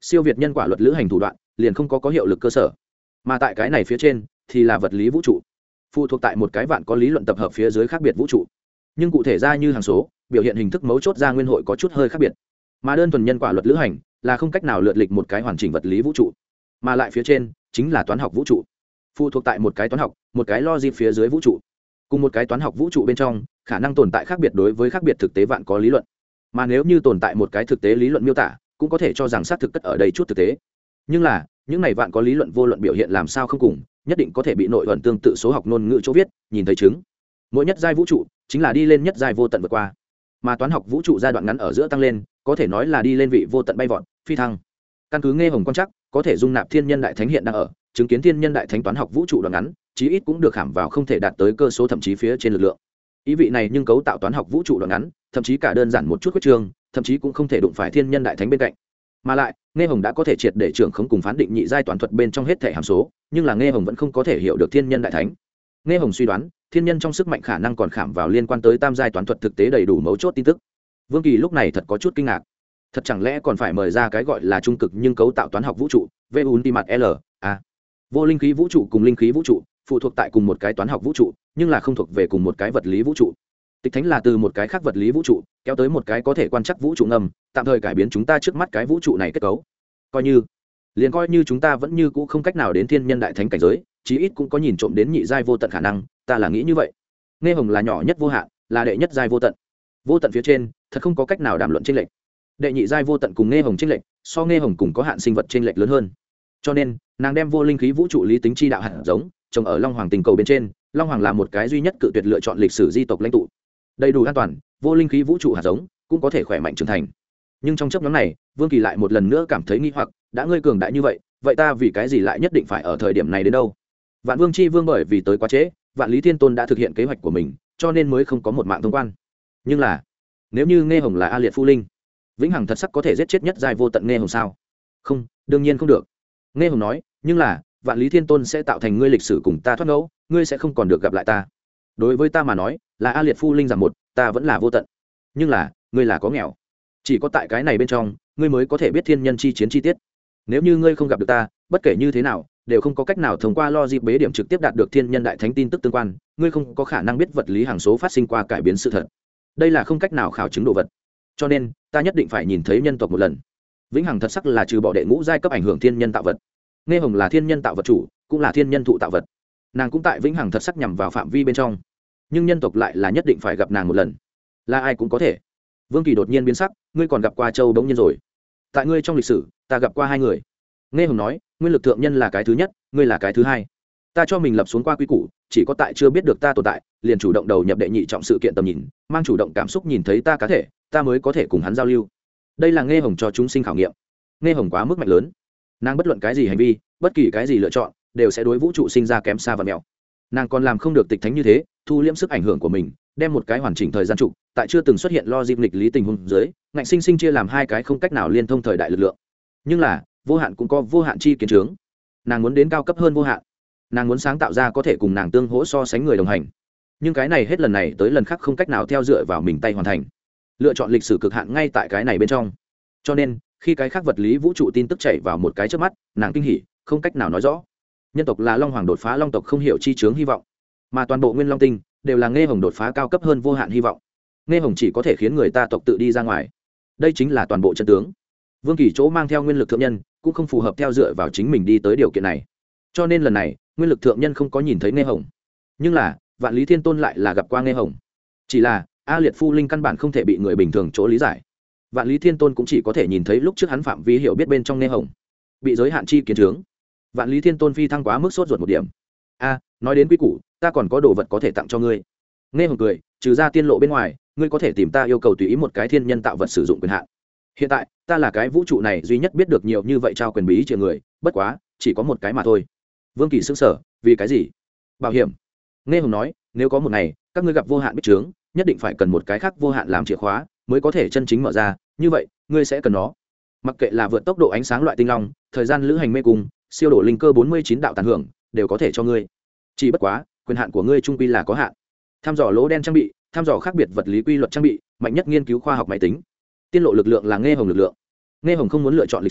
siêu việt nhân quả luật lữ hành thủ đoạn liền không có có hiệu lực cơ sở, mà tại cái này phía trên thì là vật lý vũ trụ, phụ thuộc tại một cái vạn có lý luận tập hợp phía dưới khác biệt vũ trụ, nhưng cụ thể ra như hàng số biểu hiện hình thức mấu chốt ra nguyên hội có chút hơi khác biệt, mà đơn thuần nhân quả luật lữ hành là không cách nào lượt lịch một cái hoàn chỉnh vật lý vũ trụ, mà lại phía trên chính là toán học vũ trụ, phụ thuộc tại một cái toán học một cái logic phía dưới vũ trụ, cùng một cái toán học vũ trụ bên trong khả năng tồn tại khác biệt đối với khác biệt thực tế vạn có lý luận, mà nếu như tồn tại một cái thực tế lý luận miêu tả cũng có thể cho rằng xác thực cất ở đây chút thực tế, nhưng là những này vạn có lý luận vô luận biểu hiện làm sao không cùng nhất định có thể bị nội luận tương tự số học ngôn ngữ chỗ viết nhìn thấy chứng. Mỗi nhất giai vũ trụ chính là đi lên nhất giai vô tận vượt qua, mà toán học vũ trụ giai đoạn ngắn ở giữa tăng lên có thể nói là đi lên vị vô tận bay vọt phi thăng. Căn cứ nghe hồng quan chắc có thể dung nạp thiên nhân đại thánh hiện đang ở chứng kiến thiên nhân đại thánh toán học vũ trụ đoạn ngắn chí ít cũng được khảm vào không thể đạt tới cơ số thậm chí phía trên lực lượng. Ý vị này nhưng cấu tạo toán học vũ trụ đoạn ngắn thậm chí cả đơn giản một chút quyết trường thậm chí cũng không thể đụng phải thiên nhân đại thánh bên cạnh, mà lại nghe hồng đã có thể triệt để trưởng khống cùng phán định nhị giai toán thuật bên trong hết thể hàm số, nhưng là nghe hồng vẫn không có thể hiểu được thiên nhân đại thánh. Nghe hồng suy đoán thiên nhân trong sức mạnh khả năng còn khảm vào liên quan tới tam giai toán thuật thực tế đầy đủ mấu chốt tin tức. Vương Kỳ lúc này thật có chút kinh ngạc, thật chẳng lẽ còn phải mời ra cái gọi là trung cực nhưng cấu tạo toán học vũ trụ v ultimate l a vô linh khí vũ trụ cùng linh khí vũ trụ phụ thuộc tại cùng một cái toán học vũ trụ nhưng là không thuộc về cùng một cái vật lý vũ trụ. Tịch thánh là từ một cái khác vật lý vũ trụ kéo tới một cái có thể quan trắc vũ trụ ngầm, tạm thời cải biến chúng ta trước mắt cái vũ trụ này kết cấu. Coi như liền coi như chúng ta vẫn như cũ không cách nào đến thiên nhân đại thánh cảnh giới, chí ít cũng có nhìn trộm đến nhị giai vô tận khả năng, ta là nghĩ như vậy. Nghe hồng là nhỏ nhất vô hạn, là đệ nhất giai vô tận. Vô tận phía trên thật không có cách nào đàm luận chênh lệch. Đệ nhị giai vô tận cùng nghe hồng chênh lệch so nghe hồng cùng có hạn sinh vật chênh lệch lớn hơn, cho nên nàng đem vô linh khí vũ trụ lý tính chi đạo hạt giống trồng ở long hoàng tình cầu bên trên. Long hoàng là một cái duy nhất cự tuyệt lựa chọn lịch sử di tộc lãnh tụ, đầy đủ an toàn, vô linh khí vũ trụ hạt giống cũng có thể khỏe mạnh trưởng thành. Nhưng trong chấp nhóm này Vương Kỳ lại một lần nữa cảm thấy nghi hoặc, đã ngươi cường đại như vậy vậy ta vì cái gì lại nhất định phải ở thời điểm này đến đâu? Vạn Vương chi vương bởi vì tới quá trễ, Vạn Lý Thiên Tôn đã thực hiện kế hoạch của mình cho nên mới không có một mạng thông quan. Nhưng là nếu như nghe hồng là A Liệt Phu Linh, vĩnh hằng thật sắc có thể giết chết nhất giai vô tận nghe hồng sao? Không, đương nhiên không được. Nghe hồng nói, nhưng là Vạn Lý Thiên Tôn sẽ tạo thành ngươi lịch sử cùng ta thoát ngẫu, ngươi sẽ không còn được gặp lại ta. Đối với ta mà nói là A Liệt Phu Linh giảm một, ta vẫn là vô tận. Nhưng là ngươi là có nghèo, chỉ có tại cái này bên trong ngươi mới có thể biết thiên nhân chi chiến chi tiết. Nếu như ngươi không gặp được ta, bất kể như thế nào đều không có cách nào thông qua logic bế điểm trực tiếp đạt được thiên nhân đại thánh tin tức tương quan, ngươi không có khả năng biết vật lý hằng số phát sinh qua cải biến sự thật. Đây là không cách nào khảo chứng đồ vật, cho nên ta nhất định phải nhìn thấy nhân tộc một lần. Vĩnh hằng thật sắc là trừ bỏ đệ ngũ giai cấp ảnh hưởng thiên nhân tạo vật, nghe hồng là thiên nhân tạo vật chủ, cũng là thiên nhân thụ tạo vật, nàng cũng tại vĩnh hằng thật sắc nhằm vào phạm vi bên trong, nhưng nhân tộc lại là nhất định phải gặp nàng một lần. Là ai cũng có thể. Vương Kỳ đột nhiên biến sắc, ngươi còn gặp qua Châu Đống Nhân rồi? Tại ngươi trong lịch sử ta gặp qua hai người. Nghe hồng nói, nguyên lực thượng nhân là cái thứ nhất, ngươi là cái thứ hai. Ta cho mình lập xuống qua quy củ, chỉ có tại chưa biết được ta tồn tại liền chủ động đầu nhập đệ nhị trọng sự kiện tầm nhìn, mang chủ động cảm xúc nhìn thấy ta cá thể, ta mới có thể cùng hắn giao lưu. Đây là nghe hồng cho chúng sinh khảo nghiệm. Nghe hồng quá mức mạnh lớn, nàng bất luận cái gì hành vi, bất kỳ cái gì lựa chọn đều sẽ đối vũ trụ sinh ra kém xa và mèo. Nàng còn làm không được tịch thánh như thế, thu liễm sức ảnh hưởng của mình, đem một cái hoàn chỉnh thời gian trụ tại chưa từng xuất hiện lo dịp nghịch lý tình huống dưới ngạnh sinh sinh chia làm hai cái không cách nào liên thông thời đại lực lượng. Nhưng là vô hạn cũng có vô hạn chi kiến trướng, nàng muốn đến cao cấp hơn vô hạn, nàng muốn sáng tạo ra có thể cùng nàng tương hỗ so sánh người đồng hành, nhưng cái này hết lần này tới lần khác không cách nào theo dựa vào mình tay hoàn thành. Lựa chọn lịch sử cực hạn ngay tại cái này bên trong, cho nên khi cái khác vật lý vũ trụ tin tức chảy vào một cái trước mắt, nàng kinh hỉ không cách nào nói rõ. Nhân tộc là long hoàng đột phá long tộc không hiểu chi chướng hy vọng, mà toàn bộ nguyên long tinh đều là nghe hồng đột phá cao cấp hơn vô hạn hy vọng. Nghe hồng chỉ có thể khiến người ta tộc tự đi ra ngoài, đây chính là toàn bộ chân tướng. Vương Kỳ chỗ mang theo nguyên lực thượng nhân cũng không phù hợp theo dựa vào chính mình đi tới điều kiện này, cho nên lần này nguyên lực thượng nhân không có nhìn thấy nghe hồng, nhưng là Vạn Lý Thiên Tôn lại là gặp qua nghe hồng. Chỉ là A Liệt Phu Linh căn bản không thể bị người bình thường chỗ lý giải, Vạn Lý Thiên Tôn cũng chỉ có thể nhìn thấy lúc trước hắn phạm vi hiểu biết bên trong nghe hồng bị giới hạn chi kiến trướng. Vạn Lý Thiên Tôn phi thăng quá mức sốt ruột một điểm. A, nói đến quy củ, ta còn có đồ vật có thể tặng cho ngươi. Nghe hồng cười, trừ ra tiên lộ bên ngoài, ngươi có thể tìm ta yêu cầu tùy ý một cái thiên nhân tạo vật sử dụng quyền hạn. Hiện tại ta là cái vũ trụ này duy nhất biết được nhiều như vậy trao quyền bí chỉ người, bất quá chỉ có một cái mà thôi. Vương Kỳ sững sờ, vì cái gì? Bảo hiểm. Nghe hồng nói, nếu có một ngày các ngươi gặp vô hạn bích trướng, nhất định phải cần một cái khác vô hạn làm chìa khóa mới có thể chân chính mở ra, như vậy ngươi sẽ cần nó. Mặc kệ là vượt tốc độ ánh sáng loại tinh long, thời gian lữ hành mê cung, siêu độ linh cơ bốn mươi chín đạo tàn hưởng, đều có thể cho ngươi. Chỉ bất quá quyền hạn của ngươi trung quy là có hạn. Tham dò lỗ đen trang bị, tham dò khác biệt vật lý quy luật trang bị, mạnh nhất nghiên cứu khoa học máy tính. Tiên lộ lực lượng là nghe hồng lực lượng. Nghe hồng không muốn lựa chọn lịch sử,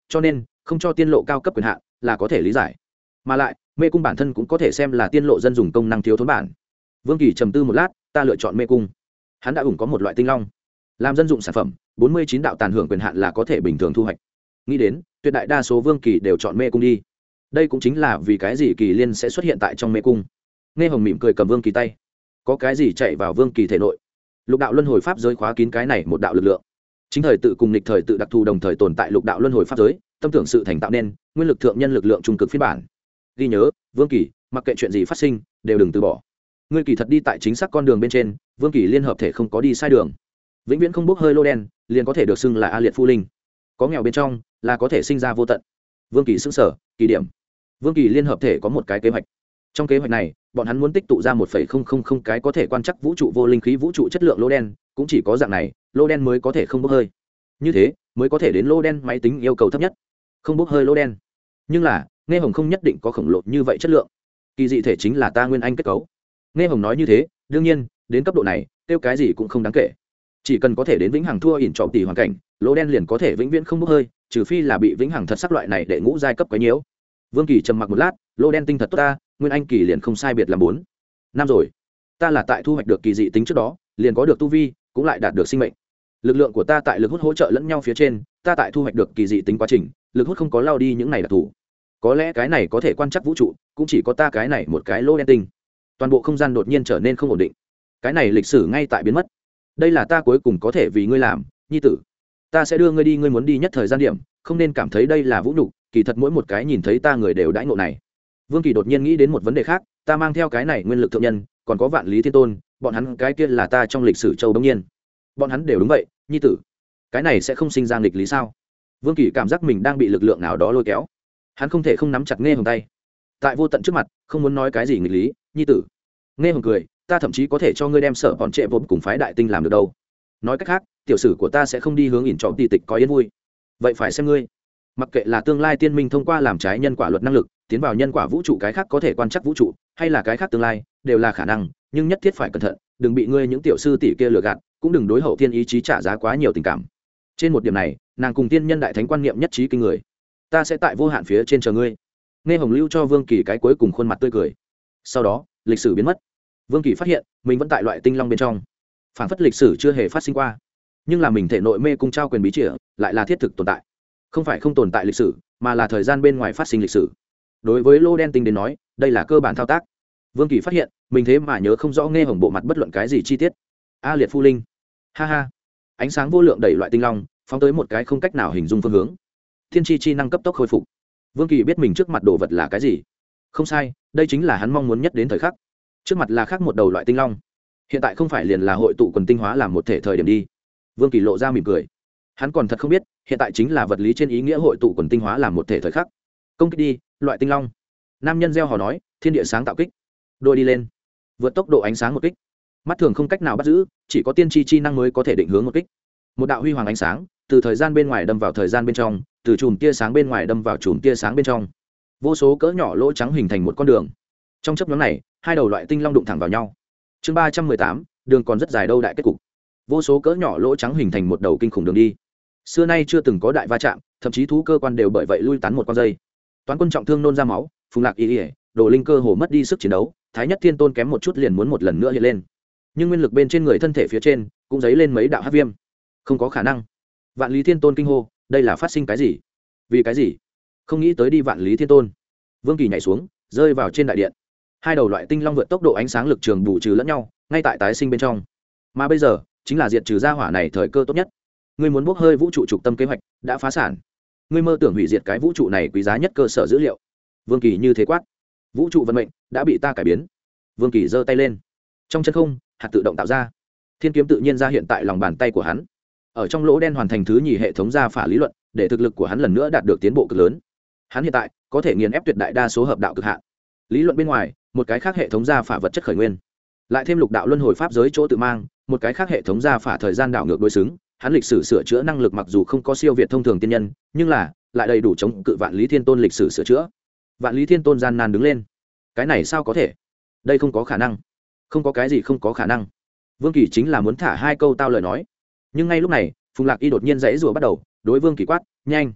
cho nên không cho tiên lộ cao cấp quyền hạn là có thể lý giải. Mà lại mê cung bản thân cũng có thể xem là tiên lộ dân dùng công năng thiếu thốn bản. Vương Kỳ trầm tư một lát, ta lựa chọn mê cung. Hắn đã ủng có một loại tinh long làm dân dụng sản phẩm, bốn mươi chín đạo tàn hưởng quyền hạn là có thể bình thường thu hoạch. Nghĩ đến tuyệt đại đa số Vương Kỳ đều chọn mê cung đi. Đây cũng chính là vì cái gì Kỳ Liên sẽ xuất hiện tại trong mê cung. Nghe Hồng mỉm cười cầm Vương Kỳ tay, có cái gì chạy vào Vương Kỳ thể nội. Lục đạo luân hồi pháp giới khóa kín cái này một đạo lực lượng, chính thời tự cùng nghịch thời tự đặc thù đồng thời tồn tại lục đạo luân hồi pháp giới, tâm tưởng sự thành tạo nên nguyên lực thượng nhân lực lượng trung cực phiên bản. Ghi nhớ, Vương Kỳ, mặc kệ chuyện gì phát sinh đều đừng từ bỏ. Ngươi kỳ thật đi tại chính xác con đường bên trên, Vương Kỳ liên hợp thể không có đi sai đường, vĩnh viễn không bốc hơi lô đen, liền có thể được xưng là a liệt phu linh. Có nghèo bên trong là có thể sinh ra vô tận. Vương Kỳ sững sở, kỳ điểm. Vương Kỳ liên hợp thể có một cái kế hoạch. Trong kế hoạch này, bọn hắn muốn tích tụ ra một phẩy không không không cái có thể quan trắc vũ trụ vô linh khí vũ trụ chất lượng lô đen, cũng chỉ có dạng này, lô đen mới có thể không bốc hơi. Như thế, mới có thể đến lô đen máy tính yêu cầu thấp nhất, không bốc hơi lô đen. Nhưng là, Nghe Hồng không nhất định có khổng lồ như vậy chất lượng. Kỳ dị thể chính là ta nguyên anh kết cấu. Nghe Hồng nói như thế, đương nhiên, đến cấp độ này, tiêu cái gì cũng không đáng kể. Chỉ cần có thể đến vĩnh hằng thua ỉn trọng tỷ hoàn cảnh, lô đen liền có thể vĩnh viễn không bốc hơi, trừ phi là bị vĩnh hằng thật sắc loại này để ngũ giai cấp quấy nhiễu. Vương Kỳ trầm mặc một lát, lô đen tinh thật tốt ta, nguyên anh kỳ liền không sai biệt làm bốn năm rồi. Ta là tại thu hoạch được kỳ dị tính trước đó, liền có được tu vi, cũng lại đạt được sinh mệnh. Lực lượng của ta tại lực hút hỗ trợ lẫn nhau phía trên, ta tại thu hoạch được kỳ dị tính quá trình, lực hút không có lao đi những này đặc thù. Có lẽ cái này có thể quan trắc vũ trụ, cũng chỉ có ta cái này một cái lô đen tinh. Toàn bộ không gian đột nhiên trở nên không ổn định. Cái này lịch sử ngay tại biến mất. Đây là ta cuối cùng có thể vì ngươi làm, nhi tử. Ta sẽ đưa ngươi đi ngươi muốn đi nhất thời gian điểm, không nên cảm thấy đây là vũ nhục, kỳ thật mỗi một cái nhìn thấy ta người đều đãi ngộ này. Vương Kỳ đột nhiên nghĩ đến một vấn đề khác, ta mang theo cái này nguyên lực thượng nhân, còn có vạn lý thiên tôn, bọn hắn cái kia là ta trong lịch sử châu đông nhiên. Bọn hắn đều đúng vậy, nhi tử. Cái này sẽ không sinh ra nghịch lý sao? Vương Kỳ cảm giác mình đang bị lực lượng nào đó lôi kéo. Hắn không thể không nắm chặt Nghe Hồng tay. Tại vô tận trước mặt, không muốn nói cái gì nghịch lý, nhi tử. Nghe Hồng cười, ta thậm chí có thể cho ngươi đem sở bọn trệ vốn cùng phái đại tinh làm được đâu. Nói cách khác, tiểu sử của ta sẽ không đi hướng ỉn trọng tỷ tịch có yên vui. Vậy phải xem ngươi. Mặc kệ là tương lai tiên minh thông qua làm trái nhân quả luật năng lực, tiến vào nhân quả vũ trụ cái khác có thể quan trắc vũ trụ, hay là cái khác tương lai, đều là khả năng, nhưng nhất thiết phải cẩn thận, đừng bị ngươi những tiểu sư tỷ kia lừa gạt, cũng đừng đối hậu thiên ý chí trả giá quá nhiều tình cảm. Trên một điểm này, nàng cùng tiên nhân đại thánh quan niệm nhất trí kinh người. Ta sẽ tại vô hạn phía trên chờ ngươi. Nghe Hồng lưu cho Vương Kỳ cái cuối cùng khuôn mặt tươi cười. Sau đó, lịch sử biến mất. Vương Kỳ phát hiện, mình vẫn tại loại tinh long bên trong. Phản phất lịch sử chưa hề phát sinh qua, nhưng là mình thể nội mê cung trao quyền bí chìa, lại là thiết thực tồn tại. Không phải không tồn tại lịch sử, mà là thời gian bên ngoài phát sinh lịch sử. Đối với lô đen tinh đến nói, đây là cơ bản thao tác. Vương Kỳ phát hiện, mình thế mà nhớ không rõ Nghe Hồng bộ mặt bất luận cái gì chi tiết. A liệt phu linh. Ha ha. Ánh sáng vô lượng đẩy loại tinh long, phóng tới một cái không cách nào hình dung phương hướng. Thiên chi chi năng cấp tốc khôi phục. Vương Kỳ biết mình trước mặt đồ vật là cái gì. Không sai, đây chính là hắn mong muốn nhất đến thời khắc. Trước mặt là khác một đầu loại tinh long. Hiện tại không phải liền là hội tụ quần tinh hóa làm một thể thời điểm đi. Vương Kỳ lộ ra mỉm cười. Hắn còn thật không biết, hiện tại chính là vật lý trên ý nghĩa hội tụ quần tinh hóa làm một thể thời khắc. Công kích đi, loại tinh long. Nam nhân gieo hò nói, thiên địa sáng tạo kích. Đôi đi lên, vượt tốc độ ánh sáng một kích. Mắt thường không cách nào bắt giữ, chỉ có tiên tri chi năng mới có thể định hướng một kích. Một đạo huy hoàng ánh sáng, từ thời gian bên ngoài đâm vào thời gian bên trong, từ chùm tia sáng bên ngoài đâm vào chùm tia sáng bên trong. Vô số cỡ nhỏ lỗ trắng hình thành một con đường. Trong chớp nhoáng này, hai đầu loại tinh long đụng thẳng vào nhau. Chương ba trăm mười tám, đường còn rất dài đâu đại kết cục. Vô số cỡ nhỏ lỗ trắng hình thành một đầu kinh khủng đường đi. Xưa nay chưa từng có đại va chạm, thậm chí thú cơ quan đều bởi vậy lui tán một con dây. Toán quân trọng thương nôn ra máu, Phùng Lạc Y, Đồ Linh cơ hồ mất đi sức chiến đấu, Thái Nhất Thiên Tôn kém một chút liền muốn một lần nữa hiện lên. Nhưng nguyên lực bên trên người thân thể phía trên cũng dấy lên mấy đạo hắc viêm. Không có khả năng. Vạn Lý Thiên Tôn kinh hô, đây là phát sinh cái gì? Vì cái gì? Không nghĩ tới đi Vạn Lý Thiên Tôn. Vương Kỳ nhảy xuống, rơi vào trên đại điện. Hai đầu loại tinh long vượt tốc độ ánh sáng lực trường bù trừ lẫn nhau, ngay tại tái sinh bên trong. Mà bây giờ, chính là diệt trừ ra hỏa này thời cơ tốt nhất. Ngươi muốn bốc hơi vũ trụ trục tâm kế hoạch đã phá sản. Ngươi mơ tưởng hủy diệt cái vũ trụ này quý giá nhất cơ sở dữ liệu. Vương Kỳ như thế quát. Vũ trụ vận mệnh đã bị ta cải biến. Vương Kỳ giơ tay lên. Trong chân không, hạt tự động tạo ra. Thiên kiếm tự nhiên ra hiện tại lòng bàn tay của hắn. Ở trong lỗ đen hoàn thành thứ nhì hệ thống gia phả lý luận, để thực lực của hắn lần nữa đạt được tiến bộ cực lớn. Hắn hiện tại có thể nghiền ép tuyệt đại đa số hợp đạo cực hạn. Lý luận bên ngoài, một cái khác hệ thống gia phả vật chất khởi nguyên, lại thêm lục đạo luân hồi pháp giới chỗ tự mang, một cái khác hệ thống gia phả thời gian đảo ngược đối xứng. Hắn lịch sử sửa chữa năng lực mặc dù không có siêu việt thông thường tiên nhân, nhưng là lại đầy đủ chống cự Vạn Lý Thiên Tôn lịch sử sửa chữa. Vạn Lý Thiên Tôn gian nan đứng lên. Cái này sao có thể? Đây không có khả năng. Không có cái gì không có khả năng. Vương Kỳ chính là muốn thả hai câu tao lời nói, nhưng ngay lúc này, Phùng Lạc Y đột nhiên giãy rủa bắt đầu, đối Vương Kỳ quát, "Nhanh,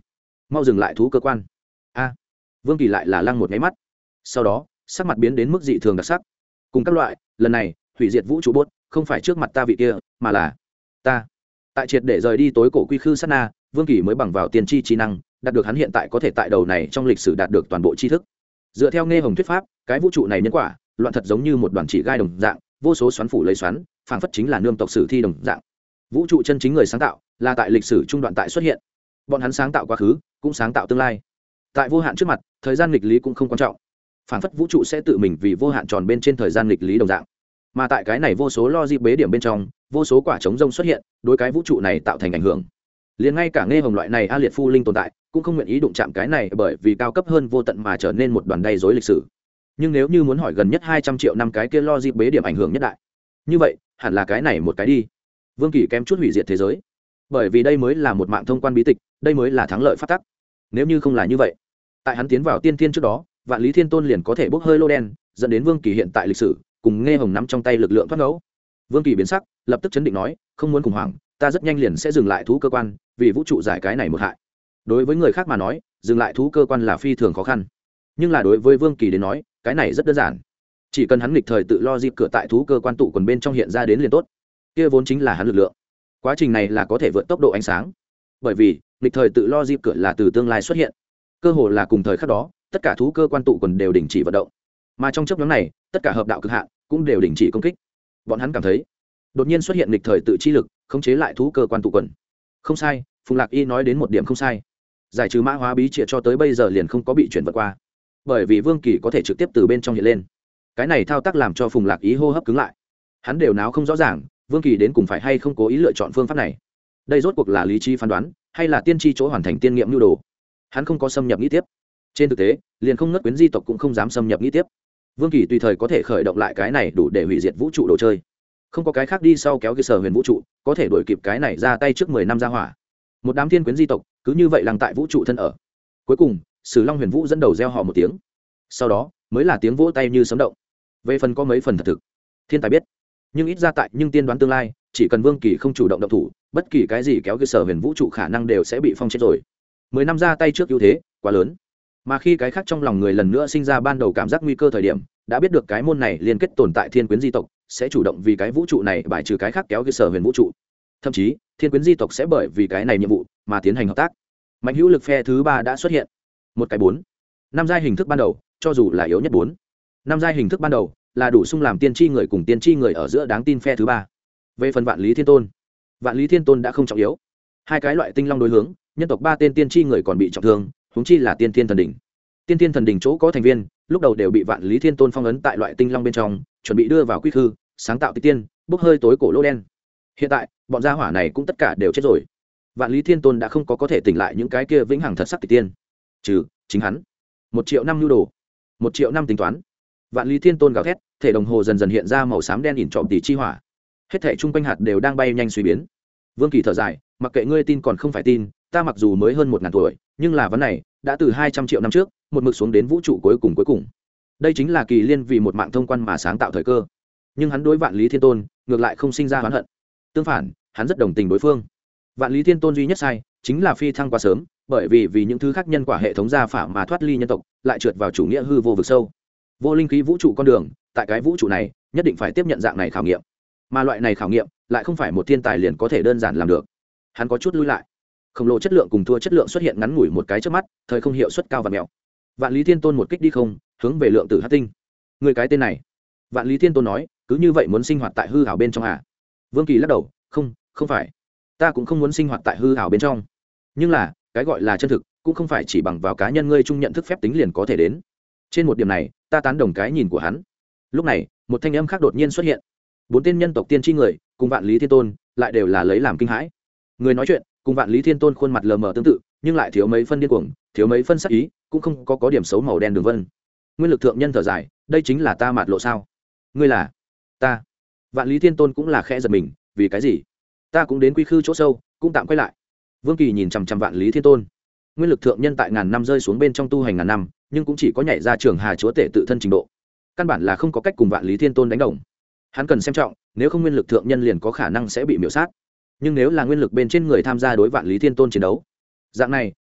mau dừng lại thú cơ quan. A. Vương Kỳ lại là lăng một nháy mắt, sau đó sắc mặt biến đến mức dị thường đặc sắc. Cùng các loại, lần này hủy diệt vũ trụ bốt không phải trước mặt ta vị kia, mà là ta. Tại triệt để rời đi tối cổ quy khư sát na, Vương Kỳ mới bằng vào tiền tri trí năng đạt được hắn hiện tại có thể tại đầu này trong lịch sử đạt được toàn bộ tri thức. Dựa theo nghe hồng thuyết pháp, cái vũ trụ này nhân quả loạn thật giống như một đoàn chỉ gai đồng dạng, vô số xoắn phủ lấy xoắn, phảng phất chính là nương tộc sử thi đồng dạng. Vũ trụ chân chính người sáng tạo là tại lịch sử trung đoạn tại xuất hiện, bọn hắn sáng tạo quá khứ cũng sáng tạo tương lai. Tại vô hạn trước mặt, thời gian nghịch lý cũng không quan trọng, phảng phất vũ trụ sẽ tự mình vì vô hạn tròn bên trên thời gian nghịch lý đồng dạng. Mà tại cái này vô số logic bế điểm bên trong, vô số quả trống rông xuất hiện, đối cái vũ trụ này tạo thành ảnh hưởng. Liền ngay cả nghe hồng loại này a liệt phu linh tồn tại cũng không nguyện ý đụng chạm cái này, bởi vì cao cấp hơn vô tận mà trở nên một đoàn đầy rối lịch sử. Nhưng nếu như muốn hỏi gần nhất hai trăm triệu năm cái kia logic bế điểm ảnh hưởng nhất đại, như vậy hẳn là cái này một cái đi. Vương Kỳ kém chút hủy diệt thế giới, bởi vì đây mới là một mạng thông quan bí tịch, đây mới là thắng lợi phát tắc. Nếu như không là như vậy, tại hắn tiến vào tiên thiên trước đó, Vạn Lý Thiên Tôn liền có thể bốc hơi lô đen, dẫn đến Vương Kỳ hiện tại lịch sử cùng nghe hồng nắm trong tay lực lượng thoát ngẫu. Vương Kỳ biến sắc, lập tức chấn định nói, không muốn khủng hoảng, ta rất nhanh liền sẽ dừng lại thú cơ quan, vì vũ trụ giải cái này một hại. Đối với người khác mà nói, dừng lại thú cơ quan là phi thường khó khăn, nhưng là đối với Vương Kỳ đến nói, cái này rất đơn giản. Chỉ cần hắn nghịch thời tự lo dịp cửa tại thú cơ quan tụ quần bên trong hiện ra đến liền tốt, kia vốn chính là hắn lực lượng. Quá trình này là có thể vượt tốc độ ánh sáng, bởi vì nghịch thời tự lo dịp cửa là từ tương lai xuất hiện, cơ hồ là cùng thời khắc đó, tất cả thú cơ quan tụ quần đều đình chỉ vận động, mà trong chốc ngắn này, tất cả hợp đạo cực hạn cũng đều đình chỉ công kích. Bọn hắn cảm thấy đột nhiên xuất hiện nghịch thời tự chi lực khống chế lại thú cơ quan tụ quần. Không sai, Phùng Lạc Y nói đến một điểm không sai, giải trừ mã hóa bí triệt cho tới bây giờ liền không có bị chuyển vật qua, bởi vì Vương Kỳ có thể trực tiếp từ bên trong hiện lên. Cái này thao tác làm cho Phùng Lạc Y hô hấp cứng lại, hắn đều náo không rõ ràng Vương Kỳ đến cùng phải hay không cố ý lựa chọn phương pháp này. Đây rốt cuộc là lý trí phán đoán hay là tiên tri chỗ hoàn thành tiên nghiệm nhu đồ. Hắn không có xâm nhập nghĩ tiếp, trên thực tế liền không ngất quyến di tộc cũng không dám xâm nhập nghĩ tiếp. Vương Kỳ tùy thời có thể khởi động lại cái này đủ để hủy diệt vũ trụ đồ chơi, không có cái khác đi sau kéo cái sở huyền vũ trụ có thể đuổi kịp cái này ra tay trước mười năm ra hỏa. Một đám thiên quyến di tộc cứ như vậy lằng tại vũ trụ thân ở. Cuối cùng Sử Long Huyền Vũ dẫn đầu reo hò một tiếng, sau đó mới là tiếng vỗ tay như sấm động. Về phần có mấy phần thật thực, thiên tài biết, nhưng ít ra tại nhưng tiên đoán tương lai, chỉ cần Vương Kỳ không chủ động động thủ, bất kỳ cái gì kéo cái sở huyền vũ trụ khả năng đều sẽ bị phong chết rồi. Mười năm ra tay trước ưu thế quá lớn, mà khi cái khác trong lòng người lần nữa sinh ra ban đầu cảm giác nguy cơ thời điểm, đã biết được cái môn này liên kết tồn tại thiên quyến di tộc sẽ chủ động vì cái vũ trụ này bài trừ cái khác kéo cái sở huyền vũ trụ. Thậm chí thiên quyến di tộc sẽ bởi vì cái này nhiệm vụ mà tiến hành hợp tác. Mạnh hữu lực phe thứ ba đã xuất hiện, một cái bốn năm giai hình thức ban đầu, cho dù là yếu nhất bốn năm giai hình thức ban đầu là đủ sung làm tiên tri người cùng tiên tri người ở giữa đáng tin phe thứ ba. Về phần Vạn Lý Thiên Tôn, Vạn Lý Thiên Tôn đã không trọng yếu, hai cái loại tinh long đối hướng, nhân tộc ba tên tiên tri người còn bị trọng thương, huống chi là tiên thiên thần đỉnh. Tiên thiên thần đỉnh chỗ có thành viên lúc đầu đều bị Vạn Lý Thiên Tôn phong ấn tại loại tinh long bên trong, chuẩn bị đưa vào quy khư sáng tạo tịch tiên, bốc hơi tối cổ lỗ đen. Hiện tại bọn gia hỏa này cũng tất cả đều chết rồi. Vạn Lý Thiên Tôn đã không có có thể tỉnh lại những cái kia vĩnh hằng thật sắc tịch tiên, trừ chính hắn. Một triệu năm nhu đồ, một triệu năm tính toán. Vạn Lý Thiên Tôn gào thét, thể đồng hồ dần dần hiện ra màu xám đen ỉn trọm tỷ chi hỏa, hết thể chung quanh hạt đều đang bay nhanh suy biến. Vương Kỳ thở dài, mặc kệ ngươi tin còn không phải tin, ta mặc dù mới hơn một ngàn tuổi, nhưng là vấn này đã từ hai trăm triệu năm trước một mực xuống đến vũ trụ cuối cùng cuối cùng. Đây chính là kỳ liên vì một mạng thông quan mà sáng tạo thời cơ. Nhưng hắn đối Vạn Lý Thiên Tôn ngược lại không sinh ra oán hận, tương phản hắn rất đồng tình đối phương. Vạn Lý Thiên Tôn duy nhất sai chính là phi thăng quá sớm, bởi vì vì những thứ khác nhân quả hệ thống gia phạm mà thoát ly nhân tộc, lại trượt vào chủ nghĩa hư vô vực sâu. Vô linh khí vũ trụ con đường, tại cái vũ trụ này nhất định phải tiếp nhận dạng này khảo nghiệm, mà loại này khảo nghiệm lại không phải một thiên tài liền có thể đơn giản làm được. Hắn có chút lui lại, khổng lồ chất lượng cùng thua chất lượng xuất hiện ngắn ngủi một cái trước mắt, thời không hiệu suất cao và mèo. Vạn Lý Thiên Tôn một kích đi không, hướng về lượng tử hắc tinh. Người cái tên này, Vạn Lý Thiên Tôn nói, cứ như vậy muốn sinh hoạt tại hư ảo bên trong à? Vương Kỳ lắc đầu, không, không phải, ta cũng không muốn sinh hoạt tại hư ảo bên trong, nhưng là cái gọi là chân thực cũng không phải chỉ bằng vào cá nhân ngươi chung nhận thức phép tính liền có thể đến. Trên một điểm này ta tán đồng cái nhìn của hắn. Lúc này một thanh âm khác đột nhiên xuất hiện, bốn tên nhân tộc tiên tri người cùng Vạn Lý Thiên Tôn lại đều là lấy làm kinh hãi. Người nói chuyện cùng Vạn Lý Thiên Tôn khuôn mặt lờ mờ tương tự, nhưng lại thiếu mấy phân điên cuồng, thiếu mấy phân sắc ý, cũng không có có điểm xấu màu đen đường vân. Nguyên lực thượng nhân thở dài, đây chính là ta mạt lộ sao? Ngươi là ta? Vạn Lý Thiên Tôn cũng là khẽ giật mình, vì cái gì? Ta cũng đến quy khư chỗ sâu, cũng tạm quay lại. Vương Kỳ nhìn chằm chằm Vạn Lý Thiên Tôn. Nguyên lực thượng nhân tại ngàn năm rơi xuống bên trong tu hành ngàn năm, nhưng cũng chỉ có nhảy ra trường hà chúa tể tự thân trình độ, căn bản là không có cách cùng Vạn Lý Thiên Tôn đánh đồng. Hắn cần xem trọng, nếu không nguyên lực thượng nhân liền có khả năng sẽ bị miểu sát. Nhưng nếu là nguyên lực bên trên người tham gia đối Vạn Lý Thiên Tôn chiến đấu, dạng này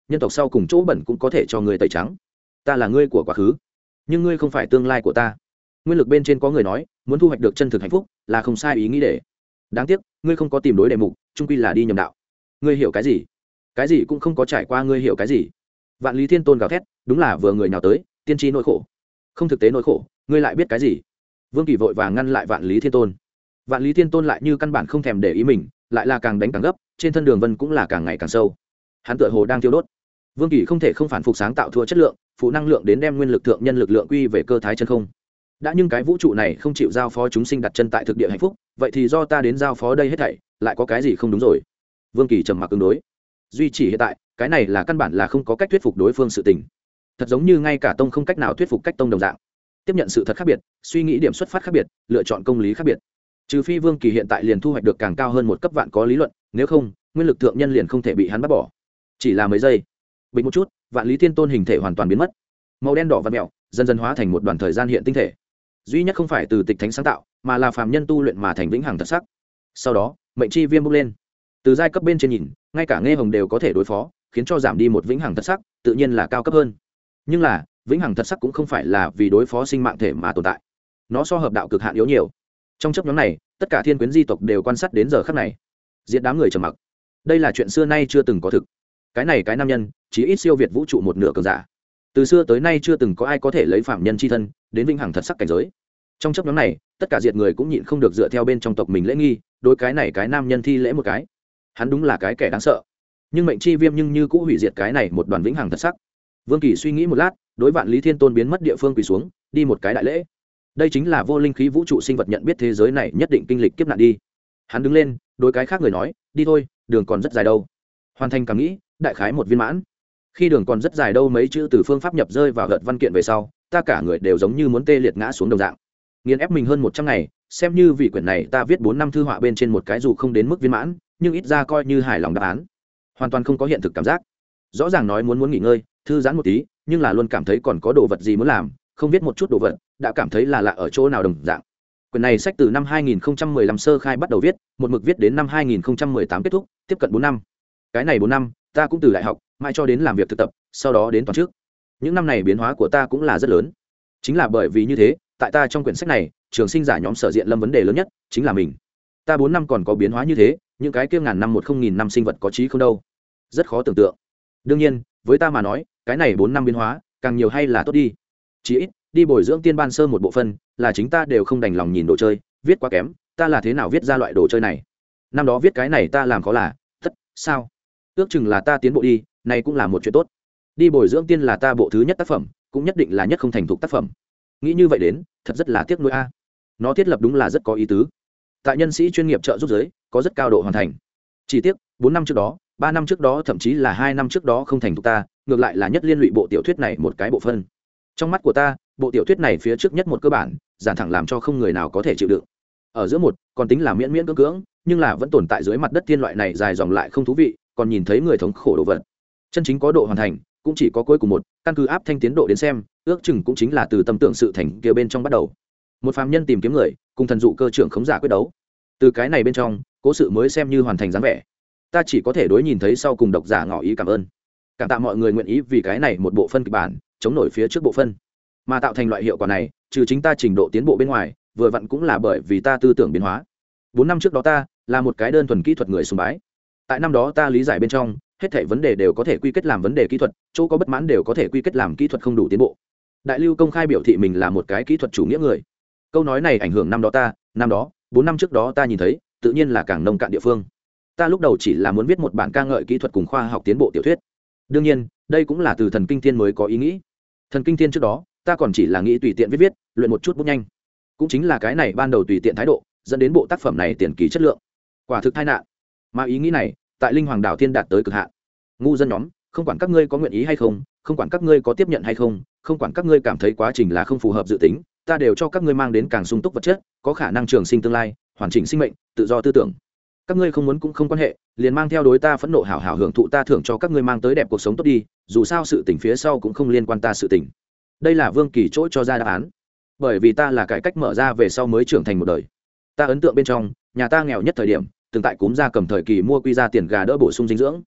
nhân tộc sau cùng chỗ bẩn cũng có thể cho ngươi tẩy trắng. Ta là ngươi của quá khứ, nhưng ngươi không phải tương lai của ta. Nguyên lực bên trên có người nói muốn thu hoạch được chân thực hạnh phúc là không sai ý nghĩ để, đáng tiếc ngươi không có tìm đối đề mục, chung quy là đi nhầm đạo. Ngươi hiểu cái gì? Cái gì cũng không có trải qua, ngươi hiểu cái gì? Vạn Lý Thiên Tôn gào thét, đúng là vừa người nào tới tiên tri nỗi khổ, không thực tế nỗi khổ, ngươi lại biết cái gì? Vương Kỳ vội vàng ngăn lại Vạn Lý Thiên Tôn. Vạn Lý Thiên Tôn lại như căn bản không thèm để ý mình, lại là càng đánh càng gấp, trên thân đường vân cũng là càng ngày càng sâu. Hắn tựa hồ đang thiêu đốt. Vương Kỳ không thể không phản phục sáng tạo thua chất lượng, phụ năng lượng đến đem nguyên lực thượng nhân lực lượng quy về cơ thái chân không. Đã nhưng cái vũ trụ này không chịu giao phó chúng sinh đặt chân tại thực địa hạnh phúc, vậy thì do ta đến giao phó đây hết thảy, lại có cái gì không đúng rồi? Vương Kỳ trầm mặc ứng đối. Duy chỉ hiện tại, cái này là căn bản là không có cách thuyết phục đối phương sự tình. Thật giống như ngay cả tông không cách nào thuyết phục cách tông đồng dạng. Tiếp nhận sự thật khác biệt, suy nghĩ điểm xuất phát khác biệt, lựa chọn công lý khác biệt. Trừ phi Vương Kỳ hiện tại liền thu hoạch được càng cao hơn một cấp vạn có lý luận, nếu không, nguyên lực thượng nhân liền không thể bị hắn bắt bỏ. Chỉ là mấy giây, bình một chút, Vạn Lý Thiên Tôn hình thể hoàn toàn biến mất. Màu đen đỏ vằn mèo, dần dần hóa thành một đoàn thời gian hiện tinh thể. Duy nhất không phải từ tịch thánh sáng tạo, mà là phàm nhân tu luyện mà thành vĩnh hằng thật sắc. Sau đó, mệnh chi viêm bốc lên. Từ giai cấp bên trên nhìn, ngay cả nghe hồng đều có thể đối phó, khiến cho giảm đi một vĩnh hằng thật sắc, tự nhiên là cao cấp hơn. Nhưng là, vĩnh hằng thật sắc cũng không phải là vì đối phó sinh mạng thể mà tồn tại. Nó so hợp đạo cực hạn yếu nhiều. Trong chấp nhóm này, tất cả thiên quyến di tộc đều quan sát đến giờ khắc này. Diệt đám người trầm mặc. Đây là chuyện xưa nay chưa từng có thực. Cái này cái nam nhân, chỉ ít siêu việt vũ trụ một nửa cường giả. Từ xưa tới nay chưa từng có ai có thể lấy phạm nhân chi thân đến vĩnh hằng thật sắc cảnh giới. Trong chấp nhóm này, tất cả diệt người cũng nhịn không được dựa theo bên trong tộc mình lễ nghi, đối cái này cái nam nhân thi lễ một cái. Hắn đúng là cái kẻ đáng sợ. Nhưng mệnh chi viêm nhưng như cũ hủy diệt cái này một đoàn vĩnh hằng thật sắc. Vương Kỳ suy nghĩ một lát, đối Vạn Lý Thiên Tôn biến mất địa phương quỳ xuống, đi một cái đại lễ. Đây chính là vô linh khí vũ trụ sinh vật nhận biết thế giới này nhất định kinh lịch kiếp nạn đi. Hắn đứng lên, đối cái khác người nói, đi thôi, đường còn rất dài đâu. Hoàn thành cảm nghĩ, đại khái một viên mãn. Khi đường còn rất dài đâu mấy chữ từ phương pháp nhập rơi vào gợt văn kiện về sau, ta cả người đều giống như muốn tê liệt ngã xuống đồng dạng. Nghiền ép mình hơn một trăm ngày, xem như vì quyển này ta viết bốn năm thư họa bên trên một cái dù không đến mức viên mãn, nhưng ít ra coi như hài lòng đáp án. Hoàn toàn không có hiện thực cảm giác. Rõ ràng nói muốn muốn nghỉ ngơi, thư giãn một tí, nhưng là luôn cảm thấy còn có đồ vật gì muốn làm, không viết một chút đồ vật, đã cảm thấy là lạ ở chỗ nào đồng dạng. Quyển này sách từ năm hai nghìn không trăm mười lăm sơ khai bắt đầu viết, một mực viết đến năm hai nghìn không trăm mười tám kết thúc, tiếp cận bốn năm. Cái này bốn năm, ta cũng từ đại học, mãi cho đến làm việc thực tập, sau đó đến toàn trước. Những năm này biến hóa của ta cũng là rất lớn. Chính là bởi vì như thế, tại ta trong quyển sách này, trường sinh giả nhóm sở diện lâm vấn đề lớn nhất chính là mình. Ta bốn năm còn có biến hóa như thế, những cái kia ngàn năm một không nghìn năm sinh vật có trí không đâu. Rất khó tưởng tượng. Đương nhiên, với ta mà nói, cái này bốn năm biến hóa, càng nhiều hay là tốt đi. Chỉ ít, đi bồi dưỡng tiên ban sơ một bộ phân, là chính ta đều không đành lòng nhìn đồ chơi, viết quá kém, ta là thế nào viết ra loại đồ chơi này. Năm đó viết cái này ta làm khó là, tất, sao? Ước chừng là ta tiến bộ đi, này cũng là một chuyện tốt. Đi bồi dưỡng tiên là ta bộ thứ nhất tác phẩm, cũng nhất định là nhất không thành thục tác phẩm. Nghĩ như vậy đến, thật rất là tiếc nuối a. Nó thiết lập đúng là rất có ý tứ. Tại nhân sĩ chuyên nghiệp trợ giúp giới, có rất cao độ hoàn thành. Chỉ tiếc, bốn năm trước đó, ba năm trước đó, thậm chí là hai năm trước đó không thành thục ta, ngược lại là nhất liên lụy bộ tiểu thuyết này một cái bộ phân. Trong mắt của ta, bộ tiểu thuyết này phía trước nhất một cơ bản, giản thẳng làm cho không người nào có thể chịu đựng. Ở giữa một, còn tính là miễn miễn cưỡng cưỡng, nhưng là vẫn tồn tại dưới mặt đất thiên loại này dài dòng lại không thú vị, còn nhìn thấy người thống khổ đồ vật. Chân chính có độ hoàn thành, cũng chỉ có cuối cùng một, căn cứ áp thanh tiến độ đến xem, ước chừng cũng chính là từ tâm tưởng sự thành kia bên trong bắt đầu. Một phàm nhân tìm kiếm người, cùng thần dụ cơ trưởng khống giả quyết đấu. Từ cái này bên trong, cố sự mới xem như hoàn thành dáng vẻ. Ta chỉ có thể đối nhìn thấy sau cùng độc giả ngỏ ý cảm ơn. Cảm tạ mọi người nguyện ý vì cái này một bộ phân kịch bản, chống nổi phía trước bộ phân. Mà tạo thành loại hiệu quả này, trừ chính ta trình độ tiến bộ bên ngoài, vừa vặn cũng là bởi vì ta tư tưởng biến hóa. Bốn năm trước đó ta là một cái đơn thuần kỹ thuật người sùng bái. Tại năm đó ta lý giải bên trong, hết thảy vấn đề đều có thể quy kết làm vấn đề kỹ thuật, chỗ có bất mãn đều có thể quy kết làm kỹ thuật không đủ tiến bộ. Đại Lưu công khai biểu thị mình là một cái kỹ thuật chủ nghĩa người. Câu nói này ảnh hưởng năm đó ta, năm đó, bốn năm trước đó ta nhìn thấy, tự nhiên là càng nông cạn địa phương. Ta lúc đầu chỉ là muốn viết một bản ca ngợi kỹ thuật cùng khoa học tiến bộ tiểu thuyết. Đương nhiên, đây cũng là từ Thần Kinh Thiên mới có ý nghĩ. Thần Kinh Thiên trước đó, ta còn chỉ là nghĩ tùy tiện viết viết, luyện một chút bút nhanh. Cũng chính là cái này ban đầu tùy tiện thái độ, dẫn đến bộ tác phẩm này tiền kỳ chất lượng. Quả thực tai nạn. Mà ý nghĩ này, tại Linh Hoàng đảo Thiên đạt tới cực hạn. Ngu dân nhóm, không quản các ngươi có nguyện ý hay không, không quản các ngươi có tiếp nhận hay không, không quản các ngươi cảm thấy quá trình là không phù hợp dự tính, ta đều cho các ngươi mang đến càng sung túc vật chất, có khả năng trường sinh tương lai, hoàn chỉnh sinh mệnh, tự do tư tưởng. Các ngươi không muốn cũng không quan hệ, liền mang theo đối ta phẫn nộ hảo hảo hưởng thụ ta thưởng cho các ngươi mang tới đẹp cuộc sống tốt đi, dù sao sự tình phía sau cũng không liên quan ta sự tình. Đây là Vương Kỳ chỗ cho ra đáp án. Bởi vì ta là cải cách mở ra về sau mới trưởng thành một đời. Ta ấn tượng bên trong, nhà ta nghèo nhất thời điểm, từng tại cúm gia cầm thời kỳ mua quy ra tiền gà đỡ bổ sung dinh dưỡng.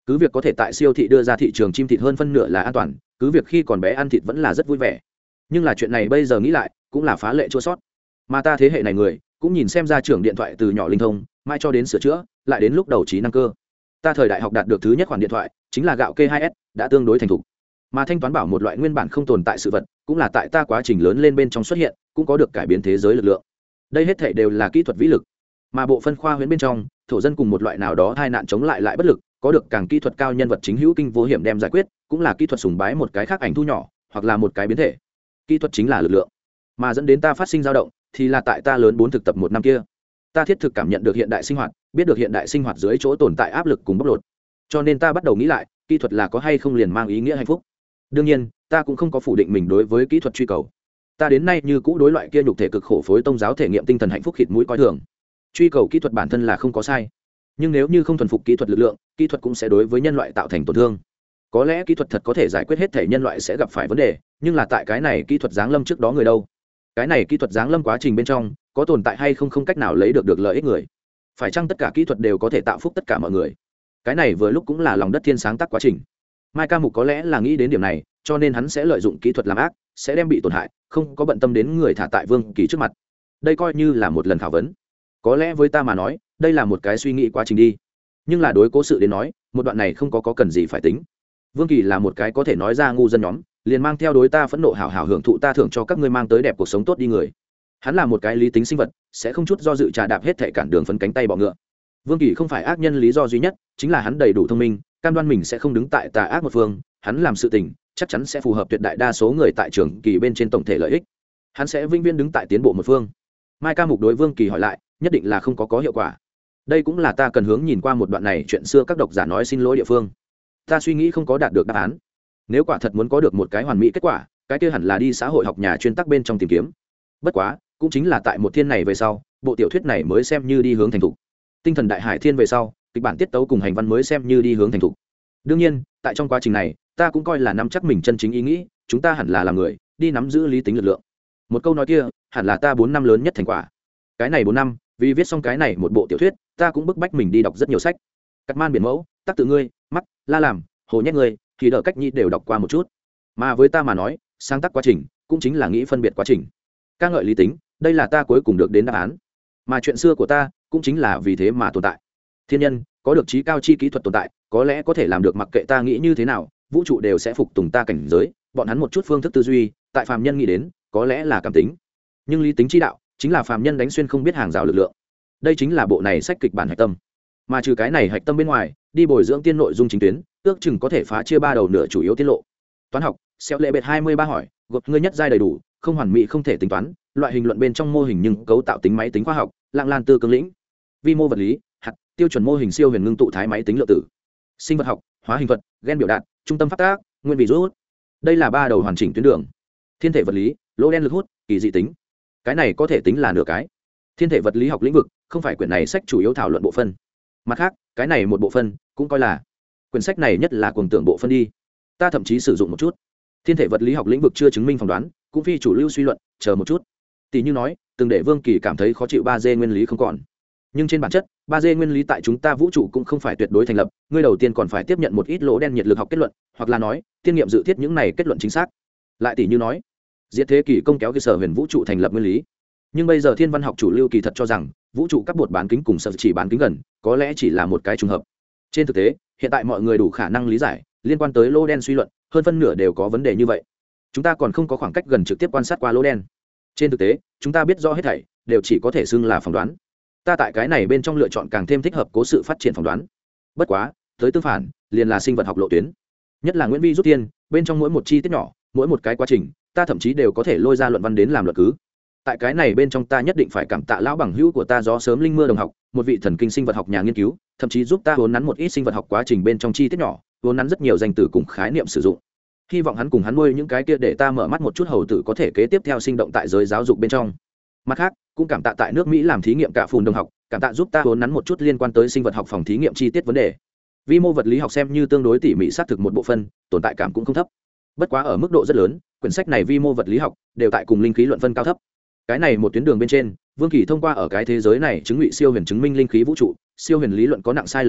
cứ việc có thể tại siêu thị đưa ra thị trường chim thịt hơn phân nửa là an toàn, cứ việc khi còn bé ăn thịt vẫn là rất vui vẻ, nhưng là chuyện này bây giờ nghĩ lại cũng là phá lệ chua sót. Mà ta thế hệ này người cũng nhìn xem ra trưởng điện thoại từ nhỏ linh thông mai cho đến sửa chữa, lại đến lúc đầu trí năng cơ. Ta thời đại học đạt được thứ nhất khoản điện thoại chính là gạo K hai S, đã tương đối thành thục. Mà thanh toán bảo một loại nguyên bản không tồn tại sự vật, cũng là tại ta quá trình lớn lên bên trong xuất hiện, cũng có được cải biến thế giới lực lượng. Đây hết thảy đều là kỹ thuật vĩ lực. Mà bộ phân khoa huyễn bên trong, thổ dân cùng một loại nào đó hai nạn chống lại lại bất lực, có được càng kỹ thuật cao nhân vật chính hữu kinh vô hiểm đem giải quyết, cũng là kỹ thuật sùng bái một cái khác ảnh thu nhỏ, hoặc là một cái biến thể. Kỹ thuật chính là lực lượng. Mà dẫn đến ta phát sinh dao động, thì là tại ta lớn bốn thực tập một năm kia. Ta thiết thực cảm nhận được hiện đại sinh hoạt, biết được hiện đại sinh hoạt dưới chỗ tồn tại áp lực cùng bóc lột. Cho nên ta bắt đầu nghĩ lại, kỹ thuật là có hay không liền mang ý nghĩa hạnh phúc. Đương nhiên, ta cũng không có phủ định mình đối với kỹ thuật truy cầu. Ta đến nay như cũ đối loại kia nhục thể cực khổ phối tông giáo thể nghiệm tinh thần hạnh phúc khịt mũi coi thường. Truy cầu kỹ thuật bản thân là không có sai, nhưng nếu như không thuần phục kỹ thuật lực lượng, kỹ thuật cũng sẽ đối với nhân loại tạo thành tổn thương. Có lẽ kỹ thuật thật có thể giải quyết hết thể nhân loại sẽ gặp phải vấn đề, nhưng là tại cái này kỹ thuật giáng lâm trước đó người đâu? Cái này kỹ thuật giáng lâm quá trình bên trong có tồn tại hay không không cách nào lấy được được lợi ích người? Phải chăng tất cả kỹ thuật đều có thể tạo phúc tất cả mọi người? Cái này vừa lúc cũng là lòng đất thiên sáng tác quá trình. Mai Ca Mục có lẽ là nghĩ đến điểm này, cho nên hắn sẽ lợi dụng kỹ thuật làm ác, sẽ đem bị tổn hại, không có bận tâm đến người thả tại Vương Kỳ trước mặt. Đây coi như là một lần khảo vấn. Có lẽ với ta mà nói, đây là một cái suy nghĩ quá trình đi. Nhưng là đối cố sự đến nói, một đoạn này không có có cần gì phải tính. Vương Kỳ là một cái có thể nói ra ngu dân nhóm, liền mang theo đối ta phẫn nộ hảo hảo hưởng thụ ta thưởng cho các ngươi mang tới đẹp cuộc sống tốt đi người. Hắn là một cái lý tính sinh vật, sẽ không chút do dự trà đạp hết thảy cản đường phấn cánh tay bọ ngựa. Vương Kỳ không phải ác nhân lý do duy nhất, chính là hắn đầy đủ thông minh, cam đoan mình sẽ không đứng tại tà ác một phương, hắn làm sự tình chắc chắn sẽ phù hợp tuyệt đại đa số người tại trường kỳ bên trên tổng thể lợi ích. Hắn sẽ vĩnh viễn đứng tại tiến bộ một phương. Mai Ca Mục đối Vương Kỳ hỏi lại, nhất định là không có có hiệu quả. Đây cũng là ta cần hướng nhìn qua một đoạn này chuyện xưa các độc giả nói xin lỗi địa phương. Ta suy nghĩ không có đạt được đáp án. Nếu quả thật muốn có được một cái hoàn mỹ kết quả, cái kia hẳn là đi xã hội học nhà chuyên tắc bên trong tìm kiếm. Bất quá, cũng chính là tại một thiên này về sau, bộ tiểu thuyết này mới xem như đi hướng thành thục. Tinh thần đại hải thiên về sau, kịch bản tiết tấu cùng hành văn mới xem như đi hướng thành thục. Đương nhiên, tại trong quá trình này, ta cũng coi là nắm chắc mình chân chính ý nghĩ, chúng ta hẳn là làm người, đi nắm giữ lý tính lực lượng. Một câu nói kia, hẳn là ta bốn năm lớn nhất thành quả. Cái này bốn năm, vì viết xong cái này một bộ tiểu thuyết, ta cũng bức bách mình đi đọc rất nhiều sách. Cắt Man biển mẫu, tác tự ngươi, mắc, la làm, hồ nhét ngươi, thì đỡ cách nhi đều đọc qua một chút. Mà với ta mà nói, sáng tác quá trình cũng chính là nghĩ phân biệt quá trình. Ca ngợi lý tính, đây là ta cuối cùng được đến đáp án. Mà chuyện xưa của ta cũng chính là vì thế mà tồn tại. Thiên nhân có được trí cao chi kỹ thuật tồn tại, có lẽ có thể làm được mặc kệ ta nghĩ như thế nào, vũ trụ đều sẽ phục tùng ta cảnh giới, bọn hắn một chút phương thức tư duy, tại phàm nhân nghĩ đến, có lẽ là cảm tính. Nhưng lý tính chi đạo chính là phàm nhân đánh xuyên không biết hàng rào lực lượng. Đây chính là bộ này sách kịch bản hạch tâm. Mà trừ cái này hạch tâm bên ngoài, đi bồi dưỡng tiên nội dung chính tuyến, ước chừng có thể phá chia ba đầu nửa chủ yếu tiết lộ. Toán học, xeo lệ bệt hai mươi ba hỏi, gộp ngươi nhất giai đầy đủ, không hoàn mỹ không thể tính toán, loại hình luận bên trong mô hình nhưng cấu tạo tính máy tính khoa học, lạng lan tư cương lĩnh, vi mô vật lý, hạt, tiêu chuẩn mô hình siêu huyền ngưng tụ thái máy tính lượng tử, sinh vật học, hóa hình thuật, gen biểu đạt, trung tâm phát tác, nguyên virus. Đây là ba đầu hoàn chỉnh tuyến đường. Thiên thể vật lý, lỗ đen lực hút, kỳ dị tính. Cái này có thể tính là nửa cái. Thiên thể vật lý học lĩnh vực không phải quyển này sách chủ yếu thảo luận bộ phân. Mặt khác, cái này một bộ phân cũng coi là quyển sách này nhất là cuồng tưởng bộ phân đi. Ta thậm chí sử dụng một chút thiên thể vật lý học lĩnh vực chưa chứng minh phỏng đoán, cũng phi chủ lưu suy luận, chờ một chút. Tỷ như nói, từng để Vương Kỳ cảm thấy khó chịu ba D nguyên lý không còn. Nhưng trên bản chất, ba D nguyên lý tại chúng ta vũ trụ cũng không phải tuyệt đối thành lập, ngươi đầu tiên còn phải tiếp nhận một ít lỗ đen nhiệt lực học kết luận, hoặc là nói, tiên nghiệm dự thiết những này kết luận chính xác. Lại tỷ như nói, diệt thế kỷ công kéo cơ sở huyền vũ trụ thành lập nguyên lý. Nhưng bây giờ thiên văn học chủ lưu kỳ thật cho rằng, vũ trụ các bột bán kính cùng sở chỉ bán kính gần, có lẽ chỉ là một cái trùng hợp. Trên thực tế, hiện tại mọi người đủ khả năng lý giải, liên quan tới lỗ đen suy luận, hơn phân nửa đều có vấn đề như vậy. Chúng ta còn không có khoảng cách gần trực tiếp quan sát qua lỗ đen. Trên thực tế, chúng ta biết rõ hết thảy đều chỉ có thể xưng là phỏng đoán. Ta tại cái này bên trong lựa chọn càng thêm thích hợp cố sự phát triển phỏng đoán. Bất quá, tới tương phản, liền là sinh vật học lộ tuyến. Nhất là Nguyễn Vi rút tiên, bên trong mỗi một chi tiết nhỏ, mỗi một cái quá trình, ta thậm chí đều có thể lôi ra luận văn đến làm luận cứ. Tại cái này bên trong ta nhất định phải cảm tạ lão bằng hữu của ta gió sớm linh mưa đồng học, một vị thần kinh sinh vật học nhà nghiên cứu, thậm chí giúp ta vốn nắn một ít sinh vật học quá trình bên trong chi tiết nhỏ, vốn nắn rất nhiều danh từ cùng khái niệm sử dụng. Hy vọng hắn cùng hắn nuôi những cái kia để ta mở mắt một chút hầu tử có thể kế tiếp theo sinh động tại giới giáo dục bên trong. Mặt khác, cũng cảm tạ tại nước Mỹ làm thí nghiệm cả phùn đồng học, cảm tạ giúp ta vốn nắn một chút liên quan tới sinh vật học phòng thí nghiệm chi tiết vấn đề. Vi mô vật lý học xem như tương đối tỉ mỉ xác thực một bộ phân, tồn tại cảm cũng không thấp. Bất quá ở mức độ rất lớn, quyển sách này vi mô vật lý học đều tại cùng linh khí luận phân cao thấp. Cái này một tuyến đường bên trên, Vương Kỳ thông qua ở cái thế giới này chứng ngụy siêu huyền chứng minh linh khí vũ trụ, siêu huyền lý luận có nặng sai lầm lớn,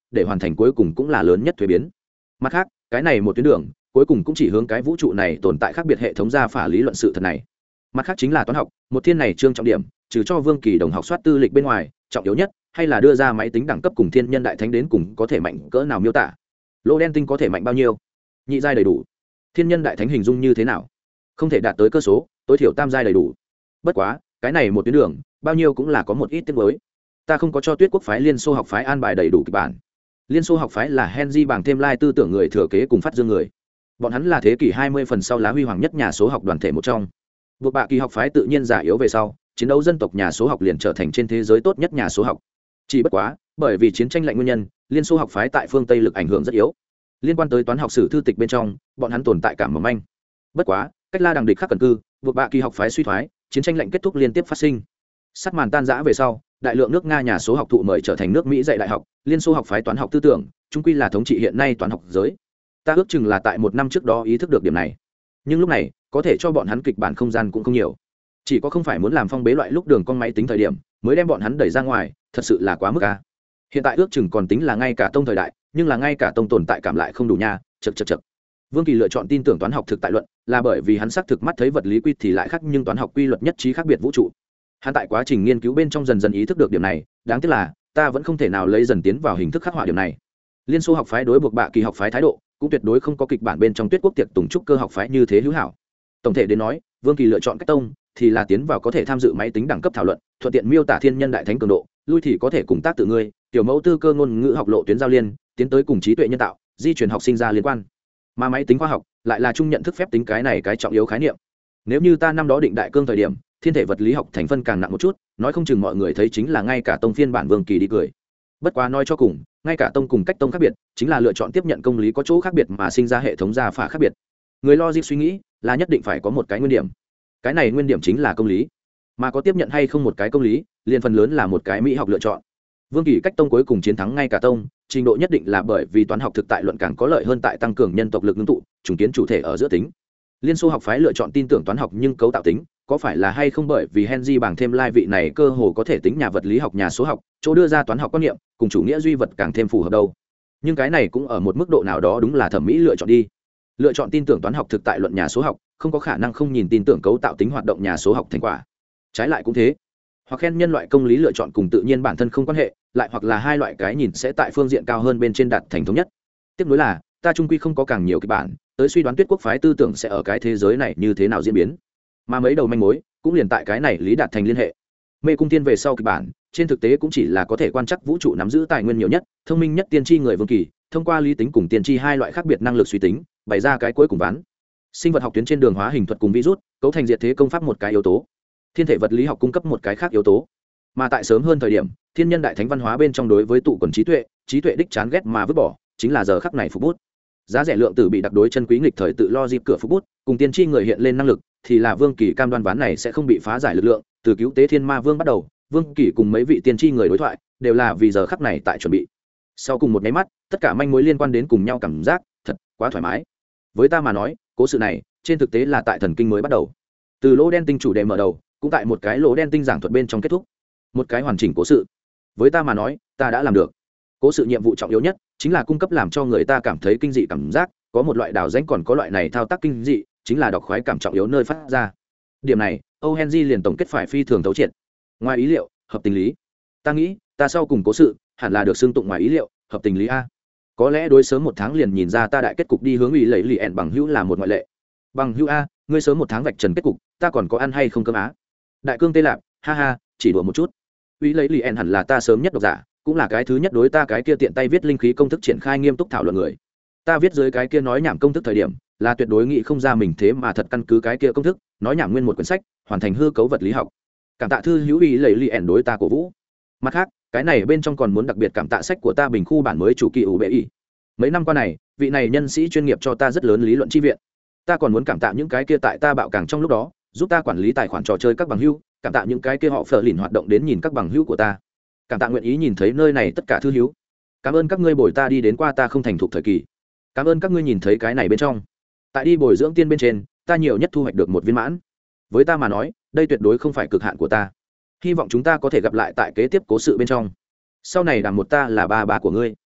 để hoàn thành cuối cùng cũng là lớn nhất thuế biến. Mặt khác, cái này một tuyến đường cuối cùng cũng chỉ hướng cái vũ trụ này tồn tại khác biệt hệ thống ra phả lý luận sự thật này. Mặt khác chính là toán học, một thiên này chương trọng điểm trừ cho Vương Kỳ đồng học soát tư lịch bên ngoài, trọng yếu nhất hay là đưa ra máy tính đẳng cấp cùng thiên nhân đại thánh đến cùng có thể mạnh cỡ nào miêu tả. Lô đen tinh có thể mạnh bao nhiêu, nhị giai đầy đủ, thiên nhân đại thánh hình dung như thế nào, không thể đạt tới cơ số, tối thiểu tam giai đầy đủ. Bất quá cái này một tuyến đường bao nhiêu cũng là có một ít tiếc nuối, ta không có cho Tuyết Quốc phái Liên Xô học phái an bài đầy đủ kịch bản. Liên Xô học phái là Henry bằng thêm lai tư tưởng người thừa kế cùng phát dương người, bọn hắn là thế kỷ hai mươi phần sau lá huy hoàng nhất nhà số học đoàn thể một trong. Buộc bạ kỳ học phái tự nhiên giả yếu về sau, chiến đấu dân tộc nhà số học liền trở thành trên thế giới tốt nhất nhà số học. Chỉ bất quá bởi vì chiến tranh lạnh nguyên nhân, Liên Xô học phái tại phương Tây lực ảnh hưởng rất yếu. Liên quan tới toán học sử thư tịch bên trong, bọn hắn tồn tại cảm mỏng manh. Bất quá cách la đằng địch khắc cần cư, buộc bạ kỳ học phái suy thoái, chiến tranh lạnh kết thúc liên tiếp phát sinh. Sắt màn tan rã về sau, đại lượng nước Nga nhà số học thụ mời trở thành nước Mỹ dạy đại học, Liên Xô học phái toán học tư tưởng chung quy là thống trị hiện nay toán học giới. Ta ước chừng là tại một năm trước đó ý thức được điểm này, nhưng lúc này có thể cho bọn hắn kịch bản không gian cũng không nhiều, chỉ có không phải muốn làm phong bế loại lúc đường con máy tính thời điểm mới đem bọn hắn đẩy ra ngoài, thật sự là quá mức à. Hiện tại ước chừng còn tính là ngay cả tông thời đại, nhưng là ngay cả tông tồn tại cảm lại không đủ nha. Chật chật chật. Vương Kỳ lựa chọn tin tưởng toán học thực tại luận là bởi vì hắn xác thực mắt thấy vật lý quy thì lại khác, nhưng toán học quy luật nhất trí khác biệt vũ trụ. Hắn tại quá trình nghiên cứu bên trong dần dần ý thức được điểm này, đáng tiếc là ta vẫn không thể nào lấy dần tiến vào hình thức khắc họa điểm này. Liên Xô học phái đối buộc bạ kỳ học phái thái độ cũng tuyệt đối không có kịch bản bên trong Tuyết Quốc tiệc tùng trúc cơ học phái như thế hữu hảo. Tổng thể đến nói, Vương Kỳ lựa chọn cách tông thì là tiến vào có thể tham dự máy tính đẳng cấp thảo luận, thuận tiện miêu tả thiên nhân đại thánh cường độ, lui thì có thể cùng tác tự ngươi, tiểu mẫu tư cơ ngôn ngữ học lộ tuyến giao liên, tiến tới cùng trí tuệ nhân tạo, di truyền học sinh ra liên quan. Mà máy tính khoa học lại là chung nhận thức phép tính cái này cái trọng yếu khái niệm. Nếu như ta năm đó định đại cương thời điểm, thiên thể vật lý học thành phân càng nặng một chút, nói không chừng mọi người thấy chính là ngay cả tông phiên bản Vương Kỳ đi cười. Bất quá nói cho cùng, ngay cả tông cùng cách tông khác biệt, chính là lựa chọn tiếp nhận công lý có chỗ khác biệt mà sinh ra hệ thống gia phả khác biệt. Người logic suy nghĩ là nhất định phải có một cái nguyên điểm, cái này nguyên điểm chính là công lý, mà có tiếp nhận hay không một cái công lý liền phần lớn là một cái mỹ học lựa chọn. Vương Kỳ cách tông cuối cùng chiến thắng ngay cả tông, trình độ nhất định là bởi vì toán học thực tại luận càng có lợi hơn tại tăng cường nhân tộc lực ngưng tụ, trùng kiến chủ thể ở giữa tính. Liên Xô học phái lựa chọn tin tưởng toán học nhưng cấu tạo tính, có phải là hay không bởi vì Henry bằng thêm lai vị này cơ hồ có thể tính nhà vật lý học nhà số học, chỗ đưa ra toán học quan niệm cùng chủ nghĩa duy vật càng thêm phù hợp đâu. Nhưng cái này cũng ở một mức độ nào đó đúng là thẩm mỹ lựa chọn đi. Lựa chọn tin tưởng toán học thực tại luận nhà số học, không có khả năng không nhìn tin tưởng cấu tạo tính hoạt động nhà số học thành quả. Trái lại cũng thế. Hoặc khen nhân loại công lý lựa chọn cùng tự nhiên bản thân không quan hệ, lại hoặc là hai loại cái nhìn sẽ tại phương diện cao hơn bên trên đạt thành thống nhất. Tiếp nối là, ta trung quy không có càng nhiều kịch bản, tới suy đoán Tuyết Quốc phái tư tưởng sẽ ở cái thế giới này như thế nào diễn biến. Mà mấy đầu manh mối cũng liền tại cái này lý đạt thành liên hệ. Mê cung tiên về sau kịch bản, trên thực tế cũng chỉ là có thể quan trắc vũ trụ nắm giữ tài nguyên nhiều nhất, thông minh nhất tiên tri người Vương Kỳ, thông qua lý tính cùng tiên tri hai loại khác biệt năng lực suy tính, bày ra cái cuối cùng ván. Sinh vật học tuyến trên đường hóa hình thuật cùng virus, cấu thành diệt thế công pháp một cái yếu tố. Thiên thể vật lý học cung cấp một cái khác yếu tố. Mà tại sớm hơn thời điểm, thiên nhân đại thánh văn hóa bên trong đối với tụ quần trí tuệ, trí tuệ đích chán ghét mà vứt bỏ, chính là giờ khắc này phục bút. Giá rẻ lượng tử bị đặc đối chân quý nghịch thời tự lo dịp cửa phục bút, cùng tiên tri người hiện lên năng lực, thì là Vương Kỳ cam đoan ván này sẽ không bị phá giải lực lượng, từ cứu tế thiên ma vương bắt đầu, Vương Kỳ cùng mấy vị tiên tri người đối thoại, đều là vì giờ khắc này tại chuẩn bị. Sau cùng một cái mắt, tất cả manh mối liên quan đến cùng nhau cảm giác, thật quá thoải mái. Với ta mà nói, cố sự này, trên thực tế là tại thần kinh mới bắt đầu. Từ lỗ đen tinh chủ đề mở đầu, cũng tại một cái lỗ đen tinh giảng thuật bên trong kết thúc. Một cái hoàn chỉnh cố sự. Với ta mà nói, ta đã làm được. Cố sự nhiệm vụ trọng yếu nhất chính là cung cấp làm cho người ta cảm thấy kinh dị cảm giác, có một loại đào danh còn có loại này thao tác kinh dị, chính là đọc khoái cảm trọng yếu nơi phát ra. Điểm này, Âu Henry liền tổng kết phải phi thường thấu triệt. Ngoài ý liệu, hợp tình lý. Ta nghĩ, ta sau cùng cố sự, hẳn là được xưng tụng ngoài ý liệu, hợp tình lý a. Có lẽ đối sớm một tháng liền nhìn ra ta đại kết cục đi hướng ủy lấy lì ẻn bằng hữu là một ngoại lệ. Bằng hữu a, ngươi sớm một tháng vạch trần kết cục, ta còn có ăn hay không cơm á? Đại cương tê lạp, ha ha, chỉ đùa một chút. Ủy lấy lì ẻn hẳn là ta sớm nhất độc giả, cũng là cái thứ nhất đối ta cái kia tiện tay viết linh khí công thức triển khai nghiêm túc thảo luận người. Ta viết dưới cái kia nói nhảm công thức thời điểm, là tuyệt đối nghĩ không ra mình thế mà thật căn cứ cái kia công thức, nói nhảm nguyên một quyển sách, hoàn thành hư cấu vật lý học. Cảm tạ thư hữu ý lấy lì ẻn đối ta cổ vũ. Mặt khác, cái này bên trong còn muốn đặc biệt cảm tạ sách của ta bình khu bản mới chủ kỳ ủ bệ ý. Mấy năm qua này, vị này nhân sĩ chuyên nghiệp cho ta rất lớn lý luận chi viện. Ta còn muốn cảm tạ những cái kia tại ta bạo càng trong lúc đó, giúp ta quản lý tài khoản trò chơi các bằng hữu, cảm tạ những cái kia họ phở lìn hoạt động đến nhìn các bằng hữu của ta. Cảm tạ nguyện ý nhìn thấy nơi này tất cả thư hữu. Cảm ơn các ngươi bồi ta đi đến qua ta không thành thục thời kỳ. Cảm ơn các ngươi nhìn thấy cái này bên trong. Tại đi bồi dưỡng tiên bên trên, ta nhiều nhất thu hoạch được một viên mãn. Với ta mà nói, đây tuyệt đối không phải cực hạn của ta. Hy vọng chúng ta có thể gặp lại tại kế tiếp cố sự bên trong. Sau này đàm một ta là ba bà của ngươi.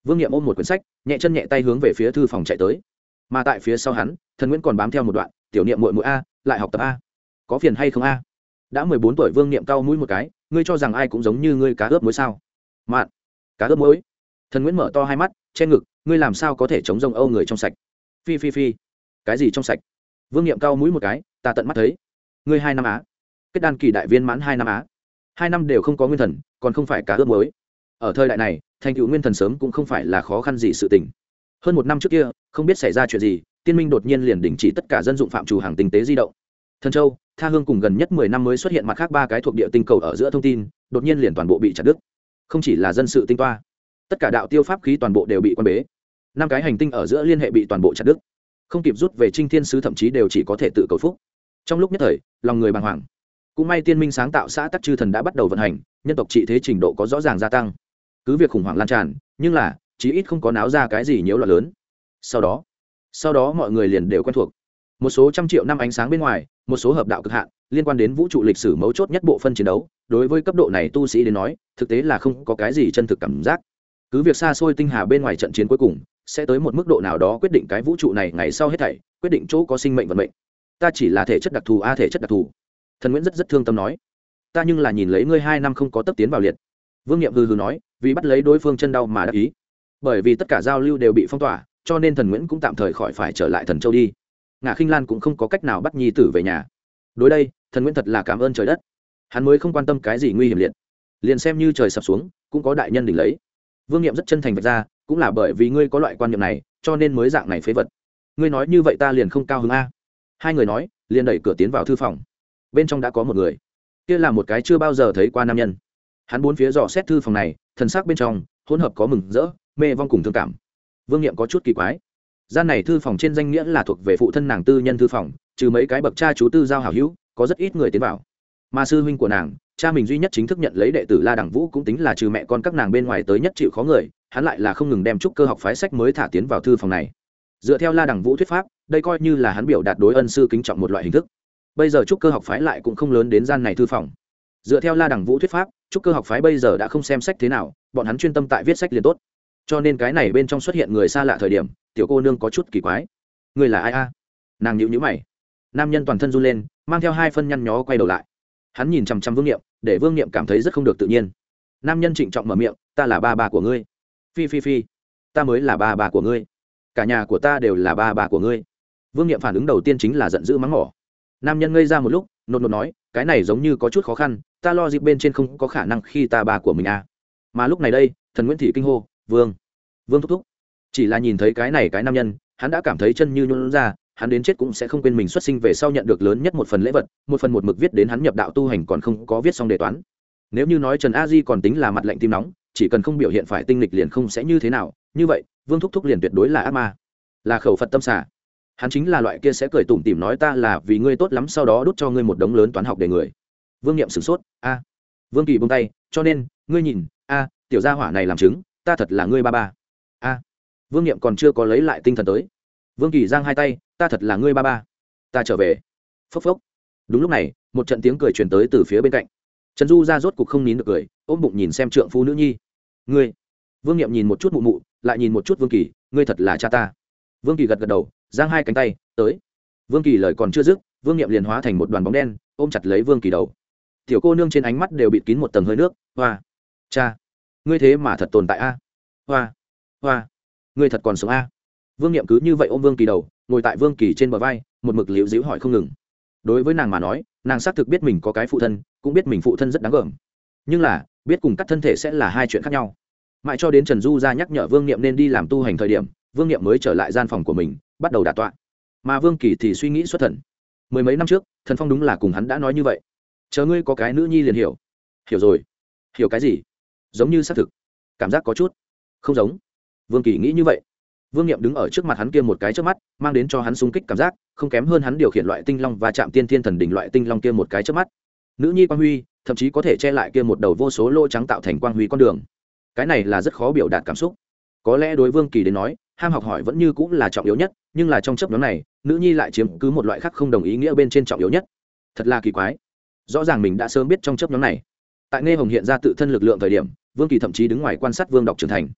Vương Nghiệm ôm một quyển sách, nhẹ chân nhẹ tay hướng về phía thư phòng chạy tới. Mà tại phía sau hắn, Thần Nguyễn còn bám theo một đoạn, tiểu niệm muội muội a, lại học tập a. Có phiền hay không a? Đã mười bốn tuổi Vương Nghiệm cau mũi một cái, ngươi cho rằng ai cũng giống như ngươi cá ướp muối sao? Mạn, cá ướp muối. Thần Nguyễn mở to hai mắt, che ngực, ngươi làm sao có thể chống rông âu người trong sạch? Phi phi phi. Cái gì trong sạch? Vương Nghiệm cau mũi một cái, ta tận mắt thấy. Ngươi hai năm á? Kết đan kỳ đại viên mãn hai năm á? Hai năm đều không có nguyên thần, còn không phải cá ướp muối. Ở thời đại này, thành tựu nguyên thần sớm cũng không phải là khó khăn gì sự tình. Hơn một năm trước kia, không biết xảy ra chuyện gì, tiên minh đột nhiên liền đình chỉ tất cả dân dụng phạm trù hàng tinh tế di động. Thần Châu, Tha Hương cùng gần nhất mười năm mới xuất hiện mặt khác ba cái thuộc địa tinh cầu ở giữa thông tin, đột nhiên liền toàn bộ bị chặt đứt. Không chỉ là dân sự tinh toa, tất cả đạo tiêu pháp khí toàn bộ đều bị quan bế. Năm cái hành tinh ở giữa liên hệ bị toàn bộ chặt đứt. Không kịp rút về Trinh Thiên sứ thậm chí đều chỉ có thể tự cầu phúc. Trong lúc nhất thời, lòng người bàng hoàng. Cũng may tiên minh sáng tạo xã Tắc Chư Thần đã bắt đầu vận hành, nhân tộc trị thế trình độ có rõ ràng gia tăng. Cứ việc khủng hoảng lan tràn, nhưng là chí ít không có náo ra cái gì nhiễu loạn lớn. Sau đó, sau đó mọi người liền đều quen thuộc. Một số trăm triệu năm ánh sáng bên ngoài, một số hợp đạo cực hạn, liên quan đến vũ trụ lịch sử mấu chốt nhất bộ phân chiến đấu, đối với cấp độ này tu sĩ đến nói, thực tế là không có cái gì chân thực cảm giác. Cứ việc xa xôi tinh hà bên ngoài trận chiến cuối cùng, sẽ tới một mức độ nào đó quyết định cái vũ trụ này ngày sau hết thảy, quyết định chỗ có sinh mệnh vận mệnh. Ta chỉ là thể chất đặc thù a thể chất đặc thù. Thần Nguyễn rất rất thương tâm nói, ta nhưng là nhìn lấy ngươi hai năm không có tấp tiến vào liệt. Vương Nghiệm hừ hừ nói, vì bắt lấy đối phương chân đau mà đắc ý. Bởi vì tất cả giao lưu đều bị phong tỏa, cho nên Thần Nguyễn cũng tạm thời khỏi phải trở lại Thần Châu đi. Ngạ Khinh Lan cũng không có cách nào bắt nhi tử về nhà. Đối đây, Thần Nguyễn thật là cảm ơn trời đất. Hắn mới không quan tâm cái gì nguy hiểm liệt, liền xem như trời sập xuống, cũng có đại nhân đỉnh lấy. Vương Nghiệm rất chân thành vạch ra, cũng là bởi vì ngươi có loại quan niệm này, cho nên mới dạng này phế vật. Ngươi nói như vậy ta liền không cao hứng a. Hai người nói, liền đẩy cửa tiến vào thư phòng. Bên trong đã có một người, kia là một cái chưa bao giờ thấy qua nam nhân. Hắn bốn phía dò xét thư phòng này, thần sắc bên trong hỗn hợp có mừng rỡ, mê vong cùng thương cảm. Vương Nghiệm có chút kỳ quái. Gian này thư phòng trên danh nghĩa là thuộc về phụ thân nàng tư nhân thư phòng, trừ mấy cái bậc cha chú tư giao hảo hữu, có rất ít người tiến vào. Mà sư huynh của nàng, cha mình duy nhất chính thức nhận lấy đệ tử La Đẳng Vũ cũng tính là trừ mẹ con các nàng bên ngoài tới nhất chịu khó người, hắn lại là không ngừng đem trúc cơ học phái sách mới thả tiến vào thư phòng này. Dựa theo La Đẳng Vũ thuyết pháp, đây coi như là hắn biểu đạt đối ân sư kính trọng một loại hình thức. Bây giờ trúc cơ học phái lại cũng không lớn đến gian này thư phòng. Dựa theo La Đẳng Vũ thuyết pháp, trúc cơ học phái bây giờ đã không xem sách thế nào, bọn hắn chuyên tâm tại viết sách liền tốt. Cho nên cái này bên trong xuất hiện người xa lạ thời điểm, tiểu cô nương có chút kỳ quái. Người là ai a? Nàng nhíu nhíu mày. Nam nhân toàn thân run lên, mang theo hai phân nhăn nhó quay đầu lại. Hắn nhìn chằm chằm Vương Nghiệm, để Vương Nghiệm cảm thấy rất không được tự nhiên. Nam nhân trịnh trọng mở miệng, ta là ba bà của ngươi. Phi phi phi, ta mới là ba bà của ngươi. Cả nhà của ta đều là ba bà của ngươi. Vương Nghiệm phản ứng đầu tiên chính là giận dữ mắng mỏ. Nam nhân ngây ra một lúc, nột nột nói, cái này giống như có chút khó khăn, ta lo dịp bên trên không có khả năng khi ta bà của mình à. Mà lúc này đây, Thần Nguyễn Thị kinh hô, Vương, Vương thúc thúc. Chỉ là nhìn thấy cái này cái nam nhân, hắn đã cảm thấy chân như nhũn ra, hắn đến chết cũng sẽ không quên mình xuất sinh về sau nhận được lớn nhất một phần lễ vật, một phần một mực viết đến hắn nhập đạo tu hành còn không có viết xong đề toán. Nếu như nói Trần A Di còn tính là mặt lạnh tim nóng, chỉ cần không biểu hiện phải tinh lịch liền không sẽ như thế nào, như vậy, Vương thúc thúc liền tuyệt đối là ác ma, là khẩu Phật tâm xả. Hắn chính là loại kia sẽ cười tủm tỉm nói ta là vì ngươi tốt lắm sau đó đút cho ngươi một đống lớn toán học để người. Vương Nghiệm sửng sốt, a. Vương Kỳ buông tay, cho nên, ngươi nhìn, a, tiểu gia hỏa này làm chứng, ta thật là ngươi ba ba. A. Vương Nghiệm còn chưa có lấy lại tinh thần tới. Vương Kỳ giang hai tay, ta thật là ngươi ba ba. Ta trở về. Phốc phốc. Đúng lúc này, một trận tiếng cười truyền tới từ phía bên cạnh. Trần Du ra rốt cục không nín được cười, ôm bụng nhìn xem trượng phu nữ nhi. Ngươi. Vương Nghiệm nhìn một chút mụ mụ, lại nhìn một chút Vương Kỳ, ngươi thật là cha ta. Vương Kỳ gật gật đầu, giang hai cánh tay, tới. Vương Kỳ lời còn chưa dứt, Vương Nghiệm liền hóa thành một đoàn bóng đen, ôm chặt lấy Vương Kỳ đầu. Tiểu cô nương trên ánh mắt đều bịt kín một tầng hơi nước, hoa. Cha, ngươi thế mà thật tồn tại a. Hoa. Hoa. Ngươi thật còn sống a. Vương Nghiệm cứ như vậy ôm Vương Kỳ đầu, ngồi tại Vương Kỳ trên bờ vai, một mực liễu díu hỏi không ngừng. Đối với nàng mà nói, nàng xác thực biết mình có cái phụ thân, cũng biết mình phụ thân rất đáng gờm. Nhưng là, biết cùng cắt thân thể sẽ là hai chuyện khác nhau. Mãi cho đến Trần Du ra nhắc nhở Vương Nghiệm nên đi làm tu hành thời điểm, Vương Nghiệm mới trở lại gian phòng của mình, bắt đầu đả tọa. Mà Vương Kỳ thì suy nghĩ xuất thần. Mười mấy năm trước, Thần Phong đúng là cùng hắn đã nói như vậy. Chờ ngươi có cái nữ nhi liền hiểu. Hiểu rồi. Hiểu cái gì? Giống như xác thực. Cảm giác có chút không giống. Vương Kỳ nghĩ như vậy. Vương Nghiệm đứng ở trước mặt hắn kia một cái trước mắt, mang đến cho hắn xung kích cảm giác, không kém hơn hắn điều khiển loại tinh long và chạm tiên thiên thần đỉnh loại tinh long kia một cái trước mắt. Nữ nhi quang huy, thậm chí có thể che lại kia một đầu vô số lỗ trắng tạo thành quang huy con đường. Cái này là rất khó biểu đạt cảm xúc. Có lẽ đối Vương Kỳ đến nói, ham học hỏi vẫn như cũng là trọng yếu nhất, nhưng là trong chấp nhóm này, nữ nhi lại chiếm cứ một loại khác không đồng ý nghĩa bên trên trọng yếu nhất. Thật là kỳ quái. Rõ ràng mình đã sớm biết trong chấp nhóm này. Tại Nghe Hồng hiện ra tự thân lực lượng thời điểm, Vương Kỳ thậm chí đứng ngoài quan sát Vương Đọc trưởng thành.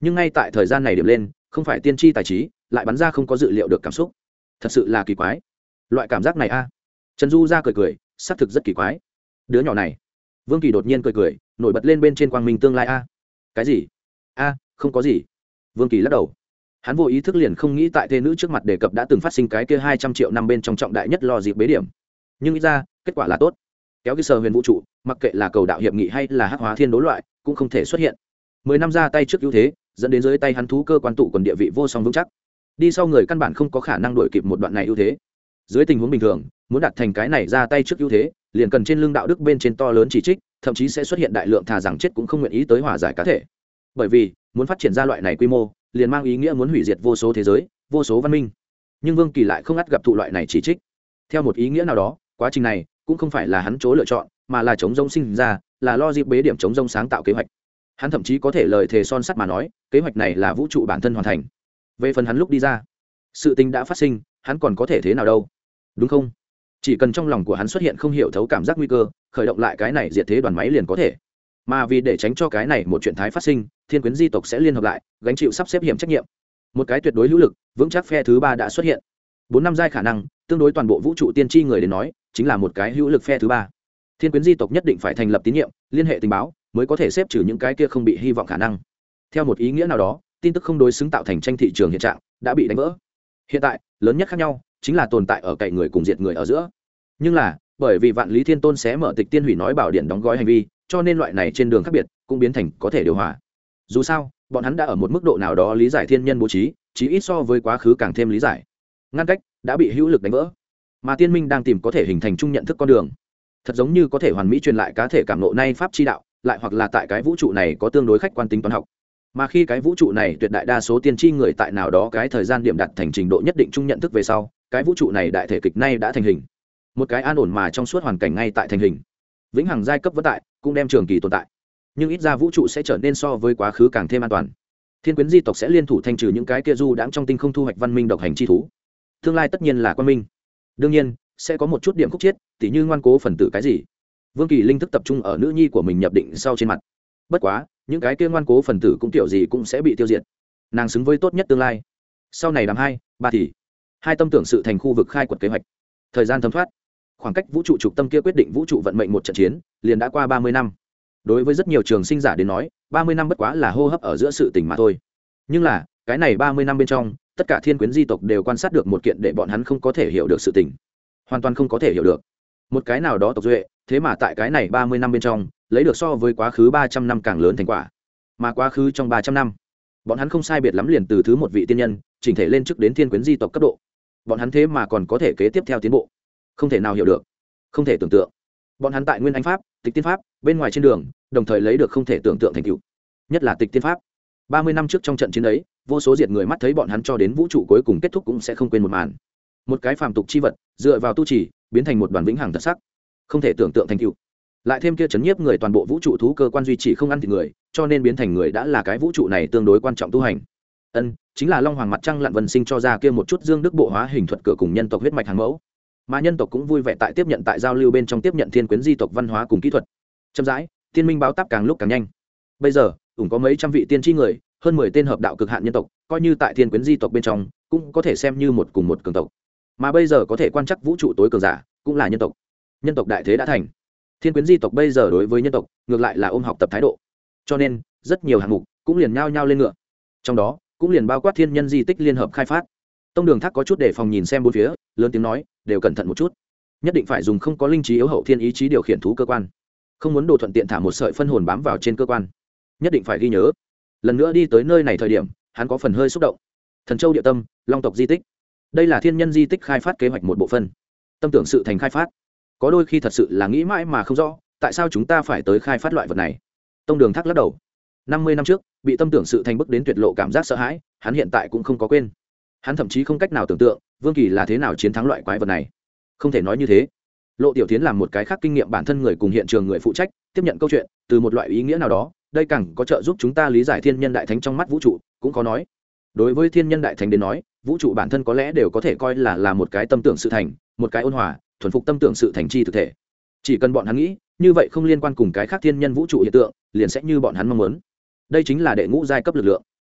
nhưng ngay tại thời gian này điểm lên không phải tiên tri tài trí lại bắn ra không có dự liệu được cảm xúc, thật sự là kỳ quái. Loại cảm giác này a Trần Du ra cười cười, xác thực rất kỳ quái. Đứa nhỏ này. Vương Kỳ đột nhiên cười cười, nổi bật lên bên trên quang minh tương lai a cái gì a không có gì. Vương Kỳ lắc đầu, hắn vô ý thức liền không nghĩ tại thê nữ trước mặt đề cập đã từng phát sinh cái kia hai trăm triệu năm bên trong trọng đại nhất lo dịp bế điểm, nhưng ít ra kết quả là tốt. Kéo cái sờ huyền vũ trụ, mặc kệ là cầu đạo hiệp nghị hay là hắc hóa thiên đối loại cũng không thể xuất hiện. Mười năm ra tay trước ưu thế dẫn đến dưới tay hắn thú cơ quan tụ còn địa vị vô song vững chắc, đi sau người căn bản không có khả năng đuổi kịp một đoạn này ưu thế. Dưới tình huống bình thường muốn đạt thành cái này ra tay trước ưu thế liền cần trên lưng đạo đức bên trên to lớn chỉ trích, thậm chí sẽ xuất hiện đại lượng thà rằng chết cũng không nguyện ý tới hòa giải cá thể. Bởi vì muốn phát triển ra loại này quy mô liền mang ý nghĩa muốn hủy diệt vô số thế giới, vô số văn minh. Nhưng Vương Kỳ lại không ngắt gặp thụ loại này chỉ trích. Theo một ý nghĩa nào đó, quá trình này cũng không phải là hắn chỗ lựa chọn, mà là chống rông sinh ra, là lo dịp bế điểm chống rông sáng tạo kế hoạch. Hắn thậm chí có thể lời thề son sắt mà nói, kế hoạch này là vũ trụ bản thân hoàn thành. Về phần hắn lúc đi ra, sự tình đã phát sinh, hắn còn có thể thế nào đâu, đúng không? Chỉ cần trong lòng của hắn xuất hiện không hiểu thấu cảm giác nguy cơ, khởi động lại cái này diệt thế đoàn máy liền có thể. Mà vì để tránh cho cái này một chuyện thái phát sinh, thiên quyến di tộc sẽ liên hợp lại gánh chịu sắp xếp hiểm trách nhiệm. Một cái tuyệt đối hữu lực vững chắc phe thứ ba đã xuất hiện. Bốn năm giai khả năng tương đối toàn bộ vũ trụ tiên tri người đến nói chính là một cái hữu lực phe thứ ba. Thiên quyến di tộc nhất định phải thành lập tín nhiệm liên hệ tình báo mới có thể xếp trừ những cái kia không bị hy vọng khả năng. Theo một ý nghĩa nào đó, tin tức không đối xứng tạo thành tranh thị trường hiện trạng đã bị đánh vỡ. Hiện tại lớn nhất khác nhau chính là tồn tại ở cạnh người cùng diệt người ở giữa. Nhưng là bởi vì vạn lý thiên tôn xé mở tịch tiên hủy nói bảo điện đóng gói hành vi, cho nên loại này trên đường khác biệt cũng biến thành có thể điều hòa. Dù sao bọn hắn đã ở một mức độ nào đó lý giải thiên nhân bố trí, chí ít so với quá khứ càng thêm lý giải. Ngăn cách đã bị hữu lực đánh vỡ, mà tiên minh đang tìm có thể hình thành chung nhận thức con đường, thật giống như có thể hoàn mỹ truyền lại cá thể cảm nộ nay pháp chi đạo, lại hoặc là tại cái vũ trụ này có tương đối khách quan tính toán học. Mà khi cái vũ trụ này tuyệt đại đa số tiên tri người tại nào đó cái thời gian điểm đạt thành trình độ nhất định chung nhận thức về sau, cái vũ trụ này đại thể kịch nay đã thành hình, một cái an ổn mà trong suốt hoàn cảnh ngay tại thành hình, vĩnh hằng giai cấp vất tại cũng đem trường kỳ tồn tại. Nhưng ít ra vũ trụ sẽ trở nên so với quá khứ càng thêm an toàn. Thiên quyến di tộc sẽ liên thủ thanh trừ những cái kia du đãng trong tinh không thu hoạch văn minh độc hành chi thú. Tương lai tất nhiên là quan minh. Đương nhiên sẽ có một chút điểm khúc chiết, tỉ như ngoan cố phần tử cái gì. Vương Kỳ linh thức tập trung ở nữ nhi của mình nhập định sau trên mặt. Bất quá những cái kia ngoan cố phần tử cũng kiểu gì cũng sẽ bị tiêu diệt. Nàng xứng với tốt nhất tương lai. Sau này đám hai ba thì hai tâm tưởng sự thành khu vực khai quật kế hoạch. Thời gian thấm thoát, khoảng cách vũ trụ trục tâm kia quyết định vũ trụ vận mệnh một trận chiến liền đã qua ba mươi năm. Đối với rất nhiều trường sinh giả đến nói, ba mươi năm bất quá là hô hấp ở giữa sự tình mà thôi. Nhưng là cái này ba mươi năm bên trong, tất cả thiên quyến di tộc đều quan sát được một kiện để bọn hắn không có thể hiểu được sự tình, hoàn toàn không có thể hiểu được. Một cái nào đó tộc duệ thế mà tại cái này ba mươi năm bên trong lấy được so với quá khứ ba trăm năm càng lớn thành quả. Mà quá khứ trong ba trăm năm, bọn hắn không sai biệt lắm liền từ thứ một vị tiên nhân chỉnh thể lên trước đến thiên quyến di tộc cấp độ. Bọn hắn thế mà còn có thể kế tiếp theo tiến bộ, không thể nào hiểu được, không thể tưởng tượng. Bọn hắn tại nguyên anh pháp, tịch tiên pháp bên ngoài trên đường đồng thời lấy được không thể tưởng tượng thành tựu, nhất là tịch tiên pháp. Ba mươi năm trước trong trận chiến ấy, vô số diệt người mắt thấy bọn hắn cho đến vũ trụ cuối cùng kết thúc cũng sẽ không quên một màn. Một cái phàm tục chi vật dựa vào tu trì biến thành một đoàn vĩnh hằng thật sắc, không thể tưởng tượng thành tựu. Lại thêm kia chấn nhiếp người toàn bộ vũ trụ thú cơ quan duy trì không ăn thịt người, cho nên biến thành người đã là cái vũ trụ này tương đối quan trọng tu hành. Ân, chính là long hoàng mặt trăng lặn vân sinh cho ra kia một chút dương đức bộ hóa hình thuật cửa cùng nhân tộc huyết mạch hàng mẫu. Mà nhân tộc cũng vui vẻ tại tiếp nhận tại giao lưu bên trong tiếp nhận thiên quyến di tộc văn hóa cùng kỹ thuật. Chậm rãi, tiên minh báo táp càng lúc càng nhanh. Bây giờ cũng có mấy trăm vị tiên tri người, hơn mười tên hợp đạo cực hạn nhân tộc, coi như tại thiên quyến di tộc bên trong cũng có thể xem như một cùng một cường tộc. Mà bây giờ có thể quan trắc vũ trụ tối cường giả cũng là nhân tộc. Nhân tộc đại thế đã thành, thiên quyến di tộc bây giờ đối với nhân tộc ngược lại là ôm học tập thái độ, cho nên rất nhiều hạng mục cũng liền nhao nhao lên ngựa. Trong đó cũng liền bao quát thiên nhân di tích liên hợp khai phát. Tông Đường Thác có chút đề phòng nhìn xem bốn phía, lớn tiếng nói, đều cẩn thận một chút, nhất định phải dùng không có linh trí yếu hậu thiên ý chí điều khiển thú cơ quan, không muốn đồ thuận tiện thả một sợi phân hồn bám vào trên cơ quan, nhất định phải ghi nhớ. Lần nữa đi tới nơi này thời điểm, hắn có phần hơi xúc động. Thần Châu địa tâm, long tộc di tích, đây là thiên nhân di tích khai phát kế hoạch một bộ phân. Tâm tưởng sự thành khai phát, có đôi khi thật sự là nghĩ mãi mà không rõ, tại sao chúng ta phải tới khai phát loại vật này. Tông Đường Thác lắc đầu. Năm mươi năm trước, bị tâm tưởng sự thành bức đến tuyệt lộ cảm giác sợ hãi, hắn hiện tại cũng không có quên. Hắn thậm chí không cách nào tưởng tượng Vương Kỳ là thế nào chiến thắng loại quái vật này. Không thể nói như thế. Lộ Tiểu Thiến làm một cái khác kinh nghiệm bản thân người cùng hiện trường người phụ trách, tiếp nhận câu chuyện, từ một loại ý nghĩa nào đó, đây càng có trợ giúp chúng ta lý giải thiên nhân đại thánh trong mắt vũ trụ, cũng có nói. Đối với thiên nhân đại thánh đến nói, vũ trụ bản thân có lẽ đều có thể coi là là một cái tâm tưởng sự thành, một cái ôn hòa, thuần phục tâm tưởng sự thành chi thực thể. Chỉ cần bọn hắn nghĩ, như vậy không liên quan cùng cái khác thiên nhân vũ trụ hiện tượng, liền sẽ như bọn hắn mong muốn. Đây chính là đệ ngũ giai cấp lực lượng.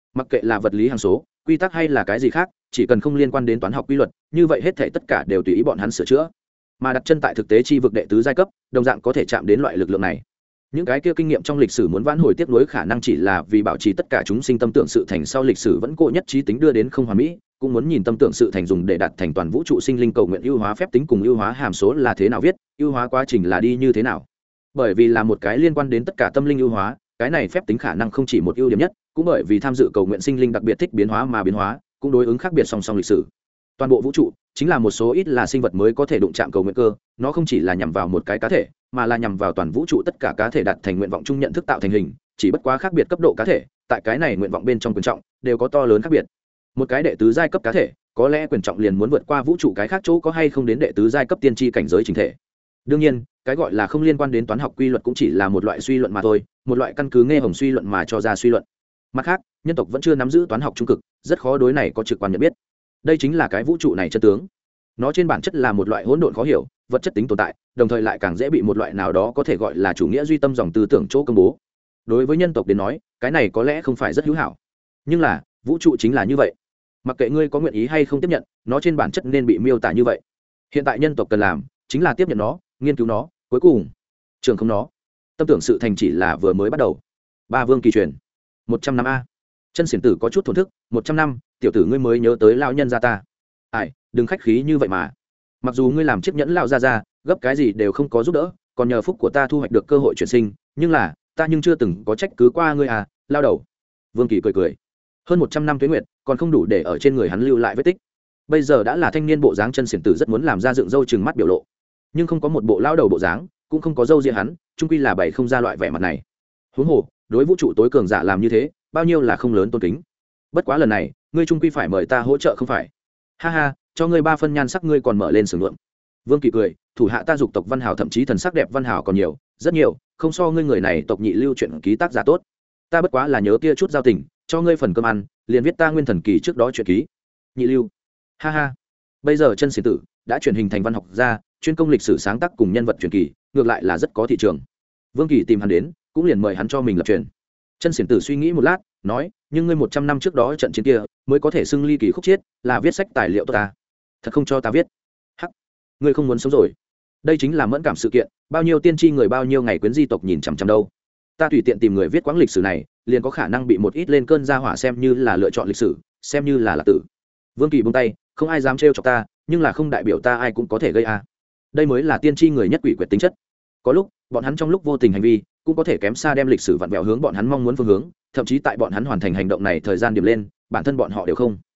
mặc kệ là vật lý hằng số quy tắc hay là cái gì khác, chỉ cần không liên quan đến toán học quy luật, như vậy hết thảy tất cả đều tùy ý bọn hắn sửa chữa. Mà đặt chân tại thực tế chi vực đệ tứ giai cấp, đồng dạng có thể chạm đến loại lực lượng này. Những cái kia kinh nghiệm trong lịch sử muốn vãn hồi tiếp nối khả năng chỉ là vì bảo trì tất cả chúng sinh tâm tưởng sự thành sau lịch sử vẫn cố nhất trí tính đưa đến không hoàn mỹ, cũng muốn nhìn tâm tưởng sự thành dùng để đạt thành toàn vũ trụ sinh linh cầu nguyện ưu hóa phép tính cùng ưu hóa hàm số là thế nào viết, ưu hóa quá trình là đi như thế nào. Bởi vì là một cái liên quan đến tất cả tâm linh ưu hóa, cái này phép tính khả năng không chỉ một ưu điểm nhất, cũng bởi vì tham dự cầu nguyện sinh linh đặc biệt thích biến hóa mà biến hóa, cũng đối ứng khác biệt song song lịch sử. Toàn bộ vũ trụ chính là một số ít là sinh vật mới có thể đụng chạm cầu nguyện cơ, nó không chỉ là nhằm vào một cái cá thể, mà là nhằm vào toàn vũ trụ tất cả cá thể đạt thành nguyện vọng chung nhận thức tạo thành hình, chỉ bất quá khác biệt cấp độ cá thể, tại cái này nguyện vọng bên trong quyền trọng đều có to lớn khác biệt. Một cái đệ tứ giai cấp cá thể, có lẽ quyền trọng liền muốn vượt qua vũ trụ cái khác chỗ có hay không đến đệ tứ giai cấp tiên tri cảnh giới chính thể. Đương nhiên, cái gọi là không liên quan đến toán học quy luật cũng chỉ là một loại suy luận mà thôi, một loại căn cứ nghe hồng suy luận mà cho ra suy luận. Mặt khác, nhân tộc vẫn chưa nắm giữ toán học trung cực, rất khó đối này có trực quan nhận biết. Đây chính là cái vũ trụ này chân tướng. Nó trên bản chất là một loại hỗn độn khó hiểu, vật chất tính tồn tại, đồng thời lại càng dễ bị một loại nào đó có thể gọi là chủ nghĩa duy tâm dòng tư tưởng chỗ công bố. Đối với nhân tộc đến nói, cái này có lẽ không phải rất hữu hảo, nhưng là vũ trụ chính là như vậy. Mặc kệ ngươi có nguyện ý hay không tiếp nhận, nó trên bản chất nên bị miêu tả như vậy. Hiện tại nhân tộc cần làm chính là tiếp nhận nó, nghiên cứu nó, cuối cùng trường không nó. Tâm tưởng sự thành chỉ là vừa mới bắt đầu. Ba vương kỳ truyền một trăm năm a. Chân xiển tử có chút thổn thức. Một trăm năm, tiểu tử ngươi mới nhớ tới lão nhân gia ta. Ai, đừng khách khí như vậy mà. Mặc dù ngươi làm chiếc nhẫn lão gia gia, gấp cái gì đều không có giúp đỡ, còn nhờ phúc của ta thu hoạch được cơ hội chuyển sinh, nhưng là ta nhưng chưa từng có trách cứ qua ngươi à, lao đầu. Vương Kỳ cười cười. Hơn một trăm năm tuế nguyệt, còn không đủ để ở trên người hắn lưu lại vết tích. Bây giờ đã là thanh niên bộ dáng, chân xiển tử rất muốn làm ra dựng râu trừng mắt biểu lộ, nhưng không có một bộ lao đầu bộ dáng, cũng không có râu ria hắn, chung quy là bày không ra loại vẻ mặt này. Huống hồ, đối vũ trụ tối cường giả làm như thế, bao nhiêu là không lớn tôn kính. Bất quá lần này, ngươi chung quy phải mời ta hỗ trợ không phải? Ha ha, cho ngươi ba phân nhan sắc ngươi còn mở lên sừng lượng. Vương Kỳ cười, thủ hạ ta dục tộc văn hào thậm chí thần sắc đẹp văn hào còn nhiều, rất nhiều, không so ngươi người này tộc nhị lưu chuyện ký tác giả tốt. Ta bất quá là nhớ kia chút giao tình, cho ngươi phần cơm ăn, liền viết ta nguyên thần kỳ trước đó chuyện ký. Nhị lưu. Ha ha. Bây giờ chân xiển tử đã chuyển hình thành văn học gia, chuyên công lịch sử sáng tác cùng nhân vật truyền kỳ, ngược lại là rất có thị trường. Vương Kỳ tìm hắn đến, cũng liền mời hắn cho mình lập truyền. Chân xiển tử suy nghĩ một lát, nói, nhưng ngươi một trăm năm trước đó trận chiến kia mới có thể xưng ly kỳ khúc chiết, là viết sách tài liệu tốt ta. Thật không cho ta viết. Hắc, ngươi không muốn sống rồi. Đây chính là mẫn cảm sự kiện, bao nhiêu tiên tri người bao nhiêu ngày quyến di tộc nhìn chằm chằm đâu. Ta tùy tiện tìm người viết quãng lịch sử này, liền có khả năng bị một ít lên cơn gia hỏa xem như là lựa chọn lịch sử, xem như là lạc tử. Vương Kỳ buông tay, không ai dám trêu chọc ta, nhưng là không đại biểu ta ai cũng có thể gây a. Đây mới là tiên tri người nhất quỷ quyệt tính chất. Có lúc, bọn hắn trong lúc vô tình hành vi, cũng có thể kém xa đem lịch sử vặn vẹo hướng bọn hắn mong muốn phương hướng, thậm chí tại bọn hắn hoàn thành hành động này thời gian điểm lên, bản thân bọn họ đều không